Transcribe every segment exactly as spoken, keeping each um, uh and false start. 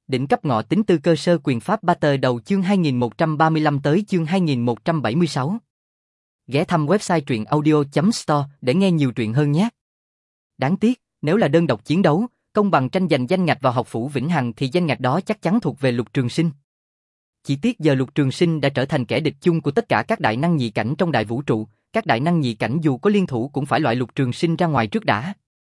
Đỉnh cấp ngọ tính tư cơ sơ quyền pháp ba tờ đầu chương hai nghìn một trăm ba mươi lăm tới chương hai nghìn một trăm bảy mươi sáu. Ghé thăm website truyện audio chấm store để nghe nhiều truyện hơn nhé. Đáng tiếc, nếu là đơn độc chiến đấu, công bằng tranh giành danh ngạch vào học phủ Vĩnh Hằng thì danh ngạch đó chắc chắn thuộc về Lục Trường Sinh. Chỉ tiếc giờ Lục Trường Sinh đã trở thành kẻ địch chung của tất cả các đại năng nhị cảnh trong đại vũ trụ, các đại năng nhị cảnh dù có liên thủ cũng phải loại Lục Trường Sinh ra ngoài trước đã.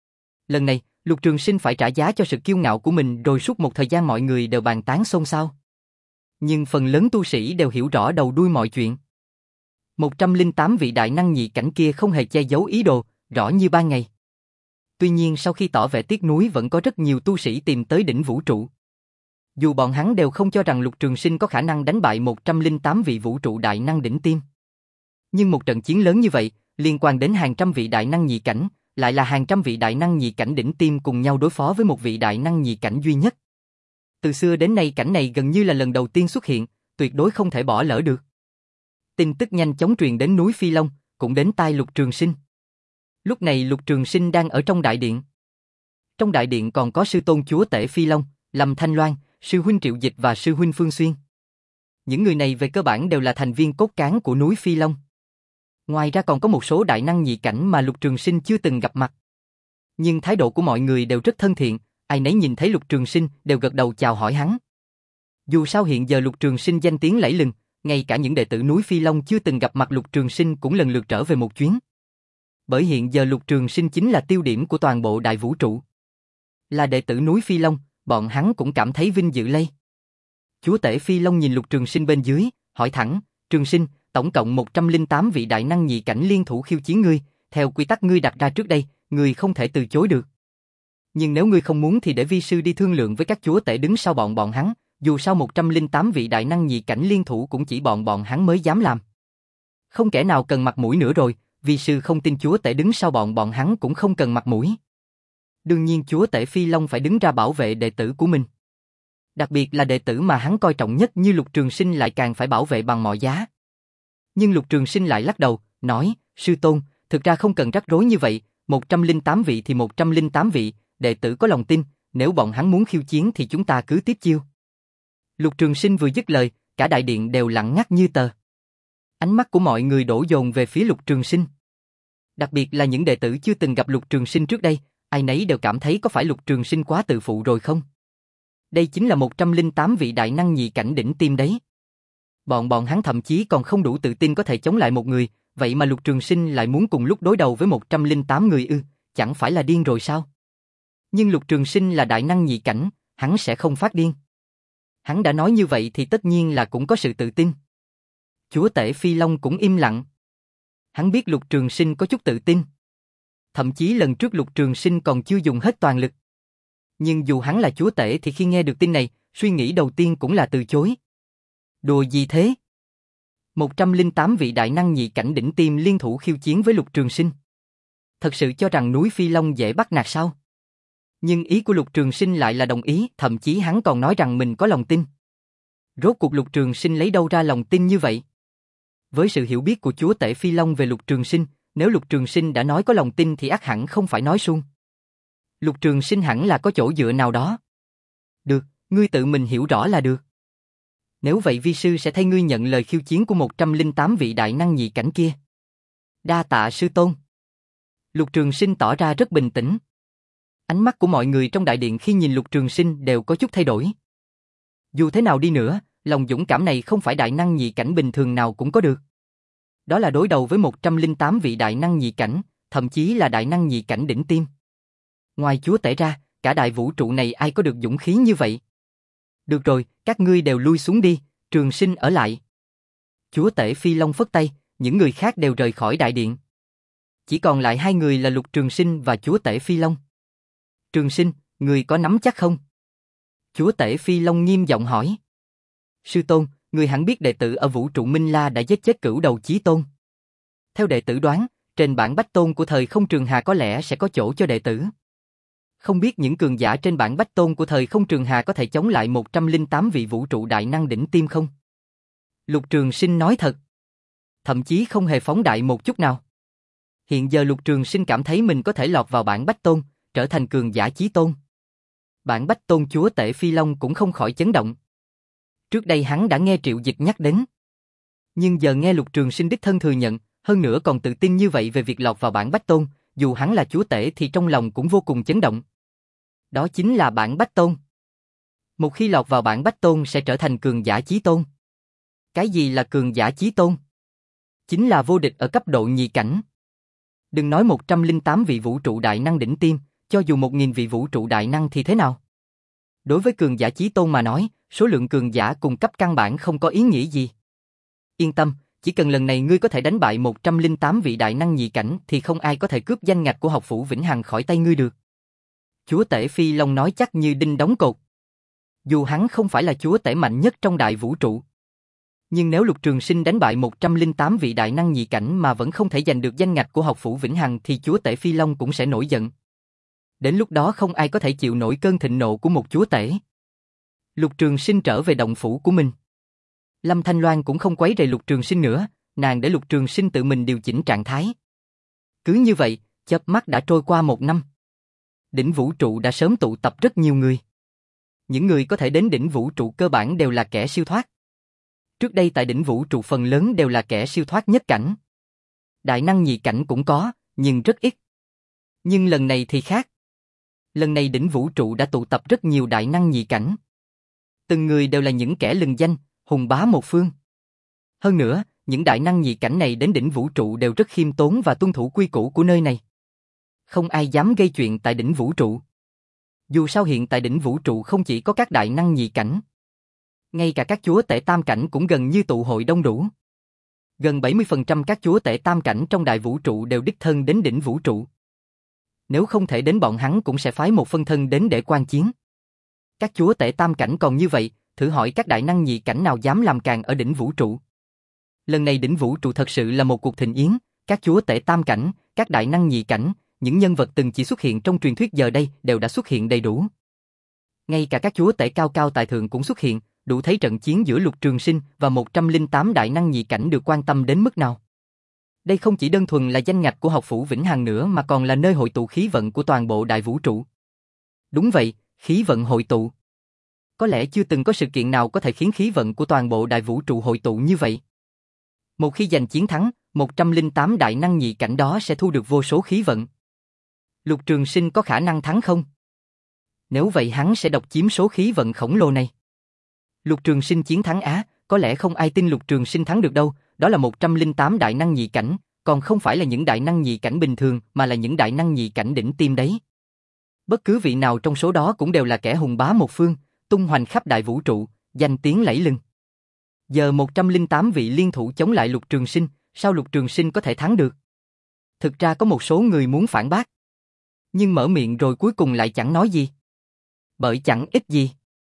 Lần này, Lục Trường Sinh phải trả giá cho sự kiêu ngạo của mình rồi suốt một thời gian mọi người đều bàn tán xôn xao. Nhưng phần lớn tu sĩ đều hiểu rõ đầu đuôi mọi chuyện. một trăm lẻ tám vị đại năng nhị cảnh kia không hề che giấu ý đồ, rõ như ban ngày. Tuy nhiên sau khi tỏ vẻ tiếc nuối vẫn có rất nhiều tu sĩ tìm tới đỉnh vũ trụ. Dù bọn hắn đều không cho rằng Lục Trường Sinh có khả năng đánh bại một trăm lẻ tám vị vũ trụ đại năng đỉnh tiêm. Nhưng một trận chiến lớn như vậy, liên quan đến hàng trăm vị đại năng nhị cảnh, lại là hàng trăm vị đại năng nhị cảnh đỉnh tiêm cùng nhau đối phó với một vị đại năng nhị cảnh duy nhất. Từ xưa đến nay cảnh này gần như là lần đầu tiên xuất hiện, tuyệt đối không thể bỏ lỡ được. Tin tức nhanh chóng truyền đến núi Phi Long, cũng đến tai Lục Trường Sinh. Lúc này Lục Trường Sinh đang ở trong đại điện. Trong đại điện còn có sư tôn chúa tể Phi Long, Lâm Thanh Loan, sư huynh Triệu Dịch và sư huynh Phương Xuyên. Những người này về cơ bản đều là thành viên cốt cán của núi Phi Long. Ngoài ra còn có một số đại năng nhị cảnh mà Lục Trường Sinh chưa từng gặp mặt. Nhưng thái độ của mọi người đều rất thân thiện, ai nấy nhìn thấy Lục Trường Sinh đều gật đầu chào hỏi hắn. Dù sao hiện giờ Lục Trường Sinh danh tiếng lẫy lừng, ngay cả những đệ tử núi Phi Long chưa từng gặp mặt Lục Trường Sinh cũng lần lượt trở về một chuyến. Bởi hiện giờ Lục Trường Sinh chính là tiêu điểm của toàn bộ đại vũ trụ. Là đệ tử núi Phi Long, bọn hắn cũng cảm thấy vinh dự lây. Chúa tể Phi Long nhìn Lục Trường Sinh bên dưới, hỏi thẳng, Trường Sinh, tổng cộng một trăm lẻ tám vị đại năng nhị cảnh liên thủ khiêu chiến ngươi, theo quy tắc ngươi đặt ra trước đây, ngươi không thể từ chối được. Nhưng nếu ngươi không muốn thì để vi sư đi thương lượng với các chúa tể đứng sau bọn bọn hắn, dù sao một trăm lẻ tám vị đại năng nhị cảnh liên thủ cũng chỉ bọn bọn hắn mới dám làm. Không kẻ nào cần mặt mũi nữa rồi, vi sư không tin chúa tể đứng sau bọn bọn hắn cũng không cần mặt mũi. Đương nhiên chúa tể Phi Long phải đứng ra bảo vệ đệ tử của mình. Đặc biệt là đệ tử mà hắn coi trọng nhất như Lục Trường Sinh lại càng phải bảo vệ bằng mọi giá. Nhưng Lục Trường Sinh lại lắc đầu, nói, sư tôn, thực ra không cần rắc rối như vậy, một trăm lẻ tám vị thì một trăm lẻ tám vị, đệ tử có lòng tin, nếu bọn hắn muốn khiêu chiến thì chúng ta cứ tiếp chiêu. Lục Trường Sinh vừa dứt lời, cả đại điện đều lặng ngắt như tờ. Ánh mắt của mọi người đổ dồn về phía Lục Trường Sinh. Đặc biệt là những đệ tử chưa từng gặp Lục Trường Sinh trước đây, ai nấy đều cảm thấy có phải Lục Trường Sinh quá tự phụ rồi không? Đây chính là một trăm lẻ tám vị đại năng nhị cảnh đỉnh tiêm đấy. Bọn bọn hắn thậm chí còn không đủ tự tin có thể chống lại một người, vậy mà Lục Trường Sinh lại muốn cùng lúc đối đầu với một trăm lẻ tám người ư, chẳng phải là điên rồi sao? Nhưng Lục Trường Sinh là đại năng nhị cảnh, hắn sẽ không phát điên. Hắn đã nói như vậy thì tất nhiên là cũng có sự tự tin. Chúa tể Phi Long cũng im lặng. Hắn biết Lục Trường Sinh có chút tự tin. Thậm chí lần trước Lục Trường Sinh còn chưa dùng hết toàn lực. Nhưng dù hắn là chúa tể thì khi nghe được tin này, suy nghĩ đầu tiên cũng là từ chối. Đùa gì thế? một trăm lẻ tám vị đại năng nhị cảnh đỉnh tiêm liên thủ khiêu chiến với Lục Trường Sinh. Thật sự cho rằng núi Phi Long dễ bắt nạt sao? Nhưng ý của Lục Trường Sinh lại là đồng ý, thậm chí hắn còn nói rằng mình có lòng tin. Rốt cuộc Lục Trường Sinh lấy đâu ra lòng tin như vậy? Với sự hiểu biết của chúa tể Phi Long về Lục Trường Sinh, nếu Lục Trường Sinh đã nói có lòng tin thì ắt hẳn không phải nói suông. Lục Trường Sinh hẳn là có chỗ dựa nào đó. Được, ngươi tự mình hiểu rõ là được. Nếu vậy vi sư sẽ thay ngươi nhận lời khiêu chiến của một trăm lẻ tám vị đại năng nhị cảnh kia. Đa tạ sư tôn. Lục Trường Sinh tỏ ra rất bình tĩnh. Ánh mắt của mọi người trong đại điện khi nhìn Lục Trường Sinh đều có chút thay đổi. Dù thế nào đi nữa, lòng dũng cảm này không phải đại năng nhị cảnh bình thường nào cũng có được. Đó là đối đầu với một trăm lẻ tám vị đại năng nhị cảnh, thậm chí là đại năng nhị cảnh đỉnh tiêm. Ngoài chúa tể ra, cả đại vũ trụ này ai có được dũng khí như vậy? Được rồi, các ngươi đều lui xuống đi, Trường Sinh ở lại. Chúa tể Phi Long phất tay, những người khác đều rời khỏi đại điện. Chỉ còn lại hai người là Lục Trường Sinh và chúa tể Phi Long. Trường Sinh, người có nắm chắc không? Chúa tể Phi Long nghiêm giọng hỏi. Sư tôn, người hẳn biết đệ tử ở vũ trụ Minh La đã giết chết cửu đầu chí tôn. Theo đệ tử đoán, trên bản bách tôn của thời không trường hà có lẽ sẽ có chỗ cho đệ tử. Không biết những cường giả trên bản bách tôn của thời không trường hà có thể chống lại một trăm lẻ tám vị vũ trụ đại năng đỉnh tiêm không? Lục Trường Sinh nói thật. Thậm chí không hề phóng đại một chút nào. Hiện giờ Lục Trường Sinh cảm thấy mình có thể lọt vào bản bách tôn, trở thành cường giả chí tôn. Bản Bách Tôn chúa tể Phi Long cũng không khỏi chấn động. Trước đây hắn đã nghe Triệu Dịch nhắc đến. Nhưng giờ nghe Lục Trường Sinh đích thân thừa nhận, hơn nữa còn tự tin như vậy về việc lọt vào bản Bách Tôn, dù hắn là chúa tể thì trong lòng cũng vô cùng chấn động. Đó chính là bản Bách Tôn. Một khi lọt vào bản Bách Tôn sẽ trở thành cường giả chí tôn. Cái gì là cường giả chí tôn? Chính là vô địch ở cấp độ nhị cảnh. Đừng nói một trăm lẻ tám vị vũ trụ đại năng đỉnh tiêm, cho dù một nghìn vị vũ trụ đại năng thì thế nào? Đối với cường giả chí tôn mà nói, số lượng cường giả cùng cấp căn bản không có ý nghĩa gì. Yên tâm, chỉ cần lần này ngươi có thể đánh bại một trăm lẻ tám vị đại năng nhị cảnh thì không ai có thể cướp danh ngạch của học phủ Vĩnh Hằng khỏi tay ngươi được. Chúa tể Phi Long nói chắc như đinh đóng cột. Dù hắn không phải là chúa tể mạnh nhất trong đại vũ trụ. Nhưng nếu Lục Trường Sinh đánh bại một trăm lẻ tám vị đại năng nhị cảnh mà vẫn không thể giành được danh ngạch của học phủ Vĩnh Hằng thì chúa tể Phi Long cũng sẽ nổi giận. Đến lúc đó không ai có thể chịu nổi cơn thịnh nộ của một chúa tể. Lục Trường Sinh trở về động phủ của mình. Lâm Thanh Loan cũng không quấy rầy Lục Trường Sinh nữa, nàng để Lục Trường Sinh tự mình điều chỉnh trạng thái. Cứ như vậy, chớp mắt đã trôi qua một năm. Đỉnh vũ trụ đã sớm tụ tập rất nhiều người. Những người có thể đến đỉnh vũ trụ cơ bản đều là kẻ siêu thoát. Trước đây tại đỉnh vũ trụ phần lớn đều là kẻ siêu thoát nhất cảnh. Đại năng nhị cảnh cũng có, nhưng rất ít. Nhưng lần này thì khác. Lần này đỉnh vũ trụ đã tụ tập rất nhiều đại năng nhị cảnh. Từng người đều là những kẻ lừng danh, hùng bá một phương. Hơn nữa, những đại năng nhị cảnh này đến đỉnh vũ trụ đều rất khiêm tốn và tuân thủ quy củ của nơi này. Không ai dám gây chuyện tại đỉnh vũ trụ. Dù sao hiện tại đỉnh vũ trụ không chỉ có các đại năng nhị cảnh. Ngay cả các chúa tể tam cảnh cũng gần như tụ hội đông đủ. Gần bảy mươi phần trăm các chúa tể tam cảnh trong đại vũ trụ đều đích thân đến đỉnh vũ trụ. Nếu không thể đến bọn hắn cũng sẽ phái một phân thân đến để quan chiến. Các chúa tể tam cảnh còn như vậy, thử hỏi các đại năng nhị cảnh nào dám làm càn ở đỉnh vũ trụ. Lần này đỉnh vũ trụ thật sự là một cuộc thịnh yến, các chúa tể tam cảnh, các đại năng nhị cảnh, những nhân vật từng chỉ xuất hiện trong truyền thuyết giờ đây đều đã xuất hiện đầy đủ. Ngay cả các chúa tể cao cao tại thượng cũng xuất hiện, đủ thấy trận chiến giữa Lục Trường Sinh và một trăm lẻ tám đại năng nhị cảnh được quan tâm đến mức nào. Đây không chỉ đơn thuần là danh ngạch của học phủ Vĩnh Hằng nữa mà còn là nơi hội tụ khí vận của toàn bộ đại vũ trụ. Đúng vậy, khí vận hội tụ. Có lẽ chưa từng có sự kiện nào có thể khiến khí vận của toàn bộ đại vũ trụ hội tụ như vậy. Một khi giành chiến thắng, một trăm lẻ tám đại năng nhị cảnh đó sẽ thu được vô số khí vận. Lục Trường Sinh có khả năng thắng không? Nếu vậy hắn sẽ độc chiếm số khí vận khổng lồ này. Lục Trường Sinh chiến thắng á, có lẽ không ai tin Lục Trường Sinh thắng được đâu, đó là một trăm lẻ tám đại năng nhị cảnh, còn không phải là những đại năng nhị cảnh bình thường mà là những đại năng nhị cảnh đỉnh tiêm đấy. Bất cứ vị nào trong số đó cũng đều là kẻ hùng bá một phương, tung hoành khắp đại vũ trụ, danh tiếng lẫy lừng. Giờ một trăm lẻ tám vị liên thủ chống lại Lục Trường Sinh, sao Lục Trường Sinh có thể thắng được? Thực ra có một số người muốn phản bác. Nhưng mở miệng rồi cuối cùng lại chẳng nói gì. Bởi chẳng ích gì.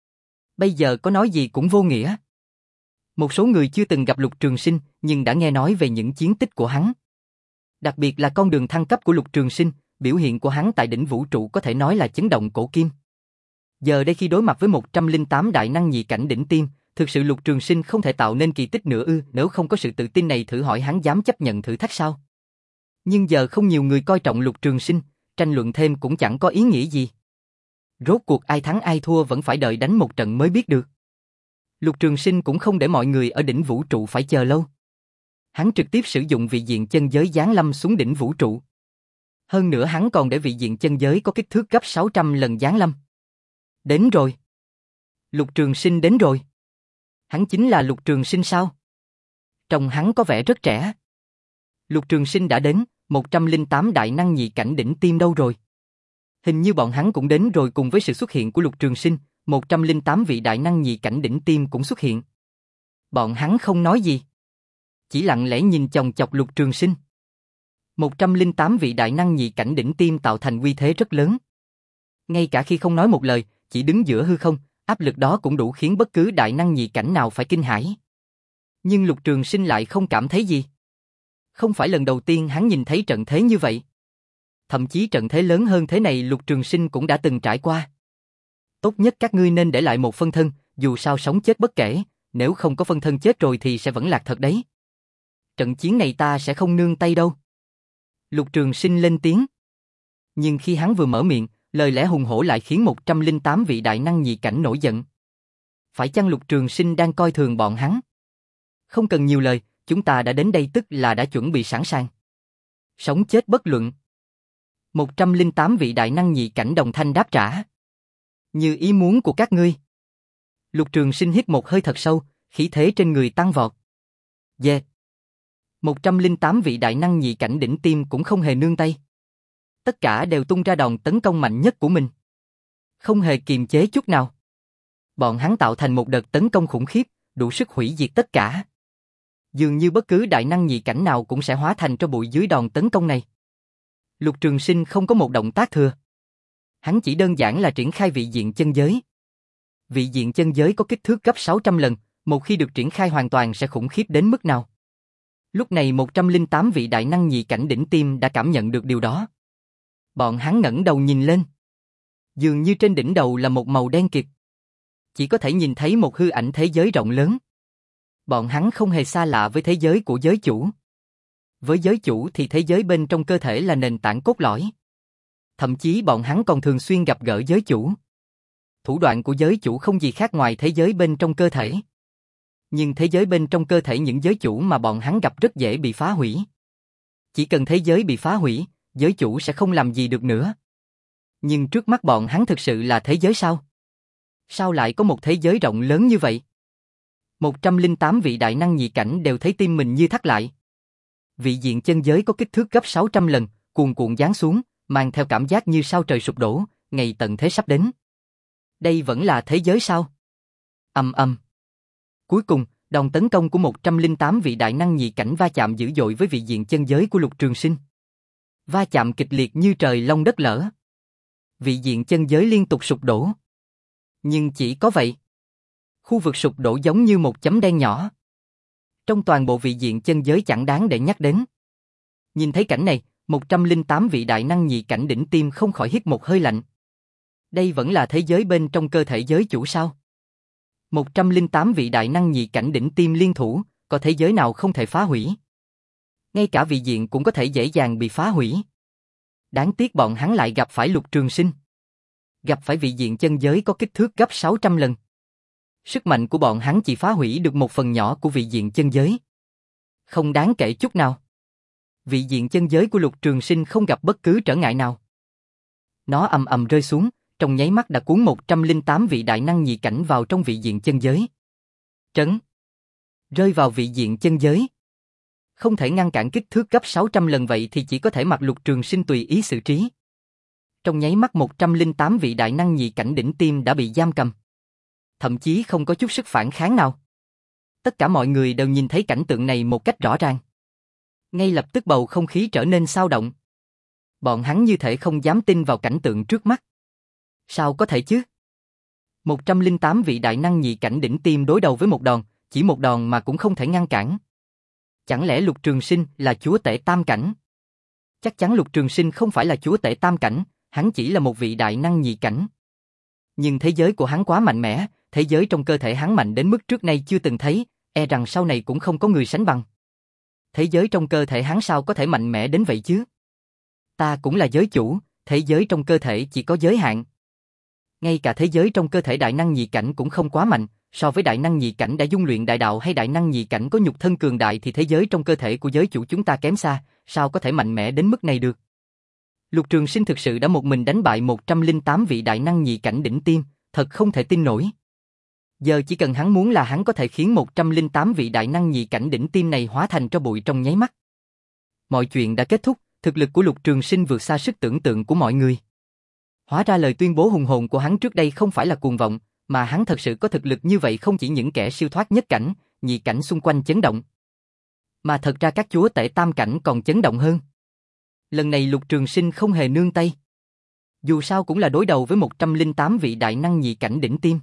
Bây giờ có nói gì cũng vô nghĩa. Một số người chưa từng gặp Lục Trường Sinh nhưng đã nghe nói về những chiến tích của hắn. Đặc biệt là con đường thăng cấp của Lục Trường Sinh, biểu hiện của hắn tại đỉnh vũ trụ có thể nói là chấn động cổ kim. Giờ đây khi đối mặt với một trăm lẻ tám đại năng nhị cảnh đỉnh tiêm, thực sự Lục Trường Sinh không thể tạo nên kỳ tích nữa ư? Nếu không có sự tự tin này thử hỏi hắn dám chấp nhận thử thách sao? Nhưng giờ không nhiều người coi trọng Lục Trường Sinh, tranh luận thêm cũng chẳng có ý nghĩa gì. Rốt cuộc ai thắng ai thua vẫn phải đợi đánh một trận mới biết được. Lục Trường Sinh cũng không để mọi người ở đỉnh vũ trụ phải chờ lâu. Hắn trực tiếp sử dụng vị diện chân giới giáng lâm xuống đỉnh vũ trụ. Hơn nữa hắn còn để vị diện chân giới có kích thước gấp sáu trăm lần giáng lâm. Đến rồi. Lục Trường Sinh đến rồi. Hắn chính là Lục Trường Sinh sao? Trông hắn có vẻ rất trẻ. Lục Trường Sinh đã đến, một trăm lẻ tám đại năng nhị cảnh đỉnh tiêm đâu rồi? Hình như bọn hắn cũng đến rồi. Cùng với sự xuất hiện của Lục Trường Sinh, một trăm lẻ tám vị đại năng nhị cảnh đỉnh tiêm cũng xuất hiện. Bọn hắn không nói gì. Chỉ lặng lẽ nhìn chòng chọc Lục Trường Sinh. một trăm lẻ tám vị đại năng nhị cảnh đỉnh tiêm tạo thành uy thế rất lớn. Ngay cả khi không nói một lời, chỉ đứng giữa hư không, áp lực đó cũng đủ khiến bất cứ đại năng nhị cảnh nào phải kinh hãi. Nhưng Lục Trường Sinh lại không cảm thấy gì. Không phải lần đầu tiên hắn nhìn thấy trận thế như vậy. Thậm chí trận thế lớn hơn thế này Lục Trường Sinh cũng đã từng trải qua. Tốt nhất các ngươi nên để lại một phân thân, dù sao sống chết bất kể, nếu không có phân thân chết rồi thì sẽ vẫn lạc thật đấy. Trận chiến này ta sẽ không nương tay đâu. Lục Trường Sinh lên tiếng. Nhưng khi hắn vừa mở miệng, Lời lẽ hùng hổ lại khiến một trăm lẻ tám vị đại năng nhị cảnh nổi giận. Phải chăng Lục Trường Sinh đang coi thường bọn hắn? Không cần nhiều lời, chúng ta đã đến đây tức là đã chuẩn bị sẵn sàng. Sống chết bất luận. một trăm lẻ tám vị đại năng nhị cảnh đồng thanh đáp trả. Như ý muốn của các ngươi. Lục Trường Sinh hít một hơi thật sâu, khí thế trên người tăng vọt. Yeah. một trăm lẻ tám vị đại năng nhị cảnh đỉnh tiêm cũng không hề nương tay. Tất cả đều tung ra đòn tấn công mạnh nhất của mình. Không hề kiềm chế chút nào. Bọn hắn tạo thành một đợt tấn công khủng khiếp, đủ sức hủy diệt tất cả. Dường như bất cứ đại năng nhị cảnh nào cũng sẽ hóa thành tro bụi dưới đòn tấn công này. Lục Trường Sinh không có một động tác thừa. Hắn chỉ đơn giản là triển khai vị diện chân giới. Vị diện chân giới có kích thước gấp sáu trăm lần, một khi được triển khai hoàn toàn sẽ khủng khiếp đến mức nào. Lúc này một trăm lẻ tám vị đại năng nhị cảnh đỉnh tiêm đã cảm nhận được điều đó. Bọn hắn ngẩng đầu nhìn lên. Dường như trên đỉnh đầu là một màu đen kịt. Chỉ có thể nhìn thấy một hư ảnh thế giới rộng lớn. Bọn hắn không hề xa lạ với thế giới của giới chủ. Với giới chủ thì thế giới bên trong cơ thể là nền tảng cốt lõi. Thậm chí bọn hắn còn thường xuyên gặp gỡ giới chủ. Thủ đoạn của giới chủ không gì khác ngoài thế giới bên trong cơ thể. Nhưng thế giới bên trong cơ thể những giới chủ mà bọn hắn gặp rất dễ bị phá hủy. Chỉ cần thế giới bị phá hủy, giới chủ sẽ không làm gì được nữa. Nhưng trước mắt bọn hắn thực sự là thế giới sao? Sao lại có một thế giới rộng lớn như vậy? một trăm lẻ tám vị đại năng nhị cảnh đều thấy tim mình như thắt lại. Vị diện chân giới có kích thước gấp sáu trăm lần, cuồn cuộn giáng xuống, mang theo cảm giác như sao trời sụp đổ, ngày tận thế sắp đến. Đây vẫn là thế giới sao? Ầm ầm. Cuối cùng, đòn tấn công của một trăm lẻ tám vị đại năng nhị cảnh va chạm dữ dội với vị diện chân giới của Lục Trường Sinh. Va chạm kịch liệt như trời long đất lở. Vị diện chân giới liên tục sụp đổ. Nhưng chỉ có vậy. Khu vực sụp đổ giống như một chấm đen nhỏ. Trong toàn bộ vị diện chân giới chẳng đáng để nhắc đến. Nhìn thấy cảnh này, một trăm lẻ tám vị đại năng nhị cảnh đỉnh tiêm không khỏi hít một hơi lạnh. Đây vẫn là thế giới bên trong cơ thể giới chủ sao? một trăm lẻ tám vị đại năng nhị cảnh đỉnh tiêm liên thủ, có thế giới nào không thể phá hủy? Ngay cả vị diện cũng có thể dễ dàng bị phá hủy. Đáng tiếc bọn hắn lại gặp phải Lục Trường Sinh. Gặp phải vị diện chân giới có kích thước gấp sáu trăm lần. Sức mạnh của bọn hắn chỉ phá hủy được một phần nhỏ của vị diện chân giới. Không đáng kể chút nào. Vị diện chân giới của Lục Trường Sinh không gặp bất cứ trở ngại nào. Nó ầm ầm rơi xuống, trong nháy mắt đã cuốn một trăm lẻ tám vị đại năng nhị cảnh vào trong vị diện chân giới. Trấn. Rơi vào vị diện chân giới. Không thể ngăn cản kích thước gấp sáu trăm lần vậy thì chỉ có thể mặc Lục Trường Sinh tùy ý xử trí. Trong nháy mắt một trăm lẻ tám vị đại năng nhị cảnh đỉnh tiêm đã bị giam cầm. Thậm chí không có chút sức phản kháng nào. Tất cả mọi người đều nhìn thấy cảnh tượng này một cách rõ ràng. Ngay lập tức bầu không khí trở nên xao động. Bọn hắn như thể không dám tin vào cảnh tượng trước mắt. Sao có thể chứ? một trăm lẻ tám vị đại năng nhị cảnh đỉnh tiêm đối đầu với một đòn, chỉ một đòn mà cũng không thể ngăn cản. Chẳng lẽ Lục Trường Sinh là chúa tể tam cảnh? Chắc chắn Lục Trường Sinh không phải là chúa tể tam cảnh, hắn chỉ là một vị đại năng nhị cảnh. Nhưng thế giới của hắn quá mạnh mẽ, thế giới trong cơ thể hắn mạnh đến mức trước nay chưa từng thấy, e rằng sau này cũng không có người sánh bằng. Thế giới trong cơ thể hắn sao có thể mạnh mẽ đến vậy chứ? Ta cũng là giới chủ, thế giới trong cơ thể chỉ có giới hạn. Ngay cả thế giới trong cơ thể đại năng nhị cảnh cũng không quá mạnh, so với đại năng nhị cảnh đã dung luyện đại đạo hay đại năng nhị cảnh có nhục thân cường đại thì thế giới trong cơ thể của giới chủ chúng ta kém xa, sao có thể mạnh mẽ đến mức này được? Lục Trường Sinh thực sự đã một mình đánh bại một trăm lẻ tám vị đại năng nhị cảnh đỉnh tiêm, thật không thể tin nổi. Giờ chỉ cần hắn muốn là hắn có thể khiến một trăm lẻ tám vị đại năng nhị cảnh đỉnh tiêm này hóa thành tro bụi trong nháy mắt. Mọi chuyện đã kết thúc, thực lực của Lục Trường Sinh vượt xa sức tưởng tượng của mọi người. Hóa ra lời tuyên bố hùng hồn của hắn trước đây không phải là cuồng vọng, mà hắn thật sự có thực lực như vậy không chỉ những kẻ siêu thoát nhất cảnh, nhị cảnh xung quanh chấn động. Mà thật ra các chúa tể tam cảnh còn chấn động hơn. Lần này Lục Trường Sinh không hề nương tay. Dù sao cũng là đối đầu với một trăm lẻ tám vị đại năng nhị cảnh đỉnh tiêm.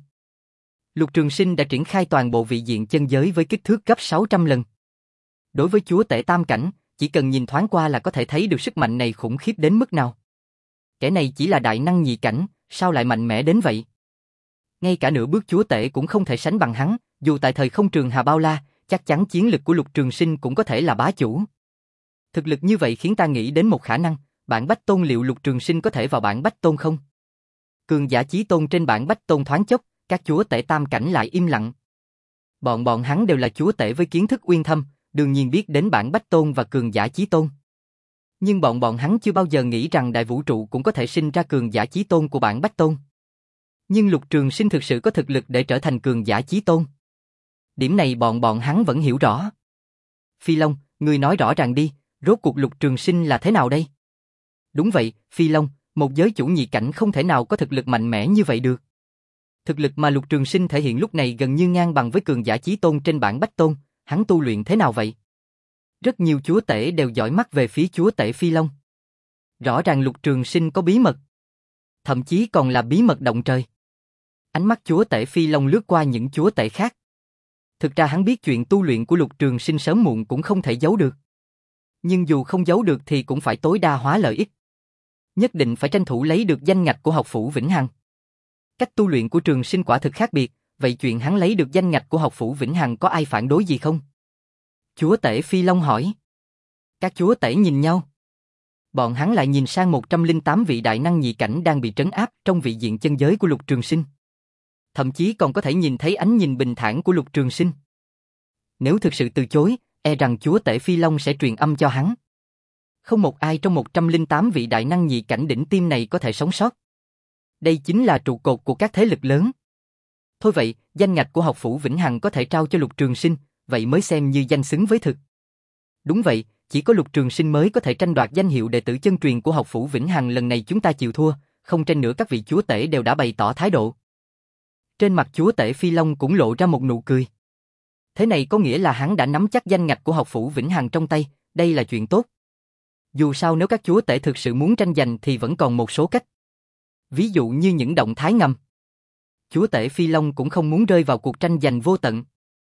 Lục Trường Sinh đã triển khai toàn bộ vị diện chân giới với kích thước gấp sáu trăm lần. Đối với chúa tể tam cảnh, chỉ cần nhìn thoáng qua là có thể thấy được sức mạnh này khủng khiếp đến mức nào. Kẻ này chỉ là đại năng nhị cảnh, sao lại mạnh mẽ đến vậy? Ngay cả nửa bước chúa tể cũng không thể sánh bằng hắn, dù tại thời không trường hà bao la, chắc chắn chiến lực của Lục Trường Sinh cũng có thể là bá chủ. Thực lực như vậy khiến ta nghĩ đến một khả năng, bản Bách Tôn liệu Lục Trường Sinh có thể vào bản Bách Tôn không? Cường giả chí tôn trên bảng bách tôn thoáng chốc, các chúa tể tam cảnh lại im lặng. Bọn bọn hắn đều là chúa tể với kiến thức uyên thâm, đương nhiên biết đến bảng bách tôn và cường giả chí tôn. Nhưng bọn bọn hắn chưa bao giờ nghĩ rằng đại vũ trụ cũng có thể sinh ra cường giả chí tôn của bảng bách tôn. Nhưng Lục Trường Sinh thực sự có thực lực để trở thành cường giả chí tôn. Điểm này bọn bọn hắn vẫn hiểu rõ. Phi Long, ngươi nói rõ ràng đi, rốt cuộc Lục Trường Sinh là thế nào đây? Đúng vậy, Phi Long, một giới chủ nhị cảnh không thể nào có thực lực mạnh mẽ như vậy được. Thực lực mà Lục Trường Sinh thể hiện lúc này gần như ngang bằng với cường giả chí tôn trên bảng bách tôn, hắn tu luyện thế nào vậy? Rất nhiều chúa tể đều dõi mắt về phía chúa tể Phi Long. Rõ ràng Lục Trường Sinh có bí mật. Thậm chí còn là bí mật động trời. Ánh mắt chúa tể Phi Long lướt qua những chúa tể khác. Thực ra hắn biết chuyện tu luyện của Lục Trường Sinh sớm muộn cũng không thể giấu được. Nhưng dù không giấu được thì cũng phải tối đa hóa lợi ích. Nhất định phải tranh thủ lấy được danh ngạch của học phủ Vĩnh Hằng. Cách tu luyện của Trường Sinh quả thực khác biệt, vậy chuyện hắn lấy được danh ngạch của học phủ Vĩnh Hằng có ai phản đối gì không? Chúa tể Phi Long hỏi. Các chúa tể nhìn nhau. Bọn hắn lại nhìn sang một trăm lẻ tám vị đại năng nhị cảnh đang bị trấn áp trong vị diện chân giới của Lục Trường Sinh. Thậm chí còn có thể nhìn thấy ánh nhìn bình thản của Lục Trường Sinh. Nếu thực sự từ chối, e rằng chúa tể Phi Long sẽ truyền âm cho hắn. Không một ai trong một trăm lẻ tám vị đại năng nhị cảnh đỉnh tiêm này có thể sống sót. Đây chính là trụ cột của các thế lực lớn. Thôi vậy, danh ngạch của học phủ Vĩnh Hằng có thể trao cho Lục Trường Sinh, vậy mới xem như danh xứng với thực. Đúng vậy, chỉ có Lục Trường Sinh mới có thể tranh đoạt danh hiệu đệ tử chân truyền của học phủ Vĩnh Hằng, lần này chúng ta chịu thua, không tranh nữa. Các vị chúa tể đều đã bày tỏ thái độ. Trên mặt chúa tể Phi Long cũng lộ ra một nụ cười. Thế này có nghĩa là hắn đã nắm chắc danh ngạch của học phủ Vĩnh Hằng trong tay, đây là chuyện tốt. Dù sao nếu các chúa tể thực sự muốn tranh giành thì vẫn còn một số cách. Ví dụ như những động thái ngầm. Chúa tể Phi Long cũng không muốn rơi vào cuộc tranh giành vô tận.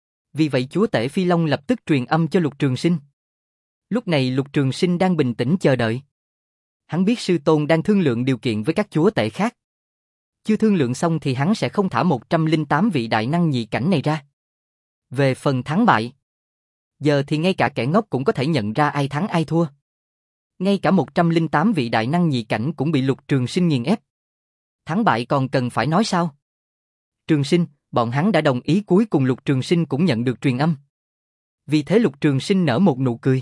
Vì vậy chúa tể Phi Long lập tức truyền âm cho Lục Trường Sinh. Lúc này Lục Trường Sinh đang bình tĩnh chờ đợi. Hắn biết sư tôn đang thương lượng điều kiện với các chúa tể khác. Chưa thương lượng xong thì hắn sẽ không thả một trăm lẻ tám vị đại năng nhị cảnh này ra. Về phần thắng bại, giờ thì ngay cả kẻ ngốc cũng có thể nhận ra ai thắng ai thua. Ngay cả một trăm lẻ tám vị đại năng nhị cảnh cũng bị Lục Trường Sinh nghiền ép. Thắng bại còn cần phải nói sao? Trường Sinh, bọn hắn đã đồng ý, cuối cùng Lục Trường Sinh cũng nhận được truyền âm. Vì thế Lục Trường Sinh nở một nụ cười.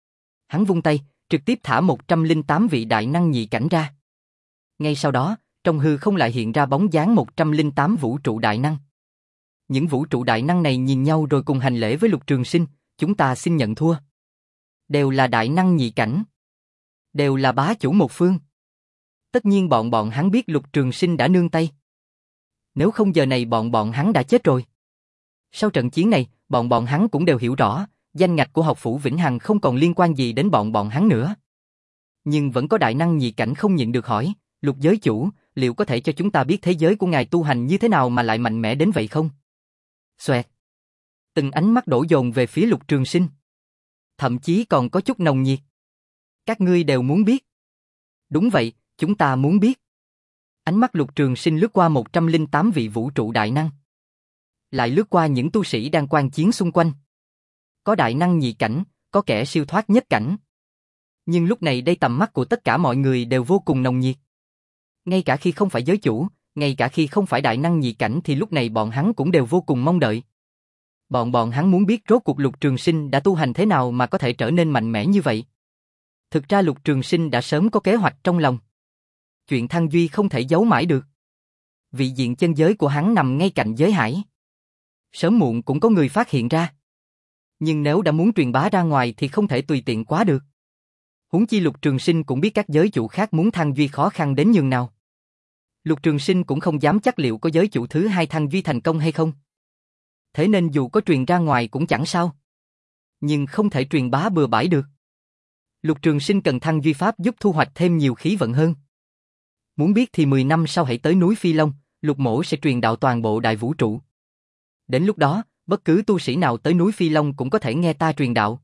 Hắn vung tay, trực tiếp thả một trăm lẻ tám vị đại năng nhị cảnh ra. Ngay sau đó, trong hư không lại hiện ra bóng dáng một trăm lẻ tám vũ trụ đại năng. Những vũ trụ đại năng này nhìn nhau rồi cùng hành lễ với Lục Trường Sinh, chúng ta xin nhận thua. Đều là đại năng nhị cảnh. Đều là bá chủ một phương. Tất nhiên bọn bọn hắn biết Lục Trường Sinh đã nương tay. Nếu không giờ này bọn bọn hắn đã chết rồi. Sau trận chiến này, bọn bọn hắn cũng đều hiểu rõ, danh ngạch của học phủ Vĩnh Hằng không còn liên quan gì đến bọn bọn hắn nữa. Nhưng vẫn có đại năng nhị cảnh không nhịn được hỏi, Lục giới chủ, liệu có thể cho chúng ta biết thế giới của ngài tu hành như thế nào mà lại mạnh mẽ đến vậy không? Xoẹt. Từng ánh mắt đổ dồn về phía Lục Trường Sinh. Thậm chí còn có chút nồng nhiệt. Các ngươi đều muốn biết. Đúng vậy, chúng ta muốn biết. Ánh mắt Lục Trường Sinh lướt qua một trăm lẻ tám vị vũ trụ đại năng. Lại lướt qua những tu sĩ đang quan chiến xung quanh. Có đại năng nhị cảnh, có kẻ siêu thoát nhất cảnh. Nhưng lúc này đây tầm mắt của tất cả mọi người đều vô cùng nồng nhiệt. Ngay cả khi không phải giới chủ, ngay cả khi không phải đại năng nhị cảnh thì lúc này bọn hắn cũng đều vô cùng mong đợi. Bọn bọn hắn muốn biết rốt cuộc Lục Trường Sinh đã tu hành thế nào mà có thể trở nên mạnh mẽ như vậy. Thực ra Lục Trường Sinh đã sớm có kế hoạch trong lòng. Chuyện thăng duy không thể giấu mãi được. Vị diện chân giới của hắn nằm ngay cạnh giới hải. Sớm muộn cũng có người phát hiện ra. Nhưng nếu đã muốn truyền bá ra ngoài thì không thể tùy tiện quá được. Huống chi Lục Trường Sinh cũng biết các giới chủ khác muốn thăng duy khó khăn đến nhường nào. Lục Trường Sinh cũng không dám chắc liệu có giới chủ thứ hai thăng duy thành công hay không. Thế nên dù có truyền ra ngoài cũng chẳng sao. Nhưng không thể truyền bá bừa bãi được. Lục Trường Sinh cần thăng duy pháp giúp thu hoạch thêm nhiều khí vận hơn. Muốn biết thì mười năm sau hãy tới núi Phi Long, Lục Mỗ sẽ truyền đạo toàn bộ đại vũ trụ. Đến lúc đó, bất cứ tu sĩ nào tới núi Phi Long cũng có thể nghe ta truyền đạo.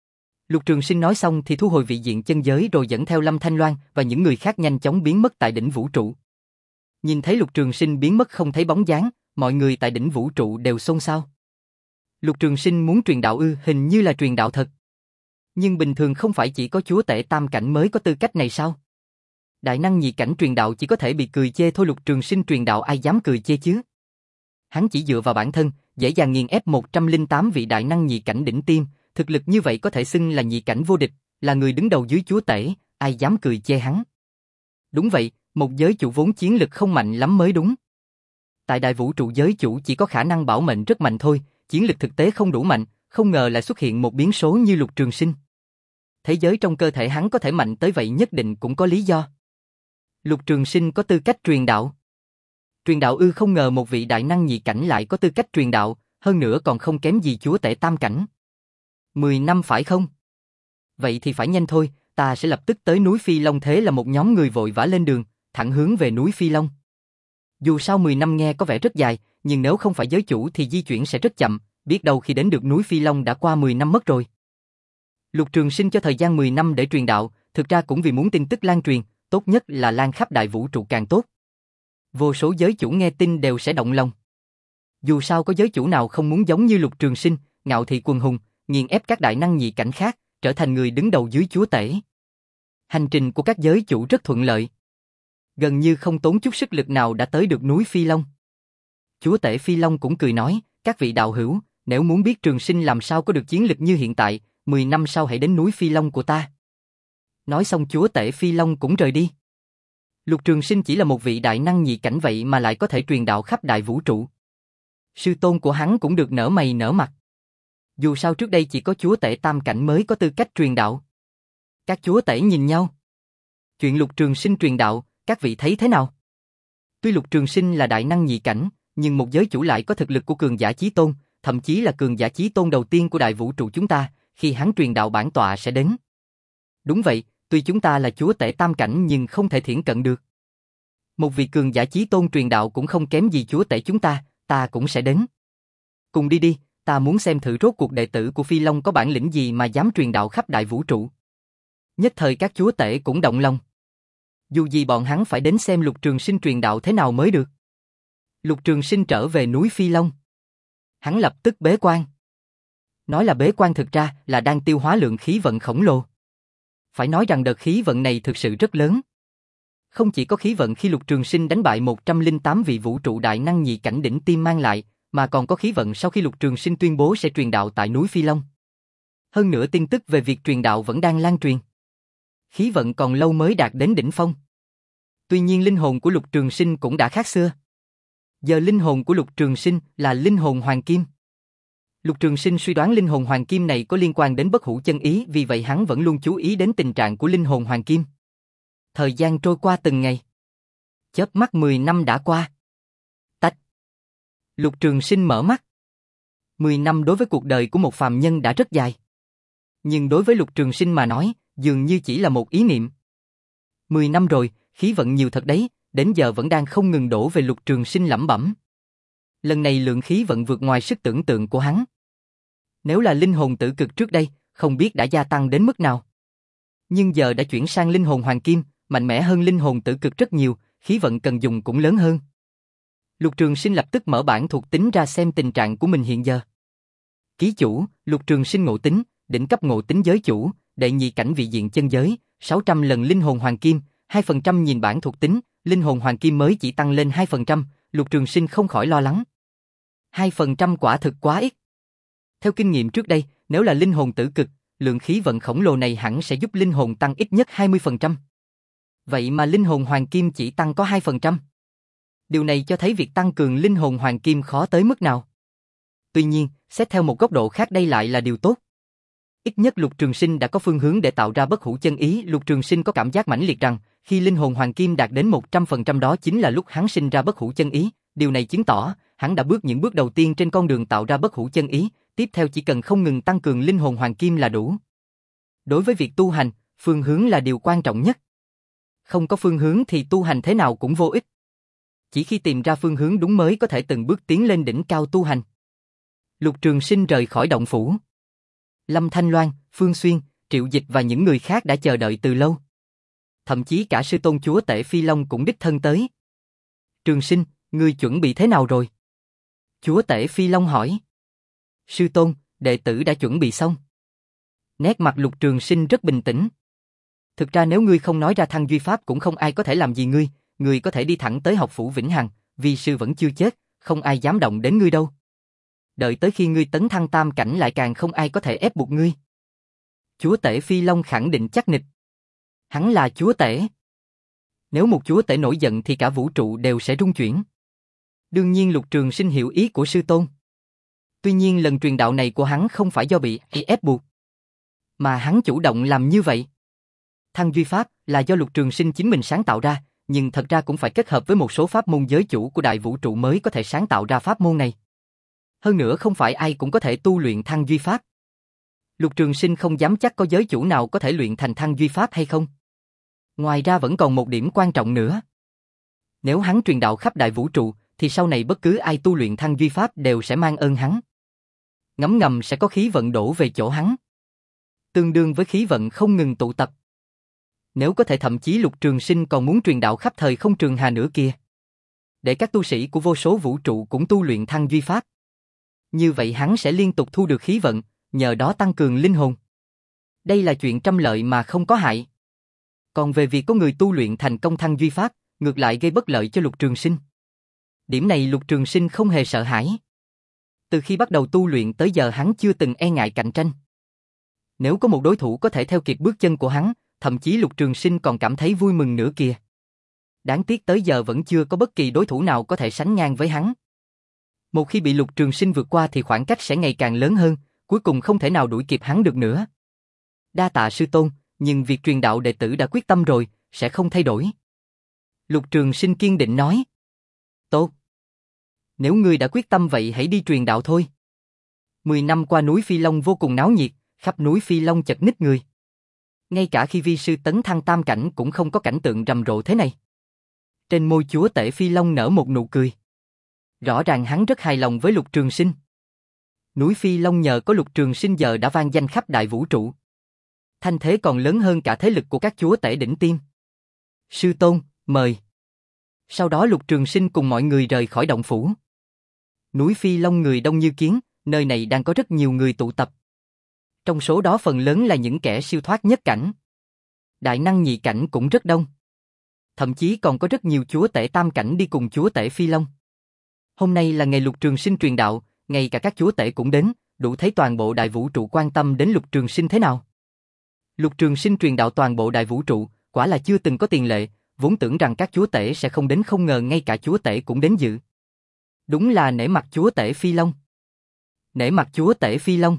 Lục Trường Sinh nói xong thì thu hồi vị diện chân giới rồi dẫn theo Lâm Thanh Loan và những người khác nhanh chóng biến mất tại đỉnh vũ trụ. Nhìn thấy Lục Trường Sinh biến mất không thấy bóng dáng, mọi người tại đỉnh vũ trụ đều xôn xao. Lục Trường Sinh muốn truyền đạo ư? Hình như là truyền đạo thật. Nhưng bình thường không phải chỉ có chúa tể tam cảnh mới có tư cách này sao? Đại năng nhị cảnh truyền đạo chỉ có thể bị cười chê thôi. Lục Trường Sinh truyền đạo ai dám cười chê chứ? Hắn chỉ dựa vào bản thân, dễ dàng nghiền ép một trăm lẻ tám vị đại năng nhị cảnh đỉnh tiêm, thực lực như vậy có thể xưng là nhị cảnh vô địch, là người đứng đầu dưới chúa tể, ai dám cười chê hắn? Đúng vậy, một giới chủ vốn chiến lực không mạnh lắm mới đúng. Tại đại vũ trụ giới chủ chỉ có khả năng bảo mệnh rất mạnh thôi, chiến lực thực tế không đủ mạnh, không ngờ lại xuất hiện một biến số như Lục Trường Sinh. Thế giới trong cơ thể hắn có thể mạnh tới vậy nhất định cũng có lý do. Lục Trường Sinh có tư cách truyền đạo. Truyền đạo ư? Không ngờ một vị đại năng nhị cảnh lại có tư cách truyền đạo, hơn nữa còn không kém gì chúa tể tam cảnh. Mười năm phải không? Vậy thì phải nhanh thôi, ta sẽ lập tức tới núi Phi Long. Thế là một nhóm người vội vã lên đường, thẳng hướng về núi Phi Long. Dù sao mười năm nghe có vẻ rất dài, nhưng nếu không phải giới chủ thì di chuyển sẽ rất chậm, biết đâu khi đến được núi Phi Long đã qua mười năm mất rồi. Lục Trường Sinh cho thời gian mười năm để truyền đạo, thực ra cũng vì muốn tin tức lan truyền, tốt nhất là lan khắp đại vũ trụ càng tốt. Vô số giới chủ nghe tin đều sẽ động lòng. Dù sao có giới chủ nào không muốn giống như Lục Trường Sinh, ngạo thị quần hùng, nghiền ép các đại năng nhị cảnh khác, trở thành người đứng đầu dưới chúa tể. Hành trình của các giới chủ rất thuận lợi. Gần như không tốn chút sức lực nào đã tới được núi Phi Long. Chúa tể Phi Long cũng cười nói, các vị đạo hữu, nếu muốn biết Trường Sinh làm sao có được chiến lực như hiện tại, mười năm sau hãy đến núi Phi Long của ta. Nói xong chúa tể Phi Long cũng rời đi. Lục Trường Sinh chỉ là một vị đại năng nhị cảnh vậy mà lại có thể truyền đạo khắp đại vũ trụ. Sư tôn của hắn cũng được nở mày nở mặt. Dù sao trước đây chỉ có chúa tể tam cảnh mới có tư cách truyền đạo. Các chúa tể nhìn nhau. Chuyện Lục Trường Sinh truyền đạo, các vị thấy thế nào? Tuy Lục Trường Sinh là đại năng nhị cảnh, nhưng một giới chủ lại có thực lực của cường giả chí tôn, thậm chí là cường giả chí tôn đầu tiên của đại vũ trụ chúng ta, khi hắn truyền đạo bản tọa sẽ đến. Đúng vậy, tuy chúng ta là chúa tể tam cảnh nhưng không thể thiển cận được. Một vị cường giả chí tôn truyền đạo cũng không kém gì chúa tể chúng ta, ta cũng sẽ đến. Cùng đi đi, ta muốn xem thử rốt cuộc đệ tử của Phi Long có bản lĩnh gì mà dám truyền đạo khắp đại vũ trụ. Nhất thời các chúa tể cũng động lòng. Dù gì bọn hắn phải đến xem Lục Trường Sinh truyền đạo thế nào mới được. Lục Trường Sinh trở về núi Phi Long. Hắn lập tức bế quan. Nói là bế quan thực ra là đang tiêu hóa lượng khí vận khổng lồ. Phải nói rằng đợt khí vận này thực sự rất lớn. Không chỉ có khí vận khi Lục Trường Sinh đánh bại một trăm lẻ tám vị vũ trụ đại năng nhị cảnh đỉnh tiêm mang lại, mà còn có khí vận sau khi Lục Trường Sinh tuyên bố sẽ truyền đạo tại núi Phi Long. Hơn nữa tin tức về việc truyền đạo vẫn đang lan truyền. Khí vận còn lâu mới đạt đến đỉnh phong. Tuy nhiên linh hồn của Lục Trường Sinh cũng đã khác xưa. Giờ linh hồn của Lục Trường Sinh là linh hồn hoàng kim. Lục Trường Sinh suy đoán linh hồn hoàng kim này có liên quan đến bất hủ chân ý, vì vậy hắn vẫn luôn chú ý đến tình trạng của linh hồn hoàng kim. Thời gian trôi qua từng ngày. Chớp mắt mười năm đã qua. Tách. Lục Trường Sinh mở mắt. mười năm đối với cuộc đời của một phàm nhân đã rất dài. Nhưng đối với Lục Trường Sinh mà nói, dường như chỉ là một ý niệm. mười năm rồi, khí vận nhiều thật đấy, đến giờ vẫn đang không ngừng đổ về. Lục Trường Sinh lẩm bẩm. Lần này lượng khí vận vượt ngoài sức tưởng tượng của hắn. Nếu là linh hồn tử cực trước đây, không biết đã gia tăng đến mức nào. Nhưng giờ đã chuyển sang linh hồn hoàng kim, mạnh mẽ hơn linh hồn tử cực rất nhiều, khí vận cần dùng cũng lớn hơn. Lục Trường Sinh lập tức mở bảng thuộc tính ra xem tình trạng của mình hiện giờ. Ký chủ, Lục Trường Sinh ngộ tính, đỉnh cấp ngộ tính giới chủ, đệ nhị cảnh vị diện chân giới, sáu trăm lần linh hồn hoàng kim, hai phần trăm nhìn bảng thuộc tính, linh hồn hoàng kim mới chỉ tăng lên hai phần trăm, Lục Trường Sinh không khỏi lo lắng. hai phần trăm quả thực quá ít. Theo kinh nghiệm trước đây, nếu là linh hồn tử cực, lượng khí vận khổng lồ này hẳn sẽ giúp linh hồn tăng ít nhất hai mươi phần trăm. Vậy mà linh hồn hoàng kim chỉ tăng có hai phần trăm. Điều này cho thấy việc tăng cường linh hồn hoàng kim khó tới mức nào. Tuy nhiên, xét theo một góc độ khác đây lại là điều tốt. Ít nhất Lục Trường Sinh đã có phương hướng để tạo ra bất hủ chân ý. Lục Trường Sinh có cảm giác mãnh liệt rằng, khi linh hồn hoàng kim đạt đến một trăm phần trăm đó chính là lúc hắn sinh ra bất hủ chân ý. Điều này chứng tỏ, hắn đã bước những bước đầu tiên trên con đường tạo ra bất hủ chân ý, tiếp theo chỉ cần không ngừng tăng cường linh hồn hoàng kim là đủ. Đối với việc tu hành, phương hướng là điều quan trọng nhất. Không có phương hướng thì tu hành thế nào cũng vô ích. Chỉ khi tìm ra phương hướng đúng mới có thể từng bước tiến lên đỉnh cao tu hành. Lục Trường Sinh rời khỏi động phủ. Lâm Thanh Loan, Phương Xuyên, Triệu Dịch và những người khác đã chờ đợi từ lâu. Thậm chí cả sư tôn chúa tể Phi Long cũng đích thân tới. Trường Sinh, ngươi chuẩn bị thế nào rồi? Chúa tể Phi Long hỏi. Sư tôn, đệ tử đã chuẩn bị xong. Nét mặt Lục Trường Sinh rất bình tĩnh. Thực ra nếu ngươi không nói ra thăng duy pháp cũng không ai có thể làm gì ngươi, ngươi có thể đi thẳng tới học phủ Vĩnh Hằng, vi sư vẫn chưa chết, không ai dám động đến ngươi đâu. Đợi tới khi ngươi tấn thăng tam cảnh lại càng không ai có thể ép buộc ngươi. Chúa tể Phi Long khẳng định chắc nịch. Hắn là chúa tể. Nếu một chúa tể nổi giận thì cả vũ trụ đều sẽ rung chuyển. Đương nhiên Lục Trường Sinh hiểu ý của sư tôn. Tuy nhiên lần truyền đạo này của hắn không phải do bị ép buộc, mà hắn chủ động làm như vậy. Thăng duy pháp là do Lục Trường Sinh chính mình sáng tạo ra, nhưng thật ra cũng phải kết hợp với một số pháp môn giới chủ của đại vũ trụ mới có thể sáng tạo ra pháp môn này. Hơn nữa không phải ai cũng có thể tu luyện thăng duy pháp. Lục Trường Sinh không dám chắc có giới chủ nào có thể luyện thành thăng duy pháp hay không. Ngoài ra vẫn còn một điểm quan trọng nữa. Nếu hắn truyền đạo khắp đại vũ trụ, thì sau này bất cứ ai tu luyện thăng duy pháp đều sẽ mang ơn hắn. Ngấm ngầm sẽ có khí vận đổ về chỗ hắn. Tương đương với khí vận không ngừng tụ tập. Nếu có thể thậm chí Lục Trường Sinh còn muốn truyền đạo khắp thời không trường hà nữa kia. Để các tu sĩ của vô số vũ trụ cũng tu luyện thăng duy pháp. Như vậy hắn sẽ liên tục thu được khí vận, nhờ đó tăng cường linh hồn. Đây là chuyện trăm lợi mà không có hại. Còn về việc có người tu luyện thành công thăng duy pháp, ngược lại gây bất lợi cho Lục Trường Sinh. Điểm này Lục Trường Sinh không hề sợ hãi. Từ khi bắt đầu tu luyện tới giờ hắn chưa từng e ngại cạnh tranh. Nếu có một đối thủ có thể theo kịp bước chân của hắn, thậm chí Lục Trường Sinh còn cảm thấy vui mừng nữa kìa. Đáng tiếc tới giờ vẫn chưa có bất kỳ đối thủ nào có thể sánh ngang với hắn. Một khi bị Lục Trường Sinh vượt qua thì khoảng cách sẽ ngày càng lớn hơn, cuối cùng không thể nào đuổi kịp hắn được nữa. Đa tạ sư tôn, nhưng việc truyền đạo đệ tử đã quyết tâm rồi, sẽ không thay đổi. Lục Trường Sinh kiên định nói. Tốt. Nếu ngươi đã quyết tâm vậy hãy đi truyền đạo thôi. Mười năm qua núi Phi Long vô cùng náo nhiệt, khắp núi Phi Long chật ních người. Ngay cả khi vi sư tấn thăng tam cảnh cũng không có cảnh tượng rầm rộ thế này. Trên môi chúa tể Phi Long nở một nụ cười. Rõ ràng hắn rất hài lòng với Lục Trường Sinh. Núi Phi Long nhờ có Lục Trường Sinh giờ đã vang danh khắp đại vũ trụ. Thanh thế còn lớn hơn cả thế lực của các chúa tể đỉnh tiêm. Sư tôn, mời. Sau đó Lục Trường Sinh cùng mọi người rời khỏi động phủ. Núi Phi Long người đông như kiến, nơi này đang có rất nhiều người tụ tập. Trong số đó phần lớn là những kẻ siêu thoát nhất cảnh. Đại năng nhị cảnh cũng rất đông. Thậm chí còn có rất nhiều chúa tể tam cảnh đi cùng chúa tể Phi Long. Hôm nay là ngày Lục Trường Sinh truyền đạo, ngay cả các chúa tể cũng đến, đủ thấy toàn bộ đại vũ trụ quan tâm đến Lục Trường Sinh thế nào. Lục Trường Sinh truyền đạo toàn bộ đại vũ trụ, quả là chưa từng có tiền lệ, vốn tưởng rằng các chúa tể sẽ không đến, không ngờ ngay cả chúa tể cũng đến dự. Đúng là nể mặt chúa tể Phi Long. Nể mặt chúa tể Phi Long.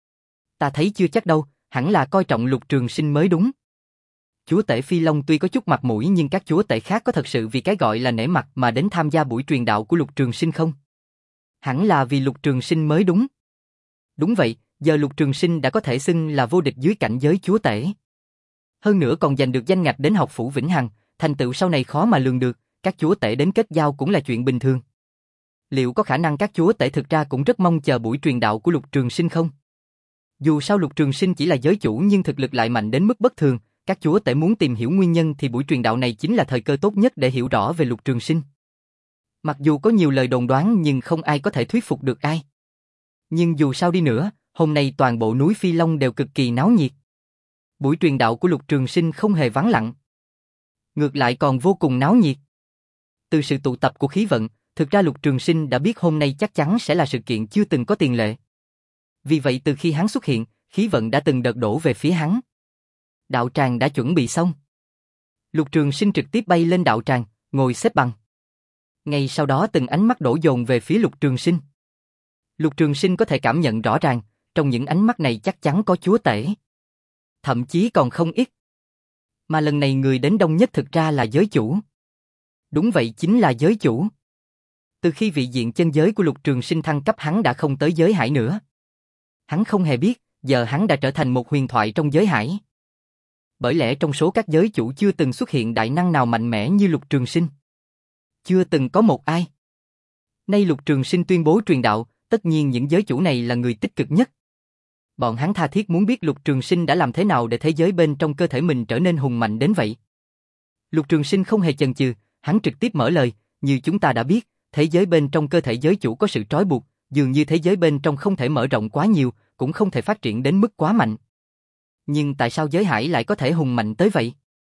Ta thấy chưa chắc đâu, hẳn là coi trọng Lục Trường Sinh mới đúng. Chúa tể Phi Long tuy có chút mặt mũi nhưng các chúa tể khác có thật sự vì cái gọi là nể mặt mà đến tham gia buổi truyền đạo của Lục Trường Sinh không? Hẳn là vì Lục Trường Sinh mới đúng. Đúng vậy, giờ Lục Trường Sinh đã có thể xưng là vô địch dưới cảnh giới chúa tể. Hơn nữa còn giành được danh ngạch đến học phủ Vĩnh Hằng, thành tựu sau này khó mà lường được, các chúa tể đến kết giao cũng là chuyện bình thường. Liệu có khả năng các chúa tể thực ra cũng rất mong chờ buổi truyền đạo của Lục Trường Sinh không? Dù sao Lục Trường Sinh chỉ là giới chủ nhưng thực lực lại mạnh đến mức bất thường, các chúa tể muốn tìm hiểu nguyên nhân thì buổi truyền đạo này chính là thời cơ tốt nhất để hiểu rõ về Lục Trường Sinh. Mặc dù có nhiều lời đồn đoán nhưng không ai có thể thuyết phục được ai. Nhưng dù sao đi nữa, hôm nay toàn bộ núi Phi Long đều cực kỳ náo nhiệt. Buổi truyền đạo của Lục Trường Sinh không hề vắng lặng. Ngược lại còn vô cùng náo nhiệt. Từ sự tụ tập của khí vận, thực ra Lục Trường Sinh đã biết hôm nay chắc chắn sẽ là sự kiện chưa từng có tiền lệ. Vì vậy từ khi hắn xuất hiện, khí vận đã từng đợt đổ về phía hắn. Đạo tràng đã chuẩn bị xong. Lục Trường Sinh trực tiếp bay lên đạo tràng, ngồi xếp bằng. Ngay sau đó từng ánh mắt đổ dồn về phía Lục Trường Sinh. Lục Trường Sinh có thể cảm nhận rõ ràng, trong những ánh mắt này chắc chắn có chúa tể. Thậm chí còn không ít. Mà lần này người đến đông nhất thực ra là giới chủ. Đúng vậy, chính là giới chủ. Từ khi vị diện chân giới của Lục Trường Sinh thăng cấp hắn đã không tới giới hải nữa. Hắn không hề biết, giờ hắn đã trở thành một huyền thoại trong giới hải. Bởi lẽ trong số các giới chủ chưa từng xuất hiện đại năng nào mạnh mẽ như Lục Trường Sinh. Chưa từng có một ai. Nay Lục Trường Sinh tuyên bố truyền đạo, tất nhiên những giới chủ này là người tích cực nhất. Bọn hắn tha thiết muốn biết Lục Trường Sinh đã làm thế nào để thế giới bên trong cơ thể mình trở nên hùng mạnh đến vậy. Lục Trường Sinh không hề chần chừ, hắn trực tiếp mở lời, như chúng ta đã biết, thế giới bên trong cơ thể giới chủ có sự trói buộc, dường như thế giới bên trong không thể mở rộng quá nhiều, cũng không thể phát triển đến mức quá mạnh. Nhưng tại sao giới hải lại có thể hùng mạnh tới vậy?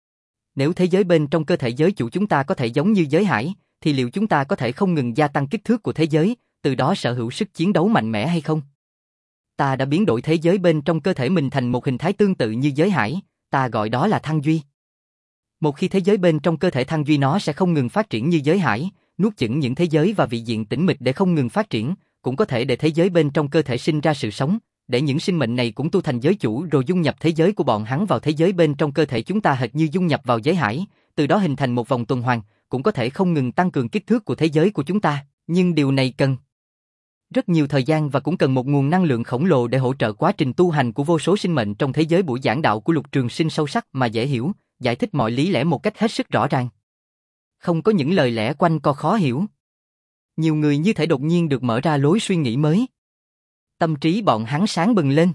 Nếu thế giới bên trong cơ thể giới chủ chúng ta có thể giống như giới hải, thì liệu chúng ta có thể không ngừng gia tăng kích thước của thế giới, từ đó sở hữu sức chiến đấu mạnh mẽ hay không? Ta đã biến đổi thế giới bên trong cơ thể mình thành một hình thái tương tự như giới hải, ta gọi đó là thăng duy. Một khi thế giới bên trong cơ thể thăng duy nó sẽ không ngừng phát triển như giới hải, nuốt chửng những thế giới và vị diện tĩnh mịch để không ngừng phát triển, cũng có thể để thế giới bên trong cơ thể sinh ra sự sống, để những sinh mệnh này cũng tu thành giới chủ rồi dung nhập thế giới của bọn hắn vào thế giới bên trong cơ thể chúng ta hệt như dung nhập vào giới hải, từ đó hình thành một vòng tuần hoàn, cũng có thể không ngừng tăng cường kích thước của thế giới của chúng ta, nhưng điều này cần rất nhiều thời gian và cũng cần một nguồn năng lượng khổng lồ để hỗ trợ quá trình tu hành của vô số sinh mệnh trong thế giới buổi giảng đạo của Lục Trường Sinh sâu sắc mà dễ hiểu, giải thích mọi lý lẽ một cách hết sức rõ ràng. Không có những lời lẽ quanh co khó hiểu. Nhiều người như thể đột nhiên được mở ra lối suy nghĩ mới. Tâm trí bọn hắn sáng bừng lên.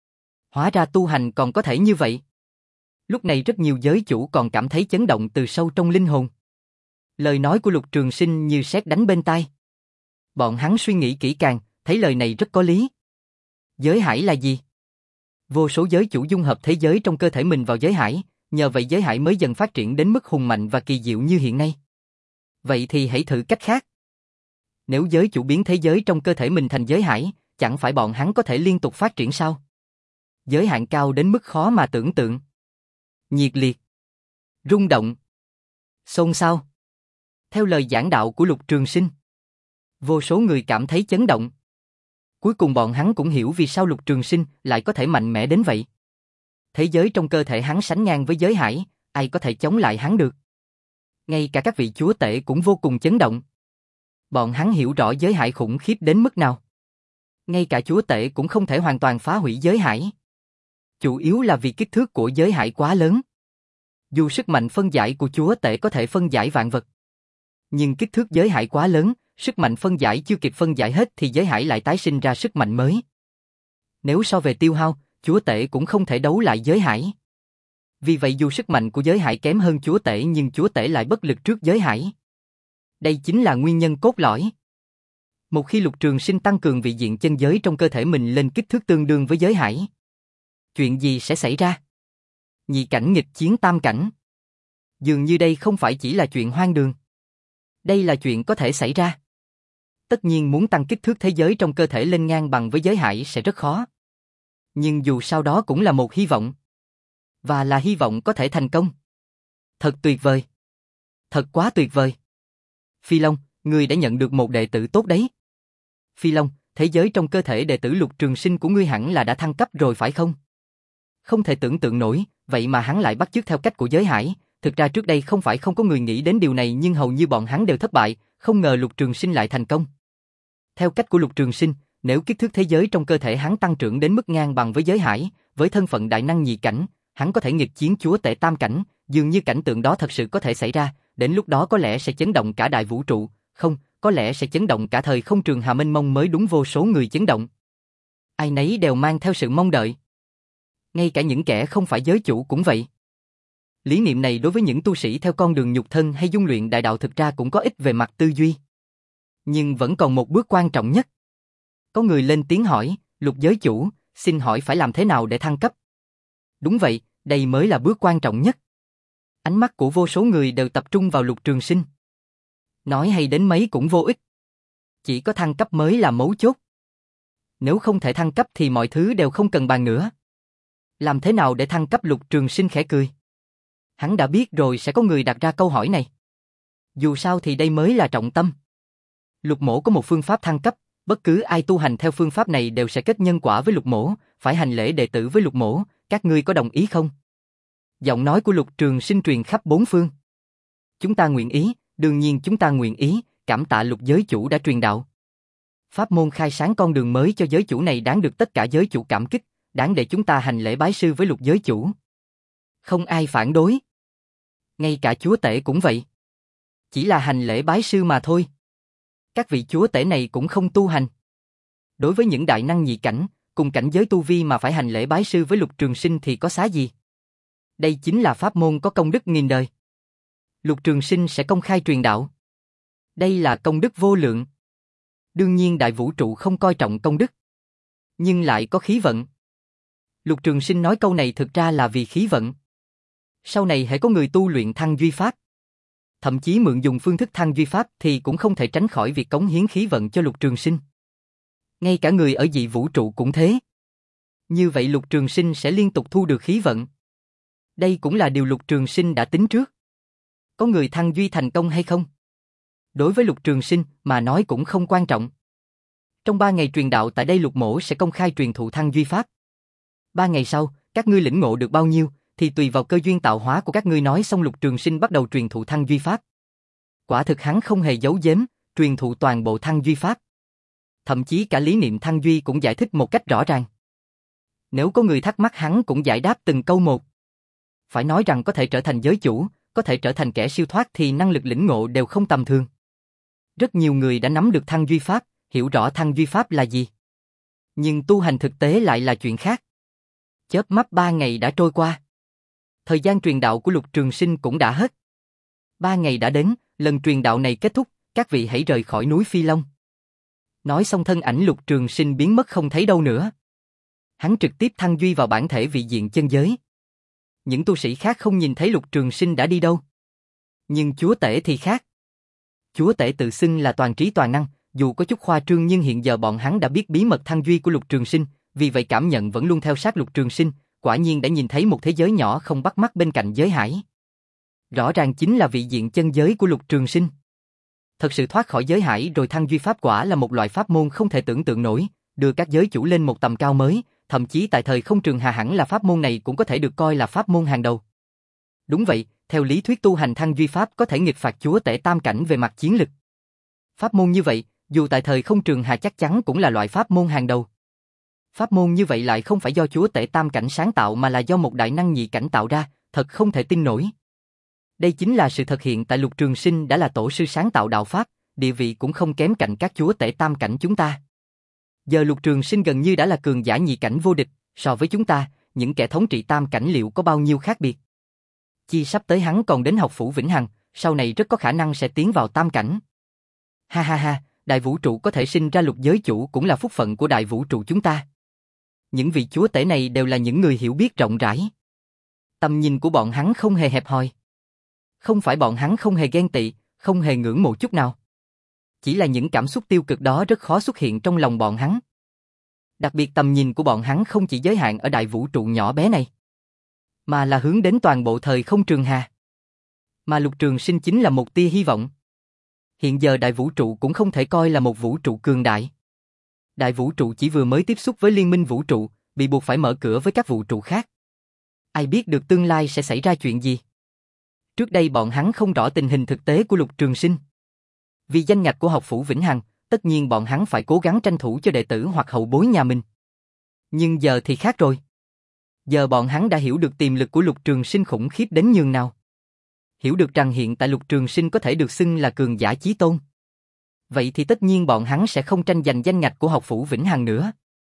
Hóa ra tu hành còn có thể như vậy. Lúc này rất nhiều giới chủ còn cảm thấy chấn động từ sâu trong linh hồn. Lời nói của Lục Trường Sinh như sét đánh bên tai. Bọn hắn suy nghĩ kỹ càng, thấy lời này rất có lý. Giới hải là gì? Vô số giới chủ dung hợp thế giới trong cơ thể mình vào giới hải, nhờ vậy giới hải mới dần phát triển đến mức hùng mạnh và kỳ diệu như hiện nay. Vậy thì hãy thử cách khác. Nếu giới chủ biến thế giới trong cơ thể mình thành giới hải, chẳng phải bọn hắn có thể liên tục phát triển sao? Giới hạn cao đến mức khó mà tưởng tượng. Nhiệt liệt, rung động, xôn xao. Theo lời giảng đạo của Lục Trường Sinh, vô số người cảm thấy chấn động. Cuối cùng bọn hắn cũng hiểu vì sao Lục Trường Sinh lại có thể mạnh mẽ đến vậy. Thế giới trong cơ thể hắn sánh ngang với giới hải, ai có thể chống lại hắn được? Ngay cả các vị chúa tể cũng vô cùng chấn động. Bọn hắn hiểu rõ giới hải khủng khiếp đến mức nào. Ngay cả chúa tể cũng không thể hoàn toàn phá hủy giới hải. Chủ yếu là vì kích thước của giới hải quá lớn. Dù sức mạnh phân giải của chúa tể có thể phân giải vạn vật, nhưng kích thước giới hải quá lớn, sức mạnh phân giải chưa kịp phân giải hết thì giới hải lại tái sinh ra sức mạnh mới. Nếu so về tiêu hao, chúa tể cũng không thể đấu lại giới hải. Vì vậy dù sức mạnh của giới hải kém hơn chúa tể nhưng chúa tể lại bất lực trước giới hải. Đây chính là nguyên nhân cốt lõi. Một khi Lục Trường Sinh tăng cường vị diện chân giới trong cơ thể mình lên kích thước tương đương với giới hải, chuyện gì sẽ xảy ra? Nhị cảnh nghịch chiến tam cảnh. Dường như đây không phải chỉ là chuyện hoang đường. Đây là chuyện có thể xảy ra. Tất nhiên muốn tăng kích thước thế giới trong cơ thể lên ngang bằng với giới hải sẽ rất khó. Nhưng dù sao đó cũng là một hy vọng. Và là hy vọng có thể thành công. Thật tuyệt vời. Thật quá tuyệt vời. Phi Long, ngươi đã nhận được một đệ tử tốt đấy. Phi Long, thế giới trong cơ thể đệ tử Lục Trường Sinh của ngươi hẳn là đã thăng cấp rồi phải không? Không thể tưởng tượng nổi, vậy mà hắn lại bắt chước theo cách của giới hải. Thực ra trước đây không phải không có người nghĩ đến điều này nhưng hầu như bọn hắn đều thất bại, không ngờ Lục Trường Sinh lại thành công. Theo cách của Lục Trường Sinh, nếu kích thước thế giới trong cơ thể hắn tăng trưởng đến mức ngang bằng với giới hải, với thân phận đại năng nhị cảnh, hắn có thể nghịch chiến chúa tể tam cảnh, dường như cảnh tượng đó thật sự có thể xảy ra, đến lúc đó có lẽ sẽ chấn động cả đại vũ trụ, không, có lẽ sẽ chấn động cả thời không trường hà mênh mông mới đúng vô số người chấn động. Ai nấy đều mang theo sự mong đợi. Ngay cả những kẻ không phải giới chủ cũng vậy. Lý niệm này đối với những tu sĩ theo con đường nhục thân hay dung luyện đại đạo thực ra cũng có ích về mặt tư duy. Nhưng vẫn còn một bước quan trọng nhất. Có người lên tiếng hỏi, Lục giới chủ, xin hỏi phải làm thế nào để thăng cấp? Đúng vậy, đây mới là bước quan trọng nhất. Ánh mắt của vô số người đều tập trung vào Lục Trường Sinh. Nói hay đến mấy cũng vô ích. Chỉ có thăng cấp mới là mấu chốt. Nếu không thể thăng cấp thì mọi thứ đều không cần bàn nữa. Làm thế nào để thăng cấp? Lục Trường Sinh khẽ cười. Hắn đã biết rồi sẽ có người đặt ra câu hỏi này. Dù sao thì đây mới là trọng tâm. Lục Mỗ có một phương pháp thăng cấp, bất cứ ai tu hành theo phương pháp này đều sẽ kết nhân quả với Lục Mỗ, phải hành lễ đệ tử với Lục Mỗ, các ngươi có đồng ý không? Giọng nói của Lục Trường Sinh truyền khắp bốn phương. Chúng ta nguyện ý, đương nhiên chúng ta nguyện ý, cảm tạ Lục giới chủ đã truyền đạo. Pháp môn khai sáng con đường mới cho giới chủ này đáng được tất cả giới chủ cảm kích, đáng để chúng ta hành lễ bái sư với Lục giới chủ. Không ai phản đối. Ngay cả chúa tể cũng vậy. Chỉ là hành lễ bái sư mà thôi. Các vị chúa tể này cũng không tu hành. Đối với những đại năng nhị cảnh, cùng cảnh giới tu vi mà phải hành lễ bái sư với Lục Trường Sinh thì có xá gì? Đây chính là pháp môn có công đức nghìn đời. Lục Trường Sinh sẽ công khai truyền đạo. Đây là công đức vô lượng. Đương nhiên đại vũ trụ không coi trọng công đức, nhưng lại có khí vận. Lục Trường Sinh nói câu này thực ra là vì khí vận. Sau này hãy có người tu luyện Thăng Duy Pháp, thậm chí mượn dùng phương thức Thăng Duy Pháp thì cũng không thể tránh khỏi việc cống hiến khí vận cho Lục Trường Sinh. Ngay cả người ở dị vũ trụ cũng thế. Như vậy Lục Trường Sinh sẽ liên tục thu được khí vận. Đây cũng là điều Lục Trường Sinh đã tính trước. Có người thăng duy thành công hay không? Đối với Lục Trường Sinh mà nói cũng không quan trọng. Trong ba ngày truyền đạo tại đây Lục Mỗ sẽ công khai truyền thụ Thăng Duy Pháp. Ba ngày sau, các ngươi lĩnh ngộ được bao nhiêu, thì tùy vào cơ duyên tạo hóa của các ngươi. Nói xong Lục Trường Sinh bắt đầu truyền thụ Thăng Duy Pháp. Quả thực hắn không hề giấu giếm, truyền thụ toàn bộ Thăng Duy Pháp. Thậm chí cả lý niệm Thăng Duy cũng giải thích một cách rõ ràng. Nếu có người thắc mắc hắn cũng giải đáp từng câu một. Phải nói rằng có thể trở thành giới chủ, có thể trở thành kẻ siêu thoát thì năng lực lĩnh ngộ đều không tầm thường. Rất nhiều người đã nắm được Thăng Duy Pháp, hiểu rõ Thăng Duy Pháp là gì. Nhưng tu hành thực tế lại là chuyện khác. Chớp mắt ba ngày đã trôi qua. Thời gian truyền đạo của Lục Trường Sinh cũng đã hết. Ba ngày đã đến, lần truyền đạo này kết thúc, các vị hãy rời khỏi núi Phi Long. Nói xong thân ảnh Lục Trường Sinh biến mất không thấy đâu nữa. Hắn trực tiếp thăng duy vào bản thể vị diện chân giới. Những tu sĩ khác không nhìn thấy Lục Trường Sinh đã đi đâu. Nhưng chúa tể thì khác. Chúa tể tự xưng là toàn trí toàn năng, dù có chút khoa trương nhưng hiện giờ bọn hắn đã biết bí mật thăng duy của Lục Trường Sinh, vì vậy cảm nhận vẫn luôn theo sát Lục Trường Sinh, quả nhiên đã nhìn thấy một thế giới nhỏ không bắt mắt bên cạnh giới hải. Rõ ràng chính là vị diện chân giới của Lục Trường Sinh. Thật sự thoát khỏi giới hải rồi thăng duy pháp quả là một loại pháp môn không thể tưởng tượng nổi, đưa các giới chủ lên một tầm cao mới, thậm chí tại thời không trường hà hẳn là pháp môn này cũng có thể được coi là pháp môn hàng đầu. Đúng vậy, theo lý thuyết tu hành thăng duy pháp có thể nghịch phạt chúa tể tam cảnh về mặt chiến lực. Pháp môn như vậy, dù tại thời không trường hà chắc chắn cũng là loại pháp môn hàng đầu. Pháp môn như vậy lại không phải do chúa tể tam cảnh sáng tạo mà là do một đại năng nhị cảnh tạo ra, thật không thể tin nổi. Đây chính là sự thật hiện tại Lục Trường Sinh đã là tổ sư sáng tạo đạo pháp, địa vị cũng không kém cạnh các chúa tể tam cảnh chúng ta. Giờ Lục Trường Sinh gần như đã là cường giả nhị cảnh vô địch, so với chúng ta, những kẻ thống trị tam cảnh liệu có bao nhiêu khác biệt. Chi sắp tới hắn còn đến học phủ Vĩnh Hằng, sau này rất có khả năng sẽ tiến vào tam cảnh. Ha ha ha, đại vũ trụ có thể sinh ra lục giới chủ cũng là phúc phận của đại vũ trụ chúng ta. Những vị chúa tể này đều là những người hiểu biết rộng rãi. Tầm nhìn của bọn hắn không hề hẹp hòi. Không phải bọn hắn không hề ghen tị, không hề ngưỡng mộ chút nào. Chỉ là những cảm xúc tiêu cực đó rất khó xuất hiện trong lòng bọn hắn. Đặc biệt tầm nhìn của bọn hắn không chỉ giới hạn ở đại vũ trụ nhỏ bé này, mà là hướng đến toàn bộ thời không trường hà. Mà Lục Trường Sinh chính là một tia hy vọng. Hiện giờ đại vũ trụ cũng không thể coi là một vũ trụ cường đại. Đại vũ trụ chỉ vừa mới tiếp xúc với liên minh vũ trụ, bị buộc phải mở cửa với các vũ trụ khác. Ai biết được tương lai sẽ xảy ra chuyện gì? Trước đây bọn hắn không rõ tình hình thực tế của Lục Trường Sinh. Vì danh ngạch của học phủ Vĩnh Hằng, tất nhiên bọn hắn phải cố gắng tranh thủ cho đệ tử hoặc hậu bối nhà mình. Nhưng giờ thì khác rồi. Giờ bọn hắn đã hiểu được tiềm lực của Lục Trường Sinh khủng khiếp đến nhường nào. Hiểu được rằng hiện tại Lục Trường Sinh có thể được xưng là cường giả chí tôn. Vậy thì tất nhiên bọn hắn sẽ không tranh giành danh ngạch của học phủ Vĩnh Hằng nữa.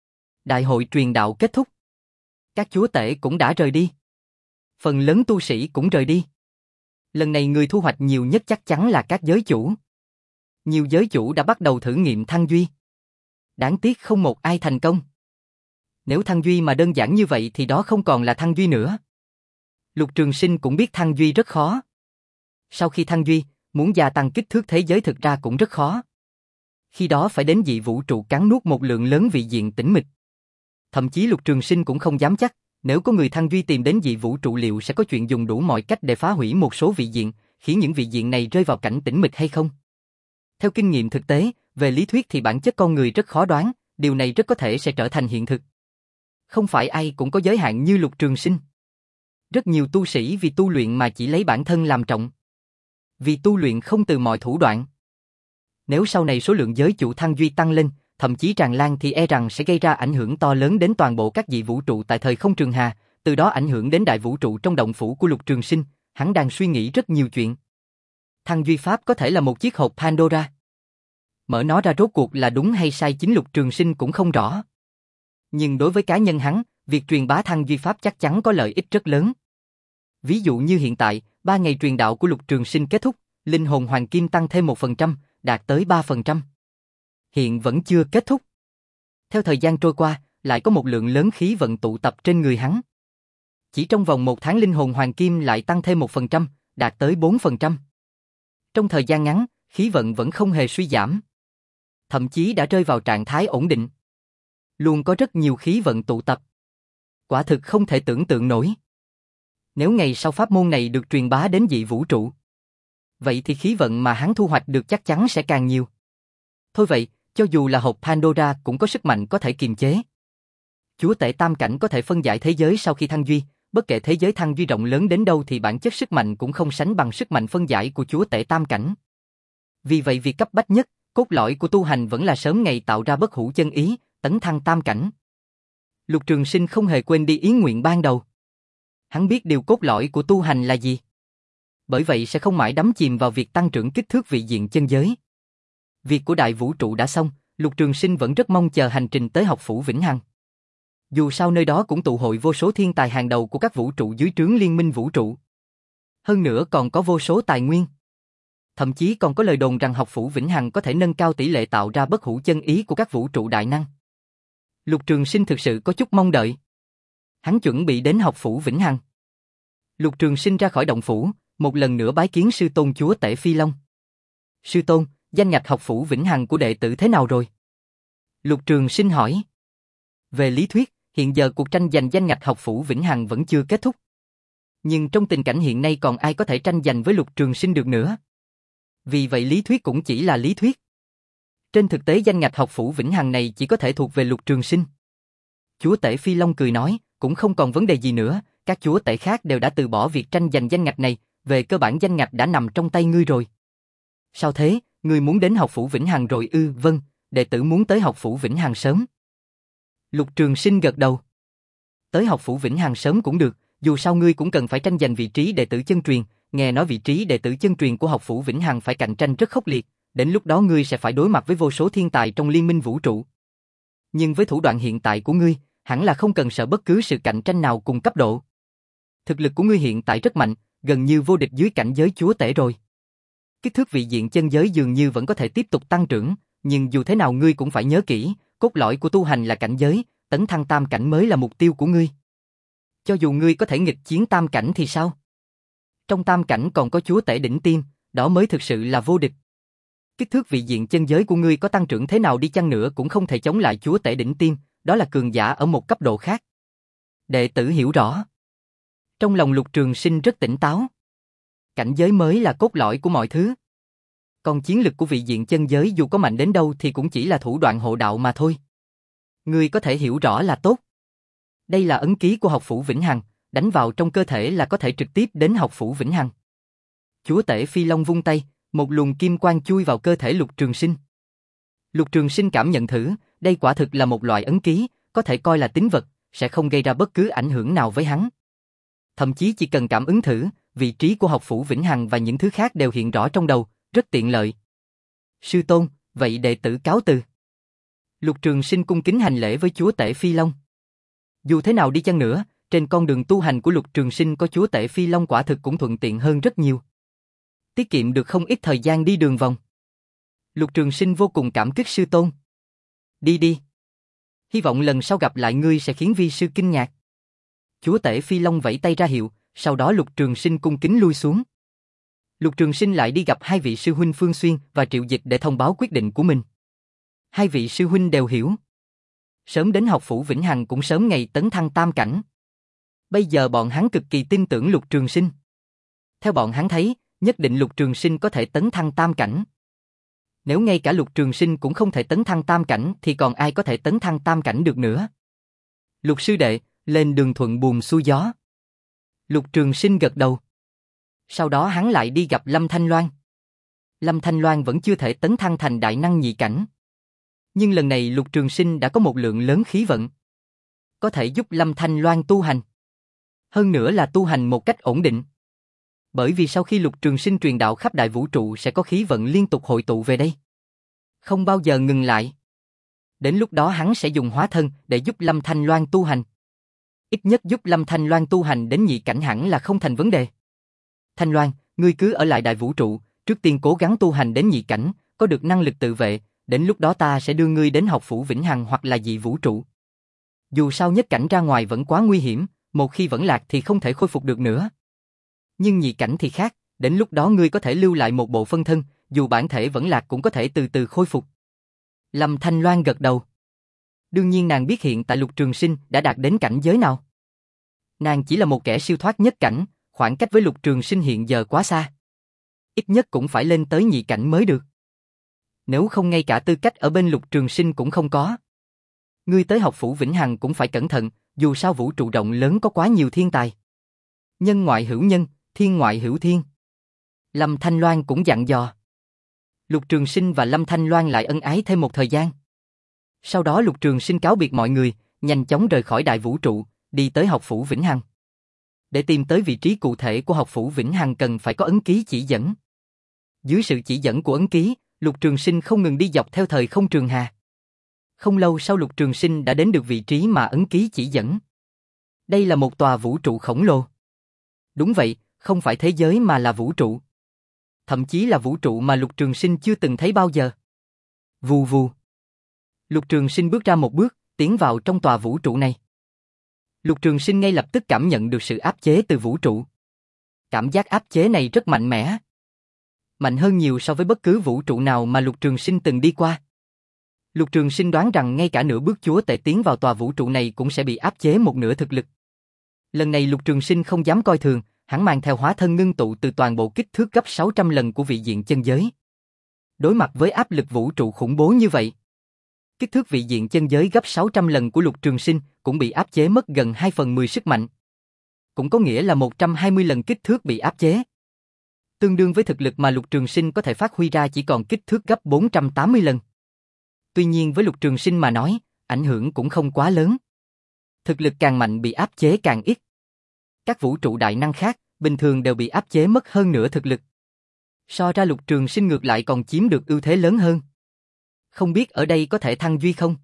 Đại hội truyền đạo kết thúc. Các chúa tể cũng đã rời đi. Phần lớn tu sĩ cũng rời đi. Lần này người thu hoạch nhiều nhất chắc chắn là các giới chủ. Nhiều giới chủ đã bắt đầu thử nghiệm thăng duy. Đáng tiếc không một ai thành công. Nếu thăng duy mà đơn giản như vậy thì đó không còn là thăng duy nữa. Lục Trường Sinh cũng biết thăng duy rất khó. Sau khi thăng duy, muốn gia tăng kích thước thế giới thực ra cũng rất khó. Khi đó phải đến dị vũ trụ cắn nuốt một lượng lớn vị diện tĩnh mịch. Thậm chí Lục Trường Sinh cũng không dám chắc, nếu có người thăng duy tìm đến dị vũ trụ liệu sẽ có chuyện dùng đủ mọi cách để phá hủy một số vị diện, khiến những vị diện này rơi vào cảnh tĩnh mịch hay không. Theo kinh nghiệm thực tế, về lý thuyết thì bản chất con người rất khó đoán, điều này rất có thể sẽ trở thành hiện thực. Không phải ai cũng có giới hạn như Lục Trường Sinh. Rất nhiều tu sĩ vì tu luyện mà chỉ lấy bản thân làm trọng. Vì tu luyện không từ mọi thủ đoạn. Nếu sau này số lượng giới chủ thăng duy tăng lên, thậm chí tràn lan thì e rằng sẽ gây ra ảnh hưởng to lớn đến toàn bộ các dị vũ trụ tại thời không trường hà, từ đó ảnh hưởng đến đại vũ trụ trong động phủ của Lục Trường Sinh. Hắn đang suy nghĩ rất nhiều chuyện. Thăng duy pháp có thể là một chiếc hộp Pandora. Mở nó ra rốt cuộc là đúng hay sai chính Lục Trường Sinh cũng không rõ. Nhưng đối với cá nhân hắn, việc truyền bá thăng duy pháp chắc chắn có lợi ích rất lớn. Ví dụ như hiện tại, ba ngày truyền đạo của Lục Trường Sinh kết thúc, linh hồn hoàng kim tăng thêm một phần trăm, đạt tới ba phần trăm. Hiện vẫn chưa kết thúc. Theo thời gian trôi qua, lại có một lượng lớn khí vận tụ tập trên người hắn. Chỉ trong vòng một tháng linh hồn hoàng kim lại tăng thêm một phần trăm, đạt tới bốn phần trăm. Trong thời gian ngắn, khí vận vẫn không hề suy giảm. Thậm chí đã rơi vào trạng thái ổn định. Luôn có rất nhiều khí vận tụ tập. Quả thực không thể tưởng tượng nổi. Nếu ngày sau pháp môn này được truyền bá đến dị vũ trụ, vậy thì khí vận mà hắn thu hoạch được chắc chắn sẽ càng nhiều. Thôi vậy, cho dù là hộp Pandora cũng có sức mạnh có thể kiềm chế. Chúa tể tam cảnh có thể phân giải thế giới sau khi thăng duy, bất kể thế giới thăng duy rộng lớn đến đâu thì bản chất sức mạnh cũng không sánh bằng sức mạnh phân giải của chúa tể tam cảnh. Vì vậy việc cấp bách nhất, cốt lõi của tu hành vẫn là sớm ngày tạo ra bất hủ chân ý, tấn thăng tam cảnh. Lục Trường Sinh không hề quên đi ý nguyện ban đầu. Hắn biết điều cốt lõi của tu hành là gì. Bởi vậy sẽ không mãi đắm chìm vào việc tăng trưởng kích thước vị diện chân giới. Việc của đại vũ trụ đã xong, Lục Trường Sinh vẫn rất mong chờ hành trình tới học phủ Vĩnh Hằng. Dù sao nơi đó cũng tụ hội vô số thiên tài hàng đầu của các vũ trụ dưới trướng liên minh vũ trụ. Hơn nữa còn có vô số tài nguyên. Thậm chí còn có lời đồn rằng học phủ Vĩnh Hằng có thể nâng cao tỷ lệ tạo ra bất hủ chân ý của các vũ trụ đại năng. Lục Trường Sinh thực sự có chút mong đợi. Hắn chuẩn bị đến học phủ Vĩnh Hằng. Lục Trường Sinh ra khỏi động phủ, một lần nữa bái kiến sư tôn chúa tể Phi Long. Sư tôn, danh ngạch học phủ Vĩnh Hằng của đệ tử thế nào rồi? Lục Trường Sinh hỏi. Về lý thuyết, hiện giờ cuộc tranh giành danh ngạch học phủ Vĩnh Hằng vẫn chưa kết thúc. Nhưng trong tình cảnh hiện nay còn ai có thể tranh giành với Lục Trường Sinh được nữa. Vì vậy lý thuyết cũng chỉ là lý thuyết. Trên thực tế danh ngạch học phủ Vĩnh Hằng này chỉ có thể thuộc về Lục Trường Sinh. Chúa tể Phi Long cười nói, cũng không còn vấn đề gì nữa, các chúa tể khác đều đã từ bỏ việc tranh giành danh ngạch này, về cơ bản danh ngạch đã nằm trong tay ngươi rồi. Sao thế, ngươi muốn đến học phủ Vĩnh Hằng rồi ư? Vâng, đệ tử muốn tới học phủ Vĩnh Hằng sớm. Lục Trường Sinh gật đầu. Tới học phủ Vĩnh Hằng sớm cũng được, dù sao ngươi cũng cần phải tranh giành vị trí đệ tử chân truyền, nghe nói vị trí đệ tử chân truyền của học phủ Vĩnh Hằng phải cạnh tranh rất khốc liệt, đến lúc đó ngươi sẽ phải đối mặt với vô số thiên tài trong liên minh vũ trụ. Nhưng với thủ đoạn hiện tại của ngươi, hẳn là không cần sợ bất cứ sự cạnh tranh nào cùng cấp độ. Thực lực của ngươi hiện tại rất mạnh, gần như vô địch dưới cảnh giới chúa tể rồi. Kích thước vị diện chân giới dường như vẫn có thể tiếp tục tăng trưởng, nhưng dù thế nào ngươi cũng phải nhớ kỹ, cốt lõi của tu hành là cảnh giới, tấn thăng tam cảnh mới là mục tiêu của ngươi. Cho dù ngươi có thể nghịch chiến tam cảnh thì sao? Trong tam cảnh còn có chúa tể đỉnh tiêm, đó mới thực sự là vô địch. Kích thước vị diện chân giới của ngươi có tăng trưởng thế nào đi chăng nữa cũng không thể chống lại chúa tể đỉnh tiêm, đó là cường giả ở một cấp độ khác. Đệ tử hiểu rõ. Trong lòng Lục Trường Sinh rất tỉnh táo. Cảnh giới mới là cốt lõi của mọi thứ. Còn chiến lực của vị diện chân giới dù có mạnh đến đâu thì cũng chỉ là thủ đoạn hộ đạo mà thôi. Ngươi có thể hiểu rõ là tốt. Đây là ấn ký của học phủ Vĩnh Hằng, đánh vào trong cơ thể là có thể trực tiếp đến học phủ Vĩnh Hằng. Chúa tể Phi Long vung tay, một luồng kim quang chui vào cơ thể Lục Trường Sinh. Lục Trường Sinh cảm nhận thử, đây quả thực là một loại ấn ký, có thể coi là tín vật, sẽ không gây ra bất cứ ảnh hưởng nào với hắn. Thậm chí chỉ cần cảm ứng thử, vị trí của học phủ Vĩnh Hằng và những thứ khác đều hiện rõ trong đầu, rất tiện lợi. Sư tôn, vậy đệ tử cáo từ. Lục Trường Sinh cung kính hành lễ với chúa tể Phi Long. Dù thế nào đi chăng nữa, trên con đường tu hành của Lục Trường Sinh có chúa tể Phi Long quả thực cũng thuận tiện hơn rất nhiều. Tiết kiệm được không ít thời gian đi đường vòng. Lục Trường Sinh vô cùng cảm kích sư tôn. Đi đi. Hy vọng lần sau gặp lại ngươi sẽ khiến vi sư kinh ngạc. Chúa tể Phi Long vẫy tay ra hiệu, sau đó Lục Trường Sinh cung kính lui xuống. Lục Trường Sinh lại đi gặp hai vị sư huynh Phương Xuyên và Triệu Dịch để thông báo quyết định của mình. Hai vị sư huynh đều hiểu. Sớm đến học phủ Vĩnh Hằng cũng sớm ngày tấn thăng tam cảnh. Bây giờ bọn hắn cực kỳ tin tưởng Lục Trường Sinh. Theo bọn hắn thấy, nhất định Lục Trường Sinh có thể tấn thăng tam cảnh. Nếu ngay cả Lục Trường Sinh cũng không thể tấn thăng tam cảnh thì còn ai có thể tấn thăng tam cảnh được nữa. Lục sư đệ, lên đường thuận buồm xuôi gió. Lục Trường Sinh gật đầu. Sau đó hắn lại đi gặp Lâm Thanh Loan. Lâm Thanh Loan vẫn chưa thể tấn thăng thành đại năng nhị cảnh. Nhưng lần này Lục Trường Sinh đã có một lượng lớn khí vận. Có thể giúp Lâm Thanh Loan tu hành. Hơn nữa là tu hành một cách ổn định. Bởi vì sau khi Lục Trường Sinh truyền đạo khắp đại vũ trụ sẽ có khí vận liên tục hội tụ về đây. Không bao giờ ngừng lại. Đến lúc đó hắn sẽ dùng hóa thân để giúp Lâm Thanh Loan tu hành. Ít nhất giúp Lâm Thanh Loan tu hành đến nhị cảnh hẳn là không thành vấn đề. Thanh Loan, ngươi cứ ở lại đại vũ trụ, trước tiên cố gắng tu hành đến nhị cảnh, có được năng lực tự vệ, đến lúc đó ta sẽ đưa ngươi đến học phủ Vĩnh Hằng hoặc là dị vũ trụ. Dù sao nhất cảnh ra ngoài vẫn quá nguy hiểm, một khi vẫn lạc thì không thể khôi phục được nữa. Nhưng nhị cảnh thì khác, đến lúc đó ngươi có thể lưu lại một bộ phân thân, dù bản thể vẫn lạc cũng có thể từ từ khôi phục. Lâm Thanh Loan gật đầu. Đương nhiên nàng biết hiện tại Lục Trường Sinh đã đạt đến cảnh giới nào. Nàng chỉ là một kẻ siêu thoát nhất cảnh, khoảng cách với Lục Trường Sinh hiện giờ quá xa. Ít nhất cũng phải lên tới nhị cảnh mới được. Nếu không ngay cả tư cách ở bên Lục Trường Sinh cũng không có. Ngươi tới học phủ Vĩnh Hằng cũng phải cẩn thận, dù sao vũ trụ rộng lớn có quá nhiều thiên tài. Nhân ngoại hữu nhân, thiên ngoại hữu thiên. Lâm Thanh Loan cũng dặn dò. Lục Trường Sinh và Lâm Thanh Loan lại ân ái thêm một thời gian. Sau đó Lục Trường Sinh cáo biệt mọi người, nhanh chóng rời khỏi đại vũ trụ, đi tới học phủ Vĩnh Hằng. Để tìm tới vị trí cụ thể của học phủ Vĩnh Hằng cần phải có ấn ký chỉ dẫn. Dưới sự chỉ dẫn của ấn ký, Lục Trường Sinh không ngừng đi dọc theo thời không trường hà. Không lâu sau Lục Trường Sinh đã đến được vị trí mà ấn ký chỉ dẫn. Đây là một tòa vũ trụ khổng lồ. Đúng vậy, không phải thế giới mà là vũ trụ. Thậm chí là vũ trụ mà Lục Trường Sinh chưa từng thấy bao giờ. Vù vù. Lục Trường Sinh bước ra một bước, tiến vào trong tòa vũ trụ này. Lục Trường Sinh ngay lập tức cảm nhận được sự áp chế từ vũ trụ. Cảm giác áp chế này rất mạnh mẽ. Mạnh hơn nhiều so với bất cứ vũ trụ nào mà Lục Trường Sinh từng đi qua. Lục Trường Sinh đoán rằng ngay cả nửa bước chúa tể tiến vào tòa vũ trụ này cũng sẽ bị áp chế một nửa thực lực. Lần này Lục Trường Sinh không dám coi thường, hắn mang theo hóa thân ngưng tụ từ toàn bộ kích thước gấp sáu trăm lần của vị diện chân giới. Đối mặt với áp lực vũ trụ khủng bố như vậy, kích thước vị diện chân giới gấp sáu trăm lần của Lục Trường Sinh cũng bị áp chế mất gần hai phần mười sức mạnh. Cũng có nghĩa là một trăm hai mươi lần kích thước bị áp chế. Tương đương với thực lực mà Lục Trường Sinh có thể phát huy ra chỉ còn kích thước gấp bốn trăm tám mươi lần. Tuy nhiên với Lục Trường Sinh mà nói, ảnh hưởng cũng không quá lớn. Thực lực càng mạnh bị áp chế càng ít. Các vũ trụ đại năng khác, bình thường đều bị áp chế mất hơn nửa thực lực. So ra Lục Trường Sinh ngược lại còn chiếm được ưu thế lớn hơn. Không biết ở đây có thể thăng duy không?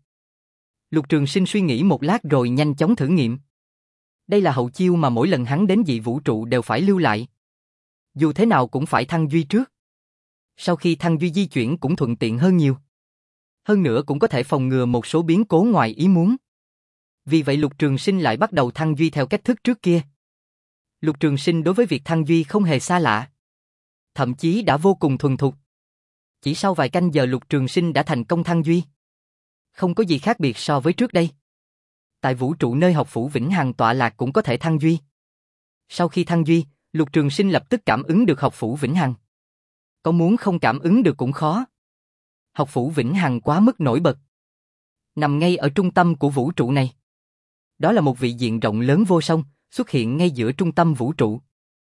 Lục Trường Sinh suy nghĩ một lát rồi nhanh chóng thử nghiệm. Đây là hậu chiêu mà mỗi lần hắn đến dị vũ trụ đều phải lưu lại. Dù thế nào cũng phải thăng duy trước. Sau khi thăng duy di chuyển cũng thuận tiện hơn nhiều. Hơn nữa cũng có thể phòng ngừa một số biến cố ngoài ý muốn. Vì vậy Lục Trường Sinh lại bắt đầu thăng duy theo cách thức trước kia. Lục Trường Sinh đối với việc thăng duy không hề xa lạ. Thậm chí đã vô cùng thuần thục. Chỉ sau vài canh giờ Lục Trường Sinh đã thành công thăng duy. Không có gì khác biệt so với trước đây. Tại vũ trụ nơi học phủ Vĩnh Hằng tọa lạc cũng có thể thăng duy. Sau khi thăng duy, Lục Trường Sinh lập tức cảm ứng được học phủ Vĩnh Hằng. Có muốn không cảm ứng được cũng khó. Học phủ Vĩnh Hằng quá mức nổi bật. Nằm ngay ở trung tâm của vũ trụ này. Đó là một vị diện rộng lớn vô song, xuất hiện ngay giữa trung tâm vũ trụ.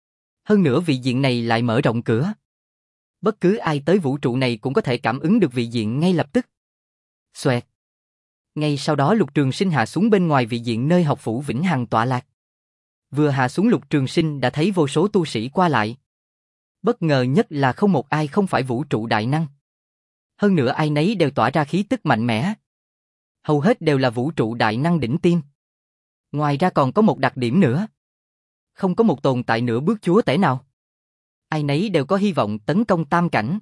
Hơn nữa vị diện này lại mở rộng cửa. Bất cứ ai tới vũ trụ này cũng có thể cảm ứng được vị diện ngay lập tức. Xoẹt. Ngay sau đó Lục Trường Sinh hạ xuống bên ngoài vị diện nơi học phủ Vĩnh Hằng tọa lạc. Vừa hạ xuống Lục Trường Sinh đã thấy vô số tu sĩ qua lại. Bất ngờ nhất là không một ai không phải vũ trụ đại năng. Hơn nữa ai nấy đều tỏa ra khí tức mạnh mẽ. Hầu hết đều là vũ trụ đại năng đỉnh tiêm. Ngoài ra còn có một đặc điểm nữa. Không có một tồn tại nửa bước chúa tể nào. Ai nấy đều có hy vọng tấn công tam cảnh.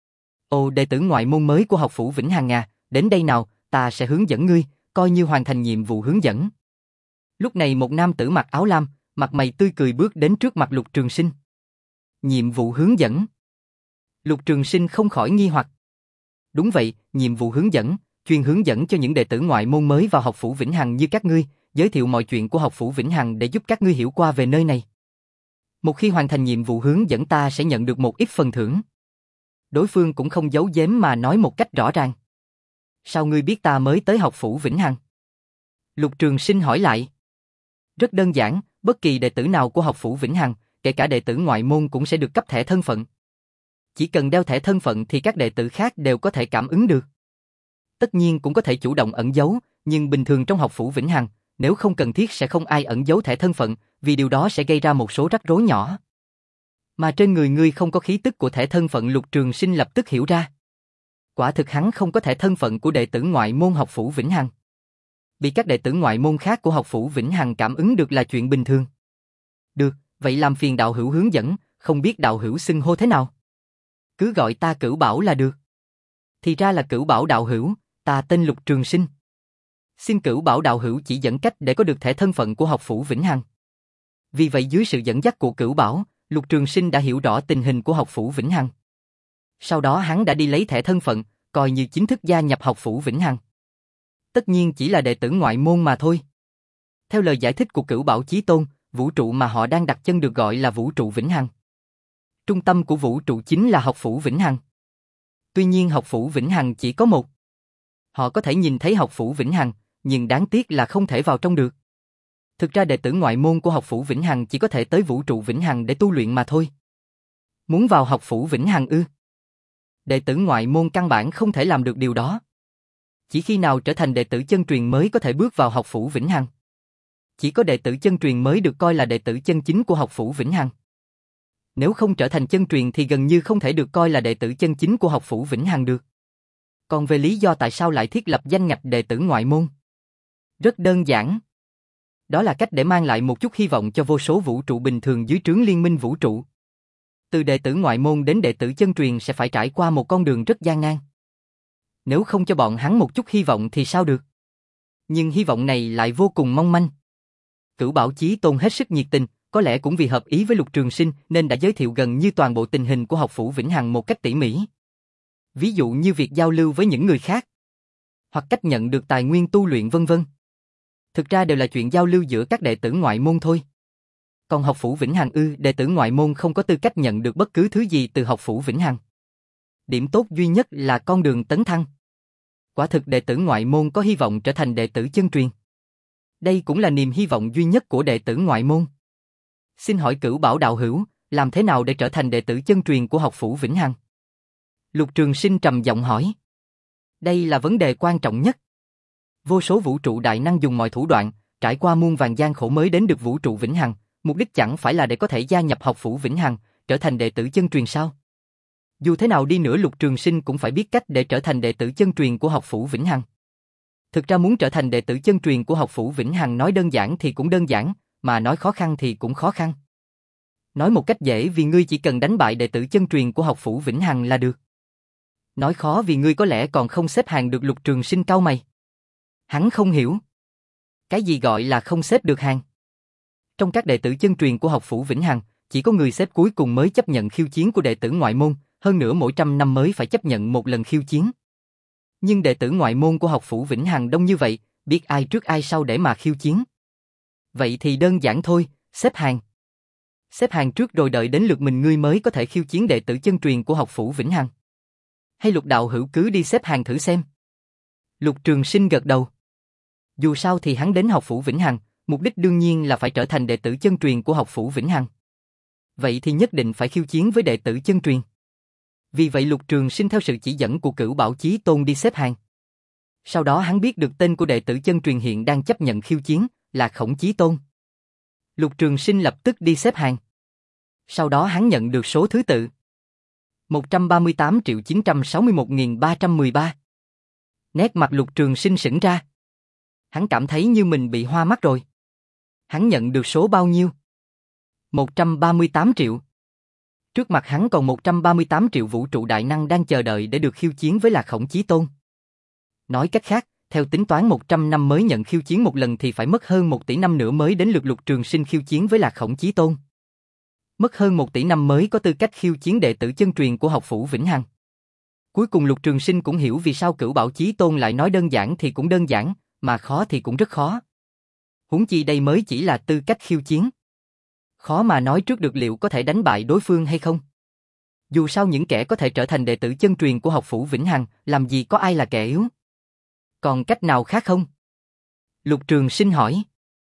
Ồ, đệ tử ngoại môn mới của học phủ Vĩnh Hằng à, đến đây nào, ta sẽ hướng dẫn ngươi, coi như hoàn thành nhiệm vụ hướng dẫn. Lúc này một nam tử mặc áo lam, mặt mày tươi cười bước đến trước mặt Lục Trường Sinh. Nhiệm vụ hướng dẫn. Lục Trường Sinh không khỏi nghi hoặc. Đúng vậy, nhiệm vụ hướng dẫn, chuyên hướng dẫn cho những đệ tử ngoại môn mới vào học phủ Vĩnh Hằng như các ngươi, giới thiệu mọi chuyện của học phủ Vĩnh Hằng để giúp các ngươi hiểu qua về nơi này. Một khi hoàn thành nhiệm vụ hướng dẫn ta sẽ nhận được một ít phần thưởng. Đối phương cũng không giấu giếm mà nói một cách rõ ràng. Sao ngươi biết ta mới tới học phủ Vĩnh Hằng? Lục Trường Sinh hỏi lại. Rất đơn giản, bất kỳ đệ tử nào của học phủ Vĩnh Hằng, kể cả đệ tử ngoại môn cũng sẽ được cấp thẻ thân phận. Chỉ cần đeo thẻ thân phận thì các đệ tử khác đều có thể cảm ứng được. Tất nhiên cũng có thể chủ động ẩn giấu, nhưng bình thường trong học phủ Vĩnh Hằng, nếu không cần thiết sẽ không ai ẩn giấu thẻ thân phận, vì điều đó sẽ gây ra một số rắc rối nhỏ. Mà trên người ngươi không có khí tức của thẻ thân phận, Lục Trường Sinh lập tức hiểu ra. Quả thực hắn không có thẻ thân phận của đệ tử ngoại môn học phủ Vĩnh Hằng. Bị các đệ tử ngoại môn khác của học phủ Vĩnh Hằng cảm ứng được là chuyện bình thường. Được, vậy làm phiền đạo hữu hướng dẫn, không biết đạo hữu xưng hô thế nào? Cứ gọi ta Cửu Bảo là được. Thì ra là Cửu Bảo đạo hữu, ta tên Lục Trường Sinh. Xin Cửu Bảo đạo hữu chỉ dẫn cách để có được thẻ thân phận của học phủ Vĩnh Hằng. Vì vậy dưới sự dẫn dắt của Cửu Bảo, Lục Trường Sinh đã hiểu rõ tình hình của học phủ Vĩnh Hằng. Sau đó hắn đã đi lấy thẻ thân phận, coi như chính thức gia nhập học phủ Vĩnh Hằng. Tất nhiên chỉ là đệ tử ngoại môn mà thôi. Theo lời giải thích của Cửu Bảo Chí Tôn, vũ trụ mà họ đang đặt chân được gọi là vũ trụ Vĩnh Hằng. Trung tâm của vũ trụ chính là học phủ Vĩnh Hằng. Tuy nhiên học phủ Vĩnh Hằng chỉ có một. Họ có thể nhìn thấy học phủ Vĩnh Hằng, nhưng đáng tiếc là không thể vào trong được. Thực ra đệ tử ngoại môn của học phủ Vĩnh Hằng chỉ có thể tới vũ trụ Vĩnh Hằng để tu luyện mà thôi. Muốn vào học phủ Vĩnh Hằng ư? Đệ tử ngoại môn căn bản không thể làm được điều đó. Chỉ khi nào trở thành đệ tử chân truyền mới có thể bước vào học phủ Vĩnh Hằng. Chỉ có đệ tử chân truyền mới được coi là đệ tử chân chính của học phủ Vĩnh Hằng. Nếu không trở thành chân truyền thì gần như không thể được coi là đệ tử chân chính của học phủ Vĩnh Hằng được. Còn về lý do tại sao lại thiết lập danh ngạch đệ tử ngoại môn? Rất đơn giản. Đó là cách để mang lại một chút hy vọng cho vô số vũ trụ bình thường dưới trướng liên minh vũ trụ. Từ đệ tử ngoại môn đến đệ tử chân truyền sẽ phải trải qua một con đường rất gian nan. Nếu không cho bọn hắn một chút hy vọng thì sao được? Nhưng hy vọng này lại vô cùng mong manh. Cửu Bảo Chí Tôn hết sức nhiệt tình, có lẽ cũng vì hợp ý với Lục Trường Sinh nên đã giới thiệu gần như toàn bộ tình hình của học phủ Vĩnh Hằng một cách tỉ mỉ. Ví dụ như việc giao lưu với những người khác, hoặc cách nhận được tài nguyên tu luyện vân vân. Thực ra đều là chuyện giao lưu giữa các đệ tử ngoại môn thôi. Còn học phủ Vĩnh Hằng ư, đệ tử ngoại môn không có tư cách nhận được bất cứ thứ gì từ học phủ Vĩnh Hằng. Điểm tốt duy nhất là con đường tấn thăng. Quả thực đệ tử ngoại môn có hy vọng trở thành đệ tử chân truyền. Đây cũng là niềm hy vọng duy nhất của đệ tử ngoại môn. Xin hỏi Cửu Bảo đạo hữu, làm thế nào để trở thành đệ tử chân truyền của học phủ Vĩnh Hằng? Lục Trường Sinh trầm giọng hỏi. Đây là vấn đề quan trọng nhất. Vô số vũ trụ đại năng dùng mọi thủ đoạn, trải qua muôn vàn gian khổ mới đến được vũ trụ Vĩnh Hằng, mục đích chẳng phải là để có thể gia nhập học phủ Vĩnh Hằng, trở thành đệ tử chân truyền sao? Dù thế nào đi nữa Lục Trường Sinh cũng phải biết cách để trở thành đệ tử chân truyền của học phủ Vĩnh Hằng. Thực ra muốn trở thành đệ tử chân truyền của học phủ Vĩnh Hằng nói đơn giản thì cũng đơn giản, mà nói khó khăn thì cũng khó khăn. Nói một cách dễ vì ngươi chỉ cần đánh bại đệ tử chân truyền của học phủ Vĩnh Hằng là được. Nói khó vì ngươi có lẽ còn không xếp hàng được. Lục Trường Sinh cau mày. Hắn không hiểu. Cái gì gọi là không xếp được hàng? Trong các đệ tử chân truyền của học phủ Vĩnh Hằng, chỉ có người xếp cuối cùng mới chấp nhận khiêu chiến của đệ tử ngoại môn, hơn nữa mỗi trăm năm mới phải chấp nhận một lần khiêu chiến. Nhưng đệ tử ngoại môn của học phủ Vĩnh Hằng đông như vậy, biết ai trước ai sau để mà khiêu chiến. Vậy thì đơn giản thôi, xếp hàng. Xếp hàng trước rồi đợi đến lượt mình ngươi mới có thể khiêu chiến đệ tử chân truyền của học phủ Vĩnh Hằng. Hay Lục đạo hữu cứ đi xếp hàng thử xem. Lục Trường Sinh gật đầu. Dù sao thì hắn đến học phủ Vĩnh Hằng, mục đích đương nhiên là phải trở thành đệ tử chân truyền của học phủ Vĩnh Hằng. Vậy thì nhất định phải khiêu chiến với đệ tử chân truyền. Vì vậy Lục Trường Sinh theo sự chỉ dẫn của Cửu Bảo Chí Tôn đi xếp hàng. Sau đó hắn biết được tên của đệ tử chân truyền hiện đang chấp nhận khiêu chiến, là Khổng Chí Tôn. Lục Trường Sinh lập tức đi xếp hàng. Sau đó hắn nhận được số thứ tự một trăm ba mươi tám triệu chín trăm sáu mươi mốt nghìn ba trăm mười ba. Nét mặt Lục Trường Sinh sững ra. Hắn cảm thấy như mình bị hoa mắt rồi. Hắn nhận được số bao nhiêu? một trăm ba mươi tám triệu. Trước mặt hắn còn một trăm ba mươi tám triệu vũ trụ đại năng đang chờ đợi để được khiêu chiến với Lạc Khổng Chí Tôn. Nói cách khác, theo tính toán một trăm năm mới nhận khiêu chiến một lần thì phải mất hơn một tỷ năm nữa mới đến lượt Lục Trường Sinh khiêu chiến với Lạc Khổng Chí Tôn. Mất hơn một tỷ năm mới có tư cách khiêu chiến đệ tử chân truyền của học phủ Vĩnh Hằng. Cuối cùng Lục Trường Sinh cũng hiểu vì sao Cửu Bảo Chí Tôn lại nói đơn giản thì cũng đơn giản, mà khó thì cũng rất khó. Huống chi đây mới chỉ là tư cách khiêu chiến. Khó mà nói trước được liệu có thể đánh bại đối phương hay không. Dù sao những kẻ có thể trở thành đệ tử chân truyền của học phủ Vĩnh Hằng, làm gì có ai là kẻ yếu. Còn cách nào khác không? Lục Trường Sinh hỏi.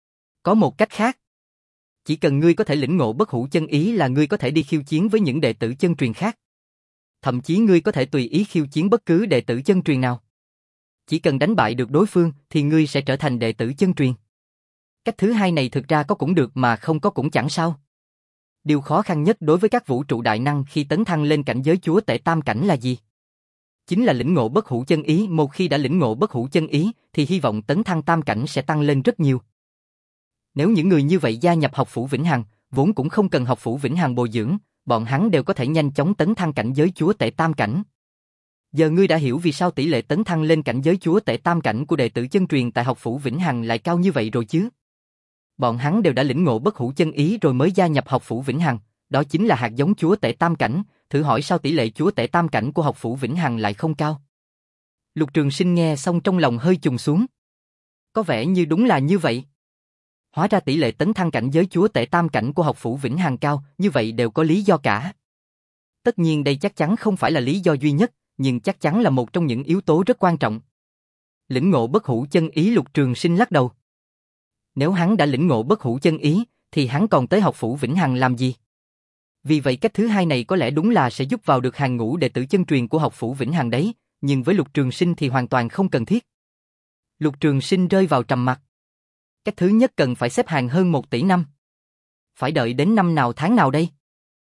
Có một cách khác. Chỉ cần ngươi có thể lĩnh ngộ bất hủ chân ý là ngươi có thể đi khiêu chiến với những đệ tử chân truyền khác. Thậm chí ngươi có thể tùy ý khiêu chiến bất cứ đệ tử chân truyền nào. Chỉ cần đánh bại được đối phương thì ngươi sẽ trở thành đệ tử chân truyền. Cách thứ hai này thực ra có cũng được mà không có cũng chẳng sao. Điều khó khăn nhất đối với các vũ trụ đại năng khi tấn thăng lên cảnh giới chúa tể tam cảnh là gì? Chính là lĩnh ngộ bất hủ chân ý. Một khi đã lĩnh ngộ bất hủ chân ý thì hy vọng tấn thăng tam cảnh sẽ tăng lên rất nhiều. Nếu những người như vậy gia nhập học phủ Vĩnh Hằng, vốn cũng không cần học phủ Vĩnh Hằng bồi dưỡng, bọn hắn đều có thể nhanh chóng tấn thăng cảnh giới chúa tể tam cảnh. Giờ ngươi đã hiểu vì sao tỷ lệ tấn thăng lên cảnh giới chúa tể tam cảnh của đệ tử chân truyền tại học phủ Vĩnh Hằng lại cao như vậy rồi chứ? Bọn hắn đều đã lĩnh ngộ bất hủ chân ý rồi mới gia nhập học phủ Vĩnh Hằng, đó chính là hạt giống chúa tể tam cảnh, thử hỏi sao tỷ lệ chúa tể tam cảnh của học phủ Vĩnh Hằng lại không cao? Lục Trường Sinh nghe xong trong lòng hơi trùng xuống. Có vẻ như đúng là như vậy. Hóa ra tỷ lệ tấn thăng cảnh giới chúa tể tam cảnh của học phủ Vĩnh Hằng cao, như vậy đều có lý do cả. Tất nhiên đây chắc chắn không phải là lý do duy nhất, nhưng chắc chắn là một trong những yếu tố rất quan trọng. Lĩnh ngộ bất hủ chân ý. Lục Trường Sinh lắc đầu. Nếu hắn đã lĩnh ngộ bất hủ chân ý, thì hắn còn tới học phủ Vĩnh Hằng làm gì? Vì vậy cách thứ hai này có lẽ đúng là sẽ giúp vào được hàng ngũ đệ tử chân truyền của học phủ Vĩnh Hằng đấy, nhưng với Lục Trường Sinh thì hoàn toàn không cần thiết. Lục Trường Sinh rơi vào trầm mặc. Cách thứ nhất cần phải xếp hàng hơn một tỷ năm. Phải đợi đến năm nào tháng nào đây?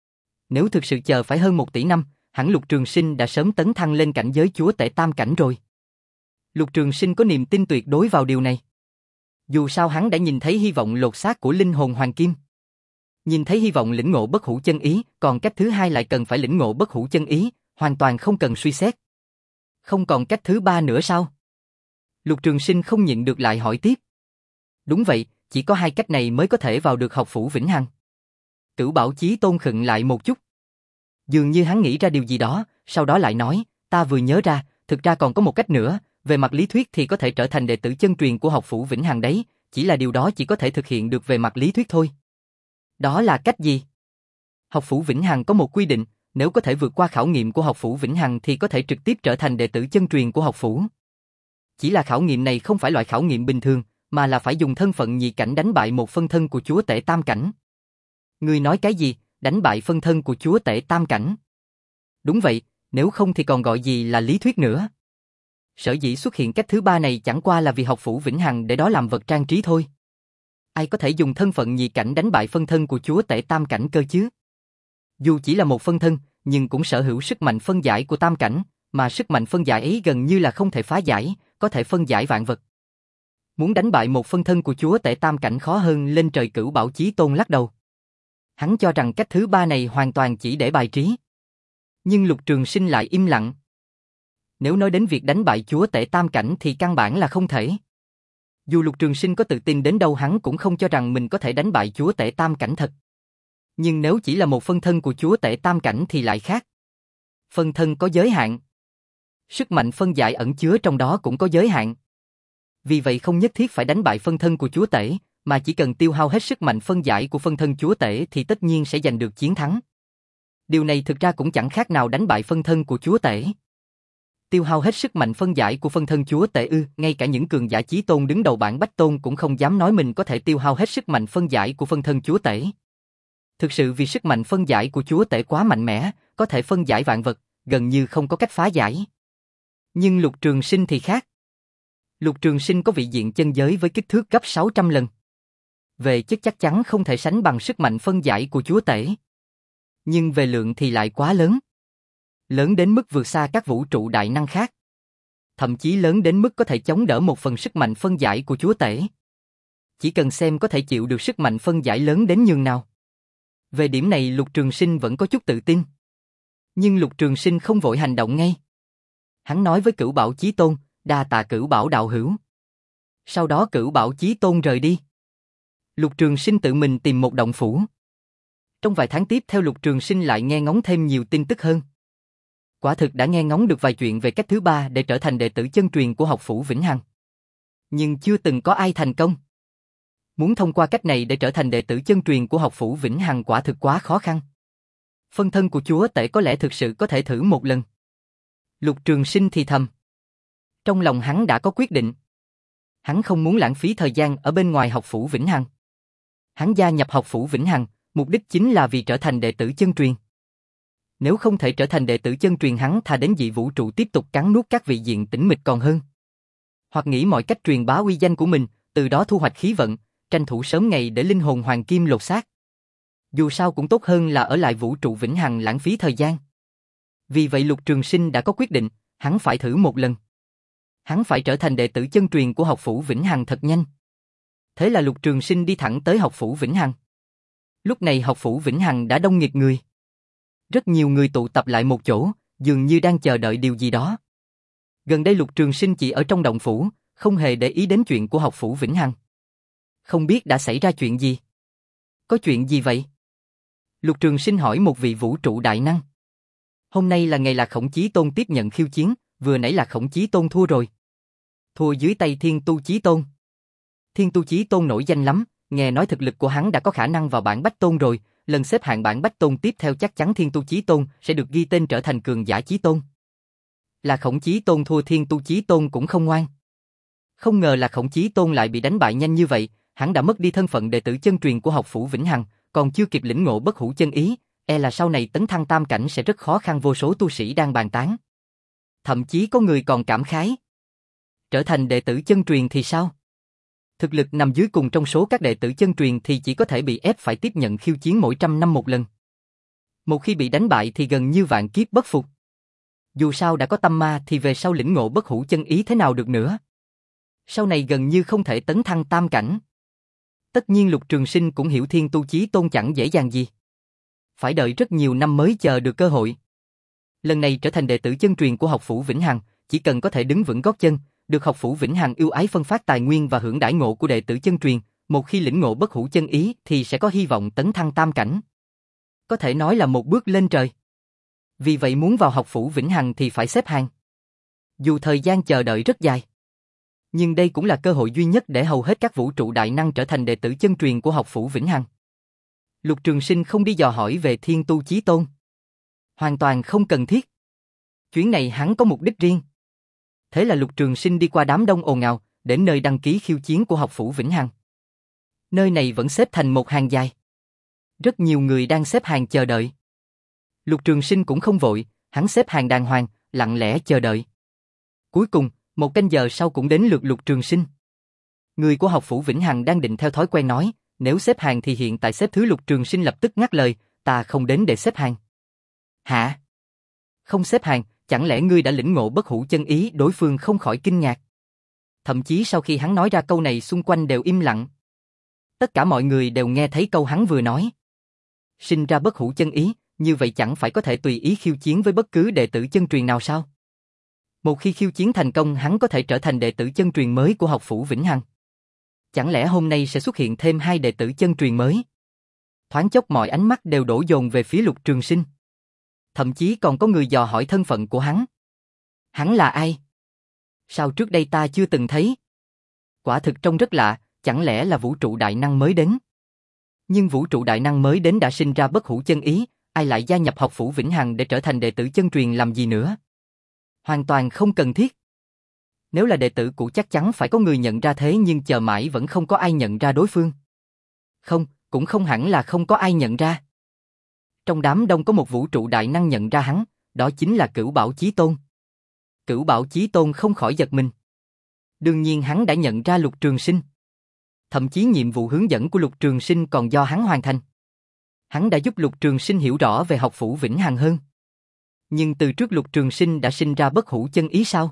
Nếu thực sự chờ phải hơn một tỷ năm, hẳn Lục Trường Sinh đã sớm tấn thăng lên cảnh giới chúa tể tam cảnh rồi. Lục Trường Sinh có niềm tin tuyệt đối vào điều này. Dù sao hắn đã nhìn thấy hy vọng lột xác của linh hồn hoàng kim. Nhìn thấy hy vọng lĩnh ngộ bất hủ chân ý, còn cách thứ hai lại cần phải lĩnh ngộ bất hủ chân ý, hoàn toàn không cần suy xét. Không còn cách thứ ba nữa sao? Lục Trường Sinh không nhịn được lại hỏi tiếp. Đúng vậy, chỉ có hai cách này mới có thể vào được học phủ Vĩnh Hằng. Cửu Bảo Chí Tôn khựng lại một chút. Dường như hắn nghĩ ra điều gì đó, sau đó lại nói, ta vừa nhớ ra, thực ra còn có một cách nữa, về mặt lý thuyết thì có thể trở thành đệ tử chân truyền của học phủ Vĩnh Hằng đấy, chỉ là điều đó chỉ có thể thực hiện được về mặt lý thuyết thôi. Đó là cách gì? Học phủ Vĩnh Hằng có một quy định, nếu có thể vượt qua khảo nghiệm của học phủ Vĩnh Hằng thì có thể trực tiếp trở thành đệ tử chân truyền của học phủ. Chỉ là khảo nghiệm này không phải loại khảo nghiệm bình thường, mà là phải dùng thân phận nhị cảnh đánh bại một phân thân của chúa tể tam cảnh. Ngươi nói cái gì? Đánh bại phân thân của chúa tể tam cảnh? Đúng vậy, nếu không thì còn gọi gì là lý thuyết nữa. Sở dĩ xuất hiện cách thứ ba này chẳng qua là vì học phủ Vĩnh Hằng để đó làm vật trang trí thôi. Ai có thể dùng thân phận nhị cảnh đánh bại phân thân của chúa tể tam cảnh cơ chứ? Dù chỉ là một phân thân, nhưng cũng sở hữu sức mạnh phân giải của tam cảnh, mà sức mạnh phân giải ấy gần như là không thể phá giải, có thể phân giải vạn vật. Muốn đánh bại một phân thân của chúa tể tam cảnh khó hơn lên trời. Cửu Bảo Chí Tôn lắc đầu. Hắn cho rằng cách thứ ba này hoàn toàn chỉ để bài trí. Nhưng Lục Trường Sinh lại im lặng. Nếu nói đến việc đánh bại chúa tể tam cảnh thì căn bản là không thể. Dù Lục Trường Sinh có tự tin đến đâu hắn cũng không cho rằng mình có thể đánh bại chúa tể tam cảnh thật. Nhưng nếu chỉ là một phân thân của chúa tể tam cảnh thì lại khác. Phân thân có giới hạn. Sức mạnh phân giải ẩn chứa trong đó cũng có giới hạn. Vì vậy không nhất thiết phải đánh bại phân thân của chúa tể, mà chỉ cần tiêu hao hết sức mạnh phân giải của phân thân chúa tể thì tất nhiên sẽ giành được chiến thắng. Điều này thực ra cũng chẳng khác nào đánh bại phân thân của chúa tể. Tiêu hao hết sức mạnh phân giải của phân thân chúa tể ư? Ngay cả những cường giả chí tôn đứng đầu bảng bách tôn cũng không dám nói mình có thể tiêu hao hết sức mạnh phân giải của phân thân chúa tể. Thực sự vì sức mạnh phân giải của chúa tể quá mạnh mẽ, có thể phân giải vạn vật, gần như không có cách phá giải. Nhưng Lục Trường Sinh thì khác. Lục Trường Sinh có vị diện chân giới với kích thước gấp sáu trăm lần. Về chất chắc chắn không thể sánh bằng sức mạnh phân giải của chúa tể. Nhưng về lượng thì lại quá lớn. Lớn đến mức vượt xa các vũ trụ đại năng khác. Thậm chí lớn đến mức có thể chống đỡ một phần sức mạnh phân giải của chúa tể. Chỉ cần xem có thể chịu được sức mạnh phân giải lớn đến nhường nào. Về điểm này Lục Trường Sinh vẫn có chút tự tin. Nhưng Lục Trường Sinh không vội hành động ngay. Hắn nói với Cửu Bảo Chí Tôn, đa tạ Cửu Bảo đạo hữu. Sau đó Cửu Bảo Chí Tôn rời đi. Lục Trường Sinh tự mình tìm một động phủ. Trong vài tháng tiếp theo Lục Trường Sinh lại nghe ngóng thêm nhiều tin tức hơn. Quả thực đã nghe ngóng được vài chuyện về cách thứ ba để trở thành đệ tử chân truyền của học phủ Vĩnh Hằng. Nhưng chưa từng có ai thành công. Muốn thông qua cách này để trở thành đệ tử chân truyền của học phủ Vĩnh Hằng quả thực quá khó khăn. Phân thân của chúa tể có lẽ thực sự có thể thử một lần. Lục Trường Sinh thì thầm. Trong lòng hắn đã có quyết định. Hắn không muốn lãng phí thời gian ở bên ngoài học phủ Vĩnh Hằng. Hắn gia nhập học phủ Vĩnh Hằng, mục đích chính là vì trở thành đệ tử chân truyền. Nếu không thể trở thành đệ tử chân truyền hắn thà đến dị vũ trụ tiếp tục cắn nuốt các vị diện tĩnh mịch còn hơn. Hoặc nghĩ mọi cách truyền bá uy danh của mình, từ đó thu hoạch khí vận, tranh thủ sớm ngày để linh hồn hoàng kim lột xác. Dù sao cũng tốt hơn là ở lại vũ trụ Vĩnh Hằng lãng phí thời gian. Vì vậy Lục Trường Sinh đã có quyết định, hắn phải thử một lần. Hắn phải trở thành đệ tử chân truyền của học phủ Vĩnh Hằng thật nhanh. Thế là Lục Trường Sinh đi thẳng tới học phủ Vĩnh Hằng. Lúc này học phủ Vĩnh Hằng đã đông nghịt người. Rất nhiều người tụ tập lại một chỗ, dường như đang chờ đợi điều gì đó. Gần đây Lục Trường Sinh chỉ ở trong động phủ, không hề để ý đến chuyện của học phủ Vĩnh Hằng. Không biết đã xảy ra chuyện gì? Có chuyện gì vậy? Lục Trường Sinh hỏi một vị vũ trụ đại năng. Hôm nay là ngày Lạc Khổng Chí Tôn tiếp nhận khiêu chiến, vừa nãy Lạc Khổng Chí Tôn thua rồi. Thua dưới tay Thiên Tu Chí Tôn. Thiên Tu Chí Tôn nổi danh lắm, nghe nói thực lực của hắn đã có khả năng vào bảng Bách Tôn rồi, lần xếp hạng bảng Bách Tôn tiếp theo chắc chắn Thiên Tu Chí Tôn sẽ được ghi tên trở thành cường giả Chí Tôn. Lạc Khổng Chí Tôn thua Thiên Tu Chí Tôn cũng không ngoan. Không ngờ Lạc Khổng Chí Tôn lại bị đánh bại nhanh như vậy, hắn đã mất đi thân phận đệ tử chân truyền của học phủ Vĩnh Hằng, còn chưa kịp lĩnh ngộ bất hủ chân ý, e là sau này tấn thăng tam cảnh sẽ rất khó khăn, vô số tu sĩ đang bàn tán. Thậm chí có người còn cảm khái. Trở thành đệ tử chân truyền thì sao? Thực lực nằm dưới cùng trong số các đệ tử chân truyền thì chỉ có thể bị ép phải tiếp nhận khiêu chiến mỗi trăm năm một lần. Một khi bị đánh bại thì gần như vạn kiếp bất phục. Dù sao đã có tâm ma thì về sau lĩnh ngộ bất hủ chân ý thế nào được nữa. Sau này gần như không thể tấn thăng tam cảnh. Tất nhiên Lục Trường Sinh cũng hiểu Thiên Tu Chí Tôn chẳng dễ dàng gì. Phải đợi rất nhiều năm mới chờ được cơ hội. Lần này trở thành đệ tử chân truyền của học phủ Vĩnh Hằng, chỉ cần có thể đứng vững gót chân, được học phủ Vĩnh Hằng ưu ái phân phát tài nguyên và hưởng đãi ngộ của đệ tử chân truyền, một khi lĩnh ngộ bất hủ chân ý thì sẽ có hy vọng tấn thăng tam cảnh. Có thể nói là một bước lên trời. Vì vậy muốn vào học phủ Vĩnh Hằng thì phải xếp hàng. Dù thời gian chờ đợi rất dài, nhưng đây cũng là cơ hội duy nhất để hầu hết các vũ trụ đại năng trở thành đệ tử chân truyền của học phủ Vĩnh Hằng. Lục Trường Sinh không đi dò hỏi về Thiên Tu Chí Tôn. Hoàn toàn không cần thiết. Chuyến này hắn có mục đích riêng. Thế là Lục Trường Sinh đi qua đám đông ồn ào, đến nơi đăng ký khiêu chiến của học phủ Vĩnh Hằng. Nơi này vẫn xếp thành một hàng dài. Rất nhiều người đang xếp hàng chờ đợi. Lục Trường Sinh cũng không vội, hắn xếp hàng đàng hoàng, lặng lẽ chờ đợi. Cuối cùng, một canh giờ sau cũng đến lượt Lục Trường Sinh. Người của học phủ Vĩnh Hằng đang định theo thói quen nói, nếu xếp hàng thì hiện tại xếp thứ. Lục Trường Sinh lập tức ngắt lời, ta không đến để xếp hàng. Hả? Không xếp hàng, chẳng lẽ ngươi đã lĩnh ngộ bất hủ chân ý? Đối phương không khỏi kinh ngạc. Thậm chí sau khi hắn nói ra câu này xung quanh đều im lặng. Tất cả mọi người đều nghe thấy câu hắn vừa nói. Sinh ra bất hủ chân ý, như vậy chẳng phải có thể tùy ý khiêu chiến với bất cứ đệ tử chân truyền nào sao? Một khi khiêu chiến thành công hắn có thể trở thành đệ tử chân truyền mới của học phủ Vĩnh Hằng. Chẳng lẽ hôm nay sẽ xuất hiện thêm hai đệ tử chân truyền mới? Thoáng chốc mọi ánh mắt đều đổ dồn về phía Lục Trường Sinh. Thậm chí còn có người dò hỏi thân phận của hắn. Hắn là ai? Sao trước đây ta chưa từng thấy? Quả thực trông rất lạ, chẳng lẽ là vũ trụ đại năng mới đến? Nhưng vũ trụ đại năng mới đến đã sinh ra bất hủ chân ý, ai lại gia nhập học phủ Vĩnh Hằng để trở thành đệ tử chân truyền làm gì nữa? Hoàn toàn không cần thiết. Nếu là đệ tử cũ chắc chắn phải có người nhận ra, thế nhưng chờ mãi vẫn không có ai nhận ra đối phương. Không, cũng không hẳn là không có ai nhận ra. Trong đám đông có một vũ trụ đại năng nhận ra hắn, đó chính là Cửu Bảo Chí Tôn. Cửu Bảo Chí Tôn không khỏi giật mình. Đương nhiên hắn đã nhận ra Lục Trường Sinh. Thậm chí nhiệm vụ hướng dẫn của Lục Trường Sinh còn do hắn hoàn thành. Hắn đã giúp Lục Trường Sinh hiểu rõ về học phủ Vĩnh Hằng hơn. Nhưng từ trước Lục Trường Sinh đã sinh ra bất hủ chân ý sao?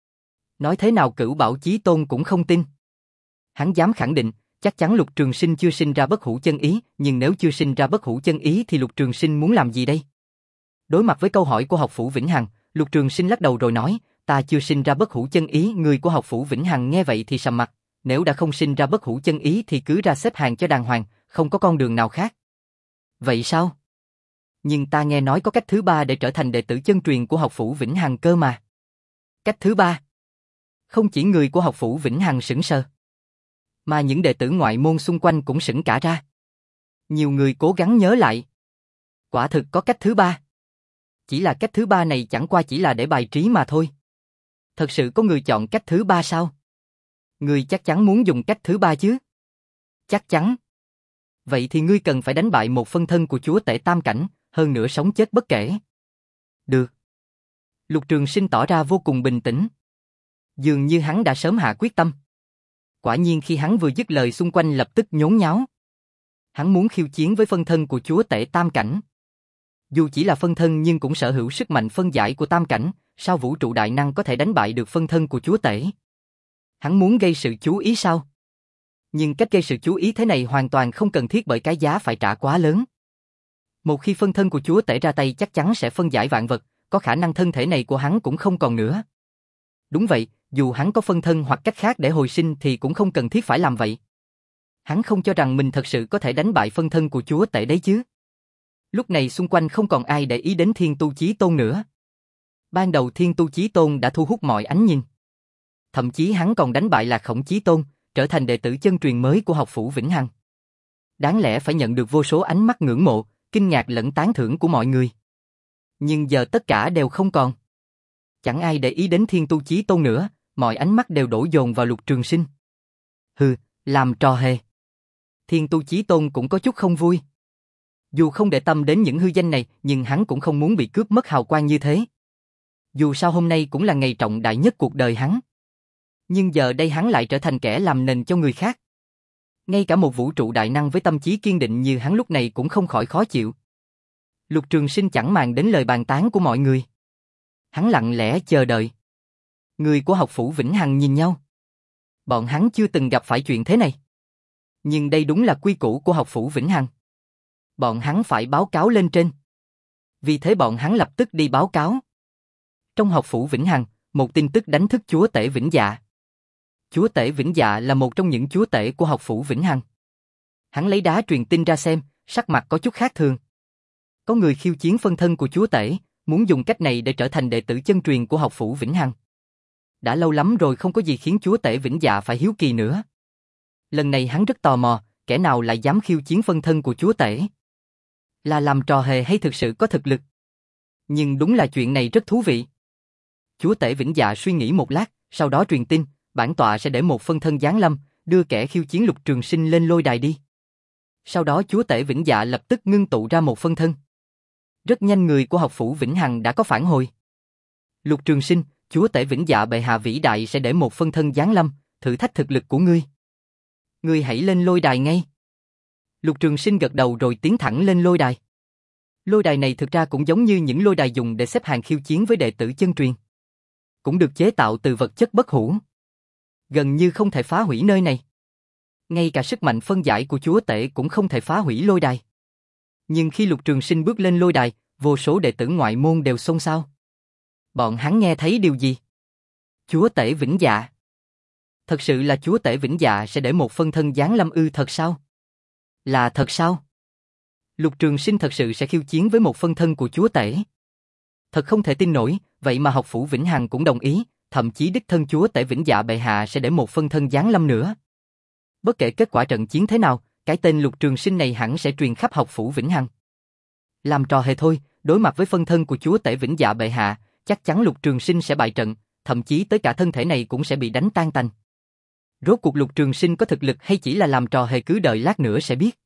Nói thế nào Cửu Bảo Chí Tôn cũng không tin. Hắn dám khẳng định, chắc chắn Lục Trường Sinh chưa sinh ra bất hủ chân ý, nhưng nếu chưa sinh ra bất hủ chân ý thì Lục Trường Sinh muốn làm gì đây? Đối mặt với câu hỏi của học phủ Vĩnh Hằng, Lục Trường Sinh lắc đầu rồi nói, ta chưa sinh ra bất hủ chân ý. Người của học phủ Vĩnh Hằng nghe vậy thì sầm mặt, nếu đã không sinh ra bất hủ chân ý thì cứ ra xếp hàng cho đàng hoàng, không có con đường nào khác. Vậy sao? Nhưng ta nghe nói có cách thứ ba để trở thành đệ tử chân truyền của học phủ Vĩnh Hằng cơ mà. Cách thứ ba? Không chỉ người của học phủ Vĩnh Hằng sững sờ, mà những đệ tử ngoại môn xung quanh cũng sững cả ra. Nhiều người cố gắng nhớ lại. Quả thực có cách thứ ba. Chỉ là cách thứ ba này chẳng qua chỉ là để bài trí mà thôi. Thật sự có người chọn cách thứ ba sao? Ngươi chắc chắn muốn dùng cách thứ ba chứ? Chắc chắn. Vậy thì ngươi cần phải đánh bại một phân thân của chúa tể tam cảnh, hơn nữa sống chết bất kể. Được. Lục Trường Sinh tỏ ra vô cùng bình tĩnh. Dường như hắn đã sớm hạ quyết tâm. Quả nhiên khi hắn vừa dứt lời xung quanh lập tức nhốn nháo. Hắn muốn khiêu chiến với phân thân của chúa tể tam cảnh. Dù chỉ là phân thân nhưng cũng sở hữu sức mạnh phân giải của tam cảnh, sao vũ trụ đại năng có thể đánh bại được phân thân của chúa tể? Hắn muốn gây sự chú ý sao? Nhưng cách gây sự chú ý thế này hoàn toàn không cần thiết bởi cái giá phải trả quá lớn. Một khi phân thân của chúa tể ra tay chắc chắn sẽ phân giải vạn vật, có khả năng thân thể này của hắn cũng không còn nữa. Đúng vậy, dù hắn có phân thân hoặc cách khác để hồi sinh thì cũng không cần thiết phải làm vậy. Hắn không cho rằng mình thật sự có thể đánh bại phân thân của chúa tể đấy chứ. Lúc này xung quanh không còn ai để ý đến Thiên Tu Chí Tôn nữa. Ban đầu Thiên Tu Chí Tôn đã thu hút mọi ánh nhìn. Thậm chí hắn còn đánh bại Lạc Khổng Chí Tôn, trở thành đệ tử chân truyền mới của học phủ Vĩnh Hằng. Đáng lẽ phải nhận được vô số ánh mắt ngưỡng mộ, kinh ngạc lẫn tán thưởng của mọi người. Nhưng giờ tất cả đều không còn. Chẳng ai để ý đến Thiên Tu Chí Tôn nữa, mọi ánh mắt đều đổ dồn vào Lục Trường Sinh. Hừ, làm trò hề. Thiên Tu Chí Tôn cũng có chút không vui. Dù không để tâm đến những hư danh này, nhưng hắn cũng không muốn bị cướp mất hào quang như thế. Dù sao hôm nay cũng là ngày trọng đại nhất cuộc đời hắn. Nhưng giờ đây hắn lại trở thành kẻ làm nền cho người khác. Ngay cả một vũ trụ đại năng với tâm trí kiên định như hắn lúc này cũng không khỏi khó chịu. Lục Trường Sinh chẳng màng đến lời bàn tán của mọi người. Hắn lặng lẽ chờ đợi. Người của học phủ Vĩnh Hằng nhìn nhau. Bọn hắn chưa từng gặp phải chuyện thế này. Nhưng đây đúng là quy củ của học phủ Vĩnh Hằng. Bọn hắn phải báo cáo lên trên. Vì thế bọn hắn lập tức đi báo cáo. Trong học phủ Vĩnh Hằng, một tin tức đánh thức chúa tể Vĩnh Dạ. Chúa tể Vĩnh Dạ là một trong những chúa tể của học phủ Vĩnh Hằng. Hắn lấy đá truyền tin ra xem, sắc mặt có chút khác thường. Có người khiêu chiến phân thân của chúa tể, muốn dùng cách này để trở thành đệ tử chân truyền của học phủ Vĩnh Hằng. Đã lâu lắm rồi không có gì khiến chúa tể Vĩnh Dạ phải hiếu kỳ nữa. Lần này hắn rất tò mò, kẻ nào lại dám khiêu chiến phân thân của chúa tể? Là làm trò hề hay thực sự có thực lực? Nhưng đúng là chuyện này rất thú vị. Chúa tể Vĩnh Dạ suy nghĩ một lát, sau đó truyền tin, bản tọa sẽ để một phân thân giáng lâm, đưa kẻ khiêu chiến Lục Trường Sinh lên lôi đài đi. Sau đó chúa tể Vĩnh Dạ lập tức ngưng tụ ra một phân thân. Rất nhanh người của học phủ Vĩnh Hằng đã có phản hồi. Lục Trường Sinh, chúa tể Vĩnh Dạ bệ hạ vĩ đại sẽ để một phân thân giáng lâm, thử thách thực lực của ngươi. Ngươi hãy lên lôi đài ngay. Lục Trường Sinh gật đầu rồi tiến thẳng lên lôi đài. Lôi đài này thực ra cũng giống như những lôi đài dùng để xếp hàng khiêu chiến với đệ tử chân truyền. Cũng được chế tạo từ vật chất bất hủ. Gần như không thể phá hủy nơi này. Ngay cả sức mạnh phân giải của chúa tể cũng không thể phá hủy lôi đài. Nhưng khi Lục Trường Sinh bước lên lôi đài, vô số đệ tử ngoại môn đều xôn xao. Bọn hắn nghe thấy điều gì? Chúa tể Vĩnh Dạ. Thật sự là chúa tể Vĩnh Dạ sẽ để một phân thân giáng lâm ư thật sao? Là thật sao? Lục Trường Sinh thật sự sẽ khiêu chiến với một phân thân của chúa tể. Thật không thể tin nổi, vậy mà học phủ Vĩnh Hằng cũng đồng ý, thậm chí đích thân chúa tể Vĩnh Dạ bệ hạ sẽ để một phân thân giáng lâm nữa. Bất kể kết quả trận chiến thế nào, cái tên Lục Trường Sinh này hẳn sẽ truyền khắp học phủ Vĩnh Hằng. Làm trò hề thôi, đối mặt với phân thân của chúa tể Vĩnh Dạ bệ hạ, chắc chắn Lục Trường Sinh sẽ bại trận, thậm chí tới cả thân thể này cũng sẽ bị đánh tan tành. Rốt cuộc Lục Trường Sinh có thực lực hay chỉ là làm trò hề cứ đợi lát nữa sẽ biết.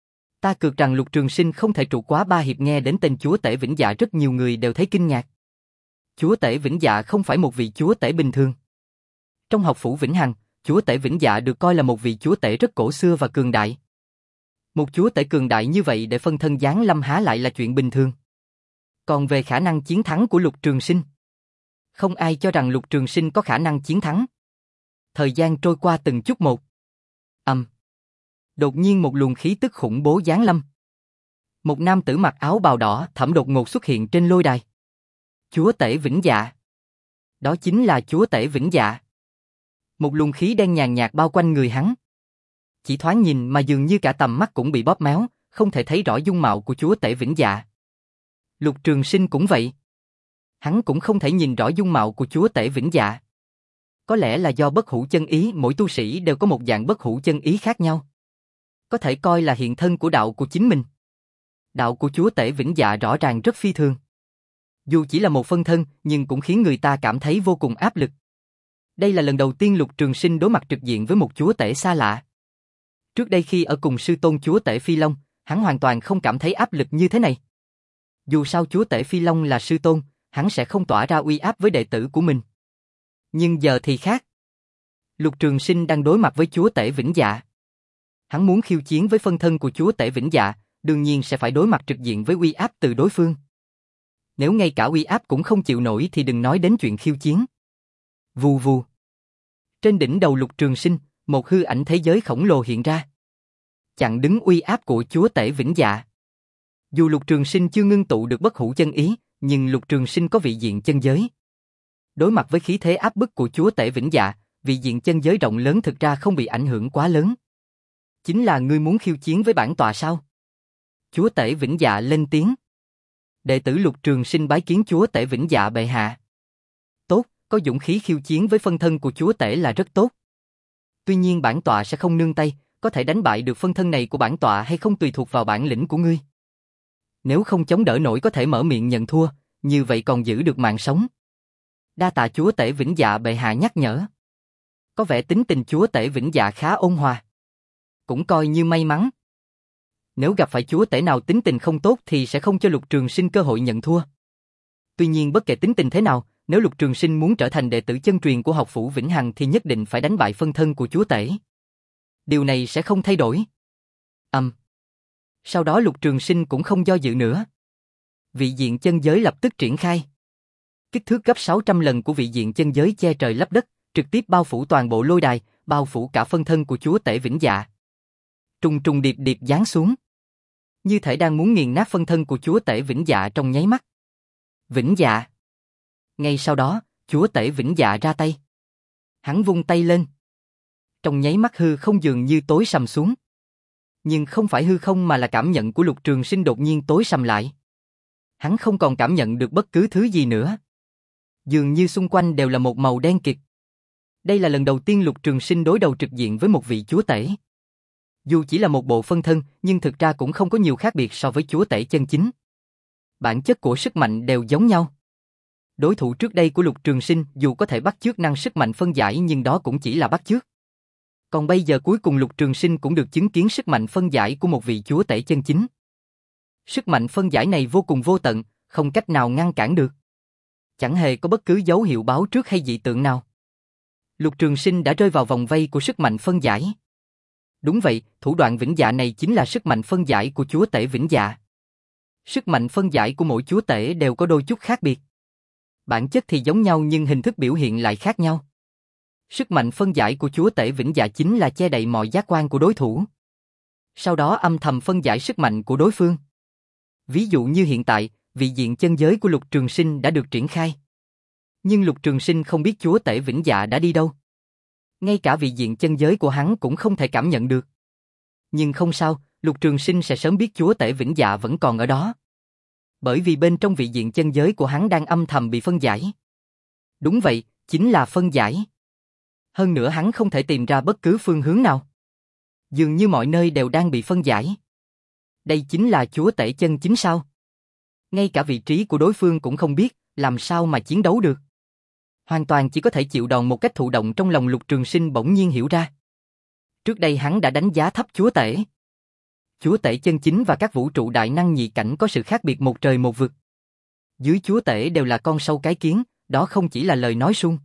Ta cược rằng Lục Trường Sinh không thể trụ quá ba hiệp. Nghe đến tên chúa tể Vĩnh Dạ rất nhiều người đều thấy kinh ngạc. Chúa tể Vĩnh Dạ không phải một vị chúa tể bình thường. Trong học phủ Vĩnh Hằng, chúa tể Vĩnh Dạ được coi là một vị chúa tể rất cổ xưa và cường đại. Một chúa tể cường đại như vậy để phân thân giáng lâm há lại là chuyện bình thường. Còn về khả năng chiến thắng của Lục Trường Sinh, không ai cho rằng Lục Trường Sinh có khả năng chiến thắng. Thời gian trôi qua từng chút một. Ầm. Um. Đột nhiên một luồng khí tức khủng bố giáng lâm. Một nam tử mặc áo bào đỏ thẫm đột ngột xuất hiện trên lôi đài. Chúa tể Vĩnh Dạ. Đó chính là chúa tể Vĩnh Dạ. Một luồng khí đen nhàn nhạt bao quanh người hắn. Chỉ thoáng nhìn mà dường như cả tầm mắt cũng bị bóp méo, không thể thấy rõ dung mạo của chúa tể Vĩnh Dạ. Lục Trường Sinh cũng vậy. Hắn cũng không thể nhìn rõ dung mạo của chúa tể Vĩnh Dạ. Có lẽ là do bất hủ chân ý, mỗi tu sĩ đều có một dạng bất hủ chân ý khác nhau. Có thể coi là hiện thân của đạo của chính mình. Đạo của chúa tể Vĩnh Dạ rõ ràng rất phi thường. Dù chỉ là một phân thân, nhưng cũng khiến người ta cảm thấy vô cùng áp lực. Đây là lần đầu tiên Lục Trường Sinh đối mặt trực diện với một chúa tể xa lạ. Trước đây khi ở cùng sư tôn chúa tể Phi Long, hắn hoàn toàn không cảm thấy áp lực như thế này. Dù sao chúa tể Phi Long là sư tôn, hắn sẽ không tỏa ra uy áp với đệ tử của mình. Nhưng giờ thì khác. Lục Trường Sinh đang đối mặt với chúa tể Vĩnh Dạ. Hắn muốn khiêu chiến với phân thân của chúa tể Vĩnh Dạ, đương nhiên sẽ phải đối mặt trực diện với uy áp từ đối phương. Nếu ngay cả uy áp cũng không chịu nổi thì đừng nói đến chuyện khiêu chiến. Vù vù. Trên đỉnh đầu Lục Trường Sinh, một hư ảnh thế giới khổng lồ hiện ra. Chặn đứng uy áp của chúa tể Vĩnh Dạ. Dù Lục Trường Sinh chưa ngưng tụ được bất hủ chân ý, nhưng Lục Trường Sinh có vị diện chân giới. Đối mặt với khí thế áp bức của chúa tể Vĩnh Dạ, vị diện chân giới rộng lớn thực ra không bị ảnh hưởng quá lớn. Chính là ngươi muốn khiêu chiến với bản tọa sao? Chúa tể Vĩnh Dạ lên tiếng. Đệ tử Lục Trường Sinh bái kiến chúa tể Vĩnh Dạ bệ hạ. Tốt, có dũng khí khiêu chiến với phân thân của chúa tể là rất tốt. Tuy nhiên bản tọa sẽ không nương tay, có thể đánh bại được phân thân này của bản tọa hay không tùy thuộc vào bản lĩnh của ngươi. Nếu không chống đỡ nổi có thể mở miệng nhận thua, như vậy còn giữ được mạng sống. Đa tạ chúa tể Vĩnh Dạ bệ hạ nhắc nhở. Có vẻ tính tình chúa tể Vĩnh Dạ khá ôn hòa. Cũng coi như may mắn. Nếu gặp phải chúa tể nào tính tình không tốt thì sẽ không cho Lục Trường Sinh cơ hội nhận thua. Tuy nhiên bất kể tính tình thế nào, nếu Lục Trường Sinh muốn trở thành đệ tử chân truyền của học phủ Vĩnh Hằng thì nhất định phải đánh bại phân thân của chúa tể. Điều này sẽ không thay đổi. Ầm. Um. Sau đó Lục Trường Sinh cũng không do dự nữa. Vị diện chân giới lập tức triển khai. Kích thước gấp sáu trăm lần của vị diện chân giới che trời lấp đất, trực tiếp bao phủ toàn bộ lôi đài, bao phủ cả phân thân của chúa tể Vĩnh Dạ. Trùng trùng điệp điệp giáng xuống. Như thể đang muốn nghiền nát phân thân của chúa tể Vĩnh Dạ trong nháy mắt. Vĩnh Dạ. Ngay sau đó, chúa tể Vĩnh Dạ ra tay. Hắn vung tay lên. Trong nháy mắt hư không dường như tối sầm xuống. Nhưng không phải hư không mà là cảm nhận của Lục Trường Sinh đột nhiên tối sầm lại. Hắn không còn cảm nhận được bất cứ thứ gì nữa. Dường như xung quanh đều là một màu đen kịt. Đây là lần đầu tiên Lục Trường Sinh đối đầu trực diện với một vị chúa tể. Dù chỉ là một bộ phân thân, nhưng thực ra cũng không có nhiều khác biệt so với chúa tể chân chính. Bản chất của sức mạnh đều giống nhau. Đối thủ trước đây của Lục Trường Sinh dù có thể bắt chước năng sức mạnh phân giải nhưng đó cũng chỉ là bắt chước. Còn bây giờ cuối cùng Lục Trường Sinh cũng được chứng kiến sức mạnh phân giải của một vị chúa tể chân chính. Sức mạnh phân giải này vô cùng vô tận, không cách nào ngăn cản được. Chẳng hề có bất cứ dấu hiệu báo trước hay dị tượng nào. Lục Trường Sinh đã rơi vào vòng vây của sức mạnh phân giải. Đúng vậy, thủ đoạn Vĩnh Dạ này chính là sức mạnh phân giải của chúa tể Vĩnh Dạ. Sức mạnh phân giải của mỗi chúa tể đều có đôi chút khác biệt. Bản chất thì giống nhau nhưng hình thức biểu hiện lại khác nhau. Sức mạnh phân giải của chúa tể Vĩnh Dạ chính là che đậy mọi giác quan của đối thủ. Sau đó âm thầm phân giải sức mạnh của đối phương. Ví dụ như hiện tại, vị diện chân giới của Lục Trường Sinh đã được triển khai. Nhưng Lục Trường Sinh không biết chúa tể Vĩnh Dạ đã đi đâu. Ngay cả vị diện chân giới của hắn cũng không thể cảm nhận được. Nhưng không sao, Lục Trường Sinh sẽ sớm biết chúa tể Vĩnh Dạ vẫn còn ở đó. Bởi vì bên trong vị diện chân giới của hắn đang âm thầm bị phân giải. Đúng vậy, chính là phân giải. Hơn nữa hắn không thể tìm ra bất cứ phương hướng nào. Dường như mọi nơi đều đang bị phân giải. Đây chính là chúa tể chân chính sao? Ngay cả vị trí của đối phương cũng không biết, làm sao mà chiến đấu được. Hoàn toàn chỉ có thể chịu đòn một cách thụ động trong lòng Lục Trường Sinh bỗng nhiên hiểu ra. Trước đây hắn đã đánh giá thấp chúa tể. Chúa tể chân chính và các vũ trụ đại năng nhị cảnh có sự khác biệt một trời một vực. Dưới chúa tể đều là con sâu cái kiến, đó không chỉ là lời nói suông.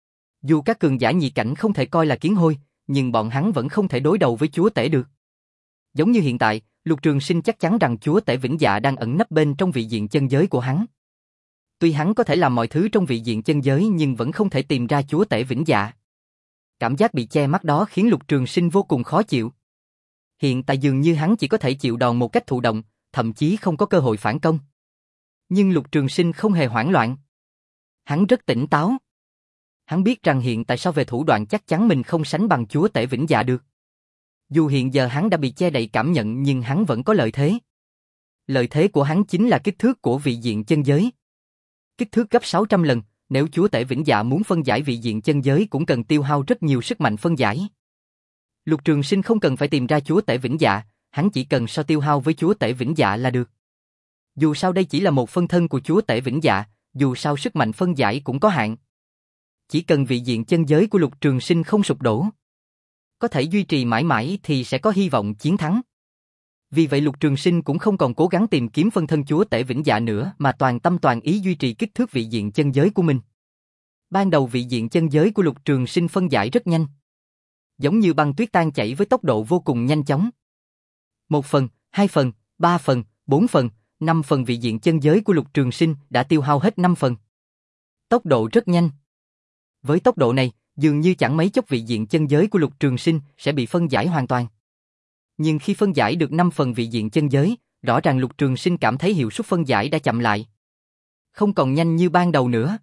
Dù các cường giả nhị cảnh không thể coi là kiến hôi, nhưng bọn hắn vẫn không thể đối đầu với chúa tể được. Giống như hiện tại, Lục Trường Sinh chắc chắn rằng chúa tể Vĩnh Dạ đang ẩn nấp bên trong vị diện chân giới của hắn. Tuy hắn có thể làm mọi thứ trong vị diện chân giới nhưng vẫn không thể tìm ra chúa tể Vĩnh Dạ. Cảm giác bị che mắt đó khiến Lục Trường Sinh vô cùng khó chịu. Hiện tại dường như hắn chỉ có thể chịu đòn một cách thụ động, thậm chí không có cơ hội phản công. Nhưng Lục Trường Sinh không hề hoảng loạn. Hắn rất tỉnh táo. Hắn biết rằng hiện tại so về thủ đoạn chắc chắn mình không sánh bằng chúa tể Vĩnh Dạ được. Dù hiện giờ hắn đã bị che đậy cảm nhận nhưng hắn vẫn có lợi thế. Lợi thế của hắn chính là kích thước của vị diện chân giới. Kích thước gấp sáu trăm lần, nếu chúa tể Vĩnh Dạ muốn phân giải vị diện chân giới cũng cần tiêu hao rất nhiều sức mạnh phân giải. Lục Trường Sinh không cần phải tìm ra chúa tể Vĩnh Dạ, hắn chỉ cần so tiêu hao với chúa tể Vĩnh Dạ là được. Dù sao đây chỉ là một phân thân của chúa tể Vĩnh Dạ, dù sao sức mạnh phân giải cũng có hạn. Chỉ cần vị diện chân giới của Lục Trường Sinh không sụp đổ, có thể duy trì mãi mãi thì sẽ có hy vọng chiến thắng. Vì vậy Lục Trường Sinh cũng không còn cố gắng tìm kiếm phân thân chúa tể Vĩnh Dạ nữa mà toàn tâm toàn ý duy trì kích thước vị diện chân giới của mình. Ban đầu vị diện chân giới của Lục Trường Sinh phân giải rất nhanh. Giống như băng tuyết tan chảy với tốc độ vô cùng nhanh chóng. Một phần, hai phần, ba phần, bốn phần, năm phần vị diện chân giới của Lục Trường Sinh đã tiêu hao hết năm phần. Tốc độ rất nhanh. Với tốc độ này, dường như chẳng mấy chốc vị diện chân giới của Lục Trường Sinh sẽ bị phân giải hoàn toàn. Nhưng khi phân giải được năm phần vị diện chân giới, rõ ràng Lục Trường Sinh cảm thấy hiệu suất phân giải đã chậm lại. Không còn nhanh như ban đầu nữa.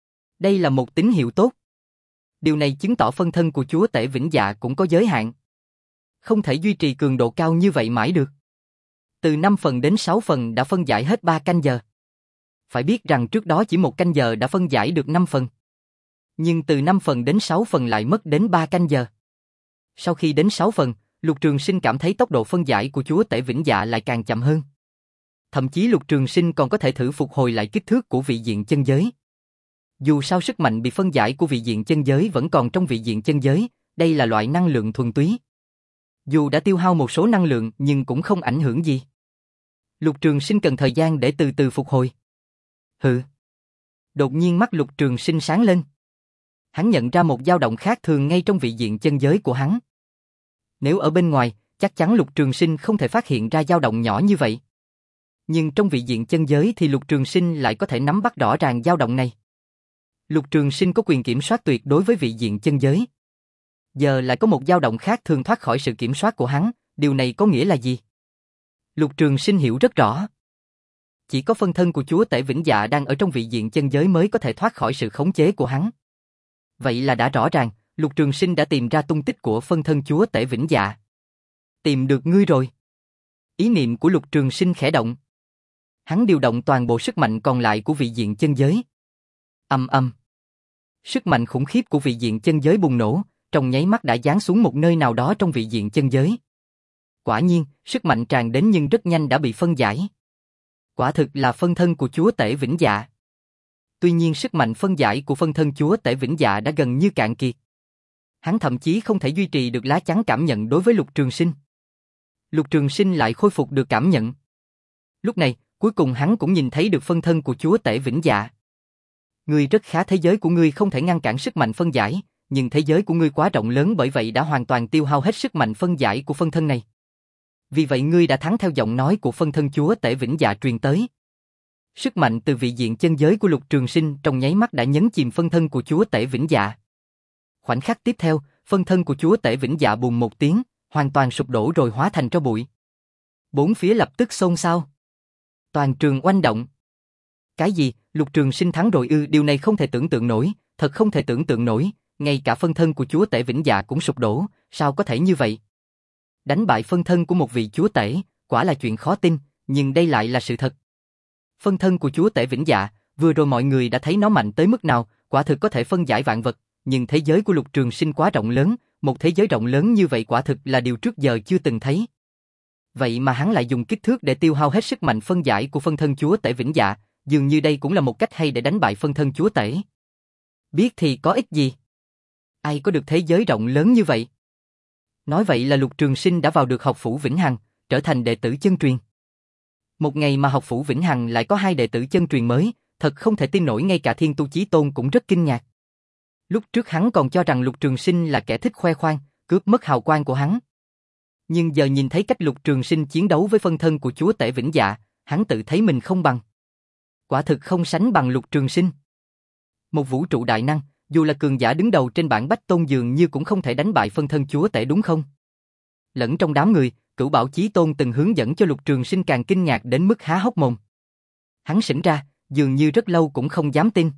Đây là một tín hiệu tốt. Điều này chứng tỏ phân thân của chúa tể vĩnh dạ cũng có giới hạn. Không thể duy trì cường độ cao như vậy mãi được. Từ năm phần đến sáu phần đã phân giải hết ba canh giờ. Phải biết rằng trước đó chỉ một canh giờ đã phân giải được năm phần. Nhưng từ năm phần đến sáu phần lại mất đến ba canh giờ. Sau khi đến sáu phần, Lục Trường Sinh cảm thấy tốc độ phân giải của chúa tể vĩnh dạ lại càng chậm hơn. Thậm chí Lục Trường Sinh còn có thể thử phục hồi lại kích thước của vị diện chân giới. Dù sao sức mạnh bị phân giải của vị diện chân giới vẫn còn trong vị diện chân giới, đây là loại năng lượng thuần túy. Dù đã tiêu hao một số năng lượng nhưng cũng không ảnh hưởng gì. Lục Trường Sinh cần thời gian để từ từ phục hồi. Hừ. Đột nhiên mắt Lục Trường Sinh sáng lên. Hắn nhận ra một dao động khác thường ngay trong vị diện chân giới của hắn. Nếu ở bên ngoài, chắc chắn Lục Trường Sinh không thể phát hiện ra dao động nhỏ như vậy. Nhưng trong vị diện chân giới thì Lục Trường Sinh lại có thể nắm bắt rõ ràng dao động này. Lục Trường Sinh có quyền kiểm soát tuyệt đối với vị diện chân giới. Giờ lại có một dao động khác thường thoát khỏi sự kiểm soát của hắn, điều này có nghĩa là gì? Lục Trường Sinh hiểu rất rõ. Chỉ có phân thân của chúa tể vĩnh dạ đang ở trong vị diện chân giới mới có thể thoát khỏi sự khống chế của hắn. Vậy là đã rõ ràng, Lục Trường Sinh đã tìm ra tung tích của phân thân chúa tể vĩnh dạ. Tìm được ngươi rồi. Ý niệm của Lục Trường Sinh khẽ động. Hắn điều động toàn bộ sức mạnh còn lại của vị diện chân giới. Ầm ầm. Sức mạnh khủng khiếp của vị diện chân giới bùng nổ, trong nháy mắt đã giáng xuống một nơi nào đó trong vị diện chân giới. Quả nhiên, sức mạnh tràn đến nhưng rất nhanh đã bị phân giải. Quả thực là phân thân của chúa tể vĩnh dạ. Tuy nhiên sức mạnh phân giải của phân thân chúa tể vĩnh dạ đã gần như cạn kiệt. Hắn thậm chí không thể duy trì được lá chắn cảm nhận đối với Lục Trường Sinh. Lục Trường Sinh lại khôi phục được cảm nhận. Lúc này, cuối cùng hắn cũng nhìn thấy được phân thân của chúa tể vĩnh dạ. Ngươi rất khá, thế giới của ngươi không thể ngăn cản sức mạnh phân giải, nhưng thế giới của ngươi quá rộng lớn bởi vậy đã hoàn toàn tiêu hao hết sức mạnh phân giải của phân thân này. Vì vậy ngươi đã thắng theo giọng nói của phân thân chúa tể vĩnh dạ truyền tới. Sức mạnh từ vị diện chân giới của Lục Trường Sinh trong nháy mắt đã nhấn chìm phân thân của chúa tể vĩnh dạ. Khoảnh khắc tiếp theo, phân thân của chúa tể vĩnh dạ bùng một tiếng, hoàn toàn sụp đổ rồi hóa thành tro bụi. Bốn phía lập tức xôn xao. Toàn trường oanh động. Cái gì, Lục Trường Sinh thắng rồi ư? Điều này không thể tưởng tượng nổi, thật không thể tưởng tượng nổi, ngay cả phân thân của chúa tể vĩnh dạ cũng sụp đổ, sao có thể như vậy? Đánh bại phân thân của một vị chúa tể, quả là chuyện khó tin, nhưng đây lại là sự thật. Phân thân của chúa tể vĩnh dạ, vừa rồi mọi người đã thấy nó mạnh tới mức nào, quả thực có thể phân giải vạn vật, nhưng thế giới của Lục Trường Sinh quá rộng lớn, một thế giới rộng lớn như vậy quả thực là điều trước giờ chưa từng thấy. Vậy mà hắn lại dùng kích thước để tiêu hao hết sức mạnh phân giải của phân thân chúa tể vĩnh dạ, dường như đây cũng là một cách hay để đánh bại phân thân chúa tể. Biết thì có ích gì? Ai có được thế giới rộng lớn như vậy? Nói vậy là Lục Trường Sinh đã vào được học phủ Vĩnh Hằng, trở thành đệ tử chân truyền. Một ngày mà học phủ Vĩnh Hằng lại có hai đệ tử chân truyền mới, thật không thể tin nổi, ngay cả Thiên Tu Chí Tôn cũng rất kinh ngạc. Lúc trước hắn còn cho rằng Lục Trường Sinh là kẻ thích khoe khoang, cướp mất hào quang của hắn. Nhưng giờ nhìn thấy cách Lục Trường Sinh chiến đấu với phân thân của chúa tể vĩnh dạ, hắn tự thấy mình không bằng. Quả thực không sánh bằng Lục Trường Sinh. Một vũ trụ đại năng, dù là cường giả đứng đầu trên bảng Bách Tôn dường như cũng không thể đánh bại phân thân chúa tể, đúng không? Lẫn trong đám người, Cửu Bảo Chí Tôn từng hướng dẫn cho Lục Trường Sinh càng kinh ngạc đến mức há hốc mồm. Hắn sững ra, dường như rất lâu cũng không dám tin.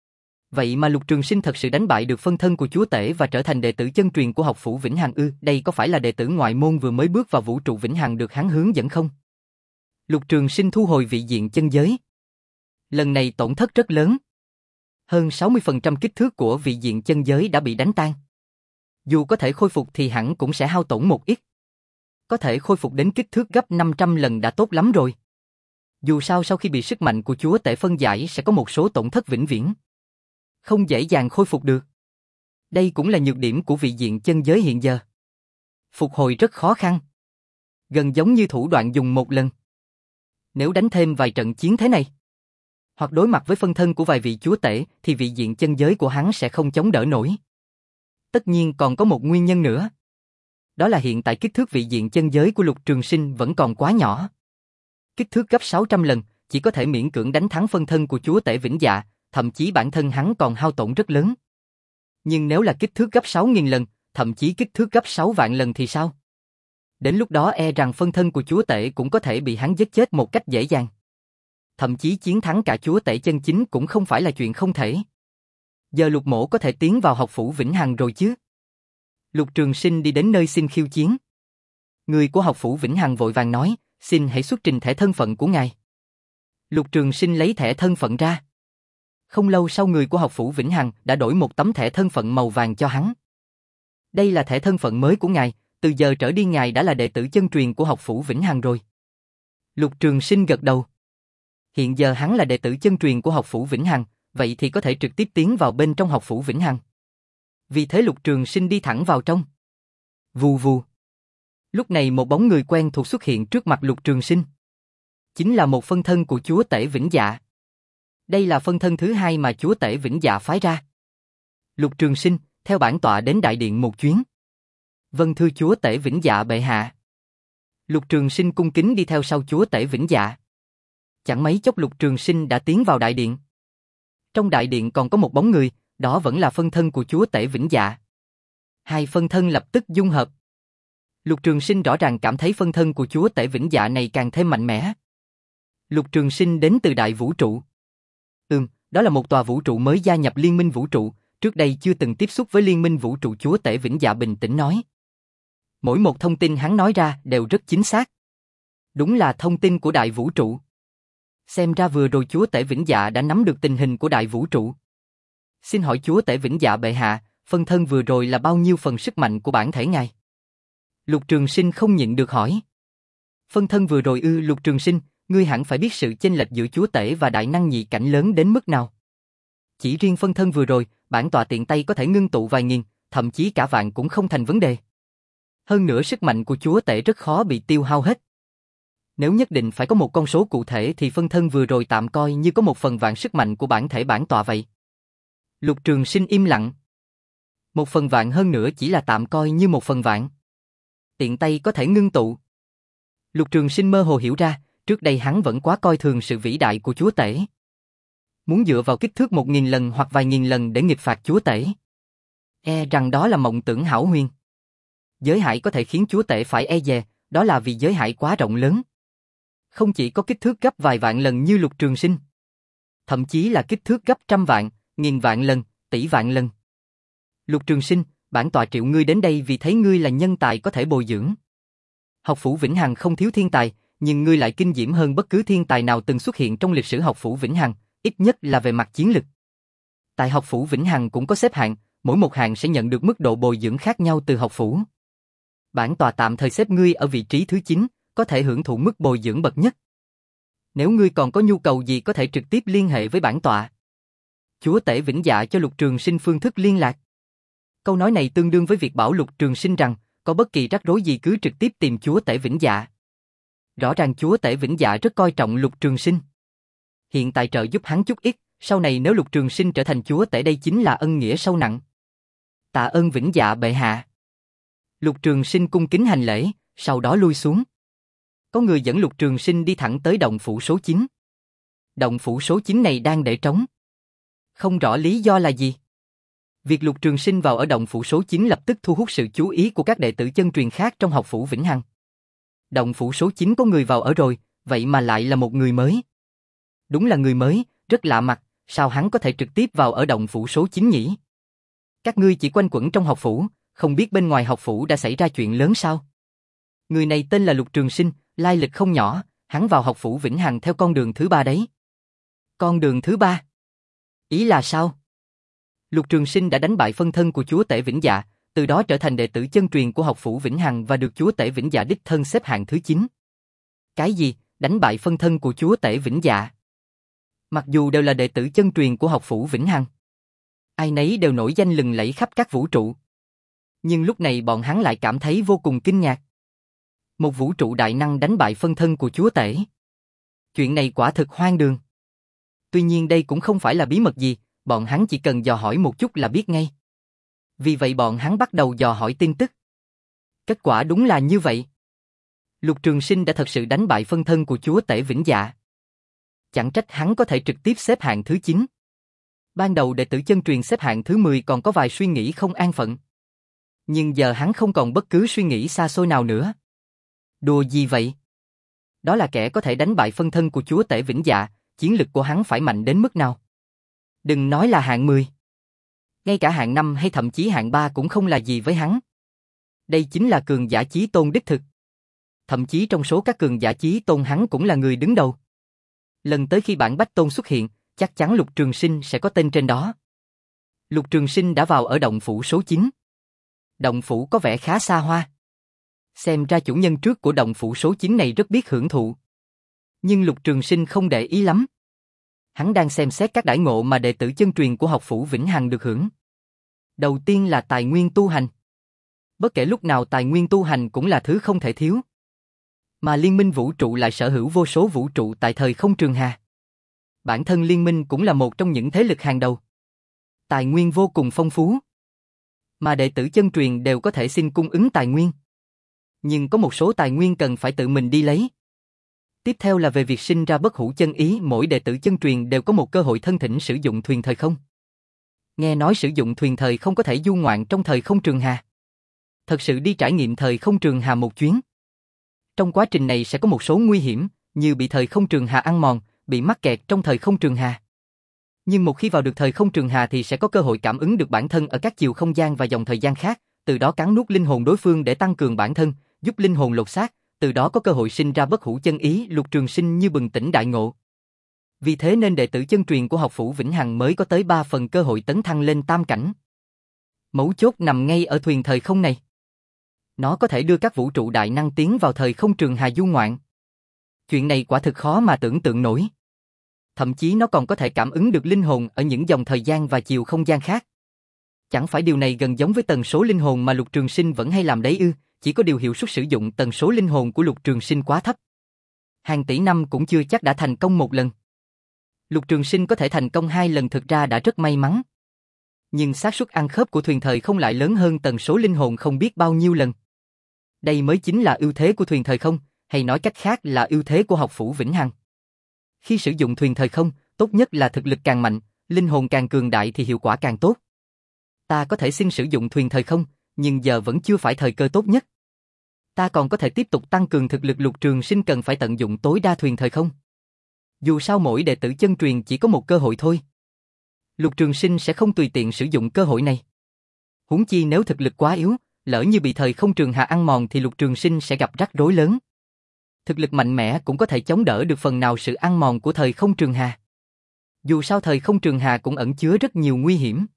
Vậy mà Lục Trường Sinh thật sự đánh bại được phân thân của chúa tể và trở thành đệ tử chân truyền của học phủ Vĩnh Hằng ư? Đây có phải là đệ tử ngoại môn vừa mới bước vào vũ trụ Vĩnh Hằng được hắn hướng dẫn không? Lục Trường Sinh thu hồi vị diện chân giới. Lần này tổn thất rất lớn. Hơn sáu mươi phần trăm kích thước của vị diện chân giới đã bị đánh tan. Dù có thể khôi phục thì hẳn cũng sẽ hao tổn một ít. Có thể khôi phục đến kích thước gấp năm trăm lần đã tốt lắm rồi. Dù sao sau khi bị sức mạnh của chúa tể phân giải sẽ có một số tổn thất vĩnh viễn. Không dễ dàng khôi phục được. Đây cũng là nhược điểm của vị diện chân giới hiện giờ. Phục hồi rất khó khăn. Gần giống như thủ đoạn dùng một lần. Nếu đánh thêm vài trận chiến thế này, hoặc đối mặt với phân thân của vài vị chúa tể, thì vị diện chân giới của hắn sẽ không chống đỡ nổi. Tất nhiên còn có một nguyên nhân nữa. Đó là hiện tại kích thước vị diện chân giới của Lục Trường Sinh vẫn còn quá nhỏ. Kích thước gấp sáu trăm lần, chỉ có thể miễn cưỡng đánh thắng phân thân của chúa tể vĩnh dạ, thậm chí bản thân hắn còn hao tổn rất lớn. Nhưng nếu là kích thước gấp sáu nghìn lần, thậm chí kích thước gấp sáu vạn lần thì sao? Đến lúc đó e rằng phân thân của chúa tể cũng có thể bị hắn giết chết một cách dễ dàng. thậm chí chiến thắng cả chúa tể chân chính cũng không phải là chuyện không thể. Giờ Lục Mỗ có thể tiến vào học phủ Vĩnh Hằng rồi chứ? Lục Trường Sinh đi đến nơi xin khiêu chiến. Người của học phủ Vĩnh Hằng vội vàng nói, xin hãy xuất trình thẻ thân phận của ngài. Lục Trường Sinh lấy thẻ thân phận ra. Không lâu sau người của học phủ Vĩnh Hằng đã đổi một tấm thẻ thân phận màu vàng cho hắn. Đây là thẻ thân phận mới của ngài, từ giờ trở đi ngài đã là đệ tử chân truyền của học phủ Vĩnh Hằng rồi. Lục Trường Sinh gật đầu. Hiện giờ hắn là đệ tử chân truyền của học phủ Vĩnh Hằng, vậy thì có thể trực tiếp tiến vào bên trong học phủ Vĩnh Hằng. Vì thế Lục Trường Sinh đi thẳng vào trong. Vù vù. Lúc này một bóng người quen thuộc xuất hiện trước mặt Lục Trường Sinh. Chính là một phân thân của chúa tể Vĩnh Dạ. Đây là phân thân thứ hai mà chúa tể Vĩnh Dạ phái ra. Lục Trường Sinh, theo bản tọa đến đại điện một chuyến. Vâng thưa chúa tể Vĩnh Dạ bệ hạ. Lục Trường Sinh cung kính đi theo sau chúa tể Vĩnh Dạ. Chẳng mấy chốc Lục Trường Sinh đã tiến vào đại điện. Trong đại điện còn có một bóng người, đó vẫn là phân thân của chúa tể Vĩnh Dạ. Hai phân thân lập tức dung hợp. Lục Trường Sinh rõ ràng cảm thấy phân thân của chúa tể Vĩnh Dạ này càng thêm mạnh mẽ. Lục Trường Sinh đến từ đại vũ trụ. Ừm, đó là một tòa vũ trụ mới gia nhập liên minh vũ trụ, trước đây chưa từng tiếp xúc với liên minh vũ trụ. Chúa tể Vĩnh Dạ bình tĩnh nói. Mỗi một thông tin hắn nói ra đều rất chính xác. Đúng là thông tin của đại vũ trụ. Xem ra vừa rồi chúa tể Vĩnh Dạ đã nắm được tình hình của đại vũ trụ. Xin hỏi chúa tể Vĩnh Dạ bệ hạ, phân thân vừa rồi là bao nhiêu phần sức mạnh của bản thể ngài? Lục Trường Sinh không nhịn được hỏi. Phân thân vừa rồi ư? Lục Trường Sinh, ngươi hẳn phải biết sự chênh lệch giữa chúa tể và đại năng nhị cảnh lớn đến mức nào. Chỉ riêng phân thân vừa rồi, bản tọa tiện tay có thể ngưng tụ vài nghìn, thậm chí cả vạn cũng không thành vấn đề. Hơn nữa sức mạnh của chúa tể rất khó bị tiêu hao hết. Nếu nhất định phải có một con số cụ thể thì phân thân vừa rồi tạm coi như có một phần vạn sức mạnh của bản thể bản tọa vậy. Lục Trường Sinh im lặng. Một phần vạn hơn nữa chỉ là tạm coi như một phần vạn. Tiện tay có thể ngưng tụ. Lục Trường Sinh mơ hồ hiểu ra, trước đây hắn vẫn quá coi thường sự vĩ đại của chúa tể. Muốn dựa vào kích thước một nghìn lần hoặc vài nghìn lần để nghịch phạt chúa tể. E rằng đó là mộng tưởng hão huyền. Giới hải có thể khiến chúa tể phải e dè, đó là vì giới hải quá rộng lớn. Không chỉ có kích thước gấp vài vạn lần như Lục Trường Sinh. Thậm chí là kích thước gấp trăm vạn, nghìn vạn lần, tỷ vạn lần. Lục Trường Sinh, bản tọa triệu ngươi đến đây vì thấy ngươi là nhân tài có thể bồi dưỡng. Học phủ Vĩnh Hằng không thiếu thiên tài, nhưng ngươi lại kinh diễm hơn bất cứ thiên tài nào từng xuất hiện trong lịch sử học phủ Vĩnh Hằng, ít nhất là về mặt chiến lực. Tại học phủ Vĩnh Hằng cũng có xếp hạng, mỗi một hạng sẽ nhận được mức độ bồi dưỡng khác nhau từ học phủ. Bản tọa tạm thời xếp ngươi ở vị trí thứ chín, có thể hưởng thụ mức bồi dưỡng bậc nhất. Nếu ngươi còn có nhu cầu gì có thể trực tiếp liên hệ với bản tọa. Chúa tể Vĩnh Dạ cho Lục Trường Sinh phương thức liên lạc. Câu nói này tương đương với việc bảo Lục Trường Sinh rằng, có bất kỳ rắc rối gì cứ trực tiếp tìm chúa tể Vĩnh Dạ. Rõ ràng chúa tể Vĩnh Dạ rất coi trọng Lục Trường Sinh. Hiện tại trợ giúp hắn chút ít, sau này nếu Lục Trường Sinh trở thành chúa tể đây chính là ân nghĩa sâu nặng. Tạ ơn Vĩnh Dạ bệ hạ. Lục Trường Sinh cung kính hành lễ, sau đó lui xuống. Có người dẫn Lục Trường Sinh đi thẳng tới động phủ số chín. Động phủ số chín này đang để trống. Không rõ lý do là gì. Việc Lục Trường Sinh vào ở động phủ số chín lập tức thu hút sự chú ý của các đệ tử chân truyền khác trong học phủ Vĩnh Hằng. Động phủ số chín có người vào ở rồi, vậy mà lại là một người mới. Đúng là người mới, rất lạ mặt, sao hắn có thể trực tiếp vào ở động phủ số chín nhỉ? Các ngươi chỉ quanh quẩn trong học phủ, không biết bên ngoài học phủ đã xảy ra chuyện lớn sao? Người này tên là Lục Trường Sinh, lai lịch không nhỏ, hắn vào học phủ Vĩnh Hằng theo con đường thứ ba đấy. Con đường thứ ba? Ý là sao? Lục Trường Sinh đã đánh bại phân thân của chúa tể Vĩnh Dạ, từ đó trở thành đệ tử chân truyền của học phủ Vĩnh Hằng và được chúa tể Vĩnh Dạ đích thân xếp hạng thứ chín. Cái gì? Đánh bại phân thân của chúa tể Vĩnh Dạ? Mặc dù đều là đệ tử chân truyền của học phủ Vĩnh Hằng, ai nấy đều nổi danh lừng lẫy khắp các vũ trụ. Nhưng lúc này bọn hắn lại cảm thấy vô cùng kinh ngạc. Một vũ trụ đại năng đánh bại phân thân của chúa tể. Chuyện này quả thực hoang đường. Tuy nhiên đây cũng không phải là bí mật gì, bọn hắn chỉ cần dò hỏi một chút là biết ngay. Vì vậy bọn hắn bắt đầu dò hỏi tin tức. Kết quả đúng là như vậy. Lục Trường Sinh đã thật sự đánh bại phân thân của chúa tể Vĩnh Dạ. Chẳng trách hắn có thể trực tiếp xếp hạng thứ chín. Ban đầu đệ tử chân truyền xếp hạng thứ mười còn có vài suy nghĩ không an phận. Nhưng giờ hắn không còn bất cứ suy nghĩ xa xôi nào nữa. Đùa gì vậy? Đó là kẻ có thể đánh bại phân thân của chúa tể Vĩnh Dạ, chiến lực của hắn phải mạnh đến mức nào. Đừng nói là hạng mười. Ngay cả hạng năm hay thậm chí hạng ba cũng không là gì với hắn. Đây chính là cường giả chí tôn đích thực. Thậm chí trong số các cường giả chí tôn hắn cũng là người đứng đầu. Lần tới khi bản Bách Tôn xuất hiện, chắc chắn Lục Trường Sinh sẽ có tên trên đó. Lục Trường Sinh đã vào ở động phủ số chín. Động phủ có vẻ khá xa hoa. Xem ra chủ nhân trước của động phủ số chín này rất biết hưởng thụ. Nhưng Lục Trường Sinh không để ý lắm. Hắn đang xem xét các đãi ngộ mà đệ tử chân truyền của học phủ Vĩnh Hằng được hưởng. Đầu tiên là tài nguyên tu hành. Bất kể lúc nào tài nguyên tu hành cũng là thứ không thể thiếu. Mà Liên minh vũ trụ lại sở hữu vô số vũ trụ tại thời không trường hà. Bản thân Liên minh cũng là một trong những thế lực hàng đầu. Tài nguyên vô cùng phong phú. Mà đệ tử chân truyền đều có thể xin cung ứng tài nguyên. Nhưng có một số tài nguyên cần phải tự mình đi lấy. Tiếp theo là về việc sinh ra bất hủ chân ý, mỗi đệ tử chân truyền đều có một cơ hội thân thỉnh sử dụng thuyền thời không. Nghe nói sử dụng thuyền thời không có thể du ngoạn trong thời không trường hà. Thật sự đi trải nghiệm thời không trường hà một chuyến. Trong quá trình này sẽ có một số nguy hiểm, như bị thời không trường hà ăn mòn, bị mắc kẹt trong thời không trường hà. Nhưng một khi vào được thời không trường hà thì sẽ có cơ hội cảm ứng được bản thân ở các chiều không gian và dòng thời gian khác, từ đó cắn nuốt linh hồn đối phương để tăng cường bản thân, giúp linh hồn lột xác, từ đó có cơ hội sinh ra bất hủ chân ý. Lục Trường Sinh như bừng tỉnh đại ngộ. Vì thế nên đệ tử chân truyền của học phủ Vĩnh Hằng mới có tới ba phần cơ hội tấn thăng lên tam cảnh. Mấu chốt nằm ngay ở thuyền thời không này. Nó có thể đưa các vũ trụ đại năng tiến vào thời không trường hà du ngoạn. Chuyện này quả thực khó mà tưởng tượng nổi. Thậm chí nó còn có thể cảm ứng được linh hồn ở những dòng thời gian và chiều không gian khác. Chẳng phải điều này gần giống với tần số linh hồn mà Lục Trường Sinh vẫn hay làm đấy ư? Chỉ có điều hiệu suất sử dụng tần số linh hồn của Lục Trường Sinh quá thấp. Hàng tỷ năm cũng chưa chắc đã thành công một lần. Lục Trường Sinh có thể thành công hai lần thực ra đã rất may mắn. Nhưng xác suất ăn khớp của thuyền thời không lại lớn hơn tần số linh hồn không biết bao nhiêu lần. Đây mới chính là ưu thế của thuyền thời không, hay nói cách khác là ưu thế của học phủ Vĩnh Hằng. Khi sử dụng thuyền thời không, tốt nhất là thực lực càng mạnh, linh hồn càng cường đại thì hiệu quả càng tốt. Ta có thể xin sử dụng thuyền thời không, nhưng giờ vẫn chưa phải thời cơ tốt nhất. Ta còn có thể tiếp tục tăng cường thực lực. Lục Trường Sinh cần phải tận dụng tối đa thuyền thời không. Dù sao mỗi đệ tử chân truyền chỉ có một cơ hội thôi. Lục Trường Sinh sẽ không tùy tiện sử dụng cơ hội này. Huống chi nếu thực lực quá yếu, lỡ như bị thời không trường hà ăn mòn thì Lục Trường Sinh sẽ gặp rắc rối lớn. Thực lực mạnh mẽ cũng có thể chống đỡ được phần nào sự ăn mòn của thời không trường hà. Dù sao thời không trường hà cũng ẩn chứa rất nhiều nguy hiểm.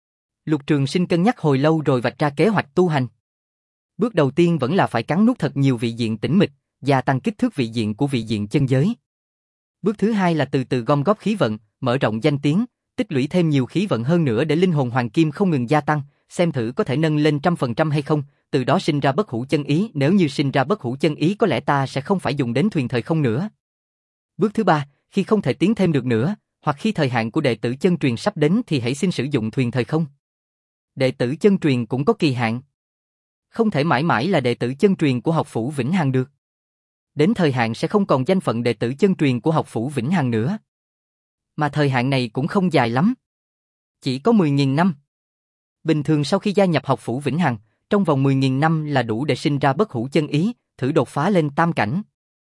Lục Trường Sinh cân nhắc hồi lâu rồi vạch ra kế hoạch tu hành. Bước đầu tiên vẫn là phải cắn nuốt thật nhiều vị diện tĩnh mịch, gia tăng kích thước vị diện của vị diện chân giới. Bước thứ hai là từ từ gom góp khí vận, mở rộng danh tiếng, tích lũy thêm nhiều khí vận hơn nữa để linh hồn hoàng kim không ngừng gia tăng, xem thử có thể nâng lên trăm phần trăm hay không, từ đó sinh ra bất hủ chân ý. Nếu như sinh ra bất hủ chân ý có lẽ ta sẽ không phải dùng đến thuyền thời không nữa. Bước thứ ba, khi không thể tiến thêm được nữa, hoặc khi thời hạn của đệ tử chân truyền sắp đến thì hãy xin sử dụng thuyền thời không. Đệ tử chân truyền cũng có kỳ hạn. Không thể mãi mãi là đệ tử chân truyền của học phủ Vĩnh Hằng được. Đến thời hạn sẽ không còn danh phận đệ tử chân truyền của học phủ Vĩnh Hằng nữa. Mà thời hạn này cũng không dài lắm. Chỉ có mười nghìn năm. Bình thường sau khi gia nhập học phủ Vĩnh Hằng, trong vòng mười nghìn năm là đủ để sinh ra bất hủ chân ý, thử đột phá lên tam cảnh.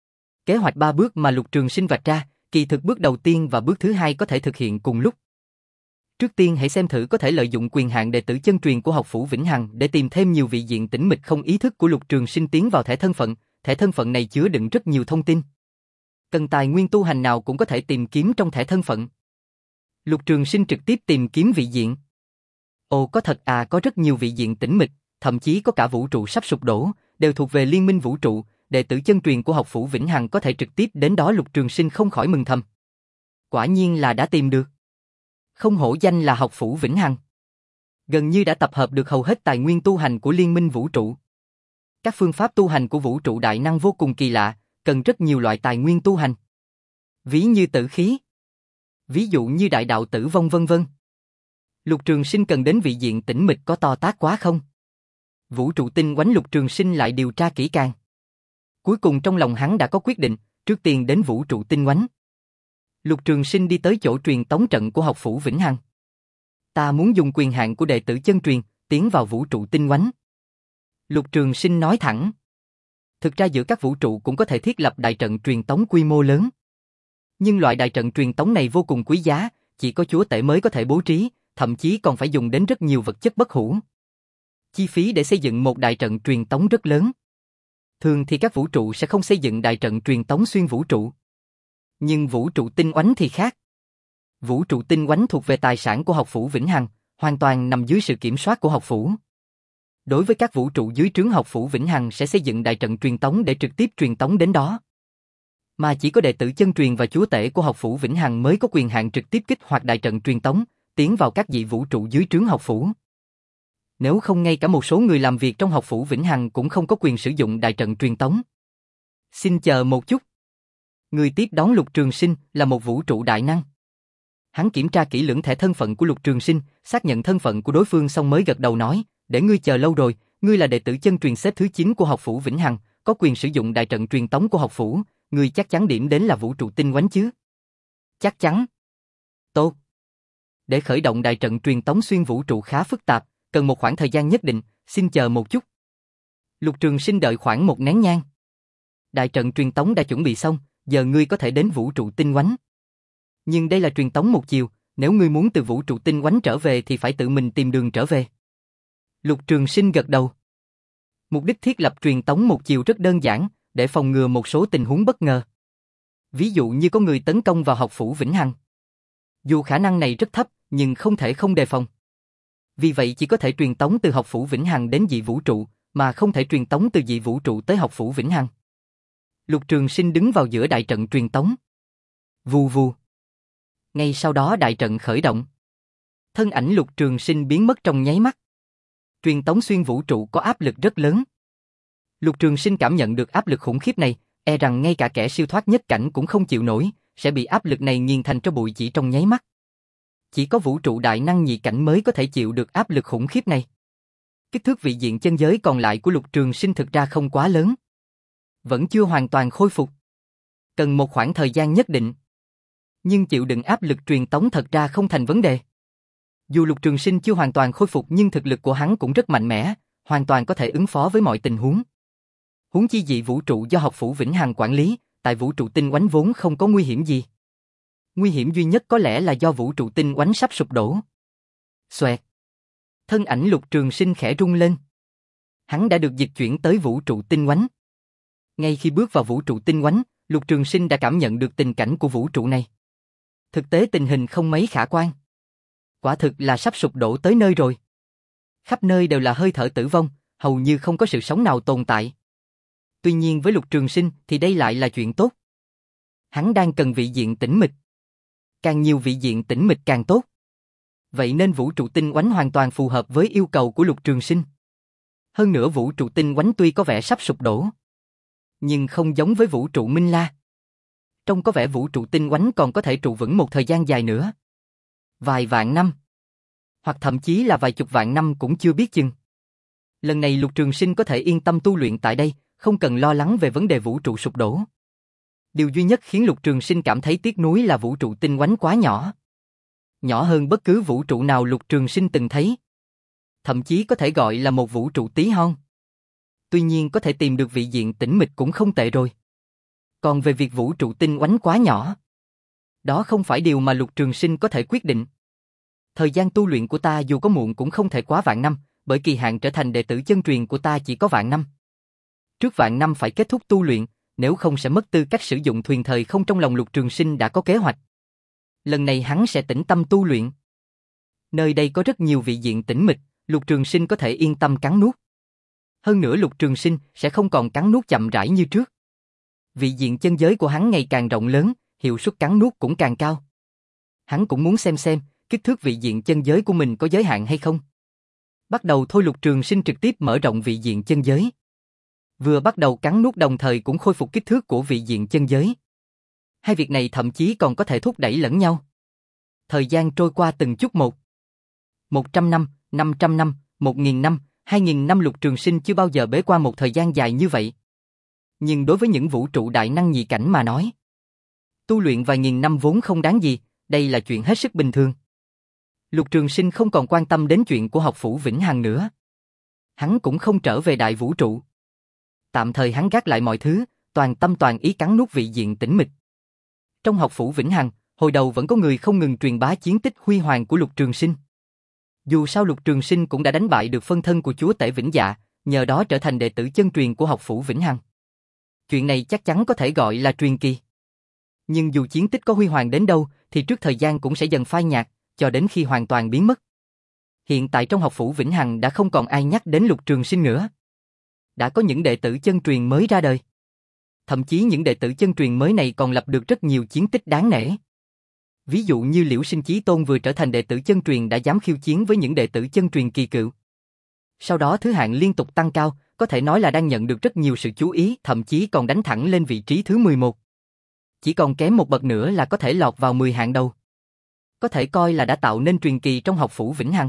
Kế hoạch ba bước mà Lục Trường Sinh vạch ra, kỳ thực bước đầu tiên và bước thứ hai có thể thực hiện cùng lúc. Trước tiên hãy xem thử có thể lợi dụng quyền hạn đệ tử chân truyền của học phủ Vĩnh Hằng để tìm thêm nhiều vị diện tĩnh mịch không ý thức của Lục Trường Sinh tiến vào thẻ thân phận. Thẻ thân phận này chứa đựng rất nhiều thông tin. Cần tài nguyên tu hành nào cũng có thể tìm kiếm trong thẻ thân phận. Lục Trường Sinh trực tiếp tìm kiếm vị diện. Ồ, có thật à, có rất nhiều vị diện tĩnh mịch, thậm chí có cả vũ trụ sắp sụp đổ, đều thuộc về liên minh vũ trụ, đệ tử chân truyền của học phủ Vĩnh Hằng có thể trực tiếp đến đó. Lục Trường Sinh không khỏi mừng thầm. Quả nhiên là đã tìm được. Không hổ danh là học phủ Vĩnh Hằng. Gần như đã tập hợp được hầu hết tài nguyên tu hành của liên minh vũ trụ. Các phương pháp tu hành của vũ trụ đại năng vô cùng kỳ lạ, cần rất nhiều loại tài nguyên tu hành. Ví như tử khí, ví dụ như đại đạo tử vong vân vân. Lục Trường Sinh cần đến vị diện tĩnh mịch có to tát quá không? Vũ trụ tinh quánh Lục Trường Sinh lại điều tra kỹ càng. Cuối cùng trong lòng hắn đã có quyết định, trước tiên đến vũ trụ tinh quánh. Lục Trường Sinh đi tới chỗ truyền tống trận của học phủ Vĩnh Hằng. Ta muốn dùng quyền hạn của đệ tử chân truyền, tiến vào vũ trụ tinh quánh. Lục Trường Sinh nói thẳng. Thực ra giữa các vũ trụ cũng có thể thiết lập đại trận truyền tống quy mô lớn. Nhưng loại đại trận truyền tống này vô cùng quý giá, chỉ có chúa tể mới có thể bố trí, thậm chí còn phải dùng đến rất nhiều vật chất bất hủ. Chi phí để xây dựng một đại trận truyền tống rất lớn. Thường thì các vũ trụ sẽ không xây dựng đại trận truyền tống xuyên vũ trụ. Nhưng vũ trụ tinh oánh thì khác. Vũ trụ tinh oánh thuộc về tài sản của học phủ Vĩnh Hằng, hoàn toàn nằm dưới sự kiểm soát của học phủ. Đối với các vũ trụ dưới trướng học phủ Vĩnh Hằng sẽ xây dựng đại trận truyền tống để trực tiếp truyền tống đến đó. Mà chỉ có đệ tử chân truyền và chúa tể của học phủ Vĩnh Hằng mới có quyền hạn trực tiếp kích hoạt đại trận truyền tống, tiến vào các dị vũ trụ dưới trướng học phủ. Nếu không ngay cả một số người làm việc trong học phủ Vĩnh Hằng cũng không có quyền sử dụng đại trận truyền tống. Xin chờ một chút. Người tiếp đón Lục Trường Sinh là một vũ trụ đại năng. Hắn kiểm tra kỹ lưỡng thẻ thân phận của Lục Trường Sinh, xác nhận thân phận của đối phương xong mới gật đầu nói, để ngươi chờ lâu rồi, ngươi là đệ tử chân truyền xếp thứ chín của học phủ Vĩnh Hằng, có quyền sử dụng đại trận truyền tống của học phủ, ngươi chắc chắn điểm đến là vũ trụ tinh oánh chứ? Chắc chắn. Tốt. Để khởi động đại trận truyền tống xuyên vũ trụ khá phức tạp, cần một khoảng thời gian nhất định, xin chờ một chút. Lục Trường Sinh đợi khoảng một nén nhang. Đại trận truyền tống đã chuẩn bị xong, giờ ngươi có thể đến vũ trụ tinh oánh. Nhưng đây là truyền tống một chiều, nếu ngươi muốn từ vũ trụ tinh oánh trở về thì phải tự mình tìm đường trở về. Lục Trường Sinh gật đầu. Mục đích thiết lập truyền tống một chiều rất đơn giản, để phòng ngừa một số tình huống bất ngờ. Ví dụ như có người tấn công vào học phủ Vĩnh Hằng. Dù khả năng này rất thấp, nhưng không thể không đề phòng. Vì vậy chỉ có thể truyền tống từ học phủ Vĩnh Hằng đến dị vũ trụ, mà không thể truyền tống từ dị vũ trụ tới học phủ Vĩnh Hằng. Lục Trường Sinh đứng vào giữa đại trận truyền tống. Vù vù. Ngay sau đó đại trận khởi động. Thân ảnh Lục Trường Sinh biến mất trong nháy mắt. Truyền tống xuyên vũ trụ có áp lực rất lớn. Lục Trường Sinh cảm nhận được áp lực khủng khiếp này, e rằng ngay cả kẻ siêu thoát nhất cảnh cũng không chịu nổi, sẽ bị áp lực này nghiền thành tro bụi chỉ trong nháy mắt. Chỉ có vũ trụ đại năng nhị cảnh mới có thể chịu được áp lực khủng khiếp này. Kích thước vị diện chân giới còn lại của Lục Trường Sinh thực ra không quá lớn. Vẫn chưa hoàn toàn khôi phục. Cần một khoảng thời gian nhất định. Nhưng chịu đựng áp lực truyền tống thật ra không thành vấn đề. Dù Lục Trường Sinh chưa hoàn toàn khôi phục nhưng thực lực của hắn cũng rất mạnh mẽ, hoàn toàn có thể ứng phó với mọi tình huống. Huống chi dị vũ trụ do học phủ Vĩnh Hằng quản lý, tại vũ trụ tinh oánh vốn không có nguy hiểm gì. Nguy hiểm duy nhất có lẽ là do vũ trụ tinh oánh sắp sụp đổ. Xoẹt. Thân ảnh Lục Trường Sinh khẽ rung lên. Hắn đã được dịch chuyển tới vũ trụ tinh oánh. Ngay khi bước vào vũ trụ tinh oánh, Lục Trường Sinh đã cảm nhận được tình cảnh của vũ trụ này. Thực tế tình hình không mấy khả quan. Quả thực là sắp sụp đổ tới nơi rồi. Khắp nơi đều là hơi thở tử vong, hầu như không có sự sống nào tồn tại. Tuy nhiên với Lục Trường Sinh thì đây lại là chuyện tốt. Hắn đang cần vị diện tĩnh mịch. Càng nhiều vị diện tĩnh mịch càng tốt. Vậy nên vũ trụ tinh oánh hoàn toàn phù hợp với yêu cầu của Lục Trường Sinh. Hơn nữa vũ trụ tinh oánh tuy có vẻ sắp sụp đổ, nhưng không giống với vũ trụ Minh La. Trông có vẻ vũ trụ tinh oánh còn có thể trụ vững một thời gian dài nữa. Vài vạn năm. Hoặc thậm chí là vài chục vạn năm cũng chưa biết chừng. Lần này Lục Trường Sinh có thể yên tâm tu luyện tại đây, không cần lo lắng về vấn đề vũ trụ sụp đổ. Điều duy nhất khiến Lục Trường Sinh cảm thấy tiếc nuối là vũ trụ tinh oánh quá nhỏ. Nhỏ hơn bất cứ vũ trụ nào Lục Trường Sinh từng thấy. Thậm chí có thể gọi là một vũ trụ tí hon. Tuy nhiên có thể tìm được vị diện tĩnh mịch cũng không tệ rồi. Còn về việc vũ trụ tinh oánh quá nhỏ, đó không phải điều mà Lục Trường Sinh có thể quyết định. Thời gian tu luyện của ta dù có muộn cũng không thể quá vạn năm, bởi kỳ hạn trở thành đệ tử chân truyền của ta chỉ có vạn năm. Trước vạn năm phải kết thúc tu luyện, nếu không sẽ mất tư cách sử dụng thuyền thời không. Trong lòng Lục Trường Sinh đã có kế hoạch. Lần này hắn sẽ tĩnh tâm tu luyện. Nơi đây có rất nhiều vị diện tĩnh mịch, Lục Trường Sinh có thể yên tâm cắn nuốt. Hơn nữa Lục Trường Sinh sẽ không còn cắn nuốt chậm rãi như trước. Vị diện chân giới của hắn ngày càng rộng lớn, hiệu suất cắn nuốt cũng càng cao. Hắn cũng muốn xem xem, kích thước vị diện chân giới của mình có giới hạn hay không. Bắt đầu thôi. Lục Trường Sinh trực tiếp mở rộng vị diện chân giới. Vừa bắt đầu cắn nuốt đồng thời cũng khôi phục kích thước của vị diện chân giới. Hai việc này thậm chí còn có thể thúc đẩy lẫn nhau. Thời gian trôi qua từng chút một. Một trăm năm, năm trăm năm, một nghìn năm, hai nghìn năm. Lục Trường Sinh chưa bao giờ bế qua một thời gian dài như vậy. Nhưng đối với những vũ trụ đại năng nhị cảnh mà nói, tu luyện vài nghìn năm vốn không đáng gì, đây là chuyện hết sức bình thường. Lục Trường Sinh không còn quan tâm đến chuyện của học phủ Vĩnh Hằng nữa. Hắn cũng không trở về đại vũ trụ. Tạm thời hắn gác lại mọi thứ, toàn tâm toàn ý cắn nuốt vị diện tĩnh mịch. Trong học phủ Vĩnh Hằng, hồi đầu vẫn có người không ngừng truyền bá chiến tích huy hoàng của Lục Trường Sinh. Dù sao Lục Trường Sinh cũng đã đánh bại được phân thân của chúa tể Vĩnh Dạ, nhờ đó trở thành đệ tử chân truyền của học phủ Vĩnh Hằng. Chuyện này chắc chắn có thể gọi là truyền kỳ. Nhưng dù chiến tích có huy hoàng đến đâu, thì trước thời gian cũng sẽ dần phai nhạt, cho đến khi hoàn toàn biến mất. Hiện tại trong học phủ Vĩnh Hằng đã không còn ai nhắc đến Lục Trường Sinh nữa. Đã có những đệ tử chân truyền mới ra đời. Thậm chí những đệ tử chân truyền mới này còn lập được rất nhiều chiến tích đáng nể. Ví dụ như Liễu Sinh Chí Tôn vừa trở thành đệ tử chân truyền đã dám khiêu chiến với những đệ tử chân truyền kỳ cựu. Sau đó thứ hạng liên tục tăng cao, có thể nói là đang nhận được rất nhiều sự chú ý, thậm chí còn đánh thẳng lên vị trí thứ mười một. Chỉ còn kém một bậc nữa là có thể lọt vào mười hạng đầu. Có thể coi là đã tạo nên truyền kỳ trong học phủ Vĩnh Hằng.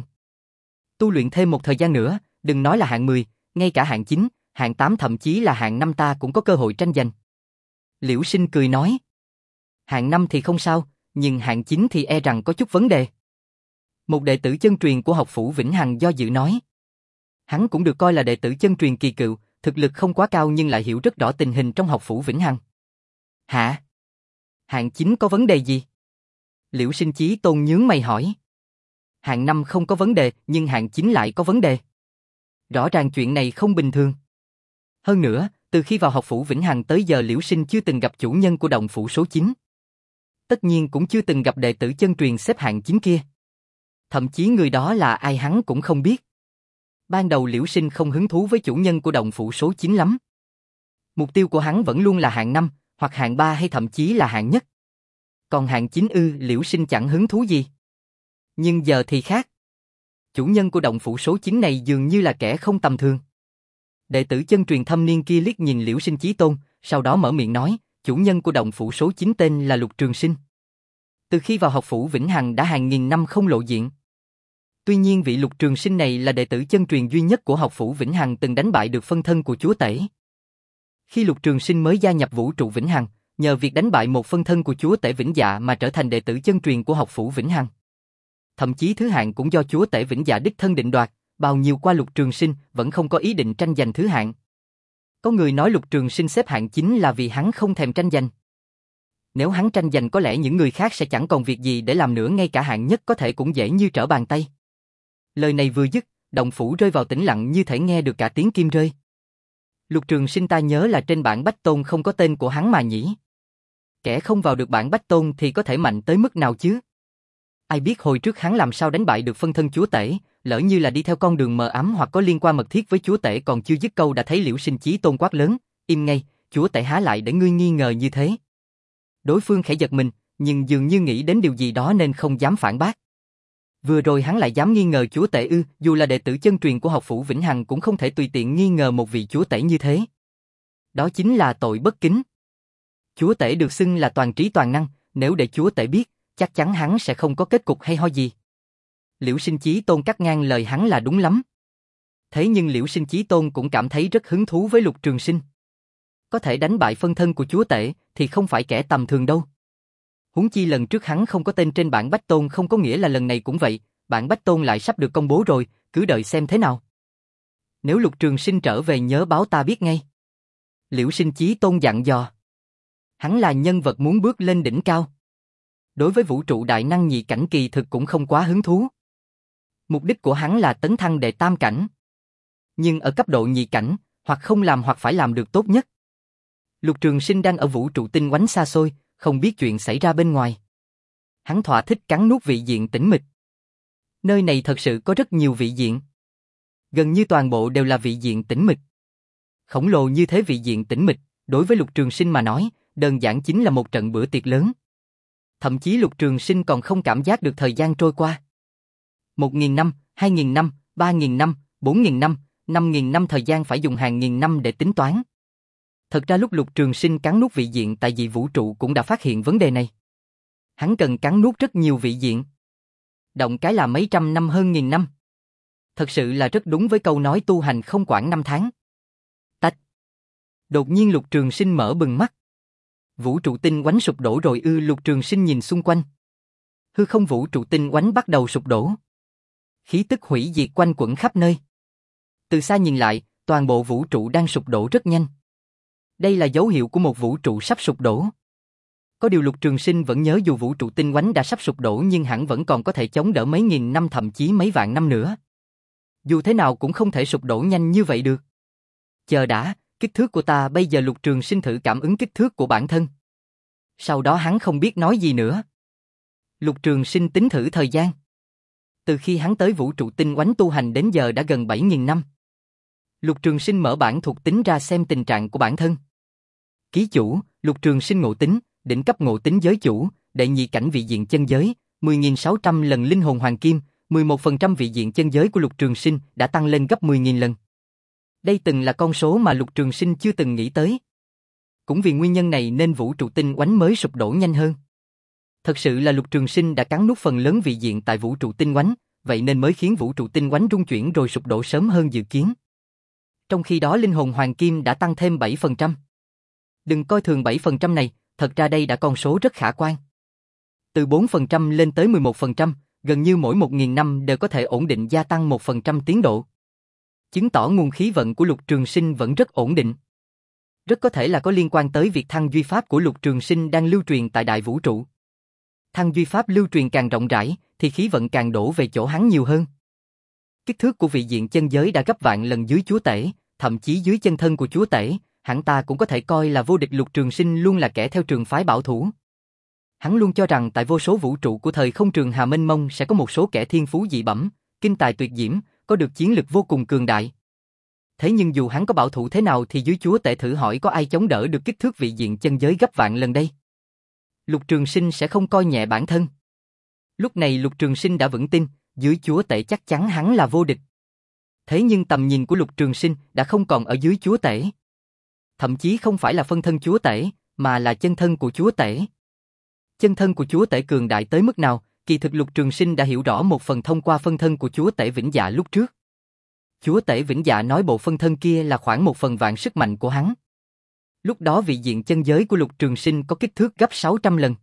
Tu luyện thêm một thời gian nữa, đừng nói là hạng mười, ngay cả hạng chín, hạng tám thậm chí là hạng năm ta cũng có cơ hội tranh giành. Liễu Sinh cười nói. Hạng năm thì không sao, nhưng hạng chín thì e rằng có chút vấn đề. Một đệ tử chân truyền của học phủ Vĩnh Hằng do dự nói. Hắn cũng được coi là đệ tử chân truyền kỳ cựu, thực lực không quá cao nhưng lại hiểu rất rõ tình hình trong học phủ Vĩnh Hằng. Hả? Hạng chín có vấn đề gì? Liễu Sinh Chí Tôn nhướng mày hỏi. Hạng năm không có vấn đề, nhưng hạng chín lại có vấn đề. Rõ ràng chuyện này không bình thường. Hơn nữa, từ khi vào học phủ Vĩnh Hằng tới giờ Liễu Sinh chưa từng gặp chủ nhân của động phủ số chín. Tất nhiên cũng chưa từng gặp đệ tử chân truyền xếp hạng chín kia. Thậm chí người đó là ai hắn cũng không biết. Ban đầu Liễu Sinh không hứng thú với chủ nhân của động phủ số chín lắm. Mục tiêu của hắn vẫn luôn là hạng năm, hoặc hạng ba hay thậm chí là hạng nhất. Còn hạng chín ư, Liễu Sinh chẳng hứng thú gì. Nhưng giờ thì khác. Chủ nhân của động phủ số chín này dường như là kẻ không tầm thường. Đệ tử chân truyền thâm niên kia liếc nhìn Liễu Sinh Chí Tôn, sau đó mở miệng nói, chủ nhân của động phủ số chín tên là Lục Trường Sinh. Từ khi vào học phủ Vĩnh Hằng đã hàng nghìn năm không lộ diện. Tuy nhiên vị Lục Trường Sinh này là đệ tử chân truyền duy nhất của học phủ Vĩnh Hằng từng đánh bại được phân thân của chúa tể. Khi Lục Trường Sinh mới gia nhập vũ trụ Vĩnh Hằng, nhờ việc đánh bại một phân thân của chúa tể Vĩnh Dạ mà trở thành đệ tử chân truyền của học phủ Vĩnh Hằng. Thậm chí thứ hạng cũng do chúa tể Vĩnh Dạ đích thân định đoạt, bao nhiêu qua Lục Trường Sinh vẫn không có ý định tranh giành thứ hạng. Có người nói Lục Trường Sinh xếp hạng chín là vì hắn không thèm tranh giành. Nếu hắn tranh giành có lẽ những người khác sẽ chẳng còn việc gì để làm nữa, ngay cả hạng nhất có thể cũng dễ như trở bàn tay. Lời này vừa dứt, động phủ rơi vào tĩnh lặng như thể nghe được cả tiếng kim rơi. Lục Trường Sinh ta nhớ là trên bảng Bách Tôn không có tên của hắn mà nhỉ? Kẻ không vào được bảng Bách Tôn thì có thể mạnh tới mức nào chứ? Ai biết hồi trước hắn làm sao đánh bại được phân thân chúa tể, lỡ như là đi theo con đường mờ ám hoặc có liên quan mật thiết với chúa tể, còn chưa dứt câu đã thấy Liễu Sinh Chí Tôn quát lớn, im ngay, chúa tể há lại để ngươi nghi ngờ như thế. Đối phương khẽ giật mình, nhưng dường như nghĩ đến điều gì đó nên không dám phản bác. Vừa rồi hắn lại dám nghi ngờ chúa tể ư? Dù là đệ tử chân truyền của học phủ Vĩnh Hằng cũng không thể tùy tiện nghi ngờ một vị chúa tể như thế. Đó chính là tội bất kính. Chúa tể được xưng là toàn trí toàn năng, nếu để chúa tể biết, chắc chắn hắn sẽ không có kết cục hay ho gì. Liễu Sinh Chí Tôn cắt ngang lời hắn là đúng lắm. Thế nhưng Liễu Sinh Chí Tôn cũng cảm thấy rất hứng thú với Lục Trường Sinh. Có thể đánh bại phân thân của chúa tể thì không phải kẻ tầm thường đâu. Huống chi lần trước hắn không có tên trên bảng Bách Tôn không có nghĩa là lần này cũng vậy, bảng Bách Tôn lại sắp được công bố rồi, cứ đợi xem thế nào. Nếu Lục Trường Sinh trở về nhớ báo ta biết ngay. Liễu Sinh Chí Tôn dặn dò. Hắn là nhân vật muốn bước lên đỉnh cao. Đối với vũ trụ đại năng nhị cảnh kỳ thực cũng không quá hứng thú. Mục đích của hắn là tấn thăng đệ tam cảnh. Nhưng ở cấp độ nhị cảnh, hoặc không làm hoặc phải làm được tốt nhất. Lục Trường Sinh đang ở vũ trụ tinh oánh xa xôi, không biết chuyện xảy ra bên ngoài. Hắn thỏa thích cắn nuốt vị diện tĩnh mịch. Nơi này thật sự có rất nhiều vị diện. Gần như toàn bộ đều là vị diện tĩnh mịch. Khổng lồ như thế vị diện tĩnh mịch, đối với Lục Trường Sinh mà nói, đơn giản chính là một trận bữa tiệc lớn. Thậm chí Lục Trường Sinh còn không cảm giác được thời gian trôi qua. Một nghìn năm, hai nghìn năm, ba nghìn năm, bốn nghìn năm, năm nghìn năm thời gian phải dùng hàng nghìn năm để tính toán. Thật ra lúc Lục Trường Sinh cắn nuốt vị diện tại dị vũ trụ cũng đã phát hiện vấn đề này. Hắn cần cắn nuốt rất nhiều vị diện. Động cái là mấy trăm năm hơn nghìn năm. Thật sự là rất đúng với câu nói tu hành không quản năm tháng. Tách. Đột nhiên Lục Trường Sinh mở bừng mắt. Vũ trụ tinh oánh sụp đổ rồi ư? Lục Trường Sinh nhìn xung quanh. Hư không vũ trụ tinh oánh bắt đầu sụp đổ. Khí tức hủy diệt quanh quẩn khắp nơi. Từ xa nhìn lại, toàn bộ vũ trụ đang sụp đổ rất nhanh. Đây là dấu hiệu của một vũ trụ sắp sụp đổ. Có điều Lục Trường Sinh vẫn nhớ dù vũ trụ tinh oánh đã sắp sụp đổ nhưng hẳn vẫn còn có thể chống đỡ mấy nghìn năm thậm chí mấy vạn năm nữa. Dù thế nào cũng không thể sụp đổ nhanh như vậy được. Chờ đã, kích thước của ta bây giờ. Lục Trường Sinh thử cảm ứng kích thước của bản thân. Sau đó hắn không biết nói gì nữa. Lục Trường Sinh tính thử thời gian. Từ khi hắn tới vũ trụ tinh oánh tu hành đến giờ đã gần bảy nghìn năm. Lục Trường Sinh mở bản thuộc tính ra xem tình trạng của bản thân. Ký chủ, Lục Trường Sinh ngộ tính, đỉnh cấp ngộ tính giới chủ, đệ nhị cảnh vị diện chân giới, mười nghìn sáu trăm lần linh hồn hoàng kim, mười một phần trăm vị diện chân giới của Lục Trường Sinh đã tăng lên gấp mười nghìn lần. Đây từng là con số mà Lục Trường Sinh chưa từng nghĩ tới. Cũng vì nguyên nhân này nên vũ trụ tinh oánh mới sụp đổ nhanh hơn. Thật sự là Lục Trường Sinh đã cắn nuốt phần lớn vị diện tại vũ trụ tinh oánh, vậy nên mới khiến vũ trụ tinh oánh rung chuyển rồi sụp đổ sớm hơn dự kiến. Trong khi đó linh hồn hoàng kim đã tăng thêm bảy phần trăm. Đừng coi thường bảy phần trăm này, thật ra đây đã con số rất khả quan. Từ bốn phần trăm lên tới mười một phần trăm, gần như mỗi một nghìn năm đều có thể ổn định gia tăng một phần trăm tiến độ. Chứng tỏ nguồn khí vận của Lục Trường Sinh vẫn rất ổn định. Rất có thể là có liên quan tới việc thăng duy pháp của Lục Trường Sinh đang lưu truyền tại đại vũ trụ. Thăng duy pháp lưu truyền càng rộng rãi, thì khí vận càng đổ về chỗ hắn nhiều hơn. Kích thước của vị diện chân giới đã gấp vạn lần dưới chúa tể, thậm chí dưới chân thân của chúa tể, hắn ta cũng có thể coi là vô địch. Lục Trường Sinh luôn là kẻ theo trường phái bảo thủ. Hắn luôn cho rằng tại vô số vũ trụ của thời không trường hà mênh mông sẽ có một số kẻ thiên phú dị bẩm, kinh tài tuyệt diễm, có được chiến lực vô cùng cường đại. Thế nhưng dù hắn có bảo thủ thế nào thì dưới chúa tể thử hỏi có ai chống đỡ được kích thước vị diện chân giới gấp vạn lần đây? Lục Trường Sinh sẽ không coi nhẹ bản thân. Lúc này Lục Trường Sinh đã vững tin, dưới chúa tể chắc chắn hắn là vô địch. Thế nhưng tầm nhìn của Lục Trường Sinh đã không còn ở dưới chúa tể. Thậm chí không phải là phân thân chúa tể, mà là chân thân của chúa tể. Chân thân của chúa tể cường đại tới mức nào, kỳ thực Lục Trường Sinh đã hiểu rõ một phần thông qua phân thân của chúa tể Vĩnh Dạ lúc trước. Chúa tể Vĩnh Dạ nói bộ phân thân kia là khoảng một phần vạn sức mạnh của hắn. Lúc đó vị diện chân giới của Lục Trường Sinh có kích thước gấp sáu trăm lần.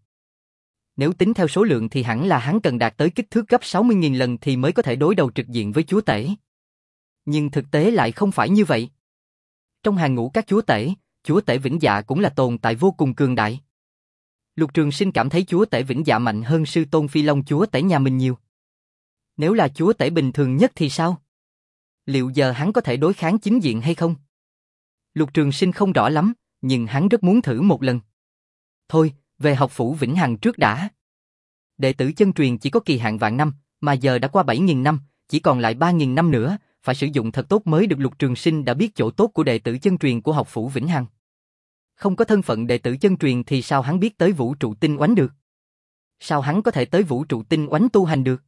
Nếu tính theo số lượng thì hẳn là hắn cần đạt tới kích thước gấp sáu mươi nghìn lần thì mới có thể đối đầu trực diện với chúa tể. Nhưng thực tế lại không phải như vậy. Trong hàng ngũ các chúa tể, chúa tể Vĩnh Dạ cũng là tồn tại vô cùng cường đại. Lục Trường Sinh cảm thấy chúa tể Vĩnh Dạ mạnh hơn sư tôn Phi Long chúa tể nhà mình nhiều. Nếu là chúa tể bình thường nhất thì sao? Liệu giờ hắn có thể đối kháng chính diện hay không? Lục Trường Sinh không rõ lắm, nhưng hắn rất muốn thử một lần. Thôi, về học phủ Vĩnh Hằng trước đã. Đệ tử chân truyền chỉ có kỳ hạn vạn năm, mà giờ đã qua bảy nghìn năm, chỉ còn lại ba nghìn năm nữa, phải sử dụng thật tốt mới được. Lục Trường Sinh đã biết chỗ tốt của đệ tử chân truyền của học phủ Vĩnh Hằng. Không có thân phận đệ tử chân truyền thì sao hắn biết tới vũ trụ tinh oánh được? Sao hắn có thể tới vũ trụ tinh oánh tu hành được?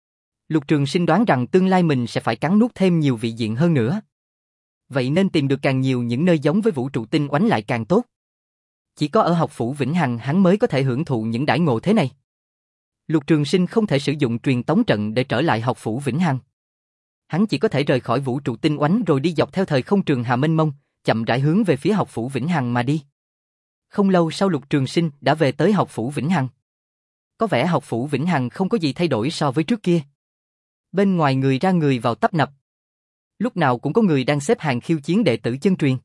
Lục Trường Sinh đoán rằng tương lai mình sẽ phải cắn nuốt thêm nhiều vị diện hơn nữa. Vậy nên tìm được càng nhiều những nơi giống với vũ trụ tinh oánh lại càng tốt. Chỉ có ở học phủ Vĩnh Hằng hắn mới có thể hưởng thụ những đãi ngộ thế này. Lục Trường Sinh không thể sử dụng truyền tống trận để trở lại học phủ Vĩnh Hằng. Hắn chỉ có thể rời khỏi vũ trụ tinh oánh rồi đi dọc theo thời không trường hà mênh mông, chậm rãi hướng về phía học phủ Vĩnh Hằng mà đi. Không lâu sau Lục Trường Sinh đã về tới học phủ Vĩnh Hằng. Có vẻ học phủ Vĩnh Hằng không có gì thay đổi so với trước kia. Bên ngoài người ra người vào tấp nập. Lúc nào cũng có người đang xếp hàng khiêu chiến đệ tử chân truyền.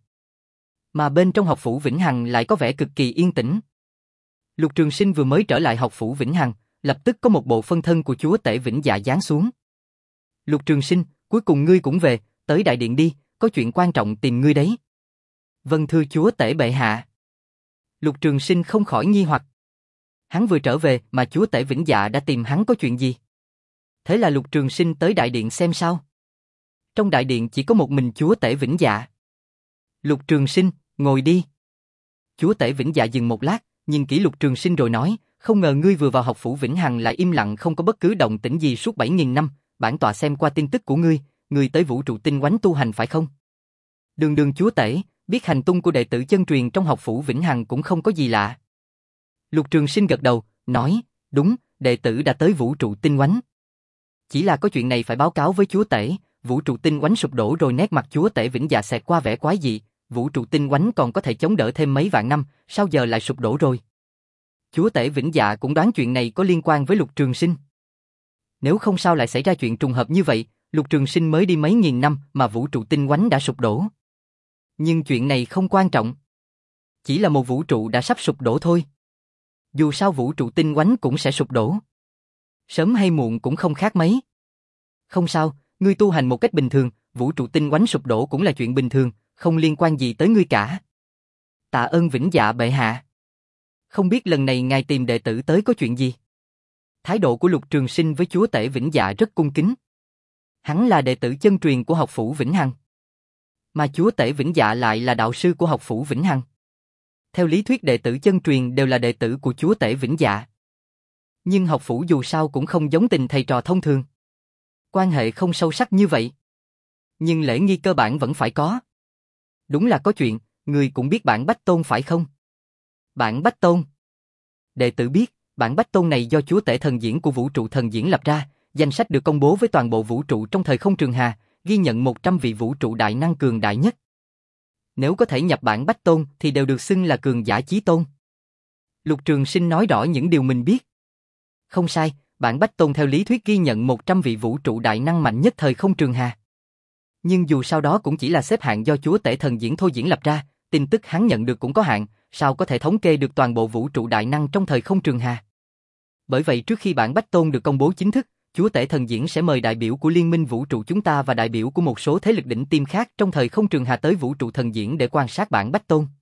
Mà bên trong học phủ Vĩnh Hằng lại có vẻ cực kỳ yên tĩnh. Lục Trường Sinh vừa mới trở lại học phủ Vĩnh Hằng, lập tức có một bộ phân thân của chúa tể Vĩnh Dạ giáng xuống. Lục Trường Sinh, cuối cùng ngươi cũng về, tới đại điện đi, có chuyện quan trọng tìm ngươi đấy. Vâng thưa chúa tể bệ hạ. Lục Trường Sinh không khỏi nghi hoặc. Hắn vừa trở về mà chúa tể Vĩnh Dạ đã tìm hắn có chuyện gì? Thế là Lục Trường Sinh tới đại điện xem sao. Trong đại điện chỉ có một mình chúa tể Vĩnh Dạ. Lục Trường Sinh, ngồi đi. Chúa tể Vĩnh Dạ dừng một lát, nhìn kỹ Lục Trường Sinh rồi nói, không ngờ ngươi vừa vào học phủ Vĩnh Hằng lại im lặng không có bất cứ động tĩnh gì suốt bảy nghìn năm, bản tọa xem qua tin tức của ngươi, ngươi tới vũ trụ tinh oánh tu hành phải không? Đường đường chúa tể, biết hành tung của đệ tử chân truyền trong học phủ Vĩnh Hằng cũng không có gì lạ. Lục Trường Sinh gật đầu, nói, đúng, đệ tử đã tới vũ trụ tinh oánh. Chỉ là có chuyện này phải báo cáo với chúa tể, vũ trụ tinh oánh sụp đổ rồi. Nét mặt chúa tể Vĩnh Dạ xẹt qua vẻ quái dị, vũ trụ tinh oánh còn có thể chống đỡ thêm mấy vạn năm, sao giờ lại sụp đổ rồi? Chúa tể Vĩnh Dạ cũng đoán chuyện này có liên quan với Lục Trường Sinh. Nếu không sao lại xảy ra chuyện trùng hợp như vậy, Lục Trường Sinh mới đi mấy nghìn năm mà vũ trụ tinh oánh đã sụp đổ. Nhưng chuyện này không quan trọng. Chỉ là một vũ trụ đã sắp sụp đổ thôi. Dù sao vũ trụ tinh oánh cũng sẽ sụp đổ. Sớm hay muộn cũng không khác mấy. Không sao, ngươi tu hành một cách bình thường, vũ trụ tinh oánh sụp đổ cũng là chuyện bình thường, không liên quan gì tới ngươi cả. Tạ ơn Vĩnh Dạ bệ hạ. Không biết lần này ngài tìm đệ tử tới có chuyện gì? Thái độ của Lục Trường Sinh với chúa tể Vĩnh Dạ rất cung kính. Hắn là đệ tử chân truyền của học phủ Vĩnh Hằng. Mà chúa tể Vĩnh Dạ lại là đạo sư của học phủ Vĩnh Hằng. Theo lý thuyết đệ tử chân truyền đều là đệ tử của chúa tể Vĩnh Dạ. Nhưng học phủ dù sao cũng không giống tình thầy trò thông thường. Quan hệ không sâu sắc như vậy. Nhưng lễ nghi cơ bản vẫn phải có. Đúng là có chuyện, người cũng biết bản Bách Tôn phải không? Bản Bách Tôn. Đệ tử biết, bản Bách Tôn này do chúa tể thần diễn của vũ trụ thần diễn lập ra, danh sách được công bố với toàn bộ vũ trụ trong thời không trường hà, ghi nhận một trăm vị vũ trụ đại năng cường đại nhất. Nếu có thể nhập bản Bách Tôn thì đều được xưng là cường giả chí tôn. Lục Trường Sinh nói rõ những điều mình biết. Không sai, bản Bách Tôn theo lý thuyết ghi nhận một trăm vị vũ trụ đại năng mạnh nhất thời không trường hà. Nhưng dù sau đó cũng chỉ là xếp hạng do chúa tể thần diễn thôi diễn lập ra, tin tức hắn nhận được cũng có hạn, sao có thể thống kê được toàn bộ vũ trụ đại năng trong thời không trường hà. Bởi vậy trước khi bản Bách Tôn được công bố chính thức, chúa tể thần diễn sẽ mời đại biểu của liên minh vũ trụ chúng ta và đại biểu của một số thế lực đỉnh tiêm khác trong thời không trường hà tới vũ trụ thần diễn để quan sát bản Bách Tôn.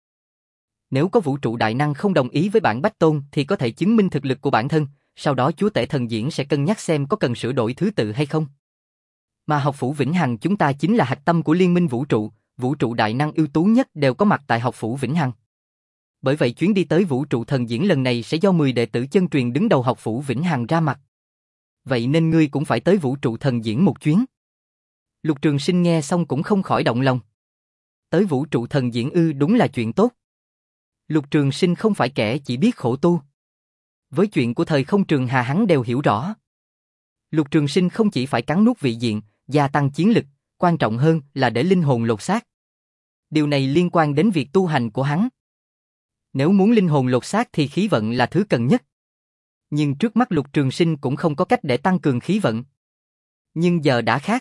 Nếu có vũ trụ đại năng không đồng ý với bản Bách Tôn thì có thể chứng minh thực lực của bản thân, sau đó chúa tể thần diễn sẽ cân nhắc xem có cần sửa đổi thứ tự hay không. Mà học phủ Vĩnh Hằng chúng ta chính là hạch tâm của liên minh vũ trụ, vũ trụ đại năng ưu tú nhất đều có mặt tại học phủ Vĩnh Hằng. Bởi vậy chuyến đi tới vũ trụ thần diễn lần này sẽ do mười đệ tử chân truyền đứng đầu học phủ Vĩnh Hằng ra mặt. Vậy nên ngươi cũng phải tới vũ trụ thần diễn một chuyến. Lục Trường Sinh nghe xong cũng không khỏi động lòng. Tới vũ trụ thần diễn ư, đúng là chuyện tốt. Lục Trường Sinh không phải kẻ chỉ biết khổ tu. Với chuyện của thời không trường hà hắn đều hiểu rõ. Lục Trường Sinh không chỉ phải cắn nuốt vị diện, gia tăng chiến lực, quan trọng hơn là để linh hồn lột xác. Điều này liên quan đến việc tu hành của hắn. Nếu muốn linh hồn lột xác thì khí vận là thứ cần nhất. Nhưng trước mắt Lục Trường Sinh cũng không có cách để tăng cường khí vận. Nhưng giờ đã khác.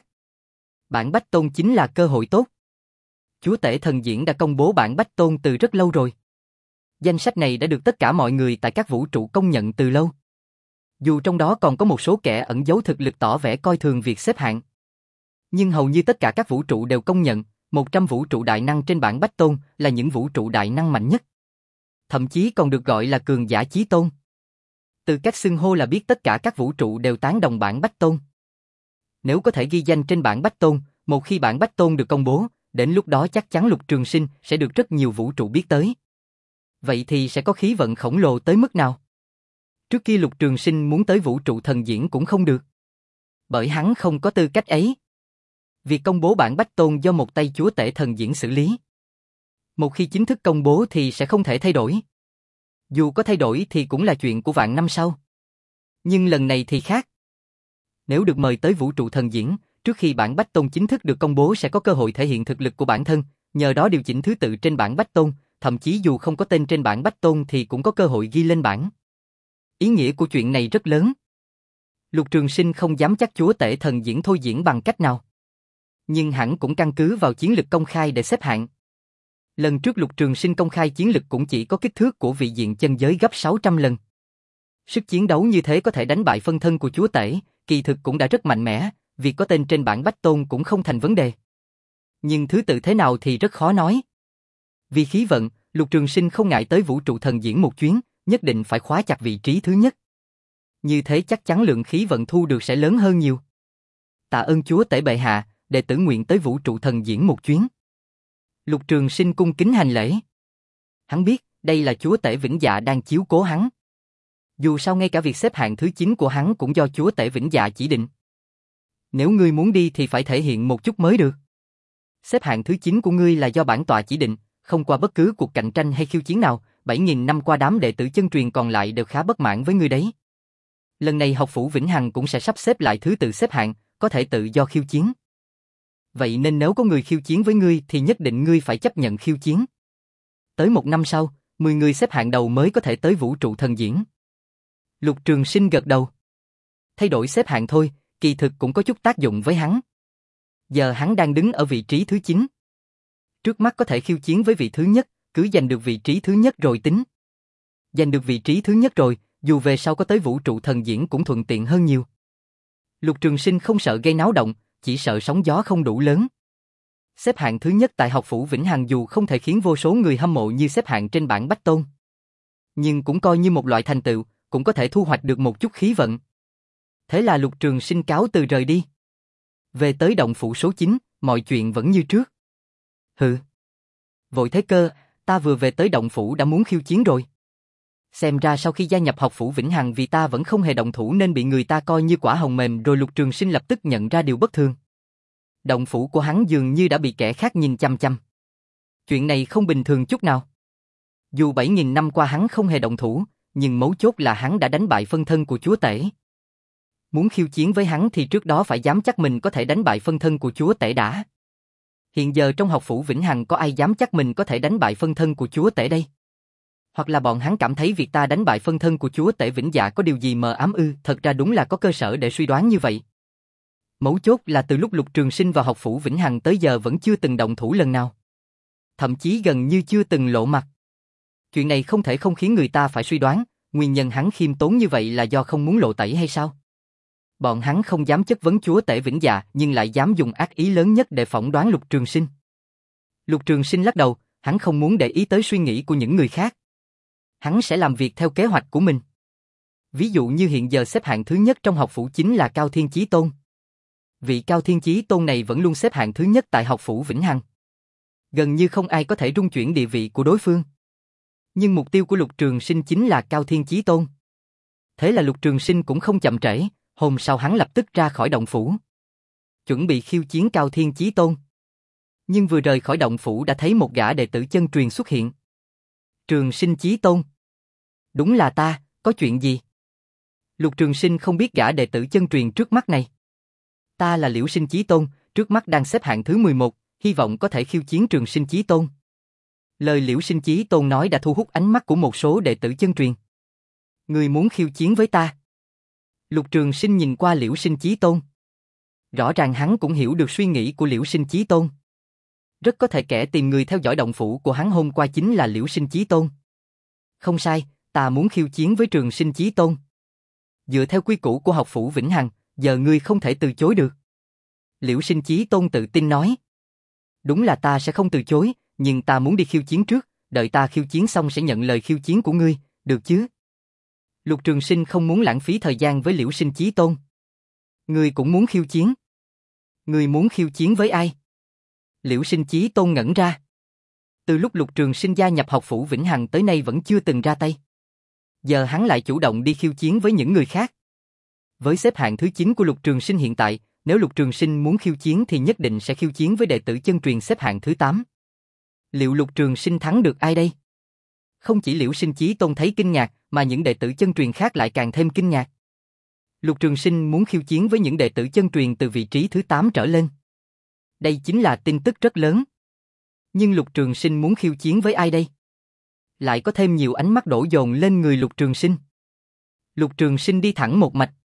Bản Bách Tôn chính là cơ hội tốt. Chúa tể thần diễn đã công bố bản Bách Tôn từ rất lâu rồi. Danh sách này đã được tất cả mọi người tại các vũ trụ công nhận từ lâu. Dù trong đó còn có một số kẻ ẩn giấu thực lực tỏ vẻ coi thường việc xếp hạng. Nhưng hầu như tất cả các vũ trụ đều công nhận, một trăm vũ trụ đại năng trên bản Bách Tôn là những vũ trụ đại năng mạnh nhất. Thậm chí còn được gọi là cường giả chí tôn. Từ cách xưng hô là biết tất cả các vũ trụ đều tán đồng bản Bách Tôn. Nếu có thể ghi danh trên bản Bách Tôn, một khi bản Bách Tôn được công bố, đến lúc đó chắc chắn Lục Trường Sinh sẽ được rất nhiều vũ trụ biết tới. Vậy thì sẽ có khí vận khổng lồ tới mức nào? Trước kia Lục Trường Sinh muốn tới vũ trụ thần diễn cũng không được. Bởi hắn không có tư cách ấy. Việc công bố bản Bách Tôn do một tay chúa tể thần diễn xử lý. Một khi chính thức công bố thì sẽ không thể thay đổi. Dù có thay đổi thì cũng là chuyện của vạn năm sau. Nhưng lần này thì khác. Nếu được mời tới vũ trụ thần diễn, trước khi bản Bách Tôn chính thức được công bố sẽ có cơ hội thể hiện thực lực của bản thân, nhờ đó điều chỉnh thứ tự trên bản Bách Tôn, thậm chí dù không có tên trên bản Bách Tôn thì cũng có cơ hội ghi lên bảng. Ý nghĩa của chuyện này rất lớn. Lục Trường Sinh không dám chắc chúa tể thần diễn thôi diễn bằng cách nào. Nhưng hẳn cũng căn cứ vào chiến lực công khai để xếp hạng. Lần trước Lục Trường Sinh công khai chiến lực cũng chỉ có kích thước của vị diện chân giới gấp sáu trăm lần. Sức chiến đấu như thế có thể đánh bại phân thân của chúa tể, kỳ thực cũng đã rất mạnh mẽ, việc có tên trên bảng Bách Tôn cũng không thành vấn đề. Nhưng thứ tự thế nào thì rất khó nói. Vì khí vận, Lục Trường Sinh không ngại tới vũ trụ thần diễn một chuyến, nhất định phải khóa chặt vị trí thứ nhất. Như thế chắc chắn lượng khí vận thu được sẽ lớn hơn nhiều. Tạ ơn chúa tể bệ hạ, đệ tử nguyện tới vũ trụ thần diễn một chuyến. Lục Trường Sinh cung kính hành lễ. Hắn biết, đây là chúa tể Vĩnh Dạ đang chiếu cố hắn. Dù sao ngay cả việc xếp hạng thứ chín của hắn cũng do chúa tể Vĩnh Dạ chỉ định. Nếu ngươi muốn đi thì phải thể hiện một chút mới được. Xếp hạng thứ chín của ngươi là do bản tọa chỉ định, không qua bất cứ cuộc cạnh tranh hay khiêu chiến nào, bảy nghìn năm qua đám đệ tử chân truyền còn lại đều khá bất mãn với ngươi đấy. Lần này học phủ Vĩnh Hằng cũng sẽ sắp xếp lại thứ tự xếp hạng, có thể tự do khiêu chiến. Vậy nên nếu có người khiêu chiến với ngươi thì nhất định ngươi phải chấp nhận khiêu chiến. Tới một năm sau, mười người xếp hạng đầu mới có thể tới vũ trụ thần diễn. Lục Trường Sinh gật đầu. Thay đổi xếp hạng thôi, kỳ thực cũng có chút tác dụng với hắn. Giờ hắn đang đứng ở vị trí thứ chín. Trước mắt có thể khiêu chiến với vị thứ nhất, cứ giành được vị trí thứ nhất rồi tính. Giành được vị trí thứ nhất rồi, dù về sau có tới vũ trụ thần diễn cũng thuận tiện hơn nhiều. Lục Trường Sinh không sợ gây náo động, chỉ sợ sóng gió không đủ lớn. Xếp hạng thứ nhất tại học phủ Vĩnh Hằng dù không thể khiến vô số người hâm mộ như xếp hạng trên bảng Bách Tôn, nhưng cũng coi như một loại thành tựu, cũng có thể thu hoạch được một chút khí vận. Thế là Lục Trường Sinh cáo từ rời đi. Về tới động phủ số chín, mọi chuyện vẫn như trước. Hừ. Vội thế cơ, ta vừa về tới động phủ đã muốn khiêu chiến rồi. Xem ra sau khi gia nhập học phủ Vĩnh Hằng vì ta vẫn không hề động thủ nên bị người ta coi như quả hồng mềm rồi. Lục Trường Sinh lập tức nhận ra điều bất thường. Động phủ của hắn dường như đã bị kẻ khác nhìn chăm chăm. Chuyện này không bình thường chút nào. Dù bảy nghìn năm qua hắn không hề động thủ, nhưng mấu chốt là hắn đã đánh bại phân thân của chúa tể. Muốn khiêu chiến với hắn thì trước đó phải dám chắc mình có thể đánh bại phân thân của chúa tể đã. Hiện giờ trong học phủ Vĩnh Hằng có ai dám chắc mình có thể đánh bại phân thân của chúa tể đây? Hoặc là bọn hắn cảm thấy việc ta đánh bại phân thân của chúa tể Vĩnh Dạ có điều gì mờ ám ư? Thật ra đúng là có cơ sở để suy đoán như vậy. Mấu chốt là từ lúc Lục Trường Sinh vào học phủ Vĩnh Hằng tới giờ vẫn chưa từng động thủ lần nào. Thậm chí gần như chưa từng lộ mặt. Chuyện này không thể không khiến người ta phải suy đoán, nguyên nhân hắn khiêm tốn như vậy là do không muốn lộ tẩy hay sao? Bọn hắn không dám chất vấn chúa tể Vĩnh Dạ nhưng lại dám dùng ác ý lớn nhất để phỏng đoán Lục Trường Sinh. Lục Trường Sinh lắc đầu, hắn không muốn để ý tới suy nghĩ của những người khác. Hắn sẽ làm việc theo kế hoạch của mình. Ví dụ như hiện giờ xếp hạng thứ nhất trong học phủ chính là Cao Thiên Chí Tôn. Vị Cao Thiên Chí Tôn này vẫn luôn xếp hạng thứ nhất tại học phủ Vĩnh Hằng. Gần như không ai có thể rung chuyển địa vị của đối phương. Nhưng mục tiêu của Lục Trường Sinh chính là Cao Thiên Chí Tôn. Thế là Lục Trường Sinh cũng không chậm trễ, hôm sau hắn lập tức ra khỏi động phủ. Chuẩn bị khiêu chiến Cao Thiên Chí Tôn. Nhưng vừa rời khỏi động phủ đã thấy một gã đệ tử chân truyền xuất hiện. Trường Sinh Chí Tôn. Đúng là ta, có chuyện gì? Lục Trường Sinh không biết gã đệ tử chân truyền trước mắt này. Ta là Liễu Sinh Chí Tôn, trước mắt đang xếp hạng thứ mười một, hy vọng có thể khiêu chiến Trường Sinh Chí Tôn. Lời Liễu Sinh Chí Tôn nói đã thu hút ánh mắt của một số đệ tử chân truyền. Người muốn khiêu chiến với ta? Lục Trường Sinh nhìn qua Liễu Sinh Chí Tôn. Rõ ràng hắn cũng hiểu được suy nghĩ của Liễu Sinh Chí Tôn. Rất có thể kẻ tìm người theo dõi động phủ của hắn hôm qua chính là Liễu Sinh Chí Tôn. Không sai, ta muốn khiêu chiến với Trường Sinh Chí Tôn. Dựa theo quy củ của học phủ Vĩnh Hằng, giờ ngươi không thể từ chối được. Liễu Sinh Chí Tôn tự tin nói. Đúng là ta sẽ không từ chối, nhưng ta muốn đi khiêu chiến trước, đợi ta khiêu chiến xong sẽ nhận lời khiêu chiến của ngươi, được chứ? Lục Trường Sinh không muốn lãng phí thời gian với Liễu Sinh Chí Tôn. Ngươi cũng muốn khiêu chiến? Ngươi muốn khiêu chiến với ai? Liễu Sinh Chí Tôn ngẩn ra. Từ lúc Lục Trường Sinh gia nhập học phủ Vĩnh Hằng tới nay vẫn chưa từng ra tay. Giờ hắn lại chủ động đi khiêu chiến với những người khác. Với xếp hạng thứ chín của Lục Trường Sinh hiện tại, nếu Lục Trường Sinh muốn khiêu chiến thì nhất định sẽ khiêu chiến với đệ tử chân truyền xếp hạng thứ tám. Liệu Lục Trường Sinh thắng được ai đây? Không chỉ Liễu Sinh Chí Tôn thấy kinh ngạc, mà những đệ tử chân truyền khác lại càng thêm kinh ngạc. Lục Trường Sinh muốn khiêu chiến với những đệ tử chân truyền từ vị trí thứ tám trở lên. Đây chính là tin tức rất lớn. Nhưng Lục Trường Sinh muốn khiêu chiến với ai đây? Lại có thêm nhiều ánh mắt đổ dồn lên người Lục Trường Sinh. Lục Trường Sinh đi thẳng một mạch.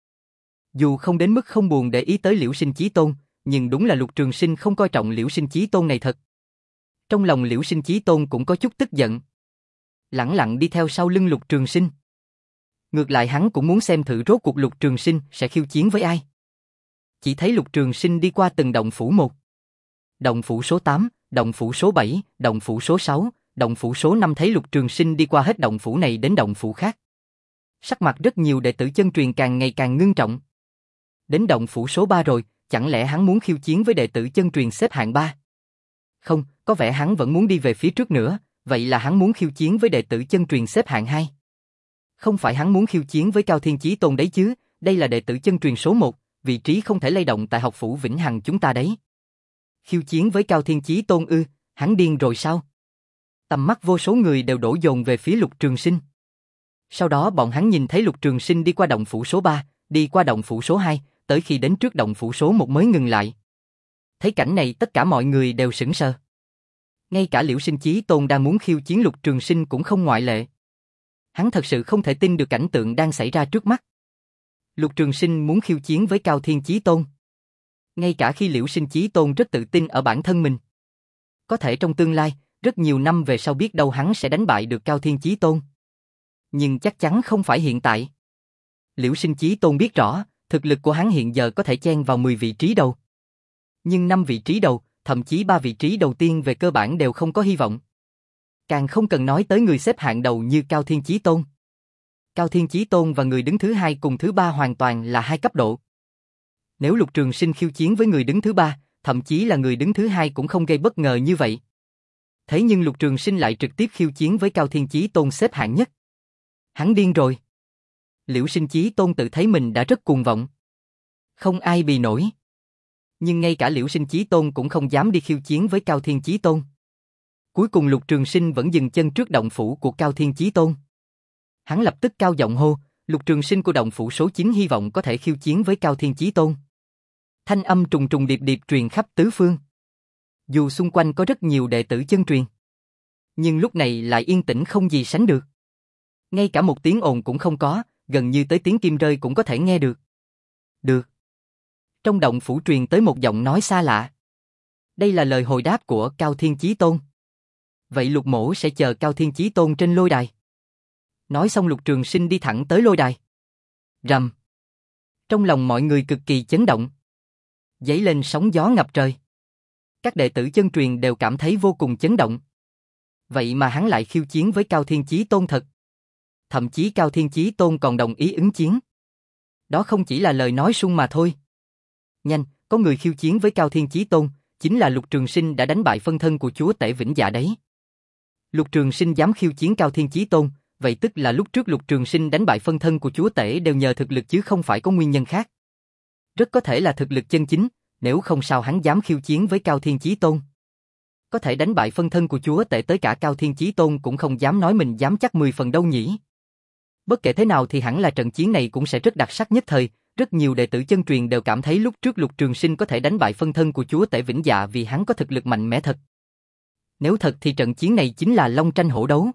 Dù không đến mức không buồn để ý tới Liễu Sinh Chí Tôn, nhưng đúng là Lục Trường Sinh không coi trọng Liễu Sinh Chí Tôn này thật. Trong lòng Liễu Sinh Chí Tôn cũng có chút tức giận. Lẳng lặng đi theo sau lưng Lục Trường Sinh. Ngược lại hắn cũng muốn xem thử rốt cuộc Lục Trường Sinh sẽ khiêu chiến với ai. Chỉ thấy Lục Trường Sinh đi qua từng động phủ một. Động phủ số tám, động phủ số bảy, động phủ số sáu, động phủ số năm. Thấy Lục Trường Sinh đi qua hết động phủ này đến động phủ khác. Sắc mặt rất nhiều đệ tử chân truyền càng ngày càng ngưng trọng. Đến động phủ số ba rồi, chẳng lẽ hắn muốn khiêu chiến với đệ tử chân truyền xếp hạng ba? Không, có vẻ hắn vẫn muốn đi về phía trước nữa, vậy là hắn muốn khiêu chiến với đệ tử chân truyền xếp hạng hai. Không phải hắn muốn khiêu chiến với Cao Thiên Chí Tôn đấy chứ, đây là đệ tử chân truyền số một, vị trí không thể lay động tại học phủ Vĩnh Hằng chúng ta đấy. Khiêu chiến với Cao Thiên Chí Tôn ư, hắn điên rồi sao? Tầm mắt vô số người đều đổ dồn về phía Lục Trường Sinh. Sau đó bọn hắn nhìn thấy Lục Trường Sinh đi qua động phủ số ba, đi qua động phủ số hai, tới khi đến trước động phủ số một mới ngừng lại. Thấy cảnh này tất cả mọi người đều sững sờ. Ngay cả Liễu Sinh Chí Tôn đang muốn khiêu chiến Lục Trường Sinh cũng không ngoại lệ. Hắn thật sự không thể tin được cảnh tượng đang xảy ra trước mắt. Lục Trường Sinh muốn khiêu chiến với Cao Thiên Chí Tôn. Ngay cả khi Liễu Sinh Chí Tôn rất tự tin ở bản thân mình. Có thể trong tương lai, rất nhiều năm về sau biết đâu hắn sẽ đánh bại được Cao Thiên Chí Tôn. Nhưng chắc chắn không phải hiện tại. Liễu Sinh Chí Tôn biết rõ, thực lực của hắn hiện giờ có thể chen vào mười vị trí đầu. Nhưng năm vị trí đầu, thậm chí ba vị trí đầu tiên về cơ bản đều không có hy vọng. Càng không cần nói tới người xếp hạng đầu như Cao Thiên Chí Tôn. Cao Thiên Chí Tôn và người đứng thứ hai cùng thứ ba hoàn toàn là hai cấp độ. Nếu Lục Trường Sinh khiêu chiến với người đứng thứ ba, thậm chí là người đứng thứ hai cũng không gây bất ngờ như vậy. Thế nhưng Lục Trường Sinh lại trực tiếp khiêu chiến với Cao Thiên Chí Tôn xếp hạng nhất. Hắn điên rồi. Liễu Sinh Chí Tôn tự thấy mình đã rất cuồng vọng. Không ai bì nổi. Nhưng ngay cả Liễu Sinh Chí Tôn cũng không dám đi khiêu chiến với Cao Thiên Chí Tôn. Cuối cùng Lục Trường Sinh vẫn dừng chân trước động phủ của Cao Thiên Chí Tôn. Hắn lập tức cao giọng hô, Lục Trường Sinh của động phủ số chín hy vọng có thể khiêu chiến với Cao Thiên Chí Tôn. Thanh âm trùng trùng điệp điệp truyền khắp tứ phương. Dù xung quanh có rất nhiều đệ tử chân truyền, nhưng lúc này lại yên tĩnh không gì sánh được. Ngay cả một tiếng ồn cũng không có, gần như tới tiếng kim rơi cũng có thể nghe được. Được. Trong động phủ truyền tới một giọng nói xa lạ. Đây là lời hồi đáp của Cao Thiên Chí Tôn. Vậy Lục Mỗ sẽ chờ Cao Thiên Chí Tôn trên lôi đài. Nói xong Lục Trường Sinh đi thẳng tới lôi đài. Rầm. Trong lòng mọi người cực kỳ chấn động. Dấy lên sóng gió ngập trời. Các đệ tử chân truyền đều cảm thấy vô cùng chấn động. Vậy mà hắn lại khiêu chiến với Cao Thiên Chí Tôn thật. Thậm chí Cao Thiên Chí Tôn còn đồng ý ứng chiến. Đó không chỉ là lời nói suông mà thôi. Nhanh, có người khiêu chiến với Cao Thiên Chí Tôn, chính là Lục Trường Sinh đã đánh bại phân thân của chúa tể Vĩnh Dạ đấy. Lục Trường Sinh dám khiêu chiến Cao Thiên Chí Tôn, vậy tức là lúc trước Lục Trường Sinh đánh bại phân thân của chúa tể đều nhờ thực lực chứ không phải có nguyên nhân khác. Rất có thể là thực lực chân chính, nếu không sao hắn dám khiêu chiến với Cao Thiên Chí Tôn. Có thể đánh bại phân thân của chúa tể tới cả Cao Thiên Chí Tôn cũng không dám nói mình dám chắc mười phần đâu nhỉ. Bất kể thế nào thì hẳn là trận chiến này cũng sẽ rất đặc sắc nhất thời, rất nhiều đệ tử chân truyền đều cảm thấy lúc trước Lục Trường Sinh có thể đánh bại phân thân của chúa tể Vĩnh Dạ vì hắn có thực lực mạnh mẽ thật. Nếu thật thì trận chiến này chính là long tranh hổ đấu.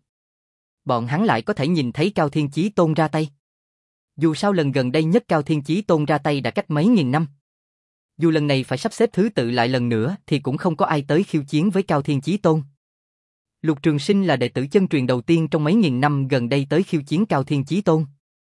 Bọn hắn lại có thể nhìn thấy Cao Thiên Chí Tôn ra tay. Dù sao lần gần đây nhất Cao Thiên Chí Tôn ra tay đã cách mấy nghìn năm. Dù lần này phải sắp xếp thứ tự lại lần nữa thì cũng không có ai tới khiêu chiến với Cao Thiên Chí Tôn. Lục Trường Sinh là đệ tử chân truyền đầu tiên trong mấy nghìn năm gần đây tới khiêu chiến Cao Thiên Chí Tôn.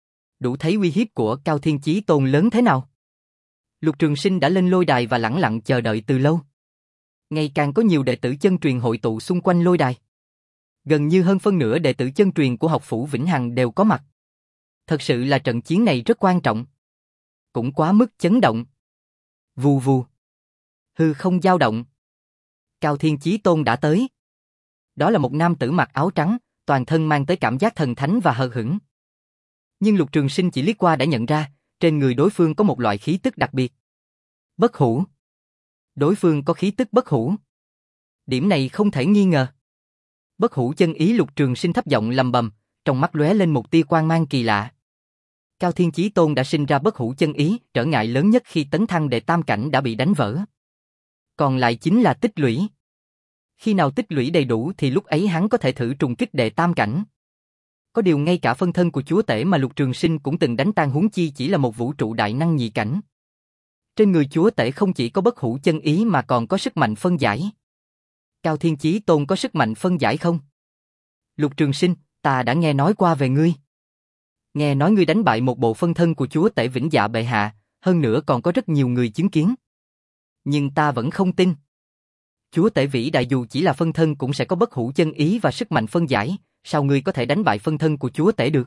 Đủ thấy uy hiếp của Cao Thiên Chí Tôn lớn thế nào. Lục Trường Sinh đã lên lôi đài và lẳng lặng chờ đợi từ lâu. Ngày càng có nhiều đệ tử chân truyền hội tụ xung quanh lôi đài. Gần như hơn phân nửa đệ tử chân truyền của học phủ Vĩnh Hằng đều có mặt. Thật sự là trận chiến này rất quan trọng. Cũng quá mức chấn động. Vù vù. Hư không dao động. Cao Thiên Chí Tôn đã tới. Đó là một nam tử mặc áo trắng, toàn thân mang tới cảm giác thần thánh và hờ hững. Nhưng Lục Trường Sinh chỉ liếc qua đã nhận ra, trên người đối phương có một loại khí tức đặc biệt. Bất hủ. Đối phương có khí tức bất hủ. Điểm này không thể nghi ngờ. Bất hủ chân ý. Lục Trường Sinh thấp giọng lầm bầm, trong mắt lóe lên một tia quang mang kỳ lạ. Cao Thiên Chí Tôn đã sinh ra bất hủ chân ý, trở ngại lớn nhất khi tấn thăng đệ tam cảnh đã bị đánh vỡ. Còn lại chính là tích lũy. Khi nào tích lũy đầy đủ thì lúc ấy hắn có thể thử trùng kích đệ tam cảnh. Có điều ngay cả phân thân của chúa tể mà Lục Trường Sinh cũng từng đánh tan, huống chi chỉ là một vũ trụ đại năng nhị cảnh. Trên người chúa tể không chỉ có bất hủ chân ý mà còn có sức mạnh phân giải. Cao Thiên Chí Tôn có sức mạnh phân giải không? Lục Trường Sinh, ta đã nghe nói qua về ngươi. Nghe nói ngươi đánh bại một bộ phân thân của chúa tể Vĩnh Dạ bệ hạ, hơn nữa còn có rất nhiều người chứng kiến. Nhưng ta vẫn không tin. Chúa tể vĩ đại dù chỉ là phân thân cũng sẽ có bất hủ chân ý và sức mạnh phân giải, sao ngươi có thể đánh bại phân thân của chúa tể được?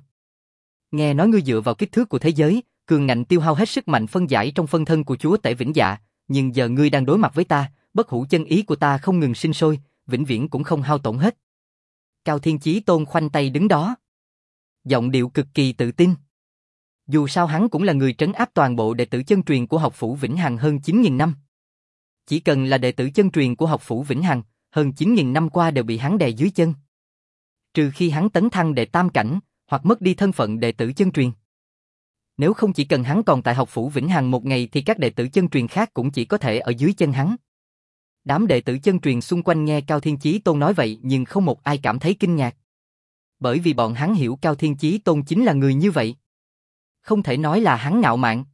Nghe nói ngươi dựa vào kích thước của thế giới, cường ngạnh tiêu hao hết sức mạnh phân giải trong phân thân của chúa tể Vĩnh Dạ, nhưng giờ ngươi đang đối mặt với ta, bất hủ chân ý của ta không ngừng sinh sôi, vĩnh viễn cũng không hao tổn hết. Cao Thiên Chí Tôn khoanh tay đứng đó, giọng điệu cực kỳ tự tin. Dù sao hắn cũng là người trấn áp toàn bộ đệ tử chân truyền của học phủ Vĩnh Hằng hơn chín nghìn năm. Chỉ cần là đệ tử chân truyền của học phủ Vĩnh Hằng, hơn chín nghìn năm qua đều bị hắn đè dưới chân. Trừ khi hắn tấn thăng đệ tam cảnh, hoặc mất đi thân phận đệ tử chân truyền. Nếu không chỉ cần hắn còn tại học phủ Vĩnh Hằng một ngày thì các đệ tử chân truyền khác cũng chỉ có thể ở dưới chân hắn. Đám đệ tử chân truyền xung quanh nghe Cao Thiên Chí Tôn nói vậy nhưng không một ai cảm thấy kinh ngạc. Bởi vì bọn hắn hiểu Cao Thiên Chí Tôn chính là người như vậy. Không thể nói là hắn ngạo mạn.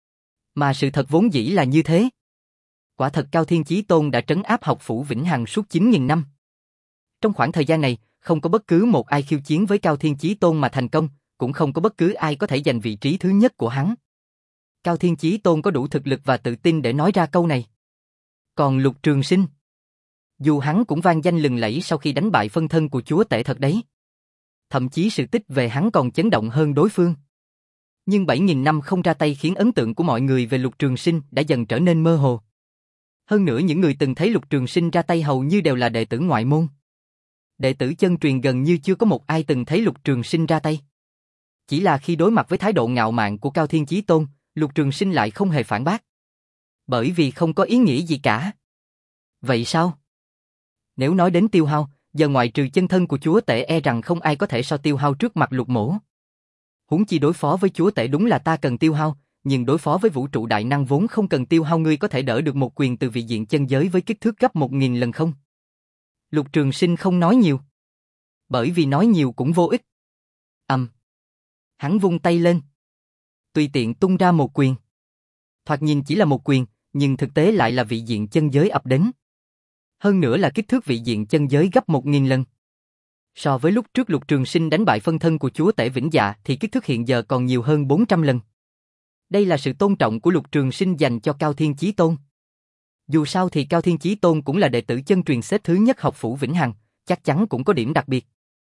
Mà sự thật vốn dĩ là như thế. Quả thật Cao Thiên Chí Tôn đã trấn áp học phủ Vĩnh Hằng suốt chín nghìn năm. Trong khoảng thời gian này, Không có bất cứ một ai khiêu chiến với Cao Thiên Chí Tôn mà thành công, cũng không có bất cứ ai có thể giành vị trí thứ nhất của hắn. Cao Thiên Chí Tôn có đủ thực lực và tự tin để nói ra câu này. Còn Lục Trường Sinh, dù hắn cũng vang danh lừng lẫy sau khi đánh bại phân thân của chúa tể thật đấy. Thậm chí sự tích về hắn còn chấn động hơn đối phương. Nhưng bảy nghìn năm không ra tay khiến ấn tượng của mọi người về Lục Trường Sinh đã dần trở nên mơ hồ. Hơn nữa những người từng thấy Lục Trường Sinh ra tay hầu như đều là đệ tử ngoại môn. Đệ tử chân truyền gần như chưa có một ai từng thấy Lục Trường Sinh ra tay. Chỉ là khi đối mặt với thái độ ngạo mạn của Cao Thiên Chí Tôn, Lục Trường Sinh lại không hề phản bác. Bởi vì không có ý nghĩa gì cả. Vậy sao? Nếu nói đến tiêu hao, giờ ngoại trừ chân thân của chúa tể e rằng không ai có thể so tiêu hao trước mặt Lục Mỗ. Huống chi đối phó với chúa tể đúng là ta cần tiêu hao, nhưng đối phó với vũ trụ đại năng vốn không cần tiêu hao, ngươi có thể đỡ được một quyền từ vị diện chân giới với kích thước gấp một nghìn lần không? Lục Trường Sinh không nói nhiều. Bởi vì nói nhiều cũng vô ích. Ầm. Um. Hắn vung tay lên. Tùy tiện tung ra một quyền. Thoạt nhìn chỉ là một quyền, nhưng thực tế lại là vị diện chân giới ập đến. Hơn nữa là kích thước vị diện chân giới gấp một nghìn lần. So với lúc trước Lục Trường Sinh đánh bại phân thân của chúa tể Vĩnh Dạ thì kích thước hiện giờ còn nhiều hơn bốn trăm lần. Đây là sự tôn trọng của Lục Trường Sinh dành cho Cao Thiên Chí Tôn. Dù sao thì Cao Thiên Chí Tôn cũng là đệ tử chân truyền xếp thứ nhất học phủ Vĩnh Hằng, chắc chắn cũng có điểm đặc biệt.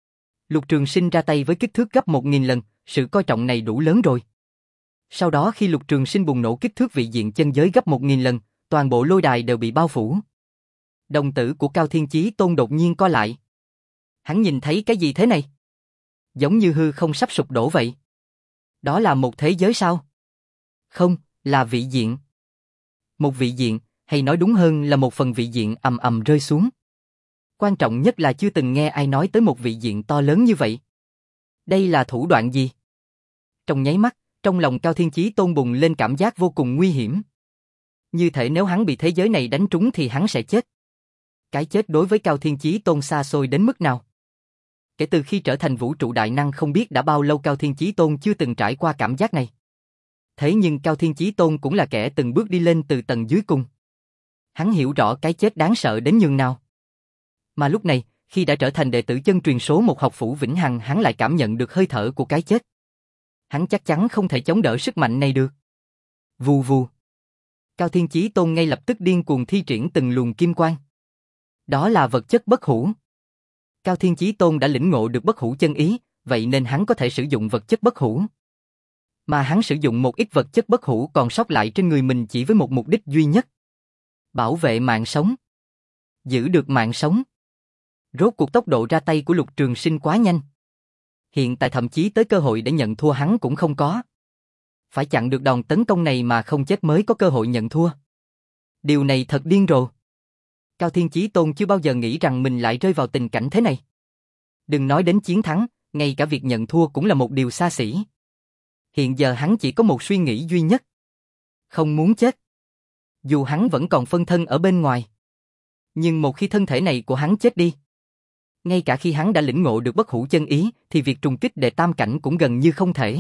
Lục Trường Sinh ra tay với kích thước gấp một nghìn lần, sự coi trọng này đủ lớn rồi. Sau đó khi Lục Trường Sinh bùng nổ kích thước vị diện chân giới gấp một nghìn lần, toàn bộ lôi đài đều bị bao phủ. Đồng tử của Cao Thiên Chí Tôn đột nhiên co lại. Hắn nhìn thấy cái gì thế này? Giống như hư không sắp sụp đổ vậy. Đó là một thế giới sao? Không, là vị diện. Một vị diện, hay nói đúng hơn là một phần vị diện ầm ầm rơi xuống. Quan trọng nhất là chưa từng nghe ai nói tới một vị diện to lớn như vậy. Đây là thủ đoạn gì? Trong nháy mắt, trong lòng Cao Thiên Chí Tôn bùng lên cảm giác vô cùng nguy hiểm. Như thể nếu hắn bị thế giới này đánh trúng thì hắn sẽ chết. Cái chết đối với Cao Thiên Chí Tôn xa xôi đến mức nào? Kể từ khi trở thành vũ trụ đại năng không biết đã bao lâu Cao Thiên Chí Tôn chưa từng trải qua cảm giác này. Thế nhưng Cao Thiên Chí Tôn cũng là kẻ từng bước đi lên từ tầng dưới cùng. Hắn hiểu rõ cái chết đáng sợ đến nhường nào. Mà lúc này, khi đã trở thành đệ tử chân truyền số một học phủ Vĩnh Hằng, hắn lại cảm nhận được hơi thở của cái chết. Hắn chắc chắn không thể chống đỡ sức mạnh này được. Vù vù. Cao Thiên Chí Tôn ngay lập tức điên cuồng thi triển từng luồng kim quang. Đó là vật chất bất hủ. Cao Thiên Chí Tôn đã lĩnh ngộ được bất hủ chân ý, vậy nên hắn có thể sử dụng vật chất bất hủ. Mà hắn sử dụng một ít vật chất bất hủ còn sót lại trên người mình chỉ với một mục đích duy nhất. Bảo vệ mạng sống. Giữ được mạng sống. Rốt cuộc tốc độ ra tay của Lục Trường Sinh quá nhanh. Hiện tại thậm chí tới cơ hội để nhận thua hắn cũng không có. Phải chặn được đòn tấn công này mà không chết mới có cơ hội nhận thua. Điều này thật điên rồ. Cao Thiên Chí Tôn chưa bao giờ nghĩ rằng mình lại rơi vào tình cảnh thế này. Đừng nói đến chiến thắng, ngay cả việc nhận thua cũng là một điều xa xỉ. Hiện giờ hắn chỉ có một suy nghĩ duy nhất. Không muốn chết. Dù hắn vẫn còn phân thân ở bên ngoài. Nhưng một khi thân thể này của hắn chết đi, ngay cả khi hắn đã lĩnh ngộ được bất hủ chân ý, thì việc trùng kích đệ tam cảnh cũng gần như không thể.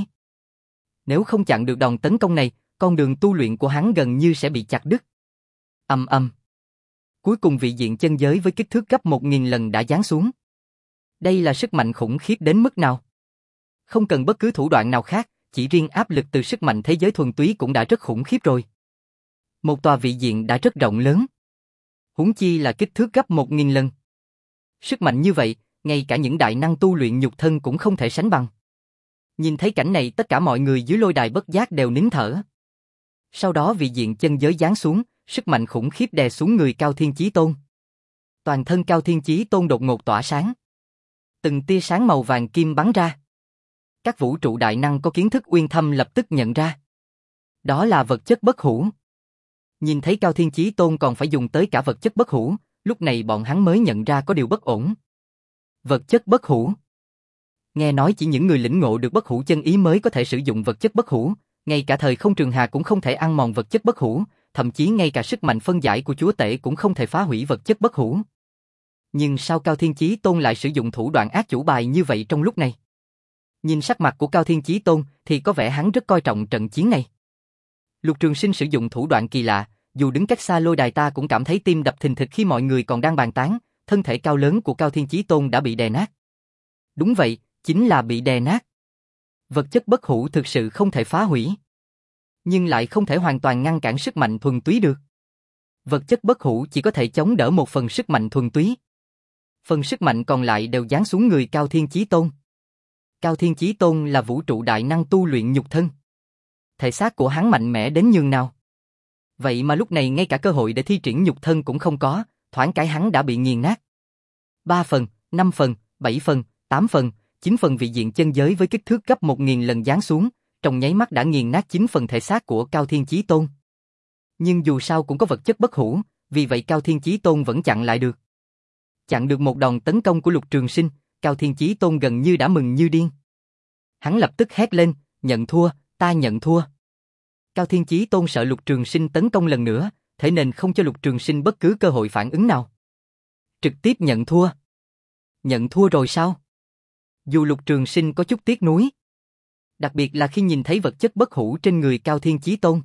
Nếu không chặn được đòn tấn công này, con đường tu luyện của hắn gần như sẽ bị chặt đứt. Ầm ầm. Cuối cùng vị diện chân giới với kích thước gấp một nghìn lần đã giáng xuống. Đây là sức mạnh khủng khiếp đến mức nào? Không cần bất cứ thủ đoạn nào khác, chỉ riêng áp lực từ sức mạnh thế giới thuần túy cũng đã rất khủng khiếp rồi. Một tòa vị diện đã rất rộng lớn. Huống chi là kích thước gấp một nghìn lần. Sức mạnh như vậy, ngay cả những đại năng tu luyện nhục thân cũng không thể sánh bằng. Nhìn thấy cảnh này tất cả mọi người dưới lôi đài bất giác đều nín thở. Sau đó vị diện chân giới giáng xuống, sức mạnh khủng khiếp đè xuống người Cao Thiên Chí Tôn. Toàn thân Cao Thiên Chí Tôn đột ngột tỏa sáng. Từng tia sáng màu vàng kim bắn ra. Các vũ trụ đại năng có kiến thức uyên thâm lập tức nhận ra. Đó là vật chất bất hủ. Nhìn thấy Cao Thiên Chí Tôn còn phải dùng tới cả vật chất bất hủ, lúc này bọn hắn mới nhận ra có điều bất ổn. Vật chất bất hủ. Nghe nói chỉ những người lĩnh ngộ được bất hủ chân ý mới có thể sử dụng vật chất bất hủ, ngay cả thời không trường hà cũng không thể ăn mòn vật chất bất hủ, thậm chí ngay cả sức mạnh phân giải của chúa tể cũng không thể phá hủy vật chất bất hủ. Nhưng sao Cao Thiên Chí Tôn lại sử dụng thủ đoạn ác chủ bài như vậy trong lúc này? Nhìn sắc mặt của Cao Thiên Chí Tôn thì có vẻ hắn rất coi trọng trận chiến này. Lục Trường Sinh sử dụng thủ đoạn kỳ lạ, dù đứng cách xa lôi đài ta cũng cảm thấy tim đập thình thịch khi mọi người còn đang bàn tán, thân thể cao lớn của Cao Thiên Chí Tôn đã bị đè nát. Đúng vậy, chính là bị đè nát. Vật chất bất hủ thực sự không thể phá hủy, nhưng lại không thể hoàn toàn ngăn cản sức mạnh thuần túy được. Vật chất bất hủ chỉ có thể chống đỡ một phần sức mạnh thuần túy. Phần sức mạnh còn lại đều giáng xuống người Cao Thiên Chí Tôn. Cao Thiên Chí Tôn là vũ trụ đại năng tu luyện nhục thân. Thể xác của hắn mạnh mẽ đến nhường nào. Vậy mà lúc này ngay cả cơ hội để thi triển nhục thân cũng không có, thoáng cái hắn đã bị nghiền nát. Ba phần, năm phần, bảy phần, tám phần, chín phần vị diện chân giới với kích thước gấp một nghìn lần giáng xuống, trong nháy mắt đã nghiền nát chín phần thể xác của Cao Thiên Chí Tôn. Nhưng dù sao cũng có vật chất bất hủ, vì vậy Cao Thiên Chí Tôn vẫn chặn lại được. Chặn được một đòn tấn công của Lục Trường Sinh, Cao Thiên Chí Tôn gần như đã mừng như điên. Hắn lập tức hét lên, nhận thua, ta nhận thua. Cao Thiên Chí Tôn sợ Lục Trường Sinh tấn công lần nữa, thế nên không cho Lục Trường Sinh bất cứ cơ hội phản ứng nào. Trực tiếp nhận thua. Nhận thua rồi sao? Dù Lục Trường Sinh có chút tiếc nuối. Đặc biệt là khi nhìn thấy vật chất bất hủ trên người Cao Thiên Chí Tôn.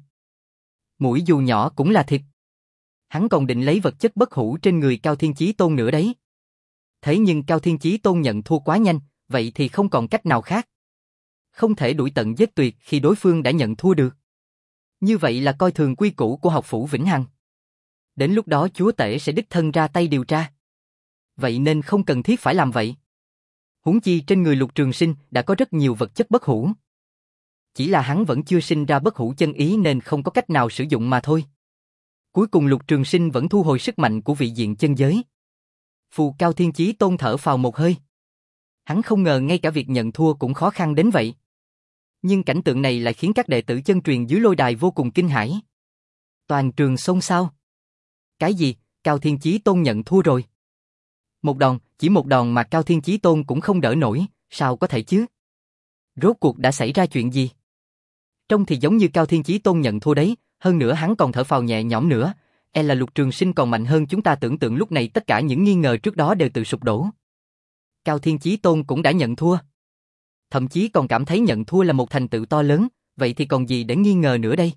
Mũi dù nhỏ cũng là thịt. Hắn còn định lấy vật chất bất hủ trên người Cao Thiên Chí Tôn nữa đấy. Thế nhưng Cao Thiên Chí Tôn nhận thua quá nhanh, vậy thì không còn cách nào khác. Không thể đuổi tận giết tuyệt khi đối phương đã nhận thua được. Như vậy là coi thường quy củ của học phủ Vĩnh Hằng. Đến lúc đó chúa tể sẽ đích thân ra tay điều tra. Vậy nên không cần thiết phải làm vậy. Huống chi trên người Lục Trường Sinh đã có rất nhiều vật chất bất hủ. Chỉ là hắn vẫn chưa sinh ra bất hủ chân ý nên không có cách nào sử dụng mà thôi. Cuối cùng Lục Trường Sinh vẫn thu hồi sức mạnh của vị diện chân giới. Phù Cao Thiên Chí Tôn thở phào một hơi. Hắn không ngờ ngay cả việc nhận thua cũng khó khăn đến vậy. Nhưng cảnh tượng này lại khiến các đệ tử chân truyền dưới lôi đài vô cùng kinh hãi. Toàn trường xôn xao. Cái gì? Cao Thiên Chí Tôn nhận thua rồi. Một đòn, chỉ một đòn mà Cao Thiên Chí Tôn cũng không đỡ nổi, sao có thể chứ? Rốt cuộc đã xảy ra chuyện gì? Trông thì giống như Cao Thiên Chí Tôn nhận thua đấy, hơn nữa hắn còn thở phào nhẹ nhõm nữa, e là Lục Trường Sinh còn mạnh hơn chúng ta tưởng tượng. Lúc này tất cả những nghi ngờ trước đó đều tự sụp đổ. Cao Thiên Chí Tôn cũng đã nhận thua. Thậm chí còn cảm thấy nhận thua là một thành tựu to lớn, vậy thì còn gì để nghi ngờ nữa đây?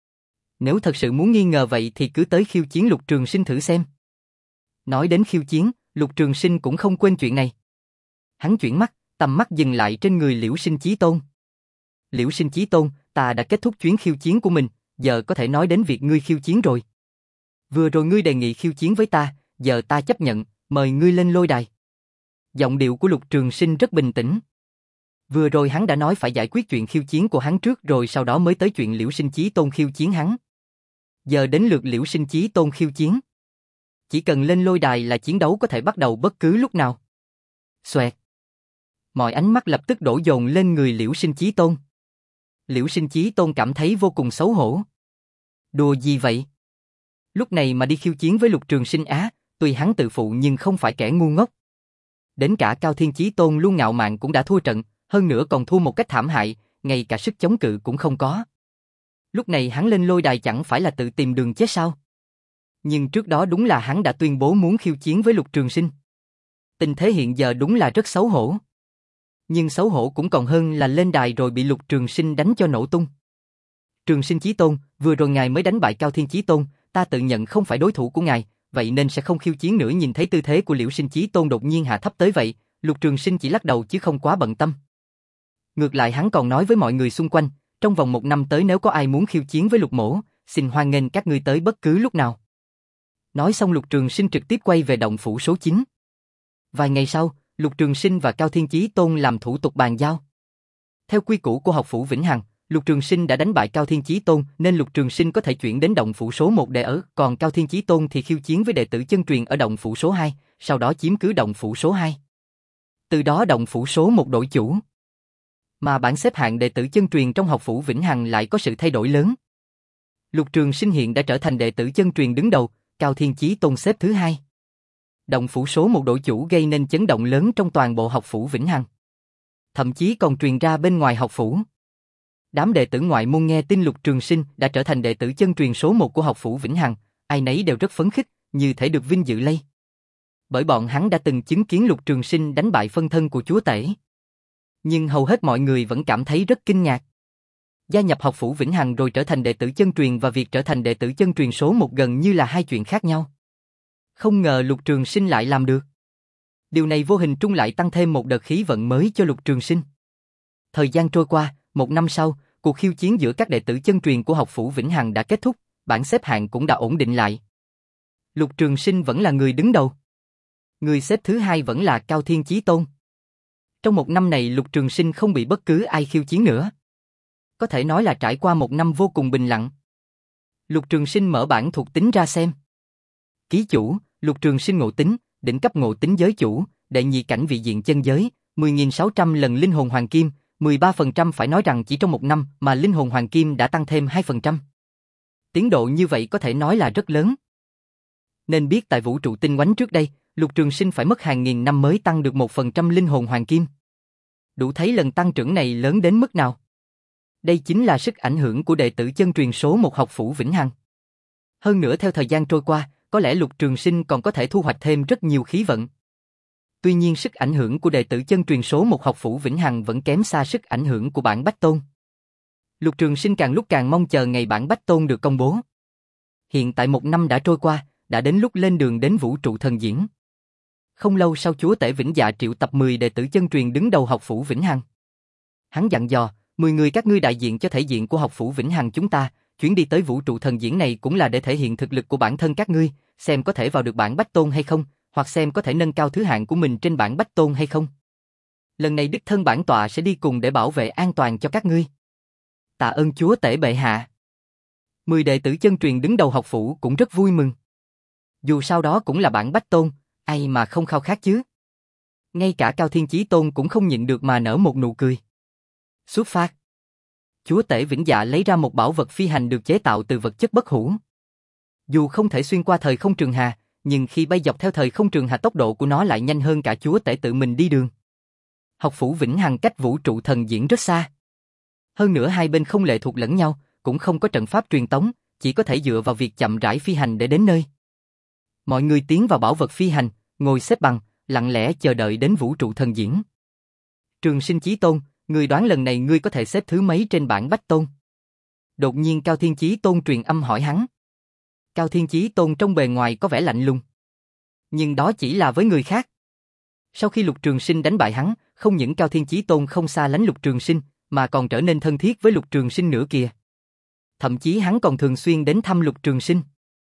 Nếu thật sự muốn nghi ngờ vậy thì cứ tới khiêu chiến Lục Trường Sinh thử xem. Nói đến khiêu chiến, Lục Trường Sinh cũng không quên chuyện này. Hắn chuyển mắt, tầm mắt dừng lại trên người Liễu Sinh Chí Tôn. Liễu Sinh Chí Tôn, ta đã kết thúc chuyến khiêu chiến của mình, giờ có thể nói đến việc ngươi khiêu chiến rồi. Vừa rồi ngươi đề nghị khiêu chiến với ta, giờ ta chấp nhận, mời ngươi lên lôi đài. Giọng điệu của Lục Trường Sinh rất bình tĩnh. Vừa rồi hắn đã nói phải giải quyết chuyện khiêu chiến của hắn trước rồi sau đó mới tới chuyện Liễu Sinh Chí Tôn khiêu chiến hắn. Giờ đến lượt Liễu Sinh Chí Tôn khiêu chiến. Chỉ cần lên lôi đài là chiến đấu có thể bắt đầu bất cứ lúc nào. Xoẹt. Mọi ánh mắt lập tức đổ dồn lên người Liễu Sinh Chí Tôn. Liễu Sinh Chí Tôn cảm thấy vô cùng xấu hổ. Đùa gì vậy? Lúc này mà đi khiêu chiến với Lục Trường Sinh á, tuy hắn tự phụ nhưng không phải kẻ ngu ngốc. Đến cả Cao Thiên Chí Tôn luôn ngạo mạn cũng đã thua trận, hơn nữa còn thua một cách thảm hại, ngay cả sức chống cự cũng không có. Lúc này hắn lên lôi đài chẳng phải là tự tìm đường chết sao? Nhưng trước đó đúng là hắn đã tuyên bố muốn khiêu chiến với Lục Trường Sinh. Tình thế hiện giờ đúng là rất xấu hổ. Nhưng xấu hổ cũng còn hơn là lên đài rồi bị Lục Trường Sinh đánh cho nổ tung. Trường Sinh Chí Tôn, vừa rồi ngài mới đánh bại Cao Thiên Chí Tôn, ta tự nhận không phải đối thủ của ngài, vậy nên sẽ không khiêu chiến nữa. Nhìn thấy tư thế của Liễu Sinh Chí Tôn đột nhiên hạ thấp tới vậy, Lục Trường Sinh chỉ lắc đầu chứ không quá bận tâm. Ngược lại hắn còn nói với mọi người xung quanh, trong vòng một năm tới nếu có ai muốn khiêu chiến với Lục Mỗ, xin hoan nghênh các ngươi tới bất cứ lúc nào. Nói xong Lục Trường Sinh trực tiếp quay về động phủ số chín. Vài ngày sau, Lục Trường Sinh và Cao Thiên Chí Tôn làm thủ tục bàn giao. Theo quy củ của học phủ Vĩnh Hằng, Lục Trường Sinh đã đánh bại Cao Thiên Chí Tôn nên Lục Trường Sinh có thể chuyển đến động phủ số một để ở, còn Cao Thiên Chí Tôn thì khiêu chiến với đệ tử chân truyền ở động phủ số hai, sau đó chiếm cứ động phủ số hai. Từ đó động phủ số một đổi chủ. Mà bảng xếp hạng đệ tử chân truyền trong học phủ Vĩnh Hằng lại có sự thay đổi lớn. Lục Trường Sinh hiện đã trở thành đệ tử chân truyền đứng đầu, Cao Thiên Chí Tôn xếp thứ hai. Động phủ số một đổi chủ gây nên chấn động lớn trong toàn bộ học phủ Vĩnh Hằng. Thậm chí còn truyền ra bên ngoài học phủ. Đám đệ tử ngoại môn nghe tin Lục Trường Sinh đã trở thành đệ tử chân truyền số một của học phủ Vĩnh Hằng, ai nấy đều rất phấn khích, như thể được vinh dự lây. Bởi bọn hắn đã từng chứng kiến Lục Trường Sinh đánh bại phân thân của chúa tể. Nhưng hầu hết mọi người vẫn cảm thấy rất kinh ngạc. Gia nhập học phủ Vĩnh Hằng rồi trở thành đệ tử chân truyền và việc trở thành đệ tử chân truyền số một gần như là hai chuyện khác nhau. Không ngờ Lục Trường Sinh lại làm được. Điều này vô hình trung lại tăng thêm một đợt khí vận mới cho Lục Trường Sinh. Thời gian trôi qua, một năm sau, cuộc khiêu chiến giữa các đệ tử chân truyền của học phủ Vĩnh Hằng đã kết thúc, bảng xếp hạng cũng đã ổn định lại. Lục Trường Sinh vẫn là người đứng đầu. Người xếp thứ hai vẫn là Cao Thiên Chí Tôn. Trong một năm này Lục Trường Sinh không bị bất cứ ai khiêu chiến nữa. Có thể nói là trải qua một năm vô cùng bình lặng. Lục Trường Sinh mở bảng thuộc tính ra xem. Ký chủ, Lục Trường Sinh ngộ tính, đỉnh cấp ngộ tính giới chủ, đệ nhị cảnh vị diện chân giới, mười nghìn sáu trăm lần linh hồn hoàng kim, mười ba phần trăm phải nói rằng chỉ trong một năm mà linh hồn hoàng kim đã tăng thêm hai phần trăm. Tiến độ như vậy có thể nói là rất lớn. Nên biết tại vũ trụ tinh oánh trước đây, Lục Trường Sinh phải mất hàng nghìn năm mới tăng được một phần trăm linh hồn hoàng kim. Đủ thấy lần tăng trưởng này lớn đến mức nào. Đây chính là sức ảnh hưởng của đệ tử chân truyền số một học phủ Vĩnh Hằng. Hơn nữa theo thời gian trôi qua, có lẽ Lục Trường Sinh còn có thể thu hoạch thêm rất nhiều khí vận. Tuy nhiên sức ảnh hưởng của đệ tử chân truyền số một học phủ Vĩnh Hằng vẫn kém xa sức ảnh hưởng của bản Bách Tôn. Lục Trường Sinh càng lúc càng mong chờ ngày bản Bách Tôn được công bố. Hiện tại một năm đã trôi qua, đã đến lúc lên đường đến vũ trụ thần diễn. Không lâu sau chúa tể Vĩnh Dạ triệu tập mười đệ tử chân truyền đứng đầu học phủ Vĩnh Hằng. Hắn dặn dò, mười người các ngươi đại diện cho thể diện của học phủ Vĩnh Hằng chúng ta, chuyến đi tới vũ trụ thần diễn này cũng là để thể hiện thực lực của bản thân các ngươi, xem có thể vào được bảng Bách Tôn hay không, hoặc xem có thể nâng cao thứ hạng của mình trên bảng Bách Tôn hay không. Lần này đích thân bản tọa sẽ đi cùng để bảo vệ an toàn cho các ngươi. Tạ ơn chúa tể bệ hạ. Mười đệ tử chân truyền đứng đầu học phủ cũng rất vui mừng. Dù sao đó cũng là bảng Bách Tôn, ai mà không khao khát chứ. Ngay cả Cao Thiên Chí Tôn cũng không nhịn được mà nở một nụ cười. Xuất phát. Chúa tể Vĩnh Dạ lấy ra một bảo vật phi hành được chế tạo từ vật chất bất hủ. Dù không thể xuyên qua thời không trường hà, nhưng khi bay dọc theo thời không trường hà tốc độ của nó lại nhanh hơn cả chúa tể tự mình đi đường. Học phủ Vĩnh Hằng cách vũ trụ thần diễn rất xa. Hơn nữa hai bên không lệ thuộc lẫn nhau, cũng không có trận pháp truyền tống, chỉ có thể dựa vào việc chậm rãi phi hành để đến nơi. Mọi người tiến vào bảo vật phi hành, ngồi xếp bằng, lặng lẽ chờ đợi đến vũ trụ thần diễn. Trường Sinh Chí Tôn, ngươi đoán lần này ngươi có thể xếp thứ mấy trên bảng Bách Tôn? Đột nhiên Cao Thiên Chí Tôn truyền âm hỏi hắn. Cao Thiên Chí Tôn trong bề ngoài có vẻ lạnh lùng. Nhưng đó chỉ là với người khác. Sau khi Lục Trường Sinh đánh bại hắn, không những Cao Thiên Chí Tôn không xa lánh Lục Trường Sinh, mà còn trở nên thân thiết với Lục Trường Sinh nữa kìa. Thậm chí hắn còn thường xuyên đến thăm Lục Trường Sinh.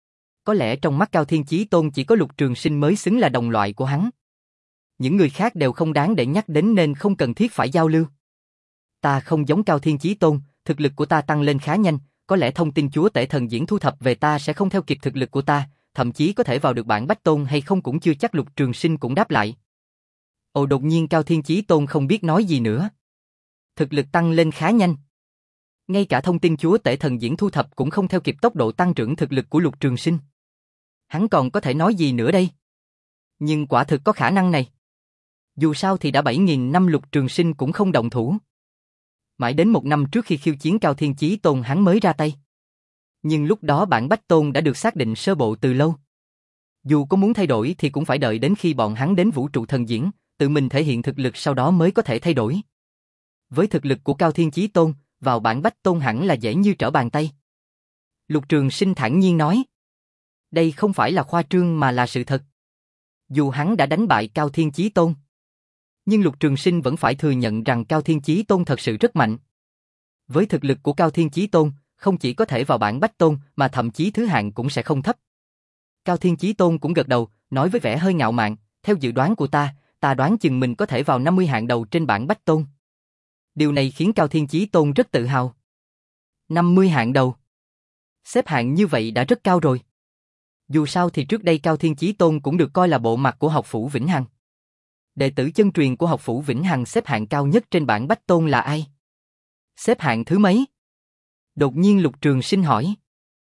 Có lẽ trong mắt Cao Thiên Chí Tôn chỉ có Lục Trường Sinh mới xứng là đồng loại của hắn. Những người khác đều không đáng để nhắc đến nên không cần thiết phải giao lưu. Ta không giống Cao Thiên Chí Tôn, thực lực của ta tăng lên khá nhanh, có lẽ thông tin chúa tể thần diễn thu thập về ta sẽ không theo kịp thực lực của ta, thậm chí có thể vào được bảng Bách Tôn hay không cũng chưa chắc. Lục Trường Sinh cũng đáp lại. Ồ, đột nhiên Cao Thiên Chí Tôn không biết nói gì nữa. Thực lực tăng lên khá nhanh. Ngay cả thông tin chúa tể thần diễn thu thập cũng không theo kịp tốc độ tăng trưởng thực lực của Lục Trường Sinh. Hắn còn có thể nói gì nữa đây? Nhưng quả thực có khả năng này. Dù sao thì đã bảy nghìn năm Lục Trường Sinh cũng không động thủ. Mãi đến một năm trước khi khiêu chiến Cao Thiên Chí Tôn hắn mới ra tay. Nhưng lúc đó bản Bách Tôn đã được xác định sơ bộ từ lâu. Dù có muốn thay đổi thì cũng phải đợi đến khi bọn hắn đến vũ trụ thần diễn, tự mình thể hiện thực lực sau đó mới có thể thay đổi. Với thực lực của Cao Thiên Chí Tôn, vào bản Bách Tôn hẳn là dễ như trở bàn tay. Lục Trường Sinh thản nhiên nói. Đây không phải là khoa trương mà là sự thật. Dù hắn đã đánh bại Cao Thiên Chí Tôn, nhưng Lục Trường Sinh vẫn phải thừa nhận rằng Cao Thiên Chí Tôn thật sự rất mạnh. Với thực lực của Cao Thiên Chí Tôn, không chỉ có thể vào bảng Bách Tôn mà thậm chí thứ hạng cũng sẽ không thấp. Cao Thiên Chí Tôn cũng gật đầu, nói với vẻ hơi ngạo mạn, theo dự đoán của ta, ta đoán chừng mình có thể vào năm mươi hạng đầu trên bảng Bách Tôn. Điều này khiến Cao Thiên Chí Tôn rất tự hào. năm mươi hạng đầu. Xếp hạng như vậy đã rất cao rồi. Dù sao thì trước đây Cao Thiên Chí Tôn cũng được coi là bộ mặt của học phủ Vĩnh Hằng. Đệ tử chân truyền của học phủ Vĩnh Hằng xếp hạng cao nhất trên bảng Bách Tôn là ai? Xếp hạng thứ mấy? Đột nhiên Lục Trường Sinh hỏi.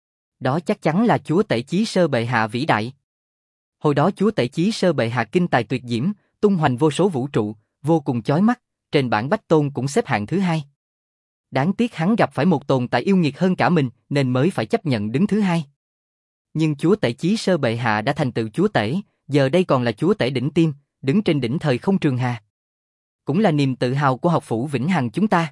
Đó chắc chắn là chúa tể Chí Sơ bệ hạ vĩ đại. Hồi đó chúa tể Chí Sơ bệ hạ kinh tài tuyệt diễm, tung hoành vô số vũ trụ, vô cùng chói mắt, trên bảng Bách Tôn cũng xếp hạng thứ hai. Đáng tiếc hắn gặp phải một tồn tại yêu nghiệt hơn cả mình nên mới phải chấp nhận đứng thứ hai. Nhưng chúa tể Chí Sơ bệ hạ đã thành tựu chúa tể, giờ đây còn là chúa tể đỉnh tiêm, đứng trên đỉnh thời không trường hà. Cũng là niềm tự hào của học phủ Vĩnh Hằng chúng ta.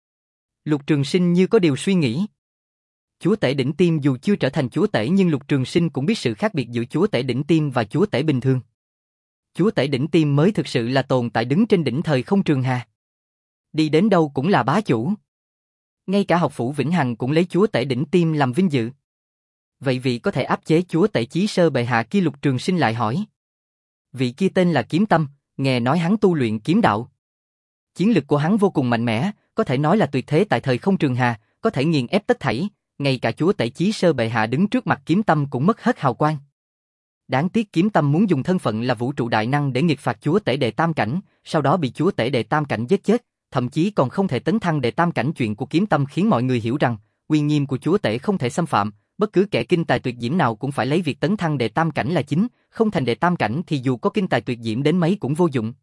Lục Trường Sinh như có điều suy nghĩ. Chúa tể đỉnh tiêm dù chưa trở thành chúa tể nhưng Lục Trường Sinh cũng biết sự khác biệt giữa chúa tể đỉnh tiêm và chúa tể bình thường. Chúa tể đỉnh Tiêm mới thực sự là tồn tại đứng trên đỉnh thời không trường hà. Đi đến đâu cũng là bá chủ. Ngay cả học phủ Vĩnh Hằng cũng lấy Chúa tể đỉnh Tiêm làm vinh dự. Vậy vị có thể áp chế Chúa tể Chí Sơ bệ hạ kia? Lục Trường Sinh lại hỏi. Vị kia tên là Kiếm Tâm, nghe nói hắn tu luyện kiếm đạo. Chiến lực của hắn vô cùng mạnh mẽ, có thể nói là tuyệt thế tại thời không trường hà, có thể nghiền ép tất thảy, ngay cả Chúa tể Chí Sơ bệ hạ đứng trước mặt Kiếm Tâm cũng mất hết hào quang. Đáng tiếc Kiếm Tâm muốn dùng thân phận là vũ trụ đại năng để nghịch phạt Chúa tể đệ tam cảnh, sau đó bị Chúa tể đệ tam cảnh giết chết, thậm chí còn không thể tấn thăng đệ tam cảnh. Chuyện của Kiếm Tâm khiến mọi người hiểu rằng, uy nghiêm của Chúa tể không thể xâm phạm, bất cứ kẻ kinh tài tuyệt diễm nào cũng phải lấy việc tấn thăng đệ tam cảnh là chính, không thành đệ tam cảnh thì dù có kinh tài tuyệt diễm đến mấy cũng vô dụng.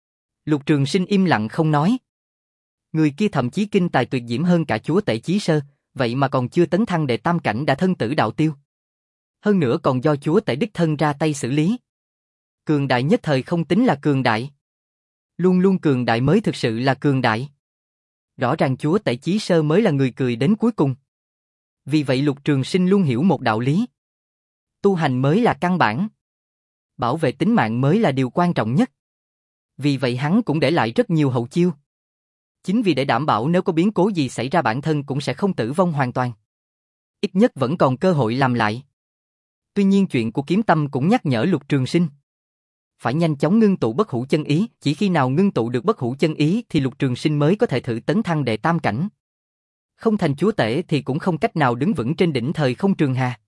Lục Trường Sinh im lặng không nói. Người kia thậm chí kinh tài tuyệt diễm hơn cả Chúa tể Chí Sơ, vậy mà còn chưa tấn thăng đệ tam cảnh đã thân tử đạo tiêu. Hơn nữa còn do Chúa tể đích thân ra tay xử lý. Cường đại nhất thời không tính là cường đại. Luôn luôn cường đại mới thực sự là cường đại. Rõ ràng Chúa tể Chí Sơ mới là người cười đến cuối cùng. Vì vậy Lục Trường Sinh luôn hiểu một đạo lý. Tu hành mới là căn bản. Bảo vệ tính mạng mới là điều quan trọng nhất. Vì vậy hắn cũng để lại rất nhiều hậu chiêu. Chính vì để đảm bảo nếu có biến cố gì xảy ra bản thân cũng sẽ không tử vong hoàn toàn. Ít nhất vẫn còn cơ hội làm lại. Tuy nhiên chuyện của Kiếm Tâm cũng nhắc nhở Lục Trường Sinh. Phải nhanh chóng ngưng tụ bất hủ chân ý, chỉ khi nào ngưng tụ được bất hủ chân ý thì Lục Trường Sinh mới có thể thử tấn thăng đệ tam cảnh. Không thành chúa tể thì cũng không cách nào đứng vững trên đỉnh thời không trường hà.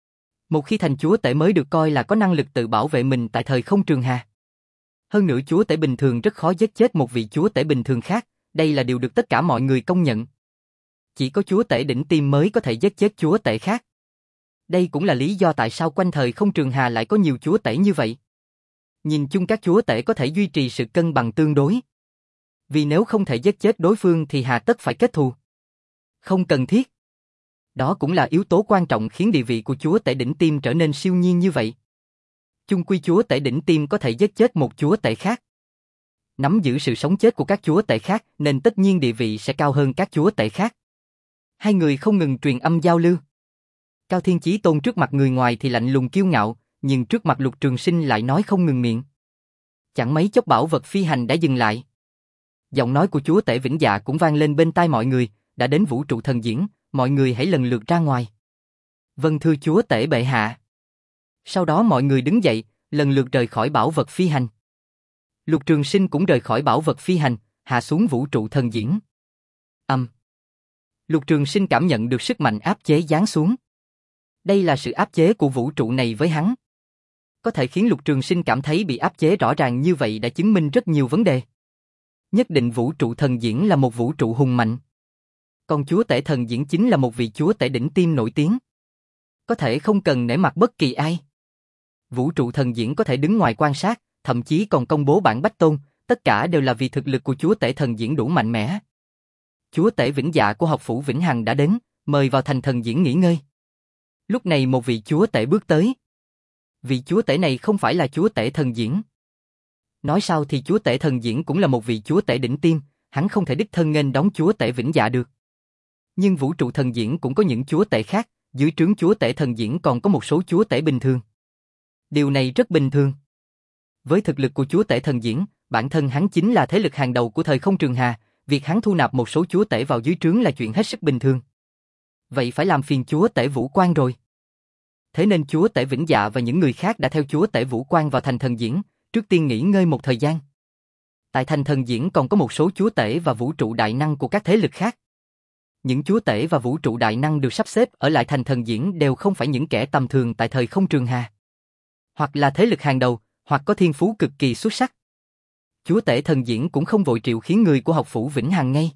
Một khi thành chúa tể mới được coi là có năng lực tự bảo vệ mình tại thời không trường hà. Hơn nữa chúa tể bình thường rất khó giết chết một vị chúa tể bình thường khác, đây là điều được tất cả mọi người công nhận. Chỉ có chúa tể đỉnh Tiêm mới có thể giết chết chúa tể khác. Đây cũng là lý do tại sao quanh thời không trường hà lại có nhiều chúa tể như vậy. Nhìn chung các chúa tể có thể duy trì sự cân bằng tương đối. Vì nếu không thể giết chết đối phương thì hà tất phải kết thù. Không cần thiết. Đó cũng là yếu tố quan trọng khiến địa vị của chúa tể đỉnh Tiêm trở nên siêu nhiên như vậy. Chung quy chúa tể đỉnh Tiêm có thể giết chết một chúa tể khác. Nắm giữ sự sống chết của các chúa tể khác nên tất nhiên địa vị sẽ cao hơn các chúa tể khác. Hai người không ngừng truyền âm giao lưu. Cao Thiên Chí Tôn trước mặt người ngoài thì lạnh lùng kiêu ngạo, nhưng trước mặt Lục Trường Sinh lại nói không ngừng miệng. Chẳng mấy chốc bảo vật phi hành đã dừng lại. Giọng nói của chúa tể Vĩnh Dạ cũng vang lên bên tai mọi người, đã đến vũ trụ thần diễn, mọi người hãy lần lượt ra ngoài. Vâng thưa chúa tể bệ hạ. Sau đó mọi người đứng dậy, lần lượt rời khỏi bảo vật phi hành. Lục Trường Sinh cũng rời khỏi bảo vật phi hành, hạ xuống vũ trụ thần diễn. Âm. Lục Trường Sinh cảm nhận được sức mạnh áp chế giáng xuống. Đây là sự áp chế của vũ trụ này với hắn. Có thể khiến Lục Trường Sinh cảm thấy bị áp chế rõ ràng như vậy đã chứng minh rất nhiều vấn đề. Nhất định vũ trụ thần diễn là một vũ trụ hùng mạnh. Còn chúa tể thần diễn chính là một vị chúa tể đỉnh Tiêm nổi tiếng. Có thể không cần nể mặt bất kỳ ai. Vũ trụ thần diễn có thể đứng ngoài quan sát, thậm chí còn công bố bản bách tôn, tất cả đều là vì thực lực của chúa tể thần diễn đủ mạnh mẽ. Chúa tể Vĩnh Dạ của học phủ Vĩnh Hằng đã đến, mời vào thành thần diễn nghỉ ngơi. Lúc này một vị chúa tể bước tới. Vị chúa tể này không phải là chúa tể thần diễn. Nói sao thì chúa tể thần diễn cũng là một vị chúa tể đỉnh Tiêm, hắn không thể đích thân nghênh đón chúa tể Vĩnh Dạ được. Nhưng vũ trụ thần diễn cũng có những chúa tể khác, dưới trướng chúa tể thần diễn còn có một số chúa tể bình thường. Điều này rất bình thường. Với thực lực của chúa tể thần diễn, bản thân hắn chính là thế lực hàng đầu của thời không trường hà, việc hắn thu nạp một số chúa tể vào dưới trướng là chuyện hết sức bình thường. Vậy phải làm phiền chúa tể Vũ Quan rồi. Thế nên chúa tể Vĩnh Dạ và những người khác đã theo chúa tể Vũ Quan vào thành thần diễn, trước tiên nghỉ ngơi một thời gian. Tại thành thần diễn còn có một số chúa tể và vũ trụ đại năng của các thế lực khác. Những chúa tể và vũ trụ đại năng được sắp xếp ở lại thành thần diễn đều không phải những kẻ tầm thường tại thời không trường hà. Hoặc là thế lực hàng đầu, hoặc có thiên phú cực kỳ xuất sắc. Chúa tể thần diễn cũng không vội triệu khiến người của học phủ Vĩnh Hằng ngay.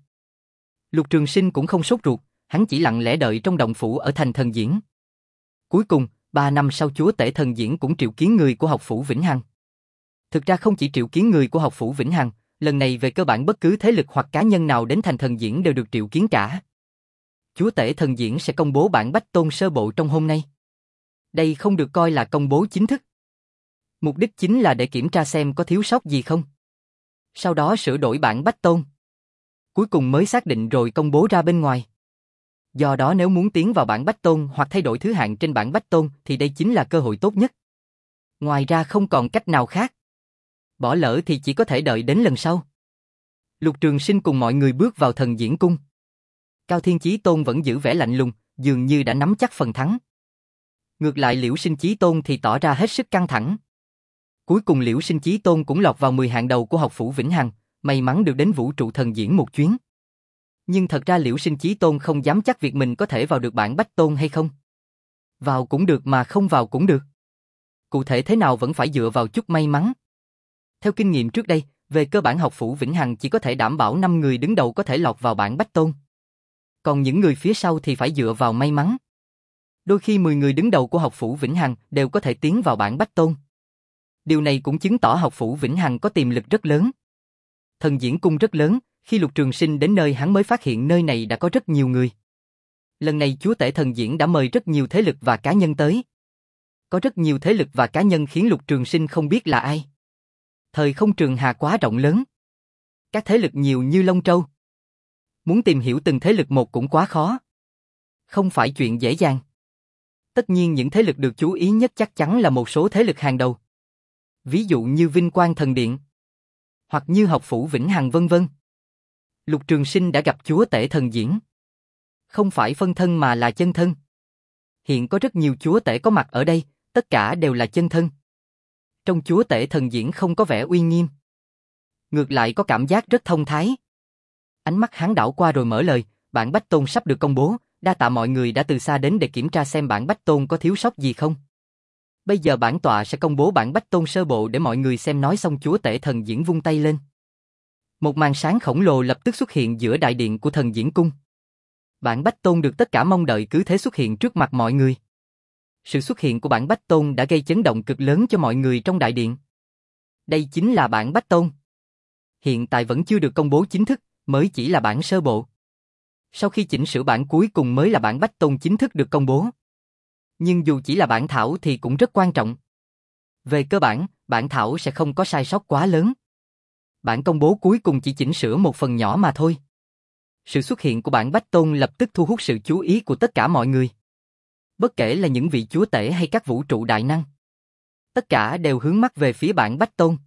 Lục Trường Sinh cũng không sốt ruột, hắn chỉ lặng lẽ đợi trong động phủ ở thành thần diễn. Cuối cùng, ba năm sau chúa tể thần diễn cũng triệu kiến người của học phủ Vĩnh Hằng. Thực ra không chỉ triệu kiến người của học phủ Vĩnh Hằng, lần này về cơ bản bất cứ thế lực hoặc cá nhân nào đến thành thần diễn đều được triệu kiến cả. Chúa tể thần diễn sẽ công bố bản bách tôn sơ bộ trong hôm nay. Đây không được coi là công bố chính thức. Mục đích chính là để kiểm tra xem có thiếu sót gì không. Sau đó sửa đổi bản bách tôn. Cuối cùng mới xác định rồi công bố ra bên ngoài. Do đó nếu muốn tiến vào bản bách tôn hoặc thay đổi thứ hạng trên bản bách tôn thì đây chính là cơ hội tốt nhất. Ngoài ra không còn cách nào khác. Bỏ lỡ thì chỉ có thể đợi đến lần sau. Lục Trường Sinh cùng mọi người bước vào Thần Diễn Cung. Cao Thiên Chí Tôn vẫn giữ vẻ lạnh lùng, dường như đã nắm chắc phần thắng. Ngược lại Liễu Sinh Chí Tôn thì tỏ ra hết sức căng thẳng. Cuối cùng Liễu Sinh Chí Tôn cũng lọt vào mười hạng đầu của học phủ Vĩnh Hằng, may mắn được đến Vũ Trụ Thần Diễn một chuyến. Nhưng thật ra Liễu Sinh Chí Tôn không dám chắc việc mình có thể vào được bảng Bách Tôn hay không. Vào cũng được mà không vào cũng được. Cụ thể thế nào vẫn phải dựa vào chút may mắn. Theo kinh nghiệm trước đây, về cơ bản học phủ Vĩnh Hằng chỉ có thể đảm bảo năm người đứng đầu có thể lọt vào bảng Bách Tôn. Còn những người phía sau thì phải dựa vào may mắn. Đôi khi mười người đứng đầu của học phủ Vĩnh Hằng đều có thể tiến vào bảng Bách Tôn. Điều này cũng chứng tỏ học phủ Vĩnh Hằng có tiềm lực rất lớn. Thần Diễn Cung rất lớn, khi Lục Trường Sinh đến nơi hắn mới phát hiện nơi này đã có rất nhiều người. Lần này chúa tể Thần Diễn đã mời rất nhiều thế lực và cá nhân tới. Có rất nhiều thế lực và cá nhân khiến Lục Trường Sinh không biết là ai. Thời không trường hà quá rộng lớn. Các thế lực nhiều như lông trâu. Muốn tìm hiểu từng thế lực một cũng quá khó. Không phải chuyện dễ dàng. Tất nhiên những thế lực được chú ý nhất chắc chắn là một số thế lực hàng đầu. Ví dụ như Vinh Quang Thần Điện. Hoặc như học phủ Vĩnh Hằng vân vân. Lục Trường Sinh đã gặp chúa tể Thần Diễn. Không phải phân thân mà là chân thân. Hiện có rất nhiều chúa tể có mặt ở đây, tất cả đều là chân thân. Trong chúa tể Thần Diễn không có vẻ uy nghiêm. Ngược lại có cảm giác rất thông thái. Ánh mắt hắn đảo qua rồi mở lời, bản Bách Tôn sắp được công bố, đa tạ mọi người đã từ xa đến để kiểm tra xem bản Bách Tôn có thiếu sót gì không. Bây giờ bản tọa sẽ công bố bản Bách Tôn sơ bộ để mọi người xem. Nói xong chúa tể Thần Diễn vung tay lên. Một màn sáng khổng lồ lập tức xuất hiện giữa đại điện của Thần Diễn Cung. Bản Bách Tôn được tất cả mong đợi cứ thế xuất hiện trước mặt mọi người. Sự xuất hiện của bản Bách Tôn đã gây chấn động cực lớn cho mọi người trong đại điện. Đây chính là bản Bách Tôn. Hiện tại vẫn chưa được công bố chính thức, mới chỉ là bản sơ bộ. Sau khi chỉnh sửa bản cuối cùng mới là bản Bách Tôn chính thức được công bố. Nhưng dù chỉ là bản thảo thì cũng rất quan trọng. Về cơ bản, bản thảo sẽ không có sai sót quá lớn. Bản công bố cuối cùng chỉ chỉnh sửa một phần nhỏ mà thôi. Sự xuất hiện của bản Bách Tôn lập tức thu hút sự chú ý của tất cả mọi người. Bất kể là những vị chúa tể hay các vũ trụ đại năng. Tất cả đều hướng mắt về phía bản Bách Tôn.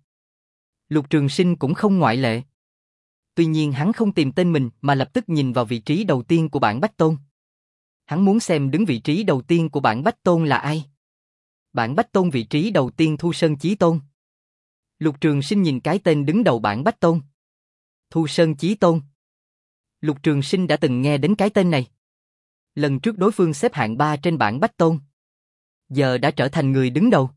Lục Trường Sinh cũng không ngoại lệ. Tuy nhiên hắn không tìm tên mình mà lập tức nhìn vào vị trí đầu tiên của bản Bách Tôn. Hắn muốn xem đứng vị trí đầu tiên của bản Bách Tôn là ai. Bản Bách Tôn vị trí đầu tiên Thu Sơn Chí Tôn. Lục Trường Sinh nhìn cái tên đứng đầu bản Bách Tôn. Thu Sơn Chí Tôn. Lục Trường Sinh đã từng nghe đến cái tên này. Lần trước đối phương xếp hạng ba trên bảng Bách Tôn. Giờ đã trở thành người đứng đầu.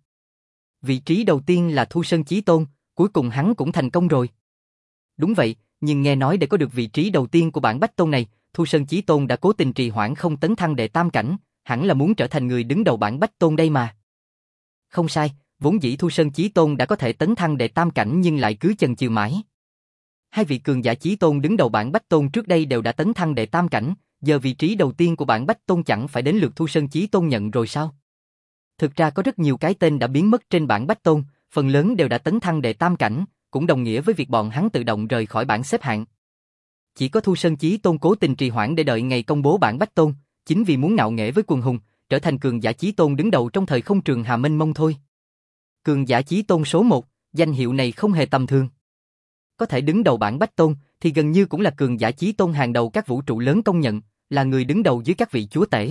Vị trí đầu tiên là Thu Sơn Chí Tôn, cuối cùng hắn cũng thành công rồi. Đúng vậy, nhưng nghe nói để có được vị trí đầu tiên của bảng Bách Tôn này, Thu Sơn Chí Tôn đã cố tình trì hoãn không tấn thăng đệ tam cảnh, hẳn là muốn trở thành người đứng đầu bảng Bách Tôn đây mà. Không sai, vốn dĩ Thu Sơn Chí Tôn đã có thể tấn thăng đệ tam cảnh nhưng lại cứ chần chừ mãi. Hai vị cường giả Chí Tôn đứng đầu bảng Bách Tôn trước đây đều đã tấn thăng đệ tam cảnh, giờ vị trí đầu tiên của bảng Bách Tôn chẳng phải đến lượt Thu Sơn Chí Tôn nhận rồi sao? Thực ra có rất nhiều cái tên đã biến mất trên bảng Bách Tôn, phần lớn đều đã tấn thăng đệ tam cảnh, cũng đồng nghĩa với việc bọn hắn tự động rời khỏi bảng xếp hạng. Chỉ có Thu Sơn Chí Tôn cố tình trì hoãn để đợi ngày công bố bảng Bách Tôn, chính vì muốn ngạo nghễ với quần hùng, trở thành cường giả Chí Tôn đứng đầu trong thời không trường hà mênh mông thôi. Cường giả Chí Tôn số một, danh hiệu này không hề tầm thường. Có thể đứng đầu bảng Bách Tôn thì gần như cũng là cường giả Chí Tôn hàng đầu các vũ trụ lớn công nhận, là người đứng đầu dưới các vị chúa tể.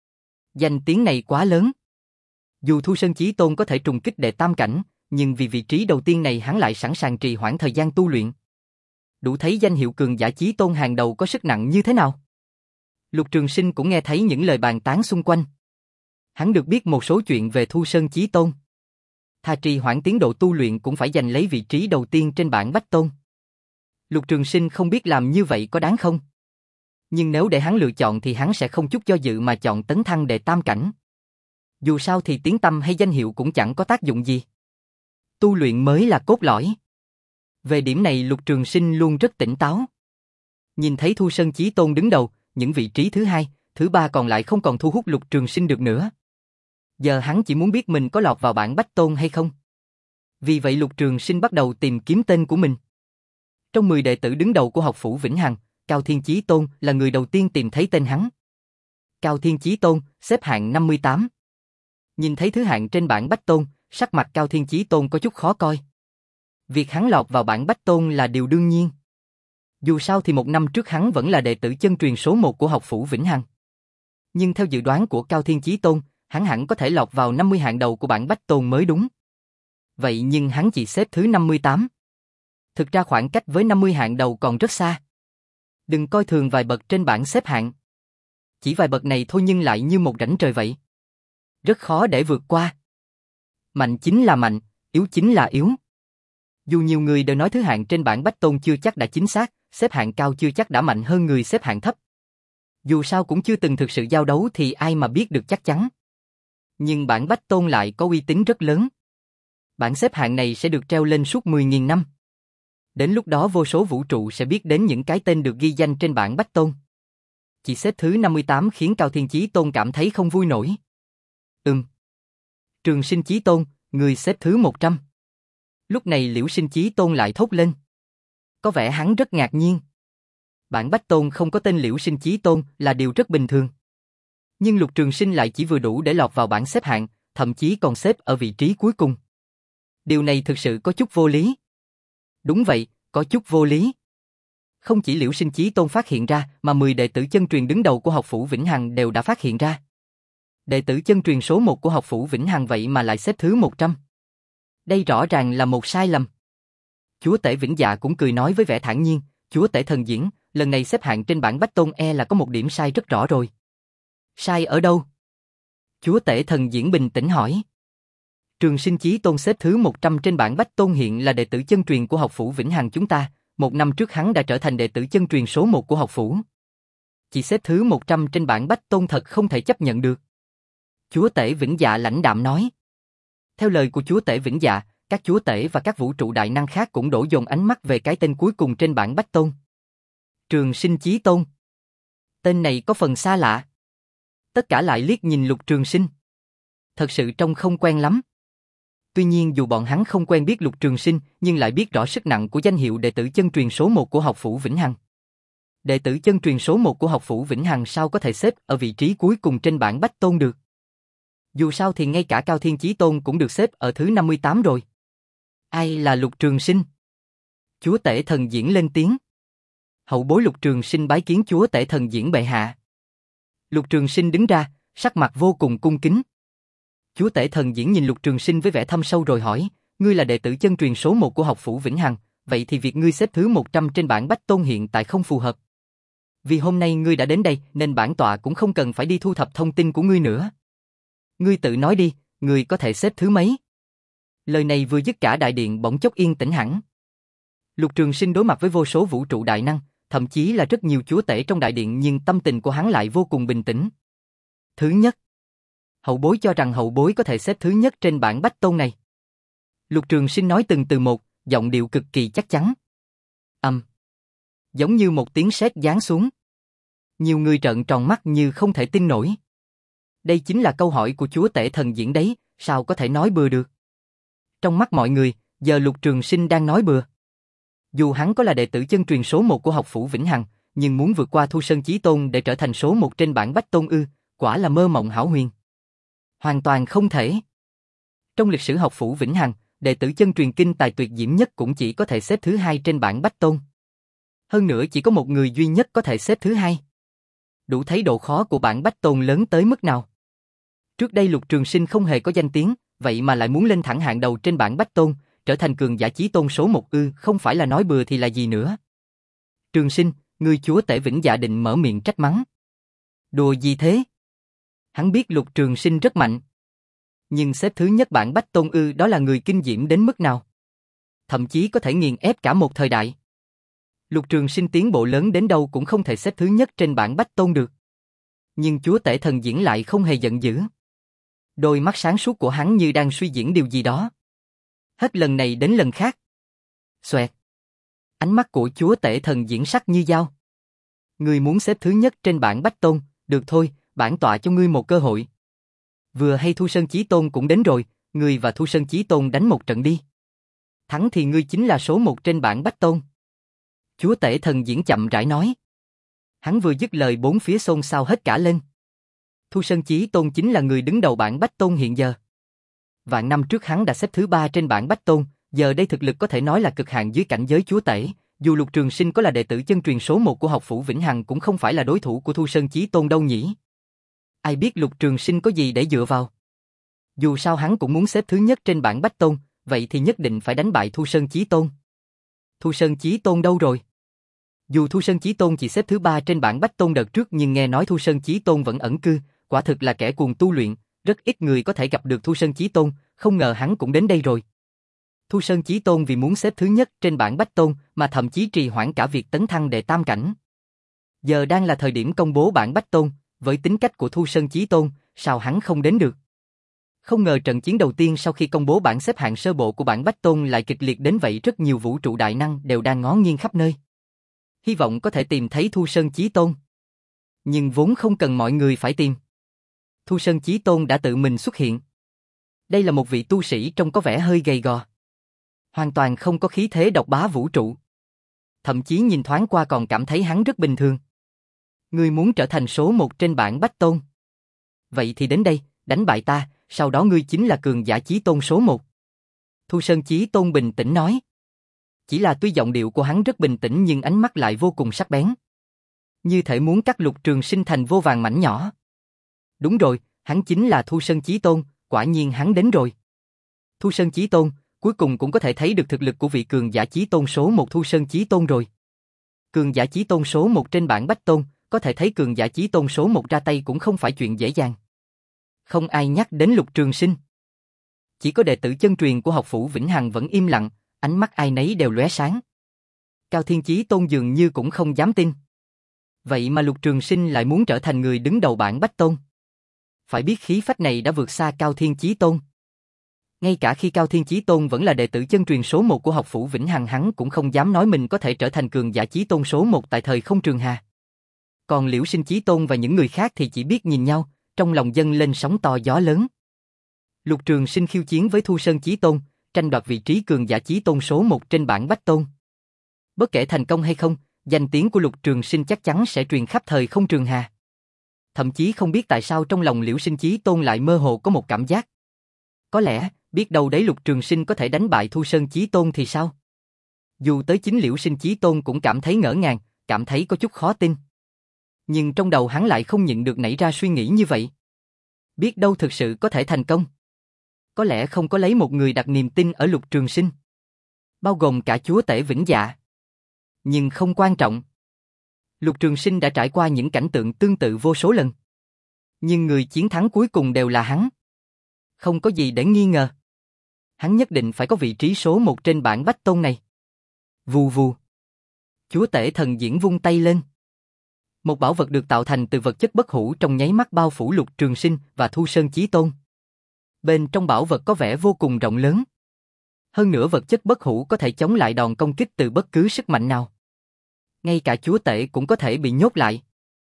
Danh tiếng này quá lớn. Dù Thu Sơn Chí Tôn có thể trùng kích đệ tam cảnh, nhưng vì vị trí đầu tiên này hắn lại sẵn sàng trì hoãn thời gian tu luyện. Đủ thấy danh hiệu cường giả Chí Tôn hàng đầu có sức nặng như thế nào. Lục Trường Sinh cũng nghe thấy những lời bàn tán xung quanh. Hắn được biết một số chuyện về Thu Sơn Chí Tôn. Thà trì hoãn tiến độ tu luyện cũng phải giành lấy vị trí đầu tiên trên bảng Bách Tôn. Lục Trường Sinh không biết làm như vậy có đáng không. Nhưng nếu để hắn lựa chọn thì hắn sẽ không chút do dự mà chọn tấn thăng đệ tam cảnh. Dù sao thì tiếng tăm hay danh hiệu cũng chẳng có tác dụng gì. Tu luyện mới là cốt lõi. Về điểm này Lục Trường Sinh luôn rất tỉnh táo. Nhìn thấy Thu Sơn Chí Tôn đứng đầu, những vị trí thứ hai, thứ ba còn lại không còn thu hút Lục Trường Sinh được nữa. Giờ hắn chỉ muốn biết mình có lọt vào bảng Bách Tôn hay không. Vì vậy Lục Trường Sinh bắt đầu tìm kiếm tên của mình. Trong mười đệ tử đứng đầu của học phủ Vĩnh Hằng, Cao Thiên Chí Tôn là người đầu tiên tìm thấy tên hắn. Cao Thiên Chí Tôn, xếp hạng năm mươi tám. Nhìn thấy thứ hạng trên bảng Bách Tôn, sắc mặt Cao Thiên Chí Tôn có chút khó coi. Việc hắn lọt vào bảng bách tôn là điều đương nhiên. Dù sao thì một năm trước hắn vẫn là đệ tử chân truyền số một của học phủ Vĩnh Hằng. Nhưng theo dự đoán của Cao Thiên Chí Tôn, hắn hẳn có thể lọt vào năm mươi hạng đầu của bảng bách tôn mới đúng. Vậy nhưng hắn chỉ xếp thứ năm mươi tám. Thực ra khoảng cách với năm mươi hạng đầu còn rất xa. Đừng coi thường vài bậc trên bảng xếp hạng. Chỉ vài bậc này thôi nhưng lại như một rãnh trời vậy. Rất khó để vượt qua. Mạnh chính là mạnh, yếu chính là yếu. Dù nhiều người đều nói thứ hạng trên bảng bách tôn chưa chắc đã chính xác, xếp hạng cao chưa chắc đã mạnh hơn người xếp hạng thấp. Dù sao cũng chưa từng thực sự giao đấu thì ai mà biết được chắc chắn. Nhưng bảng bách tôn lại có uy tín rất lớn. Bảng xếp hạng này sẽ được treo lên suốt mười nghìn năm. Đến lúc đó vô số vũ trụ sẽ biết đến những cái tên được ghi danh trên bảng bách tôn. Chỉ xếp thứ năm mươi tám khiến Cao Thiên Chí Tôn cảm thấy không vui nổi. Ừm. Trường Sinh Chí Tôn, người xếp thứ một trăm. Lúc này Liễu Sinh Chí Tôn lại thốt lên. Có vẻ hắn rất ngạc nhiên. Bảng bách tôn không có tên Liễu Sinh Chí Tôn là điều rất bình thường. Nhưng Lục Trường Sinh lại chỉ vừa đủ để lọt vào bảng xếp hạng, thậm chí còn xếp ở vị trí cuối cùng. Điều này thực sự có chút vô lý. Đúng vậy, có chút vô lý. Không chỉ Liễu Sinh Chí Tôn phát hiện ra, mà mười đệ tử chân truyền đứng đầu của học phủ Vĩnh Hằng đều đã phát hiện ra. Đệ tử chân truyền số một của học phủ Vĩnh Hằng vậy mà lại xếp thứ một trăm. Đây rõ ràng là một sai lầm. Chúa tể Vĩnh Dạ cũng cười nói với vẻ thản nhiên, chúa tể Thần Diễn, lần này xếp hạng trên bảng bách tôn e là có một điểm sai rất rõ rồi. Sai ở đâu? Chúa tể Thần Diễn bình tĩnh hỏi. Trường Sinh Chí Tôn xếp thứ một trăm trên bảng bách tôn hiện là đệ tử chân truyền của học phủ Vĩnh Hằng chúng ta, một năm trước hắn đã trở thành đệ tử chân truyền số một của học phủ. Chỉ xếp thứ một trăm trên bảng bách tôn thật không thể chấp nhận được. Chúa tể Vĩnh Dạ lãnh đạm nói. Theo lời của chúa tể Vĩnh Dạ, các chúa tể và các vũ trụ đại năng khác cũng đổ dồn ánh mắt về cái tên cuối cùng trên bảng bách tôn. Trường Sinh Chí Tôn. Tên này có phần xa lạ. Tất cả lại liếc nhìn Lục Trường Sinh. Thật sự trông không quen lắm. Tuy nhiên dù bọn hắn không quen biết Lục Trường Sinh, nhưng lại biết rõ sức nặng của danh hiệu đệ tử chân truyền số một của học phủ Vĩnh Hằng. Đệ tử chân truyền số một của học phủ Vĩnh Hằng sao có thể xếp ở vị trí cuối cùng trên bảng bách tôn được? Dù sao thì ngay cả Cao Thiên Chí Tôn cũng được xếp ở thứ năm mươi tám rồi. Ai là Lục Trường Sinh? Chúa tể Thần Diễn lên tiếng. Hậu bối Lục Trường Sinh bái kiến chúa tể Thần Diễn bệ hạ. Lục Trường Sinh đứng ra, sắc mặt vô cùng cung kính. Chúa tể Thần Diễn nhìn Lục Trường Sinh với vẻ thâm sâu rồi hỏi, ngươi là đệ tử chân truyền số một của học phủ Vĩnh Hằng, vậy thì việc ngươi xếp thứ một trăm trên bảng bách tôn hiện tại không phù hợp. Vì hôm nay ngươi đã đến đây nên bản tọa cũng không cần phải đi thu thập thông tin của ngươi nữa. Ngươi tự nói đi, ngươi có thể xếp thứ mấy? Lời này vừa dứt cả đại điện bỗng chốc yên tĩnh hẳn. Lục Trường Sinh đối mặt với vô số vũ trụ đại năng, thậm chí là rất nhiều chúa tể trong đại điện nhưng tâm tình của hắn lại vô cùng bình tĩnh. Thứ nhất. Hậu bối cho rằng hậu bối có thể xếp thứ nhất trên bảng bách tôn này. Lục Trường Sinh nói từng từ một, giọng điệu cực kỳ chắc chắn. Ầm. Um. Giống như một tiếng sét giáng xuống. Nhiều người trợn tròn mắt như không thể tin nổi. Đây chính là câu hỏi của chúa tể Thần Diễn đấy, sao có thể nói bừa được? Trong mắt mọi người, giờ Lục Trường Sinh đang nói bừa. Dù hắn có là đệ tử chân truyền số một của học phủ Vĩnh Hằng, nhưng muốn vượt qua Thu Sơn Chí Tôn để trở thành số một trên bảng bách tôn ư, quả là mơ mộng hão huyền. Hoàn toàn không thể. Trong lịch sử học phủ Vĩnh Hằng, đệ tử chân truyền kinh tài tuyệt diễm nhất cũng chỉ có thể xếp thứ hai trên bảng bách tôn. Hơn nữa chỉ có một người duy nhất có thể xếp thứ hai. Đủ thấy độ khó của bảng bách tôn lớn tới mức nào. Trước đây Lục Trường Sinh không hề có danh tiếng, vậy mà lại muốn lên thẳng hạng đầu trên bảng bách tôn, trở thành cường giả chí tôn số một ư, không phải là nói bừa thì là gì nữa. Trường Sinh, ngươi chúa tể Vĩnh Dạ định mở miệng trách mắng. Đùa gì thế? Hắn biết Lục Trường Sinh rất mạnh. Nhưng xếp thứ nhất bảng bách tôn ư, đó là người kinh diễm đến mức nào? Thậm chí có thể nghiền ép cả một thời đại. Lục Trường Sinh tiến bộ lớn đến đâu cũng không thể xếp thứ nhất trên bảng bách tôn được. Nhưng chúa tể Thần Diễn lại không hề giận dữ. Đôi mắt sáng suốt của hắn như đang suy diễn điều gì đó. Hết lần này đến lần khác. Xoẹt. Ánh mắt của chúa tể Thần Diễn sắc như dao. Ngươi muốn xếp thứ nhất trên bảng bách tôn, được thôi, bản tọa cho ngươi một cơ hội. Vừa hay Thu Sơn Chí Tôn cũng đến rồi, ngươi và Thu Sơn Chí Tôn đánh một trận đi. Thắng thì ngươi chính là số một trên bảng bách tôn. Chúa tể Thần Diễn chậm rãi nói. Hắn vừa dứt lời bốn phía xôn xao hết cả lên. Thu Sơn Chí Tôn chính là người đứng đầu bảng bách tôn hiện giờ. Vạn năm trước hắn đã xếp thứ ba trên bảng bách tôn, Giờ đây thực lực có thể nói là cực hạn dưới cảnh giới chúa tể, dù Lục Trường Sinh có là đệ tử chân truyền số một của học phủ Vĩnh Hằng cũng không phải là đối thủ của Thu Sơn Chí Tôn đâu nhỉ. Ai biết Lục Trường Sinh có gì để dựa vào. Dù sao hắn cũng muốn xếp thứ nhất trên bảng Bách Tôn, vậy thì nhất định phải đánh bại Thu Sơn Chí Tôn. Thu Sơn Chí Tôn đâu rồi? Dù Thu Sơn Chí Tôn chỉ xếp thứ ba trên bảng Bách Tôn đợt trước nhưng nghe nói Thu Sơn Chí Tôn vẫn ẩn cư, quả thực là kẻ cuồng tu luyện, rất ít người có thể gặp được Thu Sơn Chí Tôn, không ngờ hắn cũng đến đây rồi. Thu Sơn Chí Tôn vì muốn xếp thứ nhất trên bảng Bách Tôn mà thậm chí trì hoãn cả việc tấn thăng đệ tam cảnh. Giờ đang là thời điểm công bố bảng Bách Tôn, với tính cách của Thu Sơn Chí Tôn, sao hắn không đến được? Không ngờ trận chiến đầu tiên sau khi công bố bảng xếp hạng sơ bộ của bảng Bách Tôn lại kịch liệt đến vậy, rất nhiều vũ trụ đại năng đều đang ngó nghiêng khắp nơi. Hy vọng có thể tìm thấy Thu Sơn Chí Tôn. Nhưng vốn không cần mọi người phải tìm. Thu Sơn Chí Tôn đã tự mình xuất hiện. Đây là một vị tu sĩ trông có vẻ hơi gầy gò. Hoàn toàn không có khí thế độc bá vũ trụ. Thậm chí nhìn thoáng qua còn cảm thấy hắn rất bình thường. Ngươi muốn trở thành số một trên bảng Bách Tôn. Vậy thì đến đây, đánh bại ta, sau đó ngươi chính là cường giả Chí Tôn số một. Thu Sơn Chí Tôn bình tĩnh nói. Chỉ là tuy giọng điệu của hắn rất bình tĩnh nhưng ánh mắt lại vô cùng sắc bén. Như thể muốn cắt Lục Trường Sinh thành vô vàn mảnh nhỏ. Đúng rồi, hắn chính là Thu Sơn Chí Tôn, quả nhiên hắn đến rồi. Thu Sơn Chí Tôn, cuối cùng cũng có thể thấy được thực lực của vị cường giả Chí Tôn số một Thu Sơn Chí Tôn rồi. Cường giả Chí Tôn số một trên bảng Bách Tôn, có thể thấy cường giả Chí Tôn số một ra tay cũng không phải chuyện dễ dàng. Không ai nhắc đến Lục Trường Sinh. Chỉ có đệ tử chân truyền của học phủ Vĩnh Hằng vẫn im lặng, ánh mắt ai nấy đều lóe sáng. Cao Thiên Chí Tôn dường như cũng không dám tin. Vậy mà Lục Trường Sinh lại muốn trở thành người đứng đầu bảng Bách Tôn. Phải biết khí phách này đã vượt xa Cao Thiên Chí Tôn. Ngay cả khi Cao Thiên Chí Tôn vẫn là đệ tử chân truyền số một của học phủ Vĩnh Hằng, hắn cũng không dám nói mình có thể trở thành cường giả Chí Tôn số một tại thời không Trường Hà. Còn Liễu Sinh Chí Tôn và những người khác thì chỉ biết nhìn nhau, trong lòng dâng lên sóng to gió lớn. Lục Trường Sinh khiêu chiến với Thu Sơn Chí Tôn, tranh đoạt vị trí cường giả Chí Tôn số một trên bảng Bách Tôn. Bất kể thành công hay không, danh tiếng của Lục Trường Sinh chắc chắn sẽ truyền khắp thời không Trường Hà. Thậm chí không biết tại sao trong lòng Liễu Sinh Chí Tôn lại mơ hồ có một cảm giác. Có lẽ, biết đâu đấy Lục Trường Sinh có thể đánh bại Thu Sơn Chí Tôn thì sao? Dù tới chính Liễu Sinh Chí Tôn cũng cảm thấy ngỡ ngàng, cảm thấy có chút khó tin. Nhưng trong đầu hắn lại không nhịn được nảy ra suy nghĩ như vậy. Biết đâu thực sự có thể thành công. Có lẽ không có lấy một người đặt niềm tin ở Lục Trường Sinh. Bao gồm cả chúa tể Vĩnh Dạ. Nhưng không quan trọng. Lục Trường Sinh đã trải qua những cảnh tượng tương tự vô số lần. Nhưng người chiến thắng cuối cùng đều là hắn. Không có gì để nghi ngờ. Hắn nhất định phải có vị trí số một trên bảng Bách Tôn này. Vù vù. Chúa tể thần diễn vung tay lên. Một bảo vật được tạo thành từ vật chất bất hủ trong nháy mắt bao phủ Lục Trường Sinh và Thu Sơn Chí Tôn. Bên trong bảo vật có vẻ vô cùng rộng lớn. Hơn nữa vật chất bất hủ có thể chống lại đòn công kích từ bất cứ sức mạnh nào. Ngay cả chúa tể cũng có thể bị nhốt lại.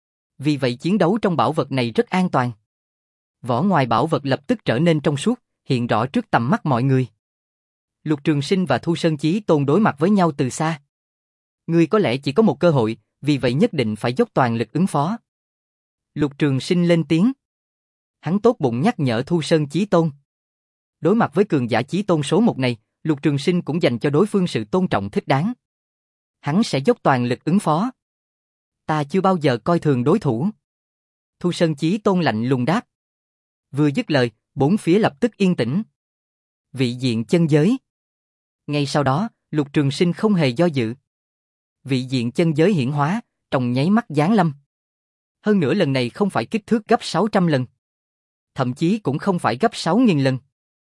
Vì vậy chiến đấu trong bảo vật này rất an toàn. Vỏ ngoài bảo vật lập tức trở nên trong suốt, hiện rõ trước tầm mắt mọi người. Lục Trường Sinh và Thu Sơn Chí Tôn đối mặt với nhau từ xa. Ngươi có lẽ chỉ có một cơ hội, vì vậy nhất định phải dốc toàn lực ứng phó. Lục Trường Sinh lên tiếng. Hắn tốt bụng nhắc nhở Thu Sơn Chí Tôn. Đối mặt với cường giả Chí Tôn số một này, Lục Trường Sinh cũng dành cho đối phương sự tôn trọng thích đáng. Hắn sẽ dốc toàn lực ứng phó. Ta chưa bao giờ coi thường đối thủ. Thu Sơn Chí Tôn lạnh lùng đáp. Vừa dứt lời, bốn phía lập tức yên tĩnh. Vị diện chân giới. Ngay sau đó, Lục Trường Sinh không hề do dự. Vị diện chân giới hiển hóa, trong nháy mắt giáng lâm. Hơn nữa lần này không phải kích thước gấp sáu trăm lần. Thậm chí cũng không phải gấp sáu nghìn lần.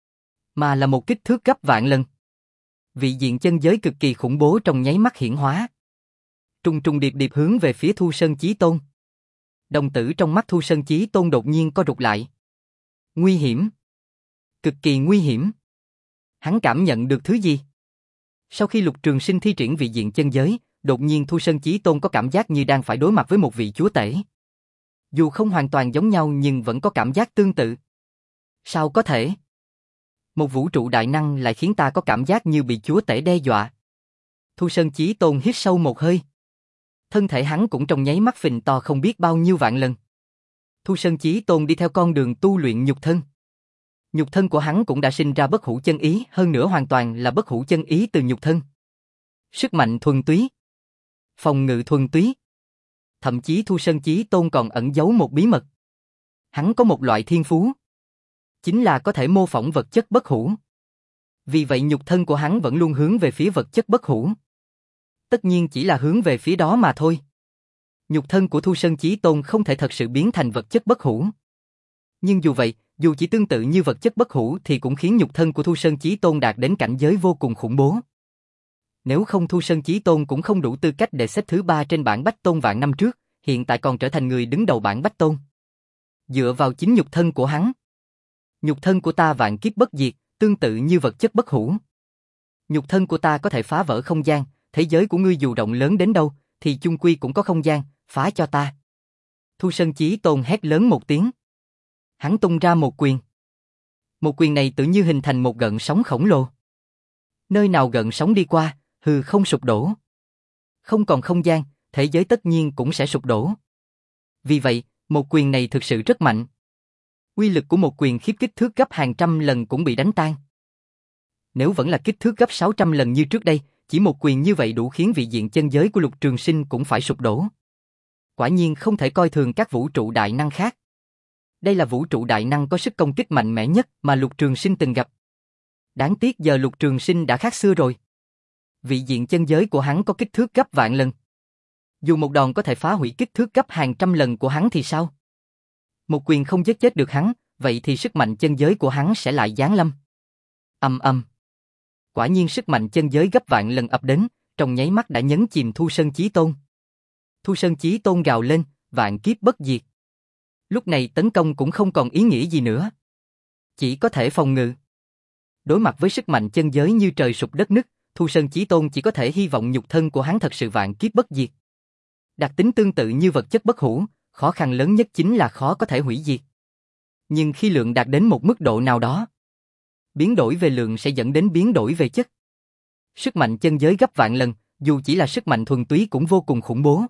Mà là một kích thước gấp vạn lần. Vị diện chân giới cực kỳ khủng bố trong nháy mắt hiển hóa. Trùng trùng điệp điệp hướng về phía Thu Sơn Chí Tôn. Đồng tử trong mắt Thu Sơn Chí Tôn đột nhiên co rụt lại. Nguy hiểm. Cực kỳ nguy hiểm. Hắn cảm nhận được thứ gì? Sau khi Lục Trường Sinh thi triển vị diện chân giới, đột nhiên Thu Sơn Chí Tôn có cảm giác như đang phải đối mặt với một vị chúa tể. Dù không hoàn toàn giống nhau nhưng vẫn có cảm giác tương tự. Sao có thể? Một vũ trụ đại năng lại khiến ta có cảm giác như bị chúa tể đe dọa. Thu Sơn Chí Tôn hít sâu một hơi. Thân thể hắn cũng trong nháy mắt phình to không biết bao nhiêu vạn lần. Thu Sơn Chí Tôn đi theo con đường tu luyện nhục thân. Nhục thân của hắn cũng đã sinh ra bất hủ chân ý, hơn nữa hoàn toàn là bất hủ chân ý từ nhục thân. Sức mạnh thuần túy, phòng ngự thuần túy. Thậm chí Thu Sơn Chí Tôn còn ẩn giấu một bí mật. Hắn có một loại thiên phú, chính là có thể mô phỏng vật chất bất hủ. Vì vậy nhục thân của hắn vẫn luôn hướng về phía vật chất bất hủ. Tất nhiên chỉ là hướng về phía đó mà thôi. Nhục thân của Thu Sơn Chí Tôn không thể thật sự biến thành vật chất bất hủ. Nhưng dù vậy, dù chỉ tương tự như vật chất bất hủ thì cũng khiến nhục thân của Thu Sơn Chí Tôn đạt đến cảnh giới vô cùng khủng bố. Nếu không Thu Sơn Chí Tôn cũng không đủ tư cách để xếp thứ ba trên bảng Bách Tôn vạn năm trước, hiện tại còn trở thành người đứng đầu bảng Bách Tôn. Dựa vào chính nhục thân của hắn. Nhục thân của ta vạn kiếp bất diệt, tương tự như vật chất bất hủ. Nhục thân của ta có thể phá vỡ không gian, thế giới của ngươi dù rộng lớn đến đâu, thì chung quy cũng có không gian, phá cho ta. Thu Sơn Chí Tôn hét lớn một tiếng. Hắn tung ra một quyền. Một quyền này tự như hình thành một gợn sóng khổng lồ. Nơi nào gợn sóng đi qua, hư không sụp đổ. Không còn không gian, thế giới tất nhiên cũng sẽ sụp đổ. Vì vậy, một quyền này thực sự rất mạnh. Uy lực của một quyền khiếp kích thước gấp hàng trăm lần cũng bị đánh tan. Nếu vẫn là kích thước gấp sáu trăm lần như trước đây, chỉ một quyền như vậy đủ khiến vị diện chân giới của Lục Trường Sinh cũng phải sụp đổ. Quả nhiên không thể coi thường các vũ trụ đại năng khác. Đây là vũ trụ đại năng có sức công kích mạnh mẽ nhất mà Lục Trường Sinh từng gặp. Đáng tiếc giờ Lục Trường Sinh đã khác xưa rồi. Vị diện chân giới của hắn có kích thước gấp vạn lần. Dù một đòn có thể phá hủy kích thước gấp hàng trăm lần của hắn thì sao? Một quyền không giết chết được hắn, vậy thì sức mạnh chân giới của hắn sẽ lại giáng lâm. Ầm ầm. Quả nhiên sức mạnh chân giới gấp vạn lần ập đến, trong nháy mắt đã nhấn chìm Thu Sơn Chí Tôn. Thu Sơn Chí Tôn gào lên, vạn kiếp bất diệt. Lúc này tấn công cũng không còn ý nghĩa gì nữa. Chỉ có thể phòng ngự. Đối mặt với sức mạnh chân giới như trời sụp đất nứt, Thu Sơn Chí Tôn chỉ có thể hy vọng nhục thân của hắn thật sự vạn kiếp bất diệt. Đặc tính tương tự như vật chất bất hủ, khó khăn lớn nhất chính là khó có thể hủy diệt. Nhưng khi lượng đạt đến một mức độ nào đó, biến đổi về lượng sẽ dẫn đến biến đổi về chất. Sức mạnh chân giới gấp vạn lần, dù chỉ là sức mạnh thuần túy cũng vô cùng khủng bố.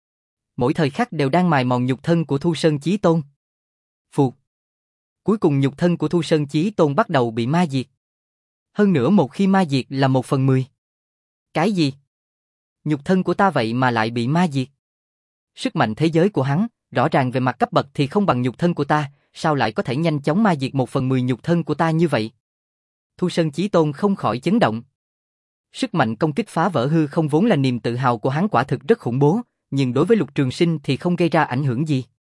Mỗi thời khắc đều đang mài mòn nhục thân của Thu Sơn Chí Tôn. Phụt. Cuối cùng nhục thân của Thu Sơn Chí Tôn bắt đầu bị ma diệt. Hơn nữa một khi ma diệt là một phần mười. Cái gì? Nhục thân của ta vậy mà lại bị ma diệt. Sức mạnh thế giới của hắn, rõ ràng về mặt cấp bậc thì không bằng nhục thân của ta, sao lại có thể nhanh chóng ma diệt một phần mười nhục thân của ta như vậy? Thu Sơn Chí Tôn không khỏi chấn động. Sức mạnh công kích phá vỡ hư không vốn là niềm tự hào của hắn quả thực rất khủng bố, nhưng đối với Lục Trường Sinh thì không gây ra ảnh hưởng gì.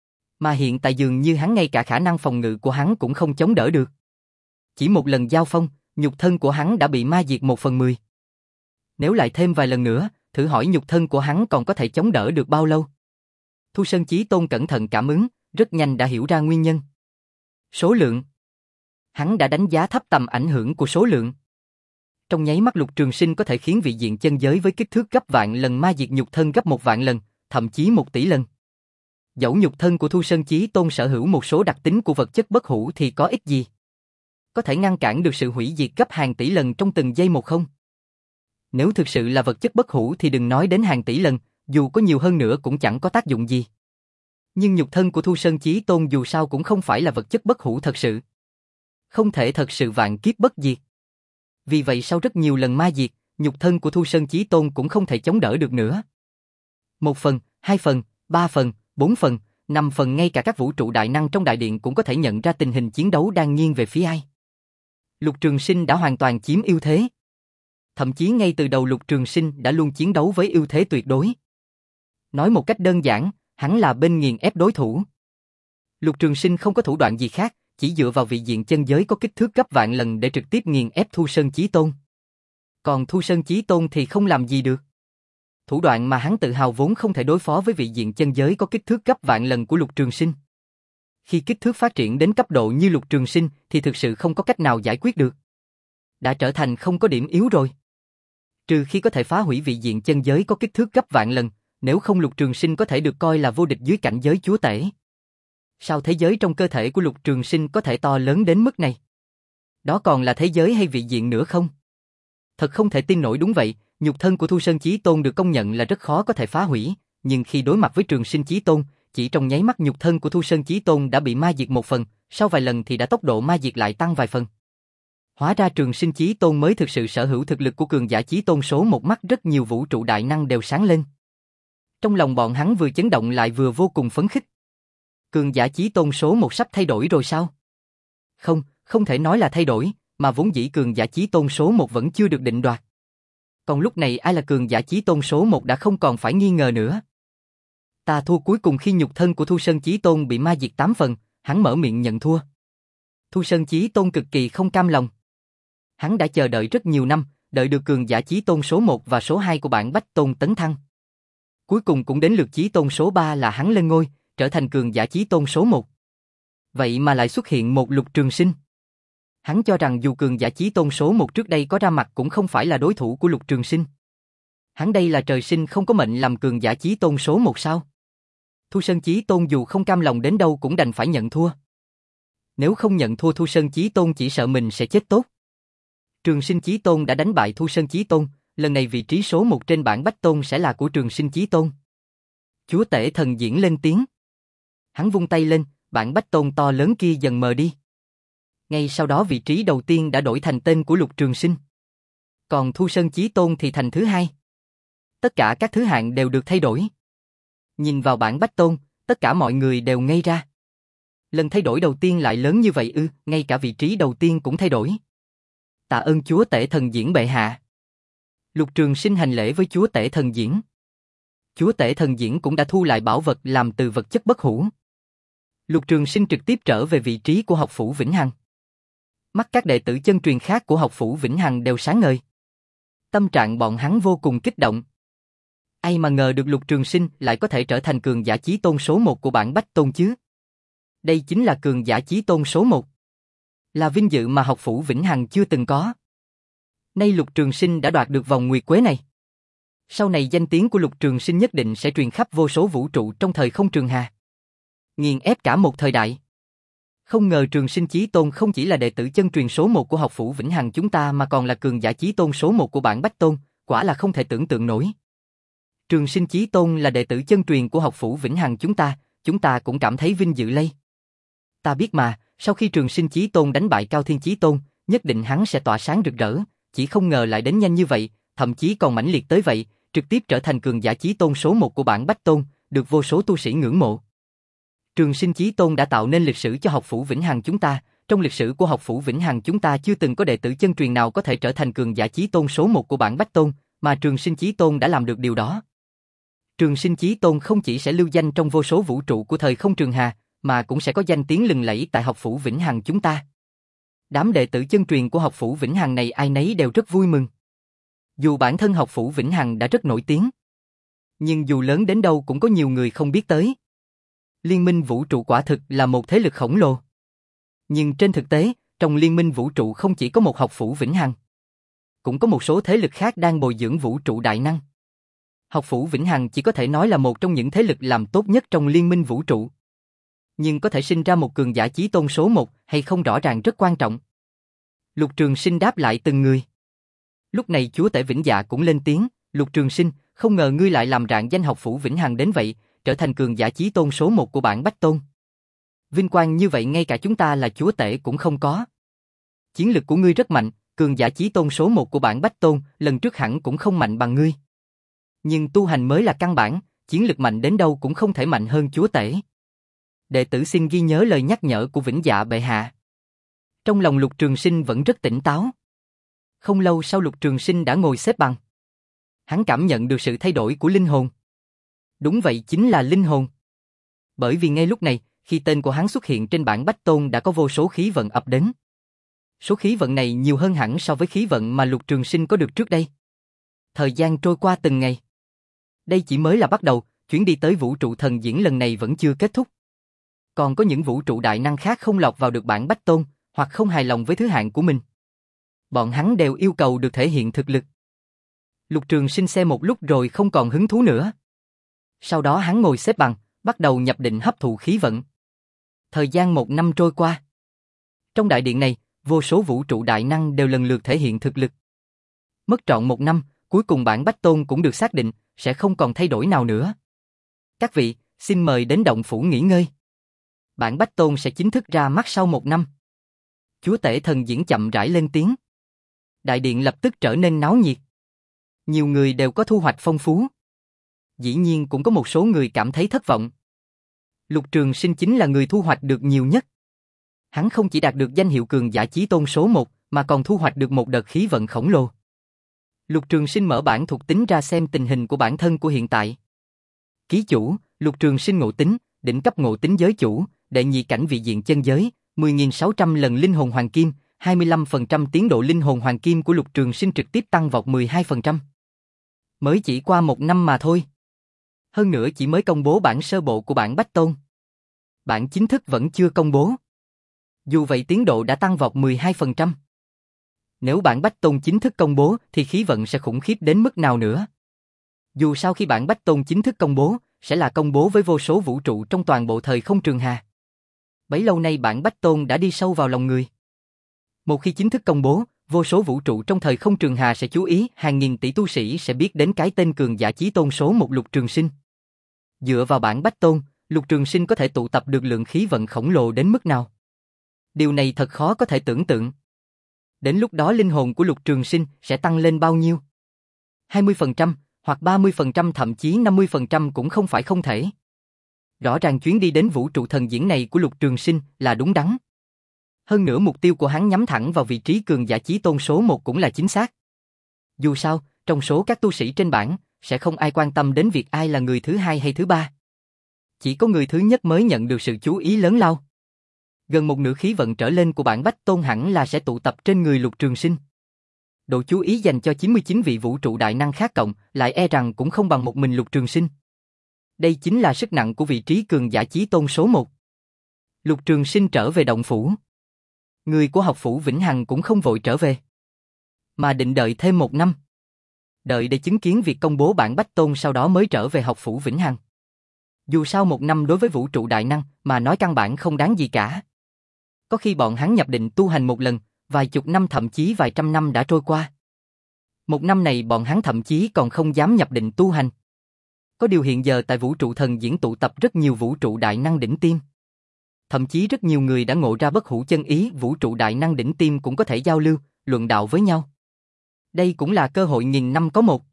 Mà hiện tại dường như hắn ngay cả khả năng phòng ngự của hắn cũng không chống đỡ được. Chỉ một lần giao phong, nhục thân của hắn đã bị ma diệt một phần mười. Nếu lại thêm vài lần nữa, thử hỏi nhục thân của hắn còn có thể chống đỡ được bao lâu? Thu Sơn Chí Tôn cẩn thận cảm ứng, rất nhanh đã hiểu ra nguyên nhân. Số lượng. Hắn đã đánh giá thấp tầm ảnh hưởng của số lượng. Trong nháy mắt Lục Trường Sinh có thể khiến vị diện chân giới với kích thước gấp vạn lần ma diệt nhục thân gấp một vạn lần, thậm chí một tỷ lần. Dẫu nhục thân của Thu Sơn Chí Tôn sở hữu một số đặc tính của vật chất bất hủ thì có ích gì? Có thể ngăn cản được sự hủy diệt gấp hàng tỷ lần trong từng giây một không? Nếu thực sự là vật chất bất hủ thì đừng nói đến hàng tỷ lần, dù có nhiều hơn nữa cũng chẳng có tác dụng gì. Nhưng nhục thân của Thu Sơn Chí Tôn dù sao cũng không phải là vật chất bất hủ thật sự. Không thể thật sự vạn kiếp bất diệt. Vì vậy sau rất nhiều lần ma diệt, nhục thân của Thu Sơn Chí Tôn cũng không thể chống đỡ được nữa. Một phần, hai phần, ba phần, bốn phần, năm phần, ngay cả các vũ trụ đại năng trong đại điện cũng có thể nhận ra tình hình chiến đấu đang nghiêng về phía ai. Lục Trường Sinh đã hoàn toàn chiếm ưu thế. Thậm chí ngay từ đầu Lục Trường Sinh đã luôn chiến đấu với ưu thế tuyệt đối. Nói một cách đơn giản, hắn là bên nghiền ép đối thủ. Lục Trường Sinh không có thủ đoạn gì khác, chỉ dựa vào vị diện chân giới có kích thước gấp vạn lần để trực tiếp nghiền ép Thu Sơn Chí Tôn. Còn Thu Sơn Chí Tôn thì không làm gì được. Thủ đoạn mà hắn tự hào vốn không thể đối phó với vị diện chân giới có kích thước gấp vạn lần của Lục Trường Sinh. Khi kích thước phát triển đến cấp độ như Lục Trường Sinh thì thực sự không có cách nào giải quyết được. Đã trở thành không có điểm yếu rồi. Trừ khi có thể phá hủy vị diện chân giới có kích thước gấp vạn lần, nếu không Lục Trường Sinh có thể được coi là vô địch dưới cảnh giới chúa tể. Sao thế giới trong cơ thể của Lục Trường Sinh có thể to lớn đến mức này? Đó còn là thế giới hay vị diện nữa không? Thật không thể tin nổi. Đúng vậy, nhục thân của Thu Sơn Chí Tôn được công nhận là rất khó có thể phá hủy, nhưng khi đối mặt với Trường Sinh Chí Tôn, chỉ trong nháy mắt nhục thân của Thu Sơn Chí Tôn đã bị ma diệt một phần, sau vài lần thì đã tốc độ ma diệt lại tăng vài phần. Hóa ra Trường Sinh Chí Tôn mới thực sự sở hữu thực lực của cường giả chí tôn số một, mắt rất nhiều vũ trụ đại năng đều sáng lên. Trong lòng bọn hắn vừa chấn động lại vừa vô cùng phấn khích. Cường giả chí tôn số một sắp thay đổi rồi sao? Không, không thể nói là thay đổi, mà vốn dĩ cường giả chí tôn số một vẫn chưa được định đoạt. Còn lúc này ai là cường giả chí tôn số một đã không còn phải nghi ngờ nữa. Ta thua. Cuối cùng khi nhục thân của Thu Sơn Chí Tôn bị ma diệt tám phần, hắn mở miệng nhận thua. Thu Sơn Chí Tôn cực kỳ không cam lòng. Hắn đã chờ đợi rất nhiều năm, đợi được cường giả chí tôn số một và số hai của bản Bách Tôn tấn thăng. Cuối cùng cũng đến lượt chí tôn số ba là hắn lên ngôi, trở thành cường giả chí tôn số một. Vậy mà lại xuất hiện một Lục Trường Sinh. Hắn cho rằng dù cường giả chí tôn số một trước đây có ra mặt cũng không phải là đối thủ của Lục Trường Sinh. Hắn đây là trời sinh không có mệnh làm cường giả chí tôn số một sao? Thu Sơn Chí Tôn dù không cam lòng đến đâu cũng đành phải nhận thua. Nếu không nhận thua Thu Sơn Chí Tôn chỉ sợ mình sẽ chết tốt. Trường Sinh Chí Tôn đã đánh bại Thu Sơn Chí Tôn, lần này vị trí số một trên bảng Bách Tôn sẽ là của Trường Sinh Chí Tôn. Chúa Tể Thần Diễn lên tiếng. Hắn vung tay lên, bảng Bách Tôn to lớn kia dần mờ đi. Ngay sau đó vị trí đầu tiên đã đổi thành tên của Lục Trường Sinh. Còn Thu Sơn Chí Tôn thì thành thứ hai. Tất cả các thứ hạng đều được thay đổi. Nhìn vào bảng Bách Tôn, tất cả mọi người đều ngây ra. Lần thay đổi đầu tiên lại lớn như vậy ư, ngay cả vị trí đầu tiên cũng thay đổi. Tạ ơn Chúa Tể Thần Diễn bệ hạ. Lục Trường Sinh hành lễ với Chúa Tể Thần Diễn. Chúa Tể Thần Diễn cũng đã thu lại bảo vật làm từ vật chất bất hủ. Lục Trường Sinh trực tiếp trở về vị trí của học phủ Vĩnh Hằng. Mắt các đệ tử chân truyền khác của học phủ Vĩnh Hằng đều sáng ngời. Tâm trạng bọn hắn vô cùng kích động. Ai mà ngờ được Lục Trường Sinh lại có thể trở thành cường giả chí tôn số một của bảng Bách Tôn chứ? Đây chính là cường giả chí tôn số một. Là vinh dự mà học phủ Vĩnh Hằng chưa từng có. Nay Lục Trường Sinh đã đoạt được vòng nguyệt quế này. Sau này danh tiếng của Lục Trường Sinh nhất định sẽ truyền khắp vô số vũ trụ trong thời không trường hà. Nghiền ép cả một thời đại. Không ngờ Trường Sinh Chí Tôn không chỉ là đệ tử chân truyền số một của học phủ Vĩnh Hằng chúng ta mà còn là cường giả chí tôn số một của bảng Bách Tôn, quả là không thể tưởng tượng nổi. Trường Sinh Chí Tôn là đệ tử chân truyền của học phủ Vĩnh Hằng chúng ta, chúng ta cũng cảm thấy vinh dự lây. Ta biết mà, sau khi Trường Sinh Chí Tôn đánh bại Cao Thiên Chí Tôn, nhất định hắn sẽ tỏa sáng rực rỡ, chỉ không ngờ lại đến nhanh như vậy, thậm chí còn mãnh liệt tới vậy, trực tiếp trở thành cường giả chí tôn số một của bảng Bách Tôn, được vô số tu sĩ ngưỡng mộ. Trường Sinh Chí Tôn đã tạo nên lịch sử cho học phủ Vĩnh Hằng chúng ta, trong lịch sử của học phủ Vĩnh Hằng chúng ta chưa từng có đệ tử chân truyền nào có thể trở thành cường giả chí tôn số một của bảng Bách Tôn, mà Trường Sinh Chí Tôn đã làm được điều đó. Trường Sinh Chí Tôn không chỉ sẽ lưu danh trong vô số vũ trụ của thời không trường hà, mà cũng sẽ có danh tiếng lừng lẫy tại học phủ Vĩnh Hằng chúng ta. Đám đệ tử chân truyền của học phủ Vĩnh Hằng này ai nấy đều rất vui mừng. Dù bản thân học phủ Vĩnh Hằng đã rất nổi tiếng, nhưng dù lớn đến đâu cũng có nhiều người không biết tới. Liên minh vũ trụ quả thực là một thế lực khổng lồ. Nhưng trên thực tế, trong liên minh vũ trụ không chỉ có một học phủ Vĩnh Hằng, cũng có một số thế lực khác đang bồi dưỡng vũ trụ đại năng. Học phủ Vĩnh Hằng chỉ có thể nói là một trong những thế lực làm tốt nhất trong liên minh vũ trụ. Nhưng có thể sinh ra một cường giả chí tôn số một hay không rõ ràng rất quan trọng. Lục Trường Sinh đáp lại từng người. Lúc này Chúa Tể Vĩnh Dạ cũng lên tiếng, Lục Trường Sinh, không ngờ ngươi lại làm rạng danh học phủ Vĩnh Hằng đến vậy, trở thành cường giả chí tôn số một của bảng Bách Tôn. Vinh quang như vậy ngay cả chúng ta là Chúa Tể cũng không có. Chiến lực của ngươi rất mạnh, cường giả chí tôn số một của bảng Bách Tôn, lần trước hẳn cũng không mạnh bằng ngươi. Nhưng tu hành mới là căn bản, chiến lực mạnh đến đâu cũng không thể mạnh hơn Chúa Tể. Đệ tử xin ghi nhớ lời nhắc nhở của Vĩnh Dạ bệ hạ. Trong lòng Lục Trường Sinh vẫn rất tỉnh táo. Không lâu sau Lục Trường Sinh đã ngồi xếp bằng. Hắn cảm nhận được sự thay đổi của linh hồn. Đúng vậy, chính là linh hồn. Bởi vì ngay lúc này, khi tên của hắn xuất hiện trên bảng Bách Tôn đã có vô số khí vận ập đến. Số khí vận này nhiều hơn hẳn so với khí vận mà Lục Trường Sinh có được trước đây. Thời gian trôi qua từng ngày. Đây chỉ mới là bắt đầu, chuyến đi tới vũ trụ thần diễn lần này vẫn chưa kết thúc. Còn có những vũ trụ đại năng khác không lọt vào được bảng Bách Tôn, hoặc không hài lòng với thứ hạng của mình. Bọn hắn đều yêu cầu được thể hiện thực lực. Lục Trường Sinh xem một lúc rồi không còn hứng thú nữa. Sau đó hắn ngồi xếp bằng, bắt đầu nhập định hấp thụ khí vận. Thời gian một năm trôi qua. Trong đại điện này, vô số vũ trụ đại năng đều lần lượt thể hiện thực lực. Mất trọn một năm, cuối cùng bảng Bách Tôn cũng được xác định, sẽ không còn thay đổi nào nữa. Các vị, xin mời đến động phủ nghỉ ngơi. Bản Bách Tôn sẽ chính thức ra mắt sau một năm. Chúa tể thần diễn chậm rãi lên tiếng. Đại điện lập tức trở nên náo nhiệt. Nhiều người đều có thu hoạch phong phú. Dĩ nhiên cũng có một số người cảm thấy thất vọng. Lục Trường Sinh chính là người thu hoạch được nhiều nhất. Hắn không chỉ đạt được danh hiệu cường giả chí tôn số một, mà còn thu hoạch được một đợt khí vận khổng lồ. Lục Trường Sinh mở bản thuộc tính ra xem tình hình của bản thân của hiện tại. Ký chủ, Lục Trường Sinh ngộ tính, đỉnh cấp ngộ tính giới chủ, đệ nhị cảnh vị diện chân giới, mười nghìn sáu trăm lần linh hồn hoàng kim, hai mươi lăm phần trăm tiến độ linh hồn hoàng kim của Lục Trường Sinh trực tiếp tăng vọt mười hai phần trăm. Mới chỉ qua một năm mà thôi. Hơn nữa chỉ mới công bố bản sơ bộ của bản Bách Tôn. Bản chính thức vẫn chưa công bố. Dù vậy tiến độ đã tăng vọt mười hai phần trăm. Nếu bản Bách Tôn chính thức công bố thì khí vận sẽ khủng khiếp đến mức nào nữa. Dù sao khi bản Bách Tôn chính thức công bố, sẽ là công bố với vô số vũ trụ trong toàn bộ thời không trường hà. Bấy lâu nay bản Bách Tôn đã đi sâu vào lòng người. Một khi chính thức công bố, vô số vũ trụ trong thời không trường hà sẽ chú ý, hàng nghìn tỷ tu sĩ sẽ biết đến cái tên cường giả chí tôn số một Lục Trường Sinh. Dựa vào bản Bách Tôn, Lục Trường Sinh có thể tụ tập được lượng khí vận khổng lồ đến mức nào? Điều này thật khó có thể tưởng tượng. Đến lúc đó linh hồn của Lục Trường Sinh sẽ tăng lên bao nhiêu? hai mươi phần trăm, hoặc ba mươi phần trăm thậm chí năm mươi phần trăm cũng không phải không thể. Rõ ràng chuyến đi đến vũ trụ thần diễn này của Lục Trường Sinh là đúng đắn. Hơn nữa mục tiêu của hắn nhắm thẳng vào vị trí cường giả chí tôn số một cũng là chính xác. Dù sao, trong số các tu sĩ trên bảng, sẽ không ai quan tâm đến việc ai là người thứ hai hay thứ ba. Chỉ có người thứ nhất mới nhận được sự chú ý lớn lao. Gần một nửa khí vận trở lên của bản Bách Tôn hẳn là sẽ tụ tập trên người Lục Trường Sinh. Độ chú ý dành cho chín mươi chín vị vũ trụ đại năng khác cộng, lại e rằng cũng không bằng một mình Lục Trường Sinh. Đây chính là sức nặng của vị trí cường giả chí tôn số một. Lục Trường Sinh trở về động phủ. Người của học phủ Vĩnh Hằng cũng không vội trở về, mà định đợi thêm một năm. Đợi để chứng kiến việc công bố bản Bách Tôn sau đó mới trở về học phủ Vĩnh Hằng. Dù sao một năm đối với vũ trụ đại năng mà nói căn bản không đáng gì cả. Có khi bọn hắn nhập định tu hành một lần, vài chục năm thậm chí vài trăm năm đã trôi qua. Một năm này bọn hắn thậm chí còn không dám nhập định tu hành. Có điều hiện giờ tại vũ trụ thần diễn tụ tập rất nhiều vũ trụ đại năng đỉnh tiêm. Thậm chí rất nhiều người đã ngộ ra bất hủ chân ý, vũ trụ đại năng đỉnh tiêm cũng có thể giao lưu, luận đạo với nhau. Đây cũng là cơ hội nghìn năm có một.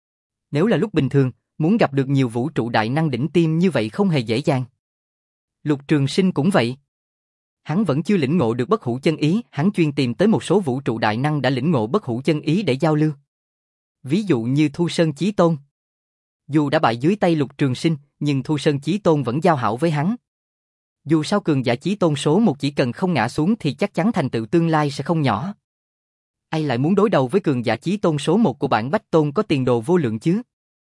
Nếu là lúc bình thường, muốn gặp được nhiều vũ trụ đại năng đỉnh tiêm như vậy không hề dễ dàng. Lục Trường Sinh cũng vậy. Hắn vẫn chưa lĩnh ngộ được bất hủ chân ý, hắn chuyên tìm tới một số vũ trụ đại năng đã lĩnh ngộ bất hủ chân ý để giao lưu. Ví dụ như Thu Sơn Chí Tôn. Dù đã bại dưới tay Lục Trường Sinh, nhưng Thu Sơn Chí Tôn vẫn giao hảo với hắn. Dù sao cường giả chí tôn số một chỉ cần không ngã xuống thì chắc chắn thành tựu tương lai sẽ không nhỏ. Ai lại muốn đối đầu với cường giả chí tôn số một của bản Bách Tôn có tiền đồ vô lượng chứ?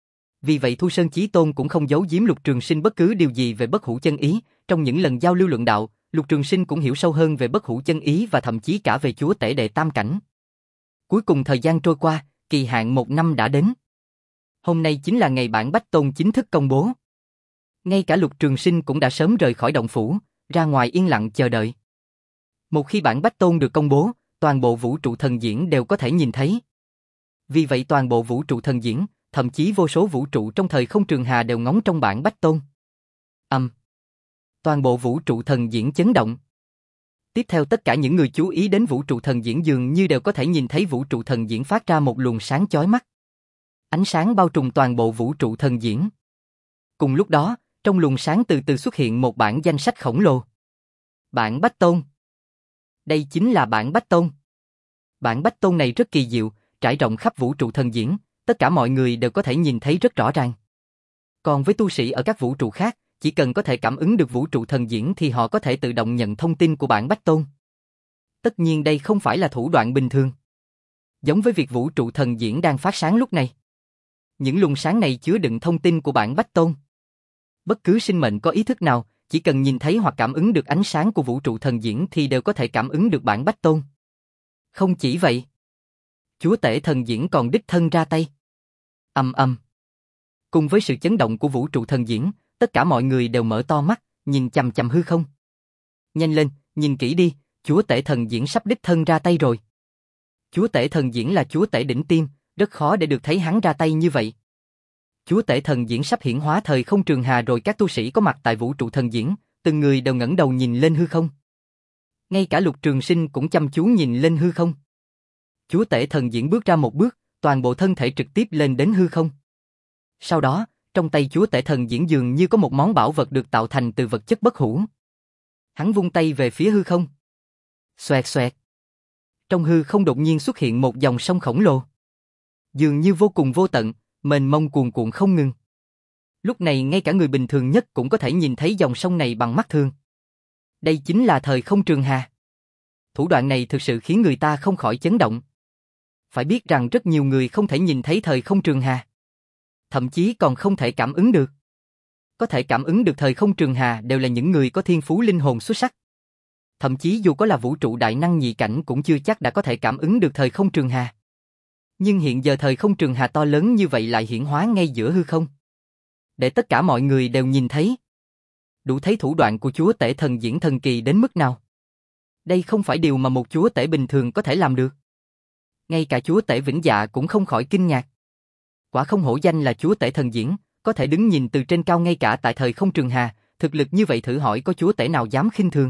Vì vậy Thu Sơn Chí Tôn cũng không giấu giếm Lục Trường Sinh bất cứ điều gì về bất hủ chân ý. Trong những lần giao lưu luận đạo, Lục Trường Sinh cũng hiểu sâu hơn về bất hủ chân ý và thậm chí cả về chúa tể đệ tam cảnh. Cuối cùng thời gian trôi qua, kỳ hạn một năm đã đến. Hôm nay chính là ngày bản Bách Tôn chính thức công bố. Ngay cả Lục Trường Sinh cũng đã sớm rời khỏi động phủ, ra ngoài yên lặng chờ đợi. Một khi bản Bách Tôn được công bố, toàn bộ vũ trụ thần diễn đều có thể nhìn thấy. Vì vậy toàn bộ vũ trụ thần diễn, thậm chí vô số vũ trụ trong thời không trường hà đều ngóng trong bản Bách Tôn. Âm. Um. Toàn bộ vũ trụ thần diễn chấn động. Tiếp theo tất cả những người chú ý đến vũ trụ thần diễn dường như đều có thể nhìn thấy vũ trụ thần diễn phát ra một luồng sáng chói mắt. Ánh sáng bao trùm toàn bộ vũ trụ thần diễn. Cùng lúc đó, trong luồng sáng từ từ xuất hiện một bản danh sách khổng lồ. Bản Bách Tôn. Đây chính là bản Bách Tôn. Bản Bách Tôn này rất kỳ diệu, trải rộng khắp vũ trụ thần diễn, tất cả mọi người đều có thể nhìn thấy rất rõ ràng. Còn với tu sĩ ở các vũ trụ khác, chỉ cần có thể cảm ứng được vũ trụ thần diễn thì họ có thể tự động nhận thông tin của bản Bách Tôn. Tất nhiên đây không phải là thủ đoạn bình thường. Giống với việc vũ trụ thần diễn đang phát sáng lúc này. Những luồng sáng này chứa đựng thông tin của bản Bách Tôn. Bất cứ sinh mệnh có ý thức nào, chỉ cần nhìn thấy hoặc cảm ứng được ánh sáng của vũ trụ thần diễn thì đều có thể cảm ứng được bản Bách Tôn. Không chỉ vậy, chúa tể thần diễn còn đích thân ra tay. Ầm ầm. Cùng với sự chấn động của vũ trụ thần diễn, tất cả mọi người đều mở to mắt, nhìn chằm chằm hư không. Nhanh lên, nhìn kỹ đi, chúa tể thần diễn sắp đích thân ra tay rồi. Chúa tể thần diễn là chúa tể đỉnh tiêm, rất khó để được thấy hắn ra tay như vậy. Chúa tể thần diễn sắp hiển hóa thời không trường hà rồi. Các tu sĩ có mặt tại vũ trụ thần diễn, Từng người đều ngẩng đầu nhìn lên hư không. Ngay cả Lục Trường Sinh cũng chăm chú nhìn lên hư không. Chúa tể thần diễn bước ra một bước, toàn bộ thân thể trực tiếp lên đến hư không. Sau đó, trong tay chúa tể thần diễn dường như có một món bảo vật được tạo thành từ vật chất bất hủ. Hắn vung tay về phía hư không. Xoẹt xoẹt. Trong hư không đột nhiên xuất hiện một dòng sông khổng lồ. Dường như vô cùng vô tận, mênh mông cuồn cuộn không ngừng. Lúc này ngay cả người bình thường nhất cũng có thể nhìn thấy dòng sông này bằng mắt thường. Đây chính là thời không trường hà. Thủ đoạn này thực sự khiến người ta không khỏi chấn động. Phải biết rằng rất nhiều người không thể nhìn thấy thời không trường hà. Thậm chí còn không thể cảm ứng được. Có thể cảm ứng được thời không trường hà đều là những người có thiên phú linh hồn xuất sắc. Thậm chí dù có là vũ trụ đại năng nhị cảnh cũng chưa chắc đã có thể cảm ứng được thời không trường hà. Nhưng hiện giờ thời không trường hà to lớn như vậy lại hiển hóa ngay giữa hư không. Để tất cả mọi người đều nhìn thấy. Đủ thấy thủ đoạn của chúa tể thần diễn thần kỳ đến mức nào. Đây không phải điều mà một chúa tể bình thường có thể làm được. Ngay cả chúa tể Vĩnh Dạ cũng không khỏi kinh ngạc. Quả không hổ danh là chúa tể thần diễn, có thể đứng nhìn từ trên cao ngay cả tại thời không trường hà, thực lực như vậy thử hỏi có chúa tể nào dám khinh thường.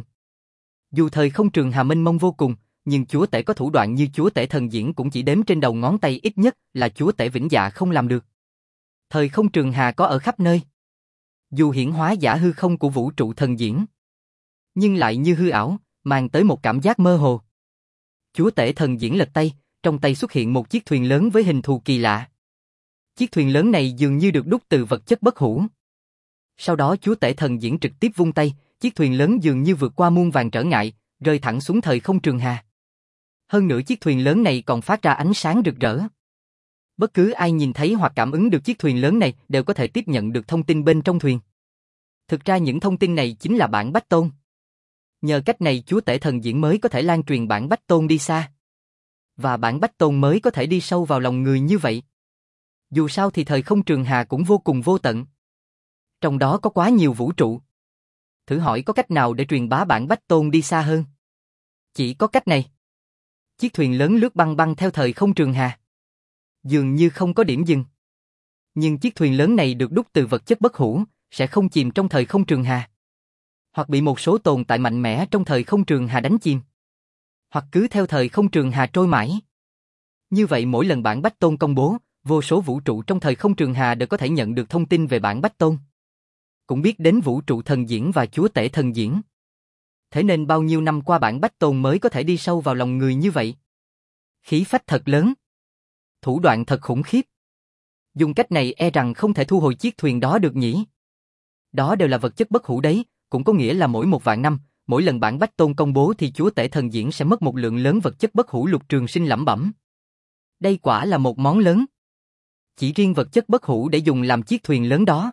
Dù thời không trường hà mênh mông vô cùng, nhưng chúa tể có thủ đoạn như chúa tể thần diễn cũng chỉ đếm trên đầu ngón tay, ít nhất là chúa tể Vĩnh Dạ không làm được. Thời không trường hà có ở khắp nơi. Dù hiển hóa giả hư không của vũ trụ thần diễn, nhưng lại như hư ảo, mang tới một cảm giác mơ hồ. Chúa tể thần diễn lật tay, trong tay xuất hiện một chiếc thuyền lớn với hình thù kỳ lạ. Chiếc thuyền lớn này dường như được đúc từ vật chất bất hủ. Sau đó chúa tể thần diễn trực tiếp vung tay, chiếc thuyền lớn dường như vượt qua muôn vàn trở ngại, rơi thẳng xuống thời không trường hà. Hơn nữa chiếc thuyền lớn này còn phát ra ánh sáng rực rỡ. Bất cứ ai nhìn thấy hoặc cảm ứng được chiếc thuyền lớn này đều có thể tiếp nhận được thông tin bên trong thuyền. Thực ra những thông tin này chính là bản Bách Tôn. Nhờ cách này chúa tể thần diễn mới có thể lan truyền bản Bách Tôn đi xa. Và bản Bách Tôn mới có thể đi sâu vào lòng người như vậy. Dù sao thì thời không trường hà cũng vô cùng vô tận. Trong đó có quá nhiều vũ trụ. Thử hỏi có cách nào để truyền bá bản Bách Tôn đi xa hơn? Chỉ có cách này. Chiếc thuyền lớn lướt băng băng theo thời không trường hà. Dường như không có điểm dừng. Nhưng chiếc thuyền lớn này được đúc từ vật chất bất hủ, sẽ không chìm trong thời không trường hà. Hoặc bị một số tồn tại mạnh mẽ trong thời không trường hà đánh chìm. Hoặc cứ theo thời không trường hà trôi mãi. Như vậy mỗi lần bản Bách Tôn công bố, vô số vũ trụ trong thời không trường hà đều có thể nhận được thông tin về bản Bách Tôn. Cũng biết đến vũ trụ thần diễn và chúa tể thần diễn. Thế nên bao nhiêu năm qua bản Bách Tôn mới có thể đi sâu vào lòng người như vậy. Khí phách thật lớn. Thủ đoạn thật khủng khiếp. Dùng cách này e rằng không thể thu hồi chiếc thuyền đó được nhỉ. Đó đều là vật chất bất hủ đấy, cũng có nghĩa là mỗi một vạn năm, mỗi lần bản Bách Tôn công bố thì chúa tể thần diễn sẽ mất một lượng lớn vật chất bất hủ. Lục Trường Sinh lẩm bẩm. Đây quả là một món lớn. Chỉ riêng vật chất bất hủ để dùng làm chiếc thuyền lớn đó.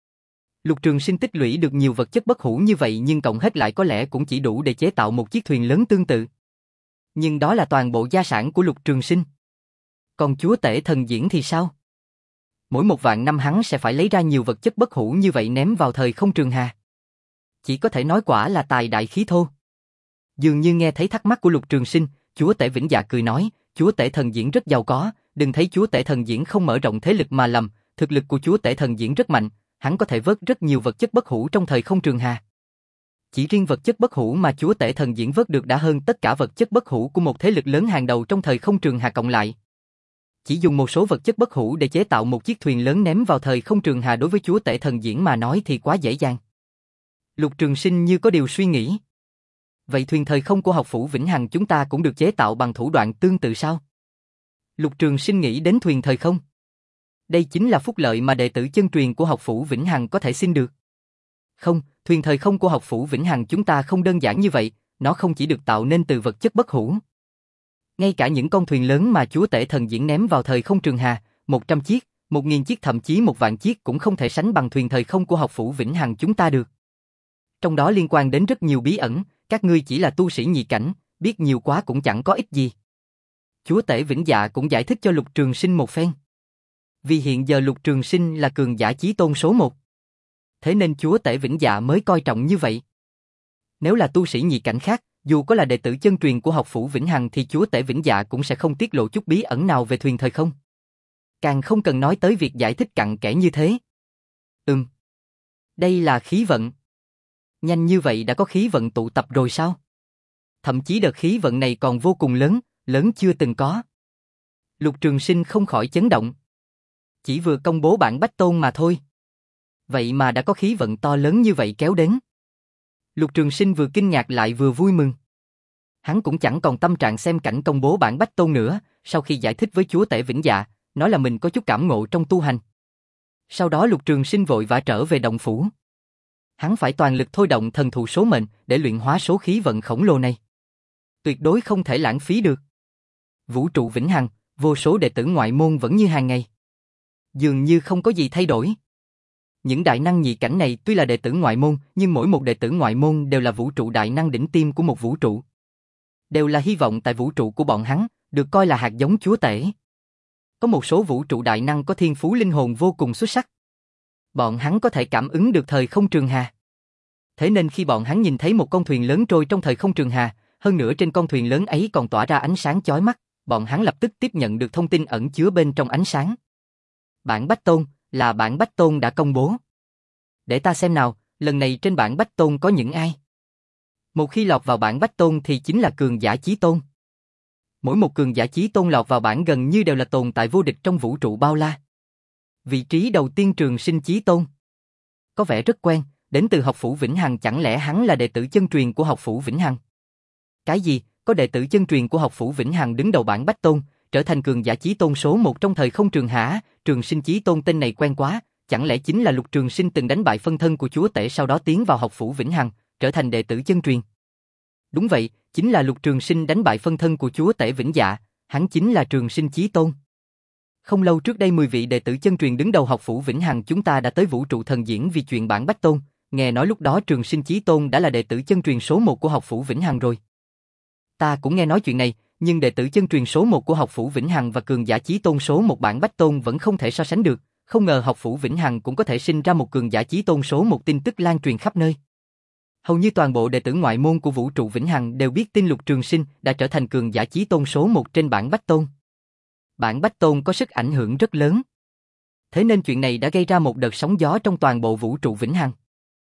Lục Trường Sinh tích lũy được nhiều vật chất bất hủ như vậy nhưng cộng hết lại có lẽ cũng chỉ đủ để chế tạo một chiếc thuyền lớn tương tự. Nhưng đó là toàn bộ gia sản của Lục Trường Sinh. Còn chúa tể thần diễn thì sao? Mỗi một vạn năm hắn sẽ phải lấy ra nhiều vật chất bất hủ như vậy ném vào thời không trường hà. Chỉ có thể nói quả là tài đại khí thô. Dường như nghe thấy thắc mắc của Lục Trường Sinh, chúa tể Vĩnh Dạ cười nói, chúa tể thần diễn rất giàu có, đừng thấy chúa tể thần diễn không mở rộng thế lực mà lầm, thực lực của chúa tể thần diễn rất mạnh, hắn có thể vớt rất nhiều vật chất bất hủ trong thời không trường hà. Chỉ riêng vật chất bất hủ mà chúa tể thần diễn vớt được đã hơn tất cả vật chất bất hủ của một thế lực lớn hàng đầu trong thời không trường hà cộng lại. Chỉ dùng một số vật chất bất hủ để chế tạo một chiếc thuyền lớn ném vào thời không trường hà đối với chúa tể thần diễn mà nói thì quá dễ dàng. Lục Trường Sinh như có điều suy nghĩ. Vậy thuyền thời không của học phủ Vĩnh Hằng chúng ta cũng được chế tạo bằng thủ đoạn tương tự sao? Lục Trường Sinh nghĩ đến thuyền thời không. Đây chính là phúc lợi mà đệ tử chân truyền của học phủ Vĩnh Hằng có thể xin được. Không, thuyền thời không của học phủ Vĩnh Hằng chúng ta không đơn giản như vậy, nó không chỉ được tạo nên từ vật chất bất hủ. Ngay cả những con thuyền lớn mà chúa tể thần diễn ném vào thời không trường hà, một trăm chiếc, một nghìn chiếc thậm chí một vạn chiếc cũng không thể sánh bằng thuyền thời không của học phủ Vĩnh Hằng chúng ta được. Trong đó liên quan đến rất nhiều bí ẩn, các ngươi chỉ là tu sĩ nhị cảnh, biết nhiều quá cũng chẳng có ích gì. Chúa tể Vĩnh Dạ cũng giải thích cho Lục Trường Sinh một phen. Vì hiện giờ Lục Trường Sinh là cường giả chí tôn số một. Thế nên chúa tể Vĩnh Dạ mới coi trọng như vậy. Nếu là tu sĩ nhị cảnh khác, dù có là đệ tử chân truyền của học phủ Vĩnh Hằng thì chúa tể Vĩnh Dạ cũng sẽ không tiết lộ chút bí ẩn nào về thuyền thời không. Càng không cần nói tới việc giải thích cặn kẽ như thế. Ừm. Đây là khí vận. Nhanh như vậy đã có khí vận tụ tập rồi sao? Thậm chí đợt khí vận này còn vô cùng lớn, lớn chưa từng có. Lục Trường Sinh không khỏi chấn động. Chỉ vừa công bố bản Bách Tôn mà thôi. Vậy mà đã có khí vận to lớn như vậy kéo đến. Lục Trường Sinh vừa kinh ngạc lại vừa vui mừng. Hắn cũng chẳng còn tâm trạng xem cảnh công bố bản Bách Tôn nữa, sau khi giải thích với chúa tể Vĩnh Dạ, nói là mình có chút cảm ngộ trong tu hành. Sau đó Lục Trường Sinh vội vã trở về động phủ. Hắn phải toàn lực thôi động thần thụ số mệnh để luyện hóa số khí vận khổng lồ này. Tuyệt đối không thể lãng phí được. Vũ trụ vĩnh hằng, vô số đệ tử ngoại môn vẫn như hàng ngày. Dường như không có gì thay đổi. Những đại năng nhị cảnh này tuy là đệ tử ngoại môn, nhưng mỗi một đệ tử ngoại môn đều là vũ trụ đại năng đỉnh tiêm của một vũ trụ. Đều là hy vọng tại vũ trụ của bọn hắn, được coi là hạt giống chúa tể. Có một số vũ trụ đại năng có thiên phú linh hồn vô cùng xuất sắc. Bọn hắn có thể cảm ứng được thời không trường hà. Thế nên khi bọn hắn nhìn thấy một con thuyền lớn trôi trong thời không trường hà, hơn nữa trên con thuyền lớn ấy còn tỏa ra ánh sáng chói mắt, bọn hắn lập tức tiếp nhận được thông tin ẩn chứa bên trong ánh sáng. Bản Bách Tôn, là bản Bách Tôn đã công bố. Để ta xem nào, lần này trên bản Bách Tôn có những ai? Một khi lọt vào bản Bách Tôn thì chính là cường giả chí tôn. Mỗi một cường giả chí tôn lọt vào bản gần như đều là tồn tại vô địch trong vũ trụ bao la. Vị trí đầu tiên Trường Sinh chí tôn. Có vẻ rất quen, đến từ học phủ Vĩnh Hằng, chẳng lẽ hắn là đệ tử chân truyền của học phủ Vĩnh Hằng? Cái gì? Có đệ tử chân truyền của học phủ Vĩnh Hằng đứng đầu bản Bách Tôn, trở thành cường giả chí tôn số một trong thời không trường hà? Trường Sinh chí tôn tên này quen quá, chẳng lẽ chính là Lục Trường Sinh từng đánh bại phân thân của chúa tể sau đó tiến vào học phủ Vĩnh Hằng, trở thành đệ tử chân truyền? Đúng vậy, chính là Lục Trường Sinh đánh bại phân thân của chúa tể Vĩnh Dạ, hắn chính là Trường Sinh chí tôn. Không lâu trước đây mười vị đệ tử chân truyền đứng đầu học phủ Vĩnh Hằng chúng ta đã tới vũ trụ thần diễn vì chuyện bản Bách Tôn, nghe nói lúc đó Trường Sinh chí tôn đã là đệ tử chân truyền số một của học phủ Vĩnh Hằng rồi. Ta cũng nghe nói chuyện này, nhưng đệ tử chân truyền số một của học phủ Vĩnh Hằng và cường giả chí tôn số một bản Bách Tôn vẫn không thể so sánh được, không ngờ học phủ Vĩnh Hằng cũng có thể sinh ra một cường giả chí tôn số một, tin tức lan truyền khắp nơi. Hầu như toàn bộ đệ tử ngoại môn của vũ trụ Vĩnh Hằng đều biết tin Lục Trường Sinh đã trở thành cường giả chí tôn số một trên bản Bách Tôn. Bản Bách Tôn có sức ảnh hưởng rất lớn. Thế nên chuyện này đã gây ra một đợt sóng gió trong toàn bộ vũ trụ Vĩnh Hằng.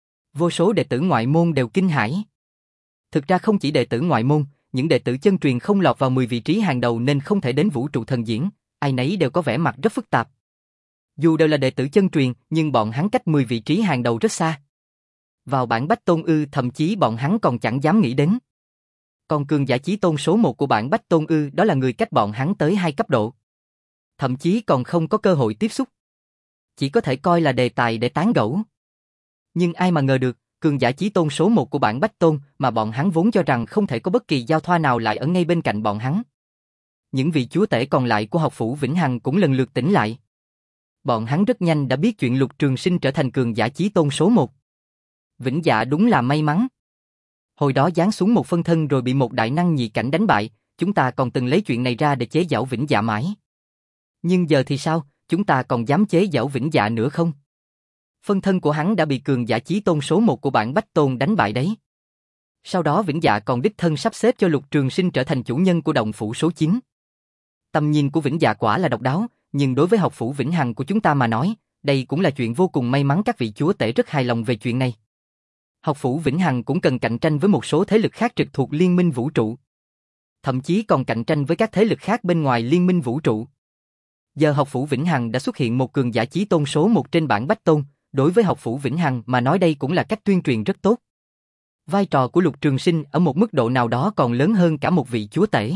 Vô số đệ tử ngoại môn đều kinh hãi. Thực ra không chỉ đệ tử ngoại môn, những đệ tử chân truyền không lọt vào mười vị trí hàng đầu nên không thể đến vũ trụ thần diễn, ai nấy đều có vẻ mặt rất phức tạp. Dù đều là đệ tử chân truyền, nhưng bọn hắn cách mười vị trí hàng đầu rất xa. Vào bản Bách Tôn ư, thậm chí bọn hắn còn chẳng dám nghĩ đến. Còn cường giả chí tôn số một của bản Bách Tôn ư, đó là người cách bọn hắn tới hai cấp độ. Thậm chí còn không có cơ hội tiếp xúc. Chỉ có thể coi là đề tài để tán gẫu. Nhưng ai mà ngờ được, cường giả chí tôn số một của bản Bách Tôn mà bọn hắn vốn cho rằng không thể có bất kỳ giao thoa nào lại ở ngay bên cạnh bọn hắn. Những vị chúa tể còn lại của học phủ Vĩnh Hằng cũng lần lượt tỉnh lại. Bọn hắn rất nhanh đã biết chuyện Lục Trường Sinh trở thành cường giả chí tôn số một. Vĩnh Dạ đúng là may mắn. Hồi đó giáng xuống một phân thân rồi bị một đại năng nhị cảnh đánh bại, chúng ta còn từng lấy chuyện này ra để chế giễu Vĩnh Dạ mãi. Nhưng giờ thì sao, chúng ta còn dám chế giễu Vĩnh Dạ nữa không? Phân thân của hắn đã bị cường giả chí tôn số một của bản Bách Tôn đánh bại đấy. Sau đó Vĩnh Dạ còn đích thân sắp xếp cho Lục Trường Sinh trở thành chủ nhân của động phủ số chín. Tầm nhìn của Vĩnh Dạ quả là độc đáo, nhưng đối với học phủ Vĩnh Hằng của chúng ta mà nói, đây cũng là chuyện vô cùng may mắn, các vị chúa tể rất hài lòng về chuyện này. Học phủ Vĩnh Hằng cũng cần cạnh tranh với một số thế lực khác trực thuộc Liên minh vũ trụ. Thậm chí còn cạnh tranh với các thế lực khác bên ngoài Liên minh vũ trụ. Giờ học phủ Vĩnh Hằng đã xuất hiện một cường giả chí tôn số một trên bản Bách Tôn, đối với học phủ Vĩnh Hằng mà nói đây cũng là cách tuyên truyền rất tốt. Vai trò của Lục Trường Sinh ở một mức độ nào đó còn lớn hơn cả một vị chúa tể.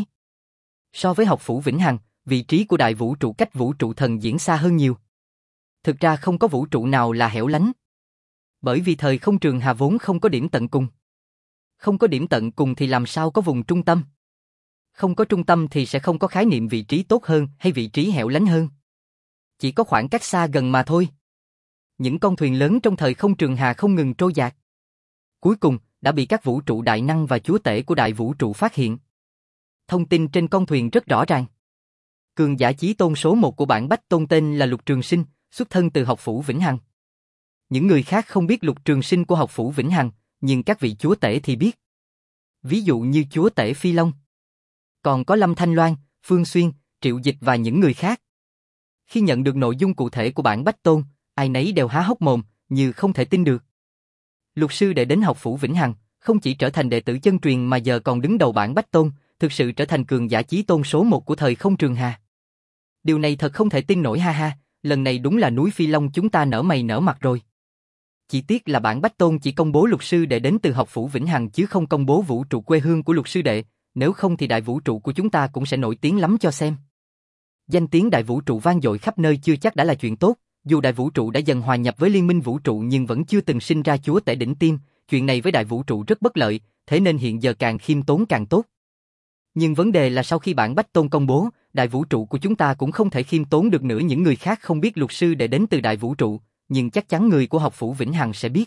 So với học phủ Vĩnh Hằng, vị trí của đại vũ trụ cách vũ trụ thần diễn xa hơn nhiều. Thực ra không có vũ trụ nào là hẻo lánh. Bởi vì thời không trường hà vốn không có điểm tận cùng. Không có điểm tận cùng thì làm sao có vùng trung tâm. Không có trung tâm thì sẽ không có khái niệm vị trí tốt hơn hay vị trí hẻo lánh hơn. Chỉ có khoảng cách xa gần mà thôi. Những con thuyền lớn trong thời không trường hà không ngừng trôi dạt. Cuối cùng, đã bị các vũ trụ đại năng và chúa tể của đại vũ trụ phát hiện. Thông tin trên con thuyền rất rõ ràng. Cường giả chí tôn số một của bản Bách Tôn tên là Lục Trường Sinh, xuất thân từ học phủ Vĩnh Hằng. Những người khác không biết Lục Trường Sinh của học phủ Vĩnh Hằng, nhưng các vị chúa tể thì biết. Ví dụ như chúa tể Phi Long. Còn có Lâm Thanh Loan, Phương Xuyên, Triệu Dịch và những người khác. Khi nhận được nội dung cụ thể của bản Bách Tôn, ai nấy đều há hốc mồm, như không thể tin được. Lục sư đệ đến học phủ Vĩnh Hằng, không chỉ trở thành đệ tử chân truyền mà giờ còn đứng đầu bảng Bách Tôn, thực sự trở thành cường giả chí tôn số một của thời không Trường Hà. Điều này thật không thể tin nổi ha ha, lần này đúng là núi Phi Long chúng ta nở mày nở mặt rồi. Chỉ tiếc là bảng Bách Tôn chỉ công bố lục sư đệ đến từ học phủ Vĩnh Hằng chứ không công bố vũ trụ quê hương của lục sư đệ, nếu không thì đại vũ trụ của chúng ta cũng sẽ nổi tiếng lắm cho xem. Danh tiếng đại vũ trụ vang dội khắp nơi chưa chắc đã là chuyện tốt, dù đại vũ trụ đã dần hòa nhập với liên minh vũ trụ nhưng vẫn chưa từng sinh ra chúa tể đỉnh tiêm, chuyện này với đại vũ trụ rất bất lợi, thế nên hiện giờ càng khiêm tốn càng tốt. Nhưng vấn đề là sau khi bảng Bách Tôn công bố, đại vũ trụ của chúng ta cũng không thể khiêm tốn được nữa, những người khác không biết lục sư đệ đến từ đại vũ trụ, nhưng chắc chắn người của học phủ Vĩnh Hằng sẽ biết.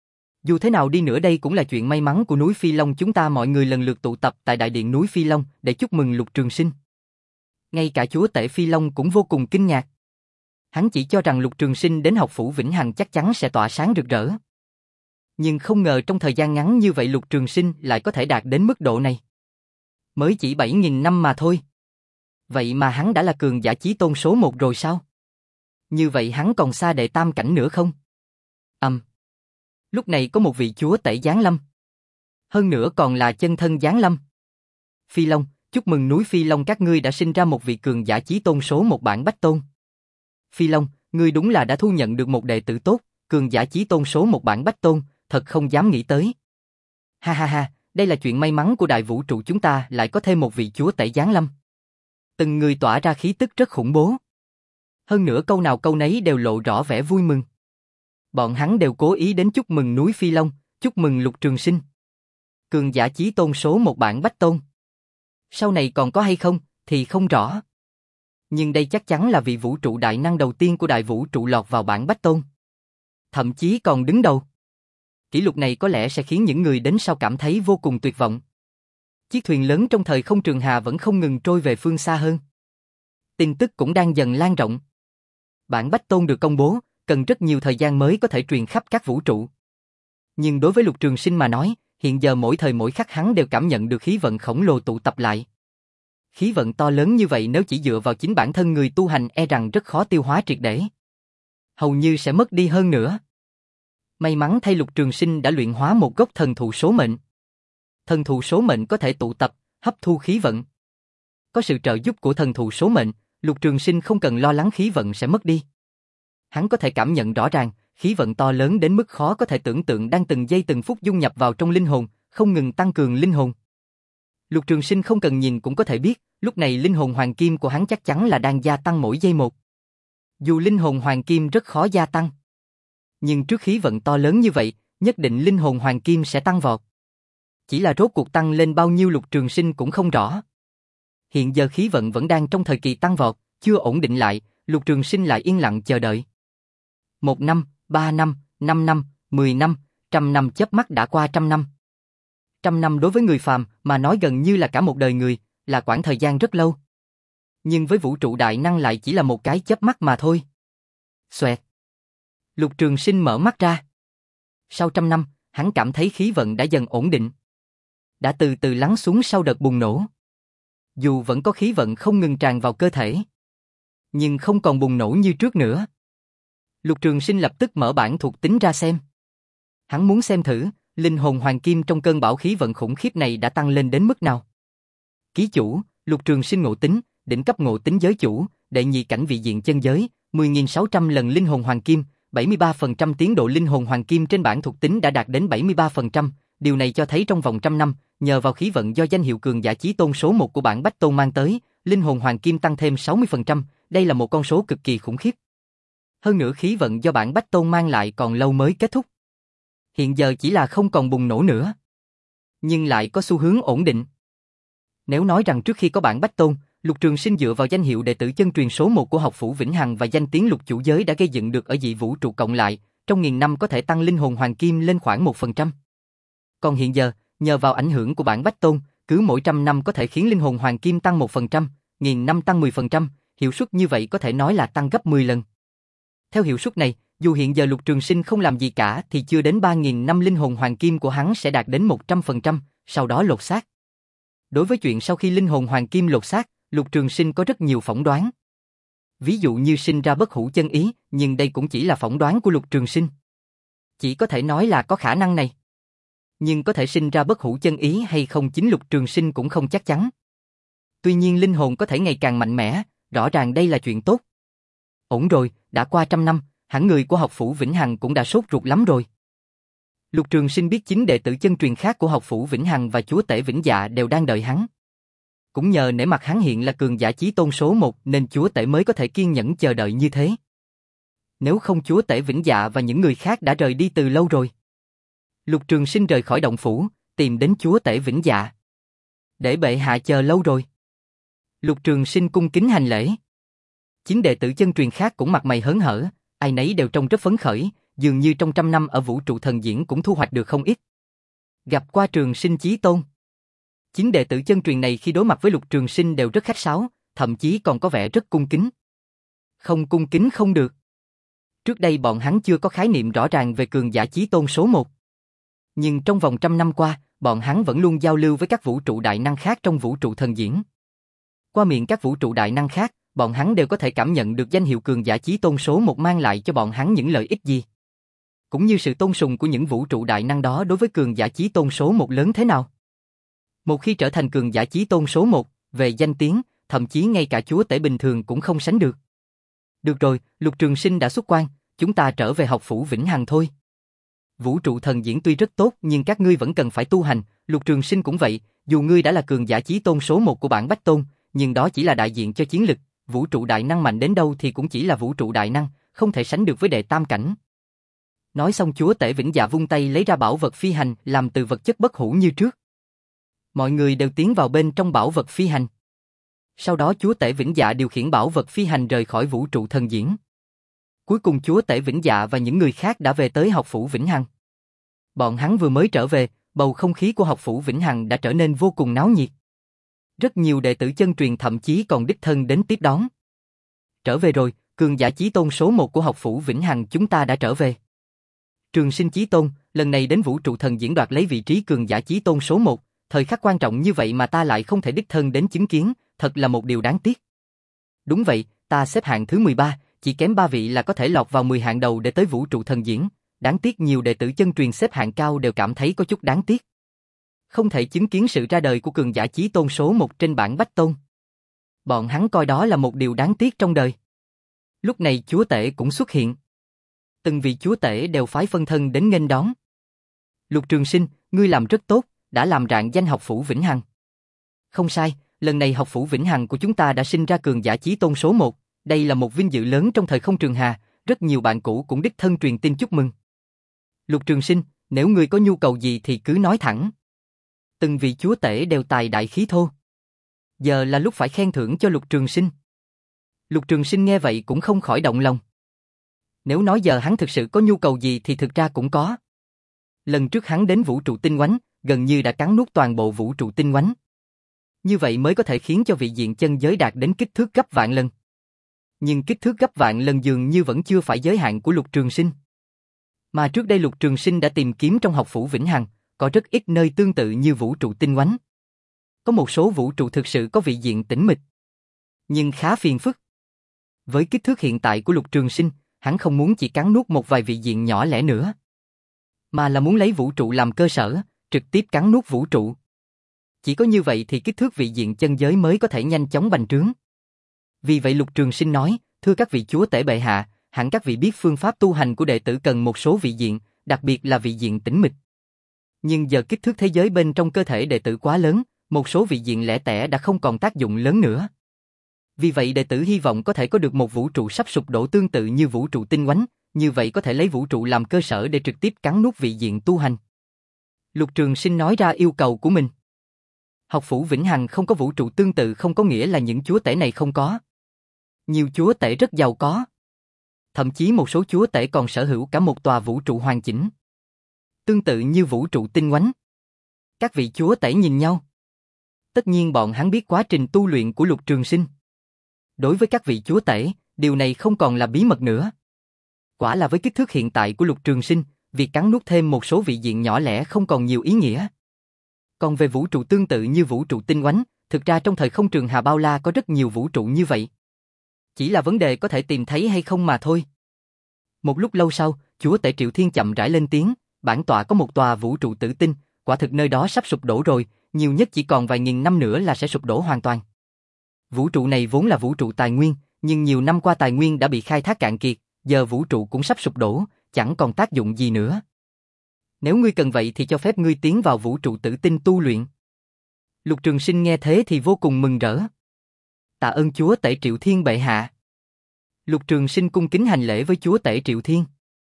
Dù thế nào đi nữa đây cũng là chuyện may mắn của núi Phi Long, chúng ta mọi người lần lượt tụ tập tại đại điện núi Phi Long để chúc mừng Lục Trường Sinh. Ngay cả chúa tể Phi Long cũng vô cùng kinh ngạc. Hắn chỉ cho rằng Lục Trường Sinh đến học phủ Vĩnh Hằng chắc chắn sẽ tỏa sáng rực rỡ. Nhưng không ngờ trong thời gian ngắn như vậy Lục Trường Sinh lại có thể đạt đến mức độ này. Mới chỉ bảy nghìn năm mà thôi. Vậy mà hắn đã là cường giả chí tôn số một rồi sao? Như vậy hắn còn xa đệ tam cảnh nữa không? Ầm. Um. Lúc này có một vị chúa tể giáng lâm. Hơn nữa còn là chân thân giáng lâm. Phi Long, chúc mừng núi Phi Long các ngươi đã sinh ra một vị cường giả chí tôn số một bảng Bách Tôn. Phi Long, ngươi đúng là đã thu nhận được một đệ tử tốt, cường giả chí tôn số một bảng Bách Tôn, thật không dám nghĩ tới. Ha ha ha, đây là chuyện may mắn của đại vũ trụ chúng ta lại có thêm một vị chúa tể giáng lâm. Từng người tỏa ra khí tức rất khủng bố. Hơn nữa câu nào câu nấy đều lộ rõ vẻ vui mừng. Bọn hắn đều cố ý đến chúc mừng núi Phi Long, chúc mừng Lục Trường Sinh. Cường giả chí tôn số một bảng Bách Tôn. Sau này còn có hay không, thì không rõ. Nhưng đây chắc chắn là vị vũ trụ đại năng đầu tiên của đại vũ trụ lọt vào bảng Bách Tôn. Thậm chí còn đứng đầu. Kỷ lục này có lẽ sẽ khiến những người đến sau cảm thấy vô cùng tuyệt vọng. Chiếc thuyền lớn trong thời không Trường Hà vẫn không ngừng trôi về phương xa hơn. Tin tức cũng đang dần lan rộng. Bảng Bách Tôn được công bố, cần rất nhiều thời gian mới có thể truyền khắp các vũ trụ. Nhưng đối với Lục Trường Sinh mà nói, hiện giờ mỗi thời mỗi khắc hắn đều cảm nhận được khí vận khổng lồ tụ tập lại. Khí vận to lớn như vậy nếu chỉ dựa vào chính bản thân người tu hành e rằng rất khó tiêu hóa triệt để. Hầu như sẽ mất đi hơn nữa. May mắn thay Lục Trường Sinh đã luyện hóa một gốc thần thụ số mệnh. Thần thụ số mệnh có thể tụ tập, hấp thu khí vận. Có sự trợ giúp của thần thụ số mệnh, Lục Trường Sinh không cần lo lắng khí vận sẽ mất đi. Hắn có thể cảm nhận rõ ràng, khí vận to lớn đến mức khó có thể tưởng tượng đang từng giây từng phút dung nhập vào trong linh hồn, không ngừng tăng cường linh hồn. Lục Trường Sinh không cần nhìn cũng có thể biết, lúc này linh hồn hoàng kim của hắn chắc chắn là đang gia tăng mỗi giây một. Dù linh hồn hoàng kim rất khó gia tăng, nhưng trước khí vận to lớn như vậy, nhất định linh hồn hoàng kim sẽ tăng vọt. Chỉ là rốt cuộc tăng lên bao nhiêu Lục Trường Sinh cũng không rõ. Hiện giờ khí vận vẫn đang trong thời kỳ tăng vọt, chưa ổn định lại, Lục Trường Sinh lại yên lặng chờ đợi. Một năm, ba năm, năm năm, mười năm, trăm năm chớp mắt đã qua trăm năm. Trăm năm đối với người phàm mà nói gần như là cả một đời người, là quãng thời gian rất lâu. Nhưng với vũ trụ đại năng lại chỉ là một cái chớp mắt mà thôi. Xoẹt. Lục Trường Sinh mở mắt ra. Sau trăm năm, hắn cảm thấy khí vận đã dần ổn định. Đã từ từ lắng xuống sau đợt bùng nổ. Dù vẫn có khí vận không ngừng tràn vào cơ thể, nhưng không còn bùng nổ như trước nữa. Lục Trường Sinh lập tức mở bảng thuộc tính ra xem. Hắn muốn xem thử, linh hồn hoàng kim trong cơn bão khí vận khủng khiếp này đã tăng lên đến mức nào. Ký chủ, Lục Trường Sinh ngộ tính, đỉnh cấp ngộ tính giới chủ, đệ nhị cảnh vị diện chân giới, mười nghìn sáu trăm lần linh hồn hoàng kim, bảy mươi ba phần trăm tiến độ linh hồn hoàng kim trên bảng thuộc tính đã đạt đến bảy mươi ba phần trăm. Điều này cho thấy trong vòng trăm năm, nhờ vào khí vận do danh hiệu cường giả chí tôn số một của bảng Bách Tôn mang tới, linh hồn hoàng kim tăng thêm sáu mươi phần trăm, đây là một con số cực kỳ khủng khiếp. Hơn nữa khí vận do bảng Bách Tôn mang lại còn lâu mới kết thúc. Hiện giờ chỉ là không còn bùng nổ nữa, nhưng lại có xu hướng ổn định. Nếu nói rằng trước khi có bảng Bách Tôn, Lục Trường Sinh dựa vào danh hiệu đệ tử chân truyền số một của học phủ Vĩnh Hằng và danh tiếng lục chủ giới đã gây dựng được ở dị vũ trụ cộng lại, trong nghìn năm có thể tăng linh hồn hoàng kim lên khoảng một phần trăm. Còn hiện giờ, nhờ vào ảnh hưởng của bảng Bách Tôn, cứ mỗi trăm năm có thể khiến linh hồn hoàng kim tăng một phần trăm, nghìn năm tăng mười phần trăm, hiệu suất như vậy có thể nói là tăng gấp mười lần. Theo hiệu suất này, dù hiện giờ Lục Trường Sinh không làm gì cả thì chưa đến ba nghìn năm linh hồn hoàng kim của hắn sẽ đạt đến một trăm phần trăm, sau đó lột xác. Đối với chuyện sau khi linh hồn hoàng kim lột xác, Lục Trường Sinh có rất nhiều phỏng đoán. Ví dụ như sinh ra bất hủ chân ý, nhưng đây cũng chỉ là phỏng đoán của Lục Trường Sinh. Chỉ có thể nói là có khả năng này. Nhưng có thể sinh ra bất hủ chân ý hay không chính Lục Trường Sinh cũng không chắc chắn. Tuy nhiên linh hồn có thể ngày càng mạnh mẽ, rõ ràng đây là chuyện tốt. Ổn rồi, đã qua trăm năm, hẳn người của học phủ Vĩnh Hằng cũng đã sốt ruột lắm rồi. Lục Trường Sinh biết chính đệ tử chân truyền khác của học phủ Vĩnh Hằng và chúa tể Vĩnh Dạ đều đang đợi hắn. Cũng nhờ nể mặt hắn hiện là cường giả chí tôn số một nên chúa tể mới có thể kiên nhẫn chờ đợi như thế. Nếu không chúa tể Vĩnh Dạ và những người khác đã rời đi từ lâu rồi. Lục Trường Sinh rời khỏi động phủ, tìm đến chúa tể Vĩnh Dạ. Để bệ hạ chờ lâu rồi. Lục Trường Sinh cung kính hành lễ. Chính đệ tử chân truyền khác cũng mặt mày hớn hở, ai nấy đều trông rất phấn khởi, dường như trong trăm năm ở vũ trụ thần diễn cũng thu hoạch được không ít. Gặp qua Trường Sinh chí tôn. Chính đệ tử chân truyền này khi đối mặt với Lục Trường Sinh đều rất khách sáo, thậm chí còn có vẻ rất cung kính. Không cung kính không được. Trước đây bọn hắn chưa có khái niệm rõ ràng về cường giả chí tôn số một. Nhưng trong vòng trăm năm qua, bọn hắn vẫn luôn giao lưu với các vũ trụ đại năng khác trong vũ trụ thần diễn. Qua miệng các vũ trụ đại năng khác, bọn hắn đều có thể cảm nhận được danh hiệu cường giả chí tôn số một mang lại cho bọn hắn những lợi ích gì. Cũng như sự tôn sùng của những vũ trụ đại năng đó đối với cường giả chí tôn số một lớn thế nào. Một khi trở thành cường giả chí tôn số một, về danh tiếng, thậm chí ngay cả chúa tể bình thường cũng không sánh được. Được rồi, Lục Trường Sinh đã xuất quan, chúng ta trở về học phủ Vĩnh Hằng thôi. Vũ trụ thần diễn tuy rất tốt nhưng các ngươi vẫn cần phải tu hành, Lục Trường Sinh cũng vậy, dù ngươi đã là cường giả chí tôn số một của bản Bách Tôn, nhưng đó chỉ là đại diện cho chiến lực, vũ trụ đại năng mạnh đến đâu thì cũng chỉ là vũ trụ đại năng, không thể sánh được với đệ tam cảnh. Nói xong chúa tể Vĩnh Dạ vung tay lấy ra bảo vật phi hành làm từ vật chất bất hủ như trước. Mọi người đều tiến vào bên trong bảo vật phi hành. Sau đó chúa tể Vĩnh Dạ điều khiển bảo vật phi hành rời khỏi vũ trụ thần diễn. Cuối cùng chúa tể Vĩnh Dạ và những người khác đã về tới học phủ Vĩnh Hằng. Bọn hắn vừa mới trở về, bầu không khí của học phủ Vĩnh Hằng đã trở nên vô cùng náo nhiệt. Rất nhiều đệ tử chân truyền thậm chí còn đích thân đến tiếp đón. Trở về rồi, cường giả chí tôn số một của học phủ Vĩnh Hằng chúng ta đã trở về. Trường Sinh chí tôn, lần này đến vũ trụ thần diễn đoạt lấy vị trí cường giả chí tôn số một, thời khắc quan trọng như vậy mà ta lại không thể đích thân đến chứng kiến, thật là một điều đáng tiếc. Đúng vậy, ta xếp hạng thứ mười ba, chỉ kém ba vị là có thể lọt vào mười hạng đầu để tới vũ trụ thần diễn, đáng tiếc nhiều đệ tử chân truyền xếp hạng cao đều cảm thấy có chút đáng tiếc. Không thể chứng kiến sự ra đời của cường giả chí tôn số một trên bảng Bách Tôn. Bọn hắn coi đó là một điều đáng tiếc trong đời. Lúc này chúa tể cũng xuất hiện. Từng vị chúa tể đều phái phân thân đến nghênh đón. Lục Trường Sinh, ngươi làm rất tốt, đã làm rạng danh học phủ Vĩnh Hằng. Không sai, lần này học phủ Vĩnh Hằng của chúng ta đã sinh ra cường giả chí tôn số một, đây là một vinh dự lớn trong thời không trường hà, rất nhiều bạn cũ cũng đích thân truyền tin chúc mừng. Lục Trường Sinh, nếu ngươi có nhu cầu gì thì cứ nói thẳng. Từng vị chúa tể đều tài đại khí thô. Giờ là lúc phải khen thưởng cho Lục Trường Sinh. Lục Trường Sinh nghe vậy cũng không khỏi động lòng. Nếu nói giờ hắn thực sự có nhu cầu gì thì thực ra cũng có. Lần trước hắn đến vũ trụ tinh oánh, gần như đã cắn nuốt toàn bộ vũ trụ tinh oánh. Như vậy mới có thể khiến cho vị diện chân giới đạt đến kích thước gấp vạn lần. Nhưng kích thước gấp vạn lần dường như vẫn chưa phải giới hạn của Lục Trường Sinh. Mà trước đây Lục Trường Sinh đã tìm kiếm trong học phủ Vĩnh Hằng, có rất ít nơi tương tự như vũ trụ tinh oánh. Có một số vũ trụ thực sự có vị diện tĩnh mịch, nhưng khá phiền phức. Với kích thước hiện tại của Lục Trường Sinh, hắn không muốn chỉ cắn nuốt một vài vị diện nhỏ lẻ nữa, mà là muốn lấy vũ trụ làm cơ sở, trực tiếp cắn nuốt vũ trụ. Chỉ có như vậy thì kích thước vị diện chân giới mới có thể nhanh chóng bành trướng. Vì vậy Lục Trường Sinh nói, thưa các vị chúa tể bệ hạ, hẳn các vị biết phương pháp tu hành của đệ tử cần một số vị diện, đặc biệt là vị diện tĩnh mịch. Nhưng giờ kích thước thế giới bên trong cơ thể đệ tử quá lớn, một số vị diện lẻ tẻ đã không còn tác dụng lớn nữa. Vì vậy đệ tử hy vọng có thể có được một vũ trụ sắp sụp đổ tương tự như vũ trụ tinh oánh, như vậy có thể lấy vũ trụ làm cơ sở để trực tiếp cắn nuốt vị diện tu hành. Lục Trường Sinh nói ra yêu cầu của mình. Học phủ Vĩnh Hằng không có vũ trụ tương tự không có nghĩa là những chúa tể này không có. Nhiều chúa tể rất giàu có. Thậm chí một số chúa tể còn sở hữu cả một tòa vũ trụ hoàn chỉnh. Tương tự như vũ trụ tinh oánh. Các vị chúa tể nhìn nhau. Tất nhiên bọn hắn biết quá trình tu luyện của Lục Trường Sinh. Đối với các vị chúa tể, điều này không còn là bí mật nữa. Quả là với kích thước hiện tại của Lục Trường Sinh, việc cắn nuốt thêm một số vị diện nhỏ lẻ không còn nhiều ý nghĩa. Còn về vũ trụ tương tự như vũ trụ tinh oánh, thực ra trong thời không trường hà bao la có rất nhiều vũ trụ như vậy. Chỉ là vấn đề có thể tìm thấy hay không mà thôi. Một lúc lâu sau, Chúa tể Triệu Thiên chậm rãi lên tiếng, bản tọa có một tòa vũ trụ tử tinh, quả thực nơi đó sắp sụp đổ rồi, nhiều nhất chỉ còn vài nghìn năm nữa là sẽ sụp đổ hoàn toàn. Vũ trụ này vốn là vũ trụ tài nguyên, nhưng nhiều năm qua tài nguyên đã bị khai thác cạn kiệt, giờ vũ trụ cũng sắp sụp đổ, chẳng còn tác dụng gì nữa. Nếu ngươi cần vậy thì cho phép ngươi tiến vào vũ trụ tử tinh tu luyện. Lục Trường Sinh nghe thế thì vô cùng mừng rỡ. Tạ ơn Chúa tể Triệu Thiên bệ hạ. Lục Trường Sinh cung kính hành lễ với Chúa tể Triệu Thiên.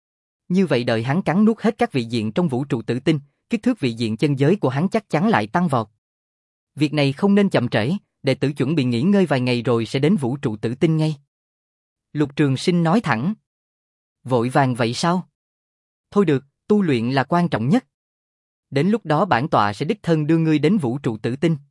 Như vậy đợi hắn cắn nuốt hết các vị diện trong vũ trụ tử tinh, kích thước vị diện chân giới của hắn chắc chắn lại tăng vọt. Việc này không nên chậm trễ, đệ tử chuẩn bị nghỉ ngơi vài ngày rồi sẽ đến vũ trụ tử tinh ngay. Lục Trường Sinh nói thẳng. Vội vàng vậy sao? Thôi được, tu luyện là quan trọng nhất. Đến lúc đó bản tọa sẽ đích thân đưa ngươi đến vũ trụ tử tinh.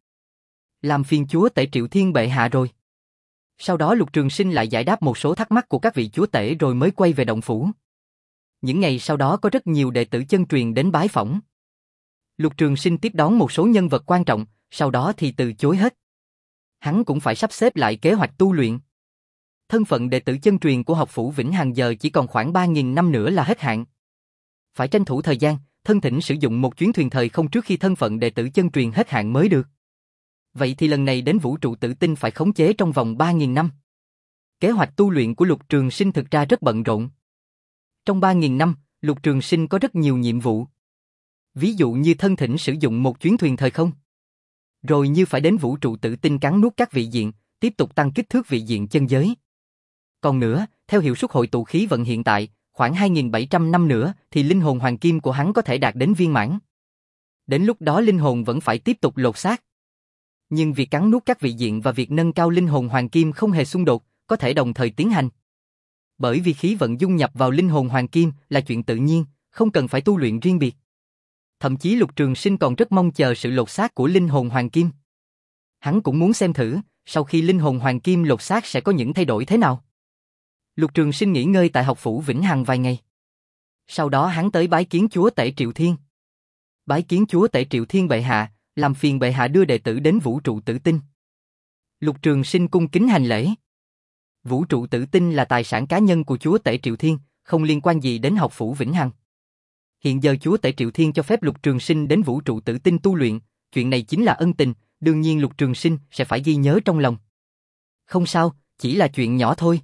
Làm phiền Chúa tể Triệu Thiên bệ hạ rồi. Sau đó Lục Trường Sinh lại giải đáp một số thắc mắc của các vị chúa tể rồi mới quay về động phủ. Những ngày sau đó có rất nhiều đệ tử chân truyền đến bái phỏng. Lục Trường Sinh tiếp đón một số nhân vật quan trọng, sau đó thì từ chối hết. Hắn cũng phải sắp xếp lại kế hoạch tu luyện. Thân phận đệ tử chân truyền của học phủ Vĩnh Hằng giờ chỉ còn khoảng ba nghìn năm nữa là hết hạn. Phải tranh thủ thời gian, thân thỉnh sử dụng một chuyến thuyền thời không trước khi thân phận đệ tử chân truyền hết hạn mới được. Vậy thì lần này đến vũ trụ tử tinh phải khống chế trong vòng ba nghìn năm. Kế hoạch tu luyện của Lục Trường Sinh thực ra rất bận rộn. Trong ba nghìn năm, Lục Trường Sinh có rất nhiều nhiệm vụ. Ví dụ như thân thỉnh sử dụng một chuyến thuyền thời không. Rồi như phải đến vũ trụ tử tinh cắn nuốt các vị diện, tiếp tục tăng kích thước vị diện chân giới. Còn nữa, theo hiệu suất hội tụ khí vận hiện tại, khoảng hai nghìn bảy trăm năm nữa thì linh hồn hoàng kim của hắn có thể đạt đến viên mãn. Đến lúc đó linh hồn vẫn phải tiếp tục lột xác. Nhưng việc cắn nuốt các vị diện và việc nâng cao linh hồn hoàng kim không hề xung đột, có thể đồng thời tiến hành. Bởi vì khí vận dung nhập vào linh hồn hoàng kim là chuyện tự nhiên, không cần phải tu luyện riêng biệt. Thậm chí Lục Trường Sinh còn rất mong chờ sự lột xác của linh hồn hoàng kim. Hắn cũng muốn xem thử, sau khi linh hồn hoàng kim lột xác sẽ có những thay đổi thế nào. Lục Trường Sinh nghỉ ngơi tại học phủ Vĩnh Hằng vài ngày. Sau đó hắn tới bái kiến Chúa tể Triệu Thiên. Bái kiến Chúa tể Triệu Thiên bệ hạ, làm phiền bệ hạ đưa đệ tử đến vũ trụ tử tinh. Lục Trường Sinh cung kính hành lễ. Vũ trụ tử tinh là tài sản cá nhân của Chúa tể Triệu Thiên, không liên quan gì đến học phủ Vĩnh Hằng. Hiện giờ Chúa tể Triệu Thiên cho phép Lục Trường Sinh đến vũ trụ tử tinh tu luyện, chuyện này chính là ân tình, đương nhiên Lục Trường Sinh sẽ phải ghi nhớ trong lòng. Không sao, chỉ là chuyện nhỏ thôi.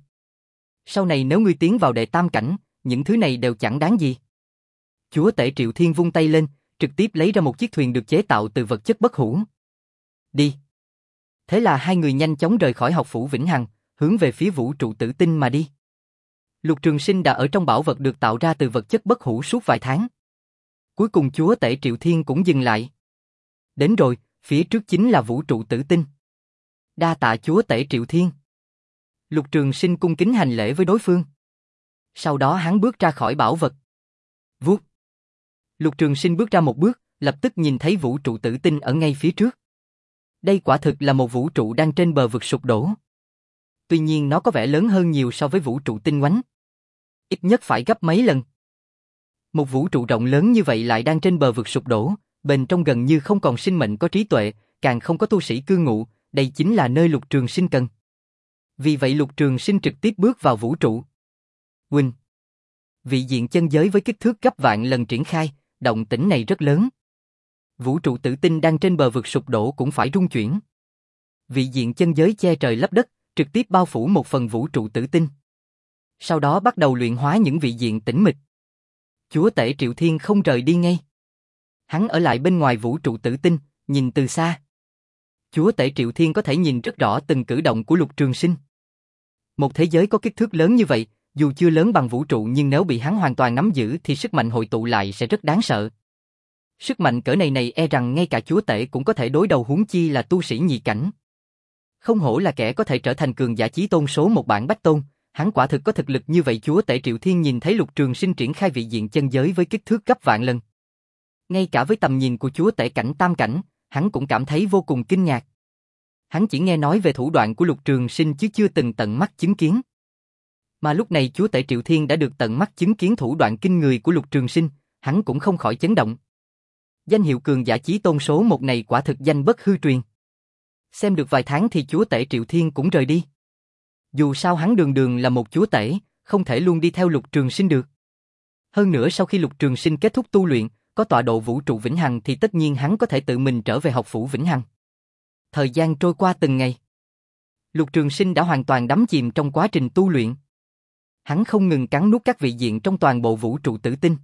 Sau này nếu ngươi tiến vào đệ tam cảnh, những thứ này đều chẳng đáng gì. Chúa tể Triệu Thiên vung tay lên, trực tiếp lấy ra một chiếc thuyền được chế tạo từ vật chất bất hủ. Đi. Thế là hai người nhanh chóng rời khỏi học phủ Vĩnh Hằng, hướng về phía vũ trụ tử tinh mà đi. Lục Trường Sinh đã ở trong bảo vật được tạo ra từ vật chất bất hủ suốt vài tháng. Cuối cùng Chúa tể Triệu Thiên cũng dừng lại. Đến rồi, phía trước chính là vũ trụ tử tinh. Đa tạ Chúa tể Triệu Thiên. Lục Trường Sinh cung kính hành lễ với đối phương. Sau đó hắn bước ra khỏi bảo vật. Vuốt. Lục Trường Sinh bước ra một bước, lập tức nhìn thấy vũ trụ tử tinh ở ngay phía trước. Đây quả thực là một vũ trụ đang trên bờ vực sụp đổ. Tuy nhiên nó có vẻ lớn hơn nhiều so với vũ trụ tinh oánh. Ít nhất phải gấp mấy lần. Một vũ trụ rộng lớn như vậy lại đang trên bờ vực sụp đổ, bên trong gần như không còn sinh mệnh có trí tuệ, càng không có tu sĩ cư ngụ, đây chính là nơi Lục Trường Sinh cần. Vì vậy Lục Trường Sinh trực tiếp bước vào vũ trụ. Huynh. Vị diện chân giới với kích thước gấp vạn lần triển khai, động tĩnh này rất lớn. Vũ trụ tử tinh đang trên bờ vực sụp đổ cũng phải rung chuyển. Vị diện chân giới che trời lấp đất, trực tiếp bao phủ một phần vũ trụ tử tinh. Sau đó bắt đầu luyện hóa những vị diện tĩnh mịch. Chúa tể Triệu Thiên không rời đi ngay. Hắn ở lại bên ngoài vũ trụ tử tinh, nhìn từ xa. Chúa tể Triệu Thiên có thể nhìn rất rõ từng cử động của Lục Trường Sinh. Một thế giới có kích thước lớn như vậy, dù chưa lớn bằng vũ trụ nhưng nếu bị hắn hoàn toàn nắm giữ thì sức mạnh hội tụ lại sẽ rất đáng sợ. Sức mạnh cỡ này này e rằng ngay cả chúa tể cũng có thể đối đầu, huống chi là tu sĩ nhị cảnh. Không hổ là kẻ có thể trở thành cường giả chí tôn số một bản bách tôn, hắn quả thực có thực lực như vậy. Chúa tể Triệu Thiên nhìn thấy Lục Trường Sinh triển khai vị diện chân giới với kích thước gấp vạn lần. Ngay cả với tầm nhìn của chúa tể cảnh tam cảnh, hắn cũng cảm thấy vô cùng kinh ngạc. Hắn chỉ nghe nói về thủ đoạn của Lục Trường Sinh chứ chưa từng tận mắt chứng kiến. Mà lúc này chúa tể Triệu Thiên đã được tận mắt chứng kiến thủ đoạn kinh người của Lục Trường Sinh, hắn cũng không khỏi chấn động. Danh hiệu cường giả chí tôn số một này quả thực danh bất hư truyền. Xem được vài tháng thì chúa tể Triệu Thiên cũng rời đi. Dù sao hắn đường đường là một chúa tể, không thể luôn đi theo Lục Trường Sinh được. Hơn nữa sau khi Lục Trường Sinh kết thúc tu luyện, có tọa độ vũ trụ vĩnh hằng thì tất nhiên hắn có thể tự mình trở về học phủ vĩnh hằng. Thời gian trôi qua từng ngày. Lục Trường Sinh đã hoàn toàn đắm chìm trong quá trình tu luyện. Hắn không ngừng cắn nuốt các vị diện trong toàn bộ vũ trụ tử tinh.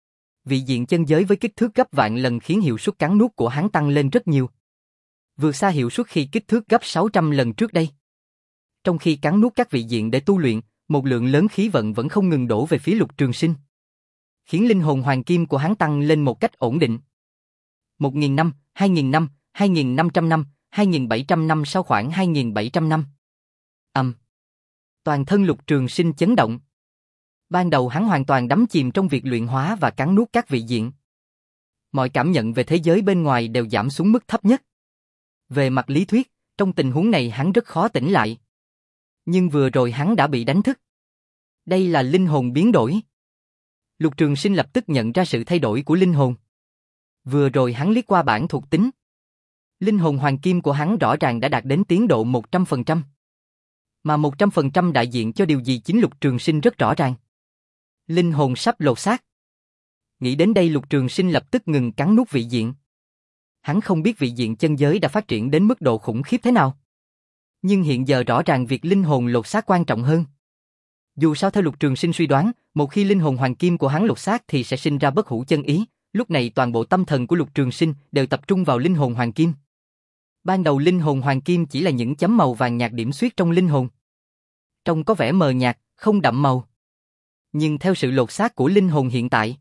Vị diện chân giới với kích thước gấp vạn lần khiến hiệu suất cắn nuốt của hắn tăng lên rất nhiều. Vượt xa hiệu suất khi kích thước gấp sáu trăm lần trước đây. Trong khi cắn nuốt các vị diện để tu luyện, một lượng lớn khí vận vẫn không ngừng đổ về phía Lục Trường Sinh, khiến linh hồn hoàng kim của hắn tăng lên một cách ổn định. một nghìn năm, hai nghìn năm, hai nghìn năm trăm năm, hai nghìn bảy trăm năm sau khoảng hai nghìn bảy trăm năm. Ầm. Um. Toàn thân Lục Trường Sinh chấn động. Ban đầu hắn hoàn toàn đắm chìm trong việc luyện hóa và cắn nuốt các vị diện. Mọi cảm nhận về thế giới bên ngoài đều giảm xuống mức thấp nhất. Về mặt lý thuyết, trong tình huống này hắn rất khó tỉnh lại. Nhưng vừa rồi hắn đã bị đánh thức. Đây là linh hồn biến đổi. Lục Trường Sinh lập tức nhận ra sự thay đổi của linh hồn. Vừa rồi hắn liếc qua bảng thuộc tính. Linh hồn hoàng kim của hắn rõ ràng đã đạt đến tiến độ một trăm phần trăm. Mà một trăm phần trăm đại diện cho điều gì chính Lục Trường Sinh rất rõ ràng. Linh hồn sắp lột xác. Nghĩ đến đây Lục Trường Sinh lập tức ngừng cắn nuốt vị diện. Hắn không biết vị diện chân giới đã phát triển đến mức độ khủng khiếp thế nào. Nhưng hiện giờ rõ ràng việc linh hồn lột xác quan trọng hơn. Dù sao theo Lục Trường Sinh suy đoán, một khi linh hồn hoàng kim của hắn lột xác thì sẽ sinh ra bất hủ chân ý, lúc này toàn bộ tâm thần của Lục Trường Sinh đều tập trung vào linh hồn hoàng kim. Ban đầu linh hồn hoàng kim chỉ là những chấm màu vàng nhạt điểm xuyết trong linh hồn. Trông có vẻ mờ nhạt, không đậm màu. Nhưng theo sự lột xác của linh hồn hiện tại,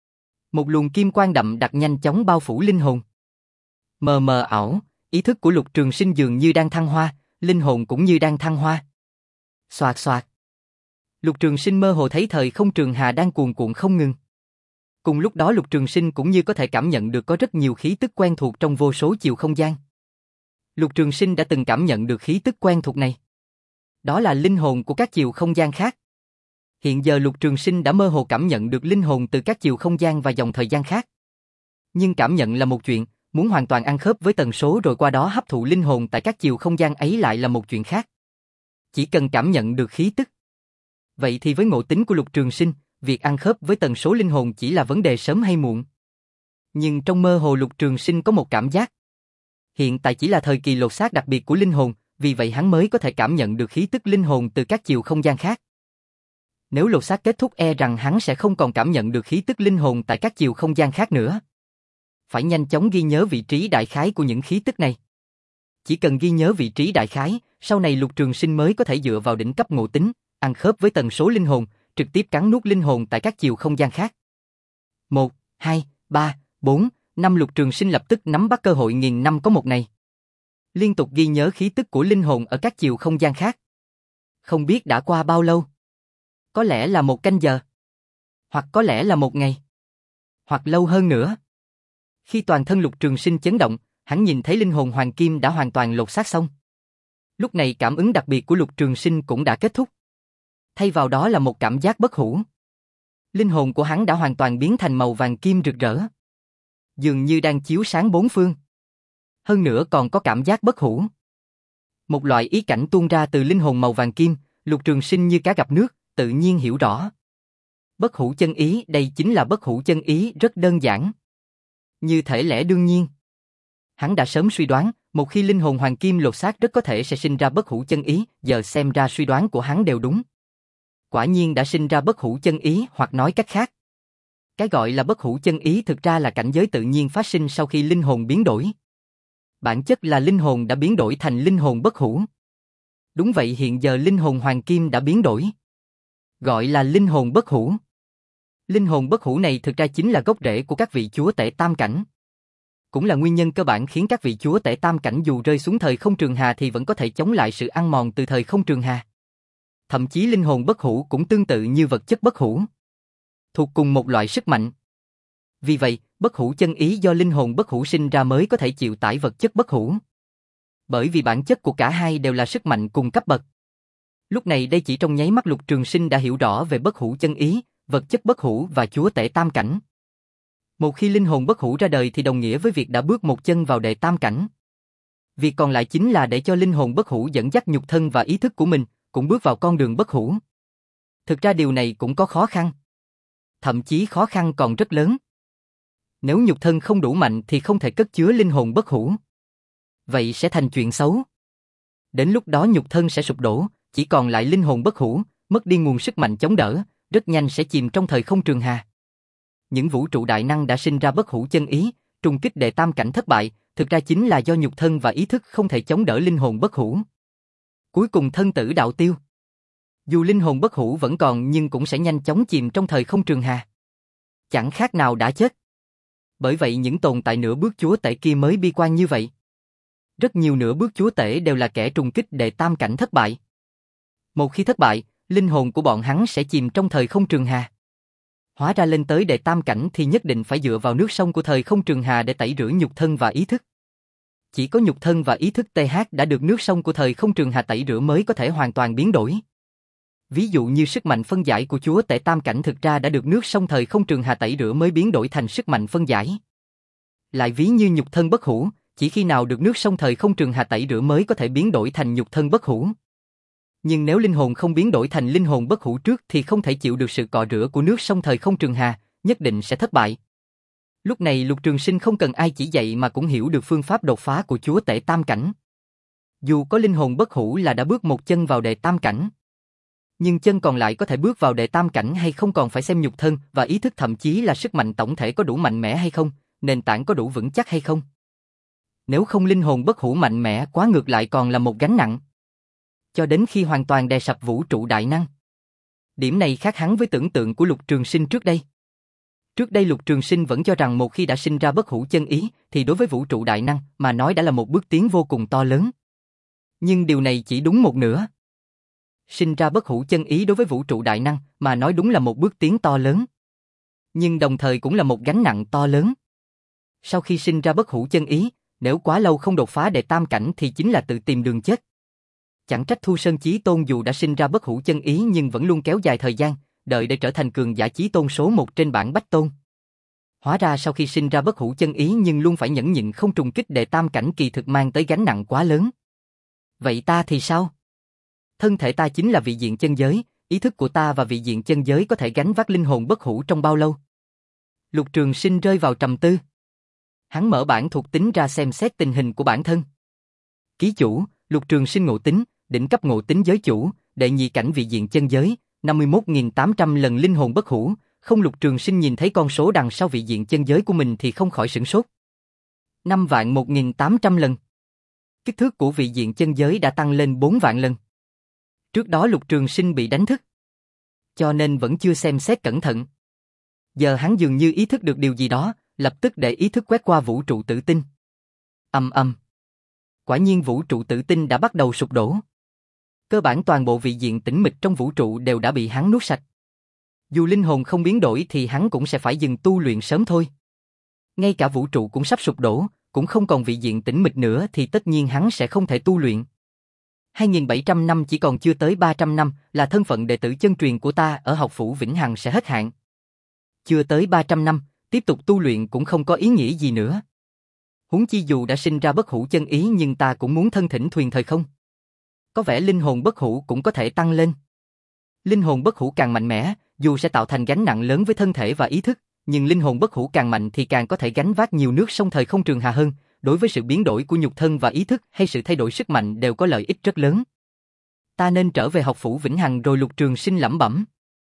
một luồng kim quang đậm đặc nhanh chóng bao phủ linh hồn. Mờ mờ ảo, ý thức của Lục Trường Sinh dường như đang thăng hoa, linh hồn cũng như đang thăng hoa. Xoạt xoạt. Lục Trường Sinh mơ hồ thấy thời không trường hà đang cuồn cuộn không ngừng. Cùng lúc đó Lục Trường Sinh cũng như có thể cảm nhận được có rất nhiều khí tức quen thuộc trong vô số chiều không gian. Lục Trường Sinh đã từng cảm nhận được khí tức quen thuộc này. Đó là linh hồn của các chiều không gian khác. Hiện giờ Lục Trường Sinh đã mơ hồ cảm nhận được linh hồn từ các chiều không gian và dòng thời gian khác. Nhưng cảm nhận là một chuyện, muốn hoàn toàn ăn khớp với tần số rồi qua đó hấp thụ linh hồn tại các chiều không gian ấy lại là một chuyện khác. Chỉ cần cảm nhận được khí tức. Vậy thì với ngộ tính của Lục Trường Sinh, việc ăn khớp với tần số linh hồn chỉ là vấn đề sớm hay muộn. Nhưng trong mơ hồ Lục Trường Sinh có một cảm giác. Hiện tại chỉ là thời kỳ lột xác đặc biệt của linh hồn, vì vậy hắn mới có thể cảm nhận được khí tức linh hồn từ các chiều không gian khác. Nếu lột xác kết thúc e rằng hắn sẽ không còn cảm nhận được khí tức linh hồn tại các chiều không gian khác nữa. Phải nhanh chóng ghi nhớ vị trí đại khái của những khí tức này. Chỉ cần ghi nhớ vị trí đại khái, sau này Lục Trường Sinh mới có thể dựa vào đỉnh cấp ngộ tính, ăn khớp với tần số linh hồn, trực tiếp cắn nuốt linh hồn tại các chiều không gian khác. một, hai, ba, bốn, năm Lục Trường Sinh lập tức nắm bắt cơ hội nghìn năm có một này. Liên tục ghi nhớ khí tức của linh hồn ở các chiều không gian khác. Không biết đã qua bao lâu. Có lẽ là một canh giờ. Hoặc có lẽ là một ngày. Hoặc lâu hơn nữa. Khi toàn thân Lục Trường Sinh chấn động, hắn nhìn thấy linh hồn hoàng kim đã hoàn toàn lột xác xong. Lúc này cảm ứng đặc biệt của Lục Trường Sinh cũng đã kết thúc. Thay vào đó là một cảm giác bất hủ. Linh hồn của hắn đã hoàn toàn biến thành màu vàng kim rực rỡ. Dường như đang chiếu sáng bốn phương. Hơn nữa còn có cảm giác bất hủ. Một loại ý cảnh tuôn ra từ linh hồn màu vàng kim, Lục Trường Sinh như cá gặp nước, tự nhiên hiểu rõ. Bất hủ chân ý, đây chính là bất hủ chân ý rất đơn giản. Như thể lẽ đương nhiên. Hắn đã sớm suy đoán, một khi linh hồn hoàng kim lột xác rất có thể sẽ sinh ra bất hủ chân ý, giờ xem ra suy đoán của hắn đều đúng. Quả nhiên đã sinh ra bất hủ chân ý, hoặc nói cách khác. Cái gọi là bất hủ chân ý thực ra là cảnh giới tự nhiên phát sinh sau khi linh hồn biến đổi. Bản chất là linh hồn đã biến đổi thành linh hồn bất hủ. Đúng vậy, hiện giờ linh hồn hoàng kim đã biến đổi. Gọi là linh hồn bất hủ. Linh hồn bất hủ này thực ra chính là gốc rễ của các vị chúa tể tam cảnh. Cũng là nguyên nhân cơ bản khiến các vị chúa tể tam cảnh dù rơi xuống thời không trường hà thì vẫn có thể chống lại sự ăn mòn từ thời không trường hà. Thậm chí linh hồn bất hủ cũng tương tự như vật chất bất hủ. Thuộc cùng một loại sức mạnh. Vì vậy, bất hủ chân ý do linh hồn bất hủ sinh ra mới có thể chịu tải vật chất bất hủ. Bởi vì bản chất của cả hai đều là sức mạnh cùng cấp bậc. Lúc này đây chỉ trong nháy mắt Lục Trường Sinh đã hiểu rõ về bất hủ chân ý, vật chất bất hủ và chúa tể tam cảnh. Một khi linh hồn bất hủ ra đời thì đồng nghĩa với việc đã bước một chân vào đệ tam cảnh. Việc còn lại chính là để cho linh hồn bất hủ dẫn dắt nhục thân và ý thức của mình, cũng bước vào con đường bất hủ. Thực ra điều này cũng có khó khăn. thậm chí khó khăn còn rất lớn. Nếu nhục thân không đủ mạnh thì không thể cất chứa linh hồn bất hủ. Vậy sẽ thành chuyện xấu. Đến lúc đó nhục thân sẽ sụp đổ, chỉ còn lại linh hồn bất hủ, mất đi nguồn sức mạnh chống đỡ, rất nhanh sẽ chìm trong thời không trường hà. Những vũ trụ đại năng đã sinh ra bất hủ chân ý, trùng kích đệ tam cảnh thất bại, thực ra chính là do nhục thân và ý thức không thể chống đỡ linh hồn bất hủ. Cuối cùng thân tử đạo tiêu. Dù linh hồn bất hủ vẫn còn nhưng cũng sẽ nhanh chóng chìm trong thời không trường hà. Chẳng khác nào đã chết. Bởi vậy những tồn tại nửa bước chúa tể kia mới bi quan như vậy. Rất nhiều nửa bước chúa tể đều là kẻ trùng kích đệ tam cảnh thất bại. Một khi thất bại, linh hồn của bọn hắn sẽ chìm trong thời không trường hà. Hóa ra lên tới đệ tam cảnh thì nhất định phải dựa vào nước sông của thời không trường hà để tẩy rửa nhục thân và ý thức. Chỉ có nhục thân và ý thức tê hát đã được nước sông của thời không trường hà tẩy rửa mới có thể hoàn toàn biến đổi. Ví dụ như sức mạnh phân giải của chúa tể tam cảnh thực ra đã được nước sông thời không trường hà tẩy rửa mới biến đổi thành sức mạnh phân giải. Lại ví như nhục thân bất hủ, chỉ khi nào được nước sông thời không trường hà tẩy rửa mới có thể biến đổi thành nhục thân bất hủ. Nhưng nếu linh hồn không biến đổi thành linh hồn bất hủ trước thì không thể chịu được sự cọ rửa của nước sông thời không trường hà, nhất định sẽ thất bại. Lúc này Lục Trường Sinh không cần ai chỉ dạy mà cũng hiểu được phương pháp đột phá của chúa tể tam cảnh. Dù có linh hồn bất hủ là đã bước một chân vào đệ tam cảnh. Nhưng chân còn lại có thể bước vào đệ tam cảnh hay không còn phải xem nhục thân và ý thức, thậm chí là sức mạnh tổng thể có đủ mạnh mẽ hay không, nền tảng có đủ vững chắc hay không. Nếu không linh hồn bất hủ mạnh mẽ quá ngược lại còn là một gánh nặng. Cho đến khi hoàn toàn đè sập vũ trụ đại năng. Điểm này khác hẳn với tưởng tượng của Lục Trường Sinh trước đây. Trước đây Lục Trường Sinh vẫn cho rằng một khi đã sinh ra bất hủ chân ý thì đối với vũ trụ đại năng mà nói đã là một bước tiến vô cùng to lớn. Nhưng điều này chỉ đúng một nửa. Sinh ra bất hủ chân ý đối với vũ trụ đại năng mà nói đúng là một bước tiến to lớn. Nhưng đồng thời cũng là một gánh nặng to lớn. Sau khi sinh ra bất hủ chân ý, nếu quá lâu không đột phá đệ tam cảnh thì chính là tự tìm đường chết. Chẳng trách Thu Sơn Chí Tôn dù đã sinh ra bất hủ chân ý nhưng vẫn luôn kéo dài thời gian, đợi để trở thành cường giả chí tôn số một trên bảng bách tôn. Hóa ra sau khi sinh ra bất hủ chân ý nhưng luôn phải nhẫn nhịn không trùng kích đệ tam cảnh kỳ thực mang tới gánh nặng quá lớn. Vậy ta thì sao? Thân thể ta chính là vị diện chân giới, ý thức của ta và vị diện chân giới có thể gánh vác linh hồn bất hủ trong bao lâu? Lục Trường Sinh rơi vào trầm tư. Hắn mở bản thuộc tính ra xem xét tình hình của bản thân. Ký chủ, Lục Trường Sinh ngộ tính, đỉnh cấp ngộ tính giới chủ, đệ nhị cảnh vị diện chân giới, năm mươi mốt nghìn tám trăm lần linh hồn bất hủ. Không Lục Trường Sinh nhìn thấy con số đằng sau vị diện chân giới của mình thì không khỏi sửng sốt. năm vạn một nghìn tám trăm lần. Kích thước của vị diện chân giới đã tăng lên bốn vạn lần. Trước đó Lục Trường Sinh bị đánh thức, cho nên vẫn chưa xem xét cẩn thận. Giờ hắn dường như ý thức được điều gì đó, lập tức để ý thức quét qua vũ trụ tử tinh. Ầm ầm. Quả nhiên vũ trụ tử tinh đã bắt đầu sụp đổ. Cơ bản toàn bộ vị diện tĩnh mịch trong vũ trụ đều đã bị hắn nuốt sạch. Dù linh hồn không biến đổi thì hắn cũng sẽ phải dừng tu luyện sớm thôi. Ngay cả vũ trụ cũng sắp sụp đổ, cũng không còn vị diện tĩnh mịch nữa thì tất nhiên hắn sẽ không thể tu luyện. hai nghìn bảy trăm năm chỉ còn chưa tới ba trăm năm là thân phận đệ tử chân truyền của ta ở học phủ Vĩnh Hằng sẽ hết hạn. Chưa tới ba trăm năm, tiếp tục tu luyện cũng không có ý nghĩa gì nữa. Huống chi dù đã sinh ra bất hủ chân ý nhưng ta cũng muốn thân thỉnh thuyền thời không. Có vẻ linh hồn bất hủ cũng có thể tăng lên. Linh hồn bất hủ càng mạnh mẽ, dù sẽ tạo thành gánh nặng lớn với thân thể và ý thức, nhưng linh hồn bất hủ càng mạnh thì càng có thể gánh vác nhiều nước sông thời không trường hà hơn, đối với sự biến đổi của nhục thân và ý thức hay sự thay đổi sức mạnh đều có lợi ích rất lớn. Ta nên trở về học phủ Vĩnh Hằng rồi. Lục Trường Sinh lẩm bẩm.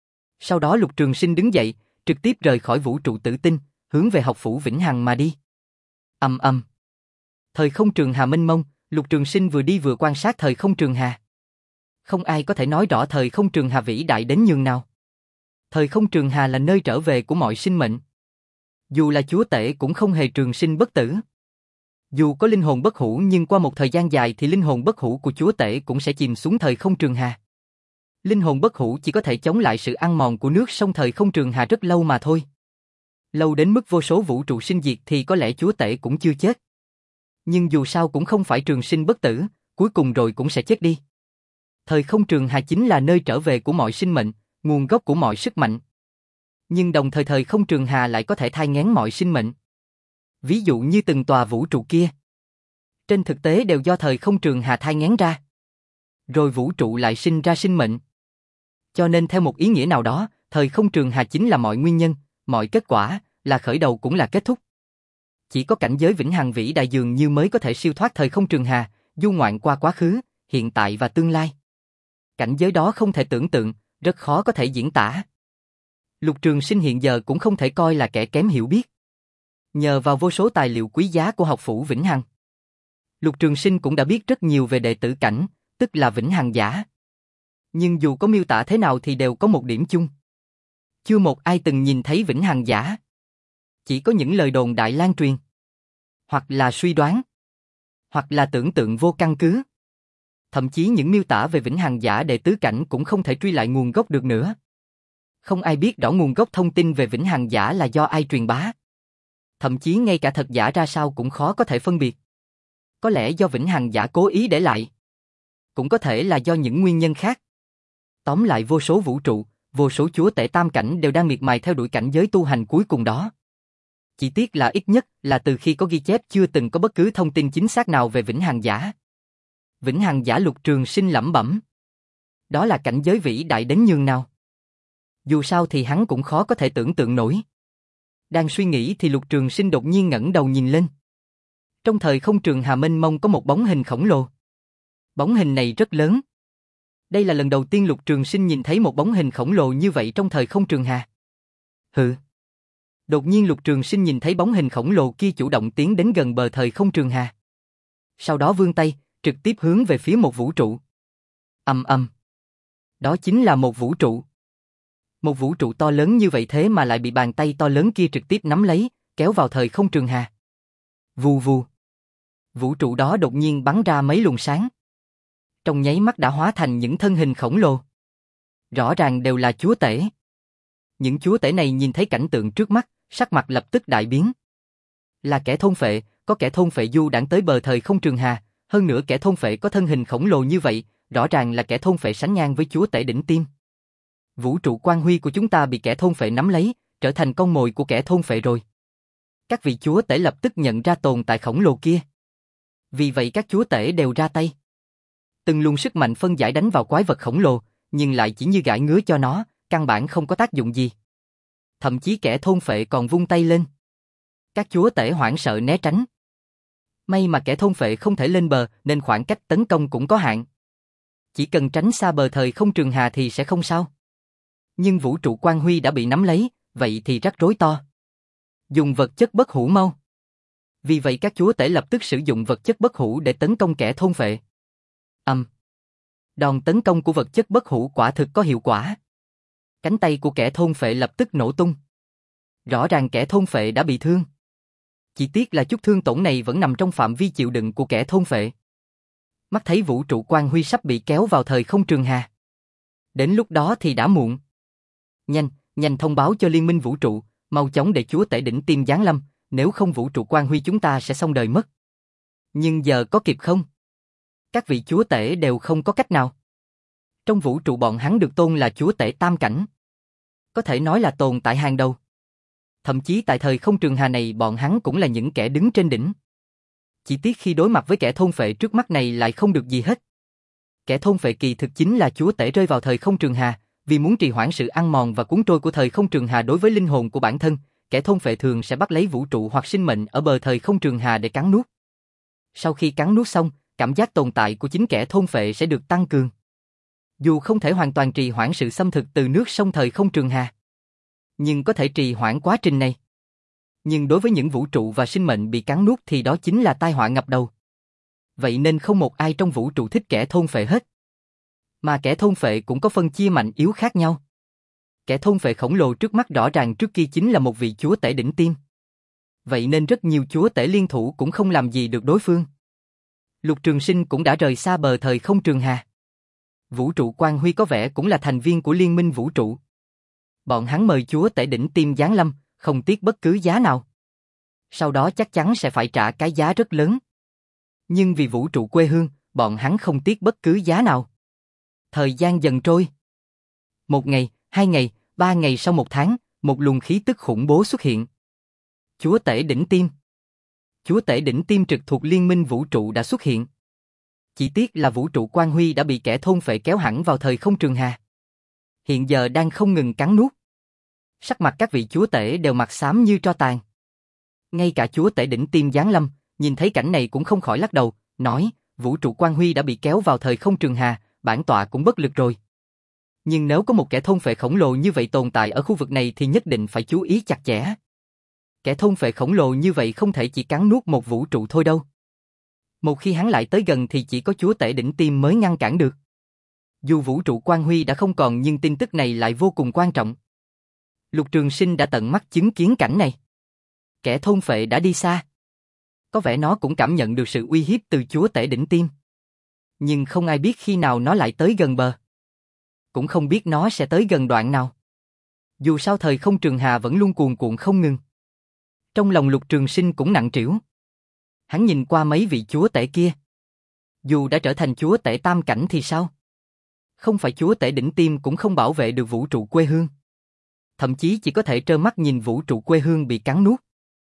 Sau đó Lục Trường Sinh đứng dậy, trực tiếp rời khỏi vũ trụ tử tinh, hướng về học phủ Vĩnh Hằng mà đi. Ầm ầm. Thời không trường hà mênh mông, Lục Trường Sinh vừa đi vừa quan sát thời không trường hà. Không ai có thể nói rõ thời không trường hà vĩ đại đến nhường nào. Thời không trường hà là nơi trở về của mọi sinh mệnh. Dù là chúa tể cũng không hề trường sinh bất tử. Dù có linh hồn bất hủ nhưng qua một thời gian dài thì linh hồn bất hủ của chúa tể cũng sẽ chìm xuống thời không trường hà. Linh hồn bất hủ chỉ có thể chống lại sự ăn mòn của nước sông thời không trường hà rất lâu mà thôi. Lâu đến mức vô số vũ trụ sinh diệt thì có lẽ chúa tể cũng chưa chết. Nhưng dù sao cũng không phải trường sinh bất tử, cuối cùng rồi cũng sẽ chết đi. Thời không trường hà chính là nơi trở về của mọi sinh mệnh, nguồn gốc của mọi sức mạnh. Nhưng đồng thời thời không trường hà lại có thể thai nghén mọi sinh mệnh. Ví dụ như từng tòa vũ trụ kia. Trên thực tế đều do thời không trường hà thai nghén ra. Rồi vũ trụ lại sinh ra sinh mệnh. Cho nên theo một ý nghĩa nào đó, thời không trường hà chính là mọi nguyên nhân, mọi kết quả, là khởi đầu cũng là kết thúc. Chỉ có cảnh giới vĩnh hằng vĩ đại dường như mới có thể siêu thoát thời không trường hà, du ngoạn qua quá khứ, hiện tại và tương lai. Cảnh giới đó không thể tưởng tượng, rất khó có thể diễn tả. Lục Trường Sinh hiện giờ cũng không thể coi là kẻ kém hiểu biết. Nhờ vào vô số tài liệu quý giá của học phủ Vĩnh Hằng, Lục Trường Sinh cũng đã biết rất nhiều về đệ tử cảnh, tức là Vĩnh Hằng giả. Nhưng dù có miêu tả thế nào thì đều có một điểm chung. Chưa một ai từng nhìn thấy Vĩnh Hằng giả. Chỉ có những lời đồn đại lan truyền. Hoặc là suy đoán. Hoặc là tưởng tượng vô căn cứ. Thậm chí những miêu tả về Vĩnh Hằng giả đệ tứ cảnh cũng không thể truy lại nguồn gốc được nữa. Không ai biết rõ nguồn gốc thông tin về Vĩnh Hằng giả là do ai truyền bá. Thậm chí ngay cả thật giả ra sao cũng khó có thể phân biệt. Có lẽ do Vĩnh Hằng giả cố ý để lại. Cũng có thể là do những nguyên nhân khác. Tóm lại vô số vũ trụ, vô số chúa tể tam cảnh đều đang miệt mài theo đuổi cảnh giới tu hành cuối cùng đó. Chỉ tiếc là ít nhất là từ khi có ghi chép chưa từng có bất cứ thông tin chính xác nào về Vĩnh Hằng giả. Vĩnh Hằng giả Lục Trường Sinh lẩm bẩm. Đó là cảnh giới vĩ đại đến nhường nào. Dù sao thì hắn cũng khó có thể tưởng tượng nổi. Đang suy nghĩ thì Lục Trường Sinh đột nhiên ngẩng đầu nhìn lên. Trong thời không trường hà mênh mông có một bóng hình khổng lồ. Bóng hình này rất lớn. Đây là lần đầu tiên Lục Trường Sinh nhìn thấy một bóng hình khổng lồ như vậy trong thời không trường hà. Hừ. Đột nhiên Lục Trường Sinh nhìn thấy bóng hình khổng lồ kia chủ động tiến đến gần bờ thời không trường hà. Sau đó vươn tay, trực tiếp hướng về phía một vũ trụ. Ầm ầm. Đó chính là một vũ trụ. Một vũ trụ to lớn như vậy thế mà lại bị bàn tay to lớn kia trực tiếp nắm lấy, kéo vào thời không trường hà. Vù vù. Vũ trụ đó đột nhiên bắn ra mấy luồng sáng. Trong nháy mắt đã hóa thành những thân hình khổng lồ. Rõ ràng đều là chúa tể. Những chúa tể này nhìn thấy cảnh tượng trước mắt, sắc mặt lập tức đại biến. Là kẻ thôn phệ, có kẻ thôn phệ du đãng tới bờ thời không trường hà, hơn nữa kẻ thôn phệ có thân hình khổng lồ như vậy, rõ ràng là kẻ thôn phệ sánh ngang với chúa tể đỉnh tiêm. Vũ trụ quang huy của chúng ta bị kẻ thôn phệ nắm lấy, trở thành con mồi của kẻ thôn phệ rồi. Các vị chúa tể lập tức nhận ra tồn tại khổng lồ kia. Vì vậy các chúa tể đều ra tay. Từng luồng sức mạnh phân giải đánh vào quái vật khổng lồ, nhưng lại chỉ như gãi ngứa cho nó, căn bản không có tác dụng gì. Thậm chí kẻ thôn phệ còn vung tay lên. Các chúa tể hoảng sợ né tránh. May mà kẻ thôn phệ không thể lên bờ nên khoảng cách tấn công cũng có hạn. Chỉ cần tránh xa bờ thời không trường hà thì sẽ không sao. Nhưng vũ trụ quang huy đã bị nắm lấy, vậy thì rắc rối to. Dùng vật chất bất hủ mau. Vì vậy các chúa tể lập tức sử dụng vật chất bất hủ để tấn công kẻ thôn phệ. Âm. Đòn tấn công của vật chất bất hủ quả thực có hiệu quả. Cánh tay của kẻ thôn phệ lập tức nổ tung. Rõ ràng kẻ thôn phệ đã bị thương. Chỉ tiếc là chút thương tổn này vẫn nằm trong phạm vi chịu đựng của kẻ thôn phệ. Mắt thấy vũ trụ quang huy sắp bị kéo vào thời không trường hà. Đến lúc đó thì đã muộn. Nhanh, nhanh thông báo cho liên minh vũ trụ, mau chóng để chúa tể đỉnh tiêm giáng lâm, nếu không vũ trụ quang huy chúng ta sẽ xong đời mất. Nhưng giờ có kịp không? Các vị chúa tể đều không có cách nào. Trong vũ trụ bọn hắn được tôn là chúa tể tam cảnh. Có thể nói là tồn tại hàng đầu. Thậm chí tại thời không trường hà này bọn hắn cũng là những kẻ đứng trên đỉnh. Chỉ tiếc khi đối mặt với kẻ thôn phệ trước mắt này lại không được gì hết. Kẻ thôn phệ kỳ thực chính là chúa tể rơi vào thời không trường hà, vì muốn trì hoãn sự ăn mòn và cuốn trôi của thời không trường hà đối với linh hồn của bản thân, kẻ thôn phệ thường sẽ bắt lấy vũ trụ hoặc sinh mệnh ở bờ thời không trường hà để cắn nuốt. Sau khi cắn nuốt xong, cảm giác tồn tại của chính kẻ thôn phệ sẽ được tăng cường. Dù không thể hoàn toàn trì hoãn sự xâm thực từ nước sông thời không trường hà, nhưng có thể trì hoãn quá trình này. Nhưng đối với những vũ trụ và sinh mệnh bị cắn nuốt thì đó chính là tai họa ngập đầu. Vậy nên không một ai trong vũ trụ thích kẻ thôn phệ hết. Mà kẻ thôn phệ cũng có phân chia mạnh yếu khác nhau. Kẻ thôn phệ khổng lồ trước mắt rõ ràng trước kia chính là một vị chúa tể đỉnh tiêm. Vậy nên rất nhiều chúa tể liên thủ cũng không làm gì được đối phương. Lục Trường Sinh cũng đã rời xa bờ thời không trường hà. Vũ trụ Quang Huy có vẻ cũng là thành viên của liên minh vũ trụ. Bọn hắn mời chúa tể đỉnh tiêm giáng lâm, không tiếc bất cứ giá nào. Sau đó chắc chắn sẽ phải trả cái giá rất lớn. Nhưng vì vũ trụ quê hương, bọn hắn không tiếc bất cứ giá nào. Thời gian dần trôi. Một ngày, hai ngày, ba ngày sau một tháng, một luồng khí tức khủng bố xuất hiện. Chúa tể đỉnh tiêm. Chúa tể đỉnh tiêm trực thuộc liên minh vũ trụ đã xuất hiện. Chỉ tiếc là vũ trụ Quang Huy đã bị kẻ thôn phệ kéo hẳn vào thời không trường hà. Hiện giờ đang không ngừng cắn nuốt. Sắc mặt các vị chúa tể đều mặt xám như tro tàn. Ngay cả chúa tể đỉnh tiêm giáng lâm, nhìn thấy cảnh này cũng không khỏi lắc đầu, nói, vũ trụ quan huy đã bị kéo vào thời không trường hà, bản tọa cũng bất lực rồi. Nhưng nếu có một kẻ thôn phệ khổng lồ như vậy tồn tại ở khu vực này thì nhất định phải chú ý chặt chẽ. Kẻ thôn phệ khổng lồ như vậy không thể chỉ cắn nuốt một vũ trụ thôi đâu. Một khi hắn lại tới gần thì chỉ có chúa tể đỉnh tiêm mới ngăn cản được. Dù vũ trụ quan huy đã không còn nhưng tin tức này lại vô cùng quan trọng. Lục Trường Sinh đã tận mắt chứng kiến cảnh này. Kẻ thôn phệ đã đi xa. Có vẻ nó cũng cảm nhận được sự uy hiếp từ chúa tể đỉnh tiêm. Nhưng không ai biết khi nào nó lại tới gần bờ. Cũng không biết nó sẽ tới gần đoạn nào. Dù sao thời không trường hà vẫn luôn cuồn cuộn không ngừng. Trong lòng Lục Trường Sinh cũng nặng trĩu. Hắn nhìn qua mấy vị chúa tể kia. Dù đã trở thành chúa tể tam cảnh thì sao? Không phải chúa tể đỉnh tiêm cũng không bảo vệ được vũ trụ quê hương. Thậm chí chỉ có thể trơ mắt nhìn vũ trụ quê hương bị cắn nuốt.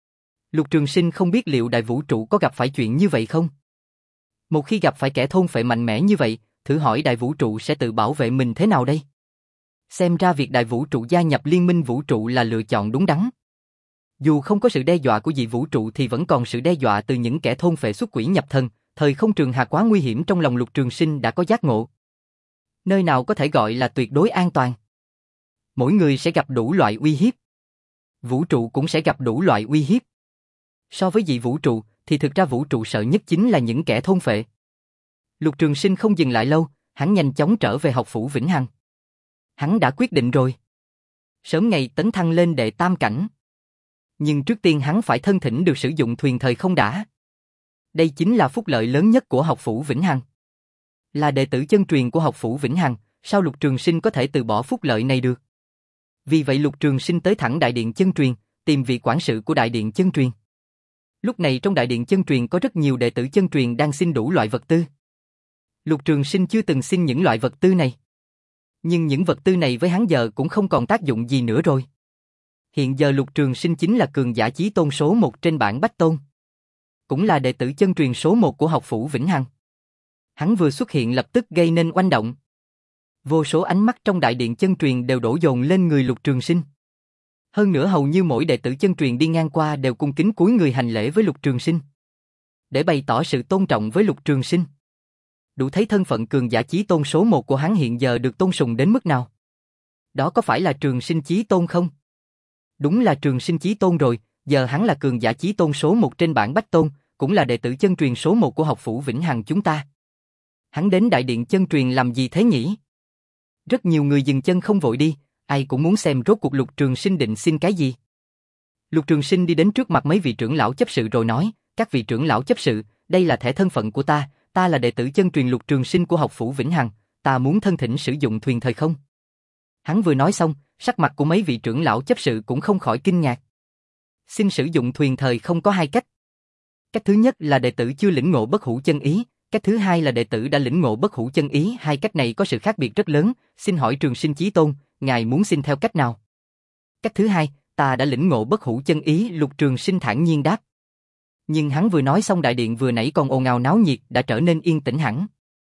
Lục Trường Sinh không biết liệu đại vũ trụ có gặp phải chuyện như vậy không? Một khi gặp phải kẻ thôn phệ mạnh mẽ như vậy, thử hỏi đại vũ trụ sẽ tự bảo vệ mình thế nào đây? Xem ra việc đại vũ trụ gia nhập liên minh vũ trụ là lựa chọn đúng đắn. Dù không có sự đe dọa của dị vũ trụ thì vẫn còn sự đe dọa từ những kẻ thôn phệ xuất quỷ nhập thần, thời không trường hà quá nguy hiểm trong lòng Lục Trường Sinh đã có giác ngộ. Nơi nào có thể gọi là tuyệt đối an toàn? Mỗi người sẽ gặp đủ loại uy hiếp. Vũ trụ cũng sẽ gặp đủ loại uy hiếp. So với dị vũ trụ, thì thực ra vũ trụ sợ nhất chính là những kẻ thôn phệ. Lục Trường Sinh không dừng lại lâu, hắn nhanh chóng trở về học phủ Vĩnh Hằng. Hắn đã quyết định rồi. Sớm ngày tấn thăng lên đệ tam cảnh. Nhưng trước tiên hắn phải thân thỉnh được sử dụng thuyền thời không đã. Đây chính là phúc lợi lớn nhất của học phủ Vĩnh Hằng. Là đệ tử chân truyền của học phủ Vĩnh Hằng, sao Lục Trường Sinh có thể từ bỏ phúc lợi này được? Vì vậy Lục Trường Sinh tới thẳng Đại Điện Chân Truyền, tìm vị quản sự của Đại Điện Chân Truyền. Lúc này trong Đại Điện Chân Truyền có rất nhiều đệ tử chân truyền đang xin đủ loại vật tư. Lục Trường Sinh chưa từng xin những loại vật tư này. Nhưng những vật tư này với hắn giờ cũng không còn tác dụng gì nữa rồi. Hiện giờ Lục Trường Sinh chính là cường giả chí tôn số một trên bảng Bách Tôn. Cũng là đệ tử chân truyền số một của học phủ Vĩnh Hằng. Hắn vừa xuất hiện lập tức gây nên oanh động. Vô số ánh mắt trong Đại Điện Chân Truyền đều đổ dồn lên người Lục Trường Sinh. Hơn nữa hầu như mỗi đệ tử chân truyền đi ngang qua đều cung kính cúi người hành lễ với Lục Trường Sinh. Để bày tỏ sự tôn trọng với Lục Trường Sinh. Đủ thấy thân phận cường giả chí tôn số một của hắn hiện giờ được tôn sùng đến mức nào. Đó có phải là Trường Sinh chí tôn không? Đúng là Trường Sinh chí tôn rồi, giờ hắn là cường giả chí tôn số một trên bảng Bách Tôn, cũng là đệ tử chân truyền số một của học phủ Vĩnh Hằng chúng ta. Hắn đến Đại Điện Chân Truyền làm gì thế nhỉ? Rất nhiều người dừng chân không vội đi, ai cũng muốn xem rốt cuộc Lục Trường Sinh định xin cái gì. Lục Trường Sinh đi đến trước mặt mấy vị trưởng lão chấp sự rồi nói, các vị trưởng lão chấp sự, đây là thẻ thân phận của ta, ta là đệ tử chân truyền Lục Trường Sinh của học phủ Vĩnh Hằng, ta muốn thân thỉnh sử dụng thuyền thời không. Hắn vừa nói xong, sắc mặt của mấy vị trưởng lão chấp sự cũng không khỏi kinh ngạc. Xin sử dụng thuyền thời không có hai cách. Cách thứ nhất là đệ tử chưa lĩnh ngộ bất hủ chân ý, cách thứ hai là đệ tử đã lĩnh ngộ bất hủ chân ý, hai cách này có sự khác biệt rất lớn, xin hỏi Trường Sinh chí tôn, ngài muốn xin theo cách nào? Cách thứ hai, ta đã lĩnh ngộ bất hủ chân ý, Lục Trường Sinh thản nhiên đáp. Nhưng hắn vừa nói xong đại điện vừa nãy còn ồn ào náo nhiệt đã trở nên yên tĩnh hẳn.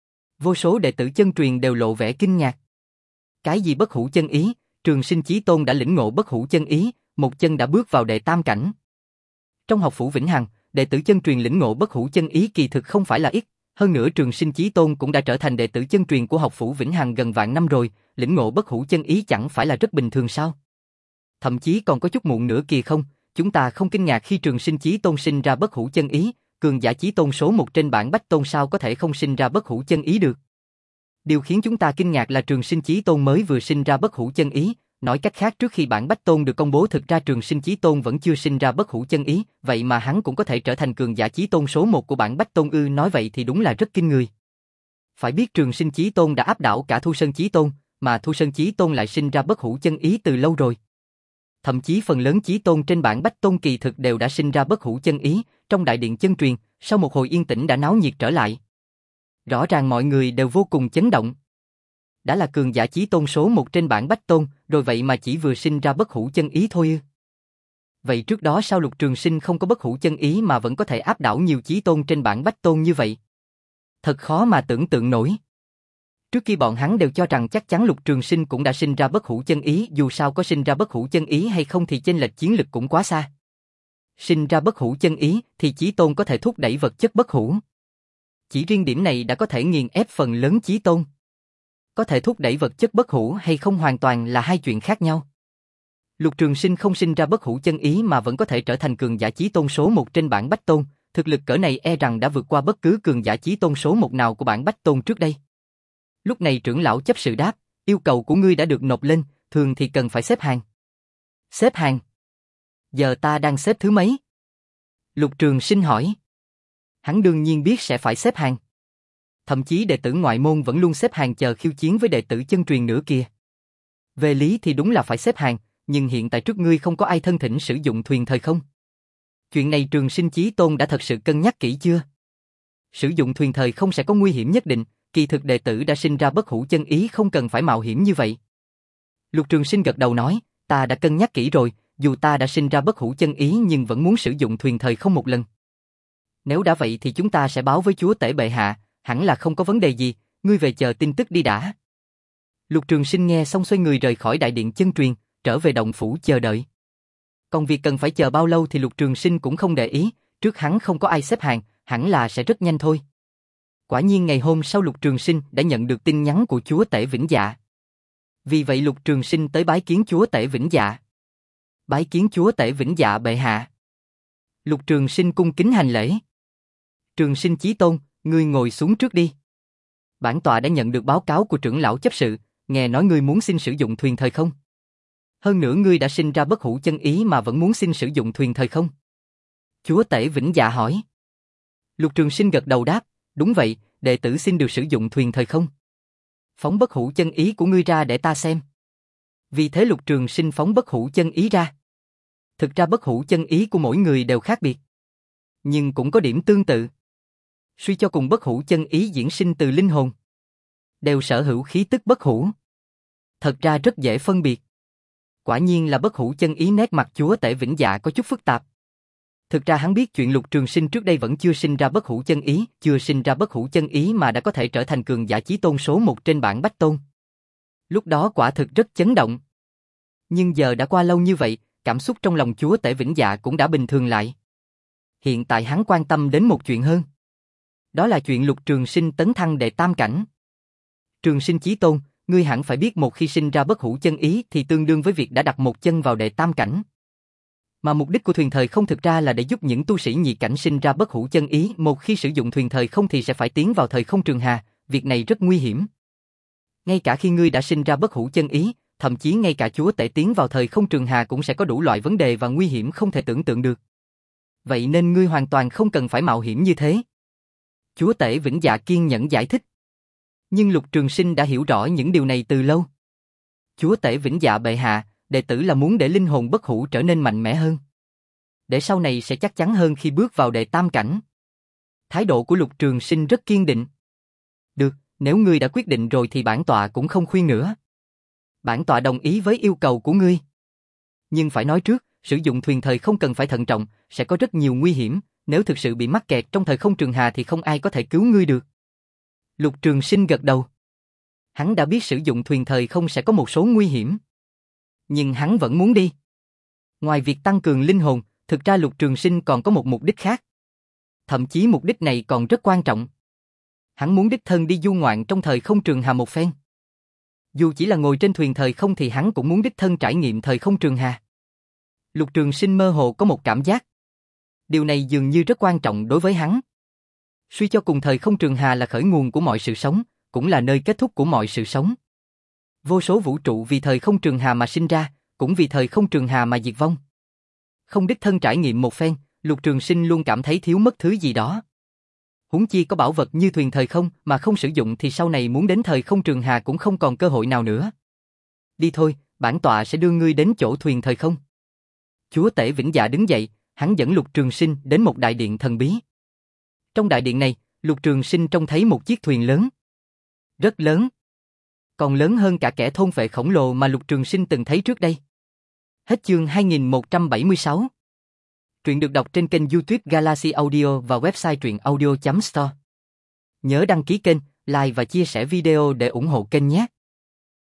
Vô số đệ tử chân truyền đều lộ vẻ kinh ngạc. Cái gì bất hủ chân ý? Trường Sinh chí tôn đã lĩnh ngộ bất hủ chân ý, một chân đã bước vào đệ tam cảnh. Trong học phủ Vĩnh Hằng, đệ tử chân truyền lĩnh ngộ bất hủ chân ý kỳ thực không phải là ít, hơn nữa Trường Sinh chí tôn cũng đã trở thành đệ tử chân truyền của học phủ Vĩnh Hằng gần vạn năm rồi, lĩnh ngộ bất hủ chân ý chẳng phải là rất bình thường sao? Thậm chí còn có chút muộn nữa kìa không, chúng ta không kinh ngạc khi Trường Sinh chí tôn sinh ra bất hủ chân ý, cường giả chí tôn số một trên bảng Bách Tôn sao có thể không sinh ra bất hủ chân ý được? Điều khiến chúng ta kinh ngạc là Trường Sinh chí tôn mới vừa sinh ra bất hủ chân ý, nói cách khác trước khi bản Bách Tôn được công bố thực ra Trường Sinh chí tôn vẫn chưa sinh ra bất hủ chân ý, vậy mà hắn cũng có thể trở thành cường giả chí tôn số một của bản Bách Tôn ư, nói vậy thì đúng là rất kinh người. Phải biết Trường Sinh chí tôn đã áp đảo cả Thu Sơn chí tôn, mà Thu Sơn chí tôn lại sinh ra bất hủ chân ý từ lâu rồi. Thậm chí phần lớn chí tôn trên bảng Bách Tôn kỳ thực đều đã sinh ra bất hủ chân ý, trong đại điện chân truyền, sau một hồi yên tĩnh đã náo nhiệt trở lại. Rõ ràng mọi người đều vô cùng chấn động. Đã là cường giả chí tôn số một trên bảng Bách Tôn, rồi vậy mà chỉ vừa sinh ra bất hủ chân ý thôi ư? Vậy trước đó sao Lục Trường Sinh không có bất hủ chân ý mà vẫn có thể áp đảo nhiều chí tôn trên bảng Bách Tôn như vậy? Thật khó mà tưởng tượng nổi. Trước khi bọn hắn đều cho rằng chắc chắn Lục Trường Sinh cũng đã sinh ra bất hủ chân ý, dù sao có sinh ra bất hủ chân ý hay không thì chênh lệch chiến lực cũng quá xa. Sinh ra bất hủ chân ý thì Chí Tôn có thể thúc đẩy vật chất bất hủ. Chỉ riêng điểm này đã có thể nghiền ép phần lớn Chí Tôn. Có thể thúc đẩy vật chất bất hủ hay không hoàn toàn là hai chuyện khác nhau. Lục Trường Sinh không sinh ra bất hủ chân ý mà vẫn có thể trở thành cường giả Chí Tôn số một trên bảng Bách Tôn, thực lực cỡ này e rằng đã vượt qua bất cứ cường giả Chí Tôn số một nào của bảng Bách Tôn trước đây. Lúc này trưởng lão chấp sự đáp, yêu cầu của ngươi đã được nộp lên, thường thì cần phải xếp hàng. Xếp hàng? Giờ ta đang xếp thứ mấy? Lục Trường Sinh hỏi. Hắn đương nhiên biết sẽ phải xếp hàng. Thậm chí đệ tử ngoại môn vẫn luôn xếp hàng chờ khiêu chiến với đệ tử chân truyền nữa kìa. Về lý thì đúng là phải xếp hàng, nhưng hiện tại trước ngươi không có ai thân thỉnh sử dụng thuyền thời không? Chuyện này Trường Sinh Chí Tôn đã thật sự cân nhắc kỹ chưa? Sử dụng thuyền thời không sẽ có nguy hiểm nhất định, kỳ thực đệ tử đã sinh ra bất hủ chân ý không cần phải mạo hiểm như vậy. Lục Trường Sinh gật đầu nói, ta đã cân nhắc kỹ rồi, dù ta đã sinh ra bất hủ chân ý nhưng vẫn muốn sử dụng thuyền thời không một lần. Nếu đã vậy thì chúng ta sẽ báo với chúa tể bệ hạ, hẳn là không có vấn đề gì, ngươi về chờ tin tức đi đã. Lục Trường Sinh nghe xong xoay người rời khỏi đại điện chân truyền, trở về động phủ chờ đợi. Còn việc cần phải chờ bao lâu thì Lục Trường Sinh cũng không để ý, trước hắn không có ai xếp hàng, hẳn là sẽ rất nhanh thôi. Quả nhiên ngày hôm sau Lục Trường Sinh đã nhận được tin nhắn của chúa tể Vĩnh Dạ. Vì vậy Lục Trường Sinh tới bái kiến chúa tể Vĩnh Dạ. Bái kiến chúa tể Vĩnh Dạ bệ hạ. Lục Trường Sinh cung kính hành lễ. Trường Sinh Chí Tôn, ngươi ngồi xuống trước đi. Bản tọa đã nhận được báo cáo của trưởng lão chấp sự, nghe nói ngươi muốn xin sử dụng thuyền thời không. Hơn nữa ngươi đã sinh ra bất hủ chân ý mà vẫn muốn xin sử dụng thuyền thời không? Chúa tể Vĩnh Dạ hỏi. Lục Trường Sinh gật đầu đáp, đúng vậy, đệ tử xin được sử dụng thuyền thời không. Phóng bất hủ chân ý của ngươi ra để ta xem. Vì thế Lục Trường Sinh phóng bất hủ chân ý ra. Thực ra bất hủ chân ý của mỗi người đều khác biệt, nhưng cũng có điểm tương tự. Suy cho cùng bất hủ chân ý diễn sinh từ linh hồn, đều sở hữu khí tức bất hủ. Thật ra rất dễ phân biệt. Quả nhiên là bất hủ chân ý. Nét mặt chúa tể Vĩnh Dạ có chút phức tạp. Thực ra hắn biết chuyện Lục Trường Sinh trước đây vẫn chưa sinh ra bất hủ chân ý, chưa sinh ra bất hủ chân ý mà đã có thể trở thành cường giả chí tôn số một trên bảng Bách Tôn. Lúc đó quả thực rất chấn động. Nhưng giờ đã qua lâu như vậy, cảm xúc trong lòng chúa tể Vĩnh Dạ cũng đã bình thường lại. Hiện tại hắn quan tâm đến một chuyện hơn. Đó là chuyện Lục Trường Sinh tấn thăng đệ tam cảnh. Trường Sinh Chí Tôn, ngươi hẳn phải biết một khi sinh ra bất hủ chân ý thì tương đương với việc đã đặt một chân vào đệ tam cảnh. Mà mục đích của thuyền thời không thực ra là để giúp những tu sĩ nhị cảnh sinh ra bất hủ chân ý, một khi sử dụng thuyền thời không thì sẽ phải tiến vào thời không trường hà, việc này rất nguy hiểm. Ngay cả khi ngươi đã sinh ra bất hủ chân ý, thậm chí ngay cả chúa tể tiến vào thời không trường hà cũng sẽ có đủ loại vấn đề và nguy hiểm không thể tưởng tượng được. Vậy nên ngươi hoàn toàn không cần phải mạo hiểm như thế. Chúa tể Vĩnh Dạ kiên nhẫn giải thích. Nhưng Lục Trường Sinh đã hiểu rõ những điều này từ lâu. Chúa tể Vĩnh Dạ bệ hạ, đệ tử là muốn để linh hồn bất hủ trở nên mạnh mẽ hơn, để sau này sẽ chắc chắn hơn khi bước vào đệ tam cảnh. Thái độ của Lục Trường Sinh rất kiên định. Được, nếu ngươi đã quyết định rồi thì bản tọa cũng không khuyên nữa. Bản tọa đồng ý với yêu cầu của ngươi. Nhưng phải nói trước, sử dụng thuyền thời không cần phải thận trọng, sẽ có rất nhiều nguy hiểm, nếu thực sự bị mắc kẹt trong thời không trường hà thì không ai có thể cứu ngươi được. Lục Trường Sinh gật đầu. Hắn đã biết sử dụng thuyền thời không sẽ có một số nguy hiểm, nhưng hắn vẫn muốn đi. Ngoài việc tăng cường linh hồn, thực ra Lục Trường Sinh còn có một mục đích khác. Thậm chí mục đích này còn rất quan trọng. Hắn muốn đích thân đi du ngoạn trong thời không trường hà một phen. Dù chỉ là ngồi trên thuyền thời không thì hắn cũng muốn đích thân trải nghiệm thời không trường hà. Lục Trường Sinh mơ hồ có một cảm giác. Điều này dường như rất quan trọng đối với hắn. Suy cho cùng thời không trường hà là khởi nguồn của mọi sự sống, cũng là nơi kết thúc của mọi sự sống. Vô số vũ trụ vì thời không trường hà mà sinh ra, cũng vì thời không trường hà mà diệt vong. Không đích thân trải nghiệm một phen, Lục Trường Sinh luôn cảm thấy thiếu mất thứ gì đó. Huống chi có bảo vật như thuyền thời không mà không sử dụng thì sau này muốn đến thời không trường hà cũng không còn cơ hội nào nữa. Đi thôi, bản tọa sẽ đưa ngươi đến chỗ thuyền thời không. Chúa tể Vĩnh Dạ đứng dậy, hắn dẫn Lục Trường Sinh đến một đại điện thần bí. Trong đại điện này, Lục Trường Sinh trông thấy một chiếc thuyền lớn. Rất lớn. Còn lớn hơn cả kẻ thôn phệ khổng lồ mà Lục Trường Sinh từng thấy trước đây. Hết chương hai nghìn một trăm bảy mươi sáu. Truyện được đọc trên kênh YouTube Galaxy Audio và website truyện audio chấm store. Nhớ đăng ký kênh, like và chia sẻ video để ủng hộ kênh nhé.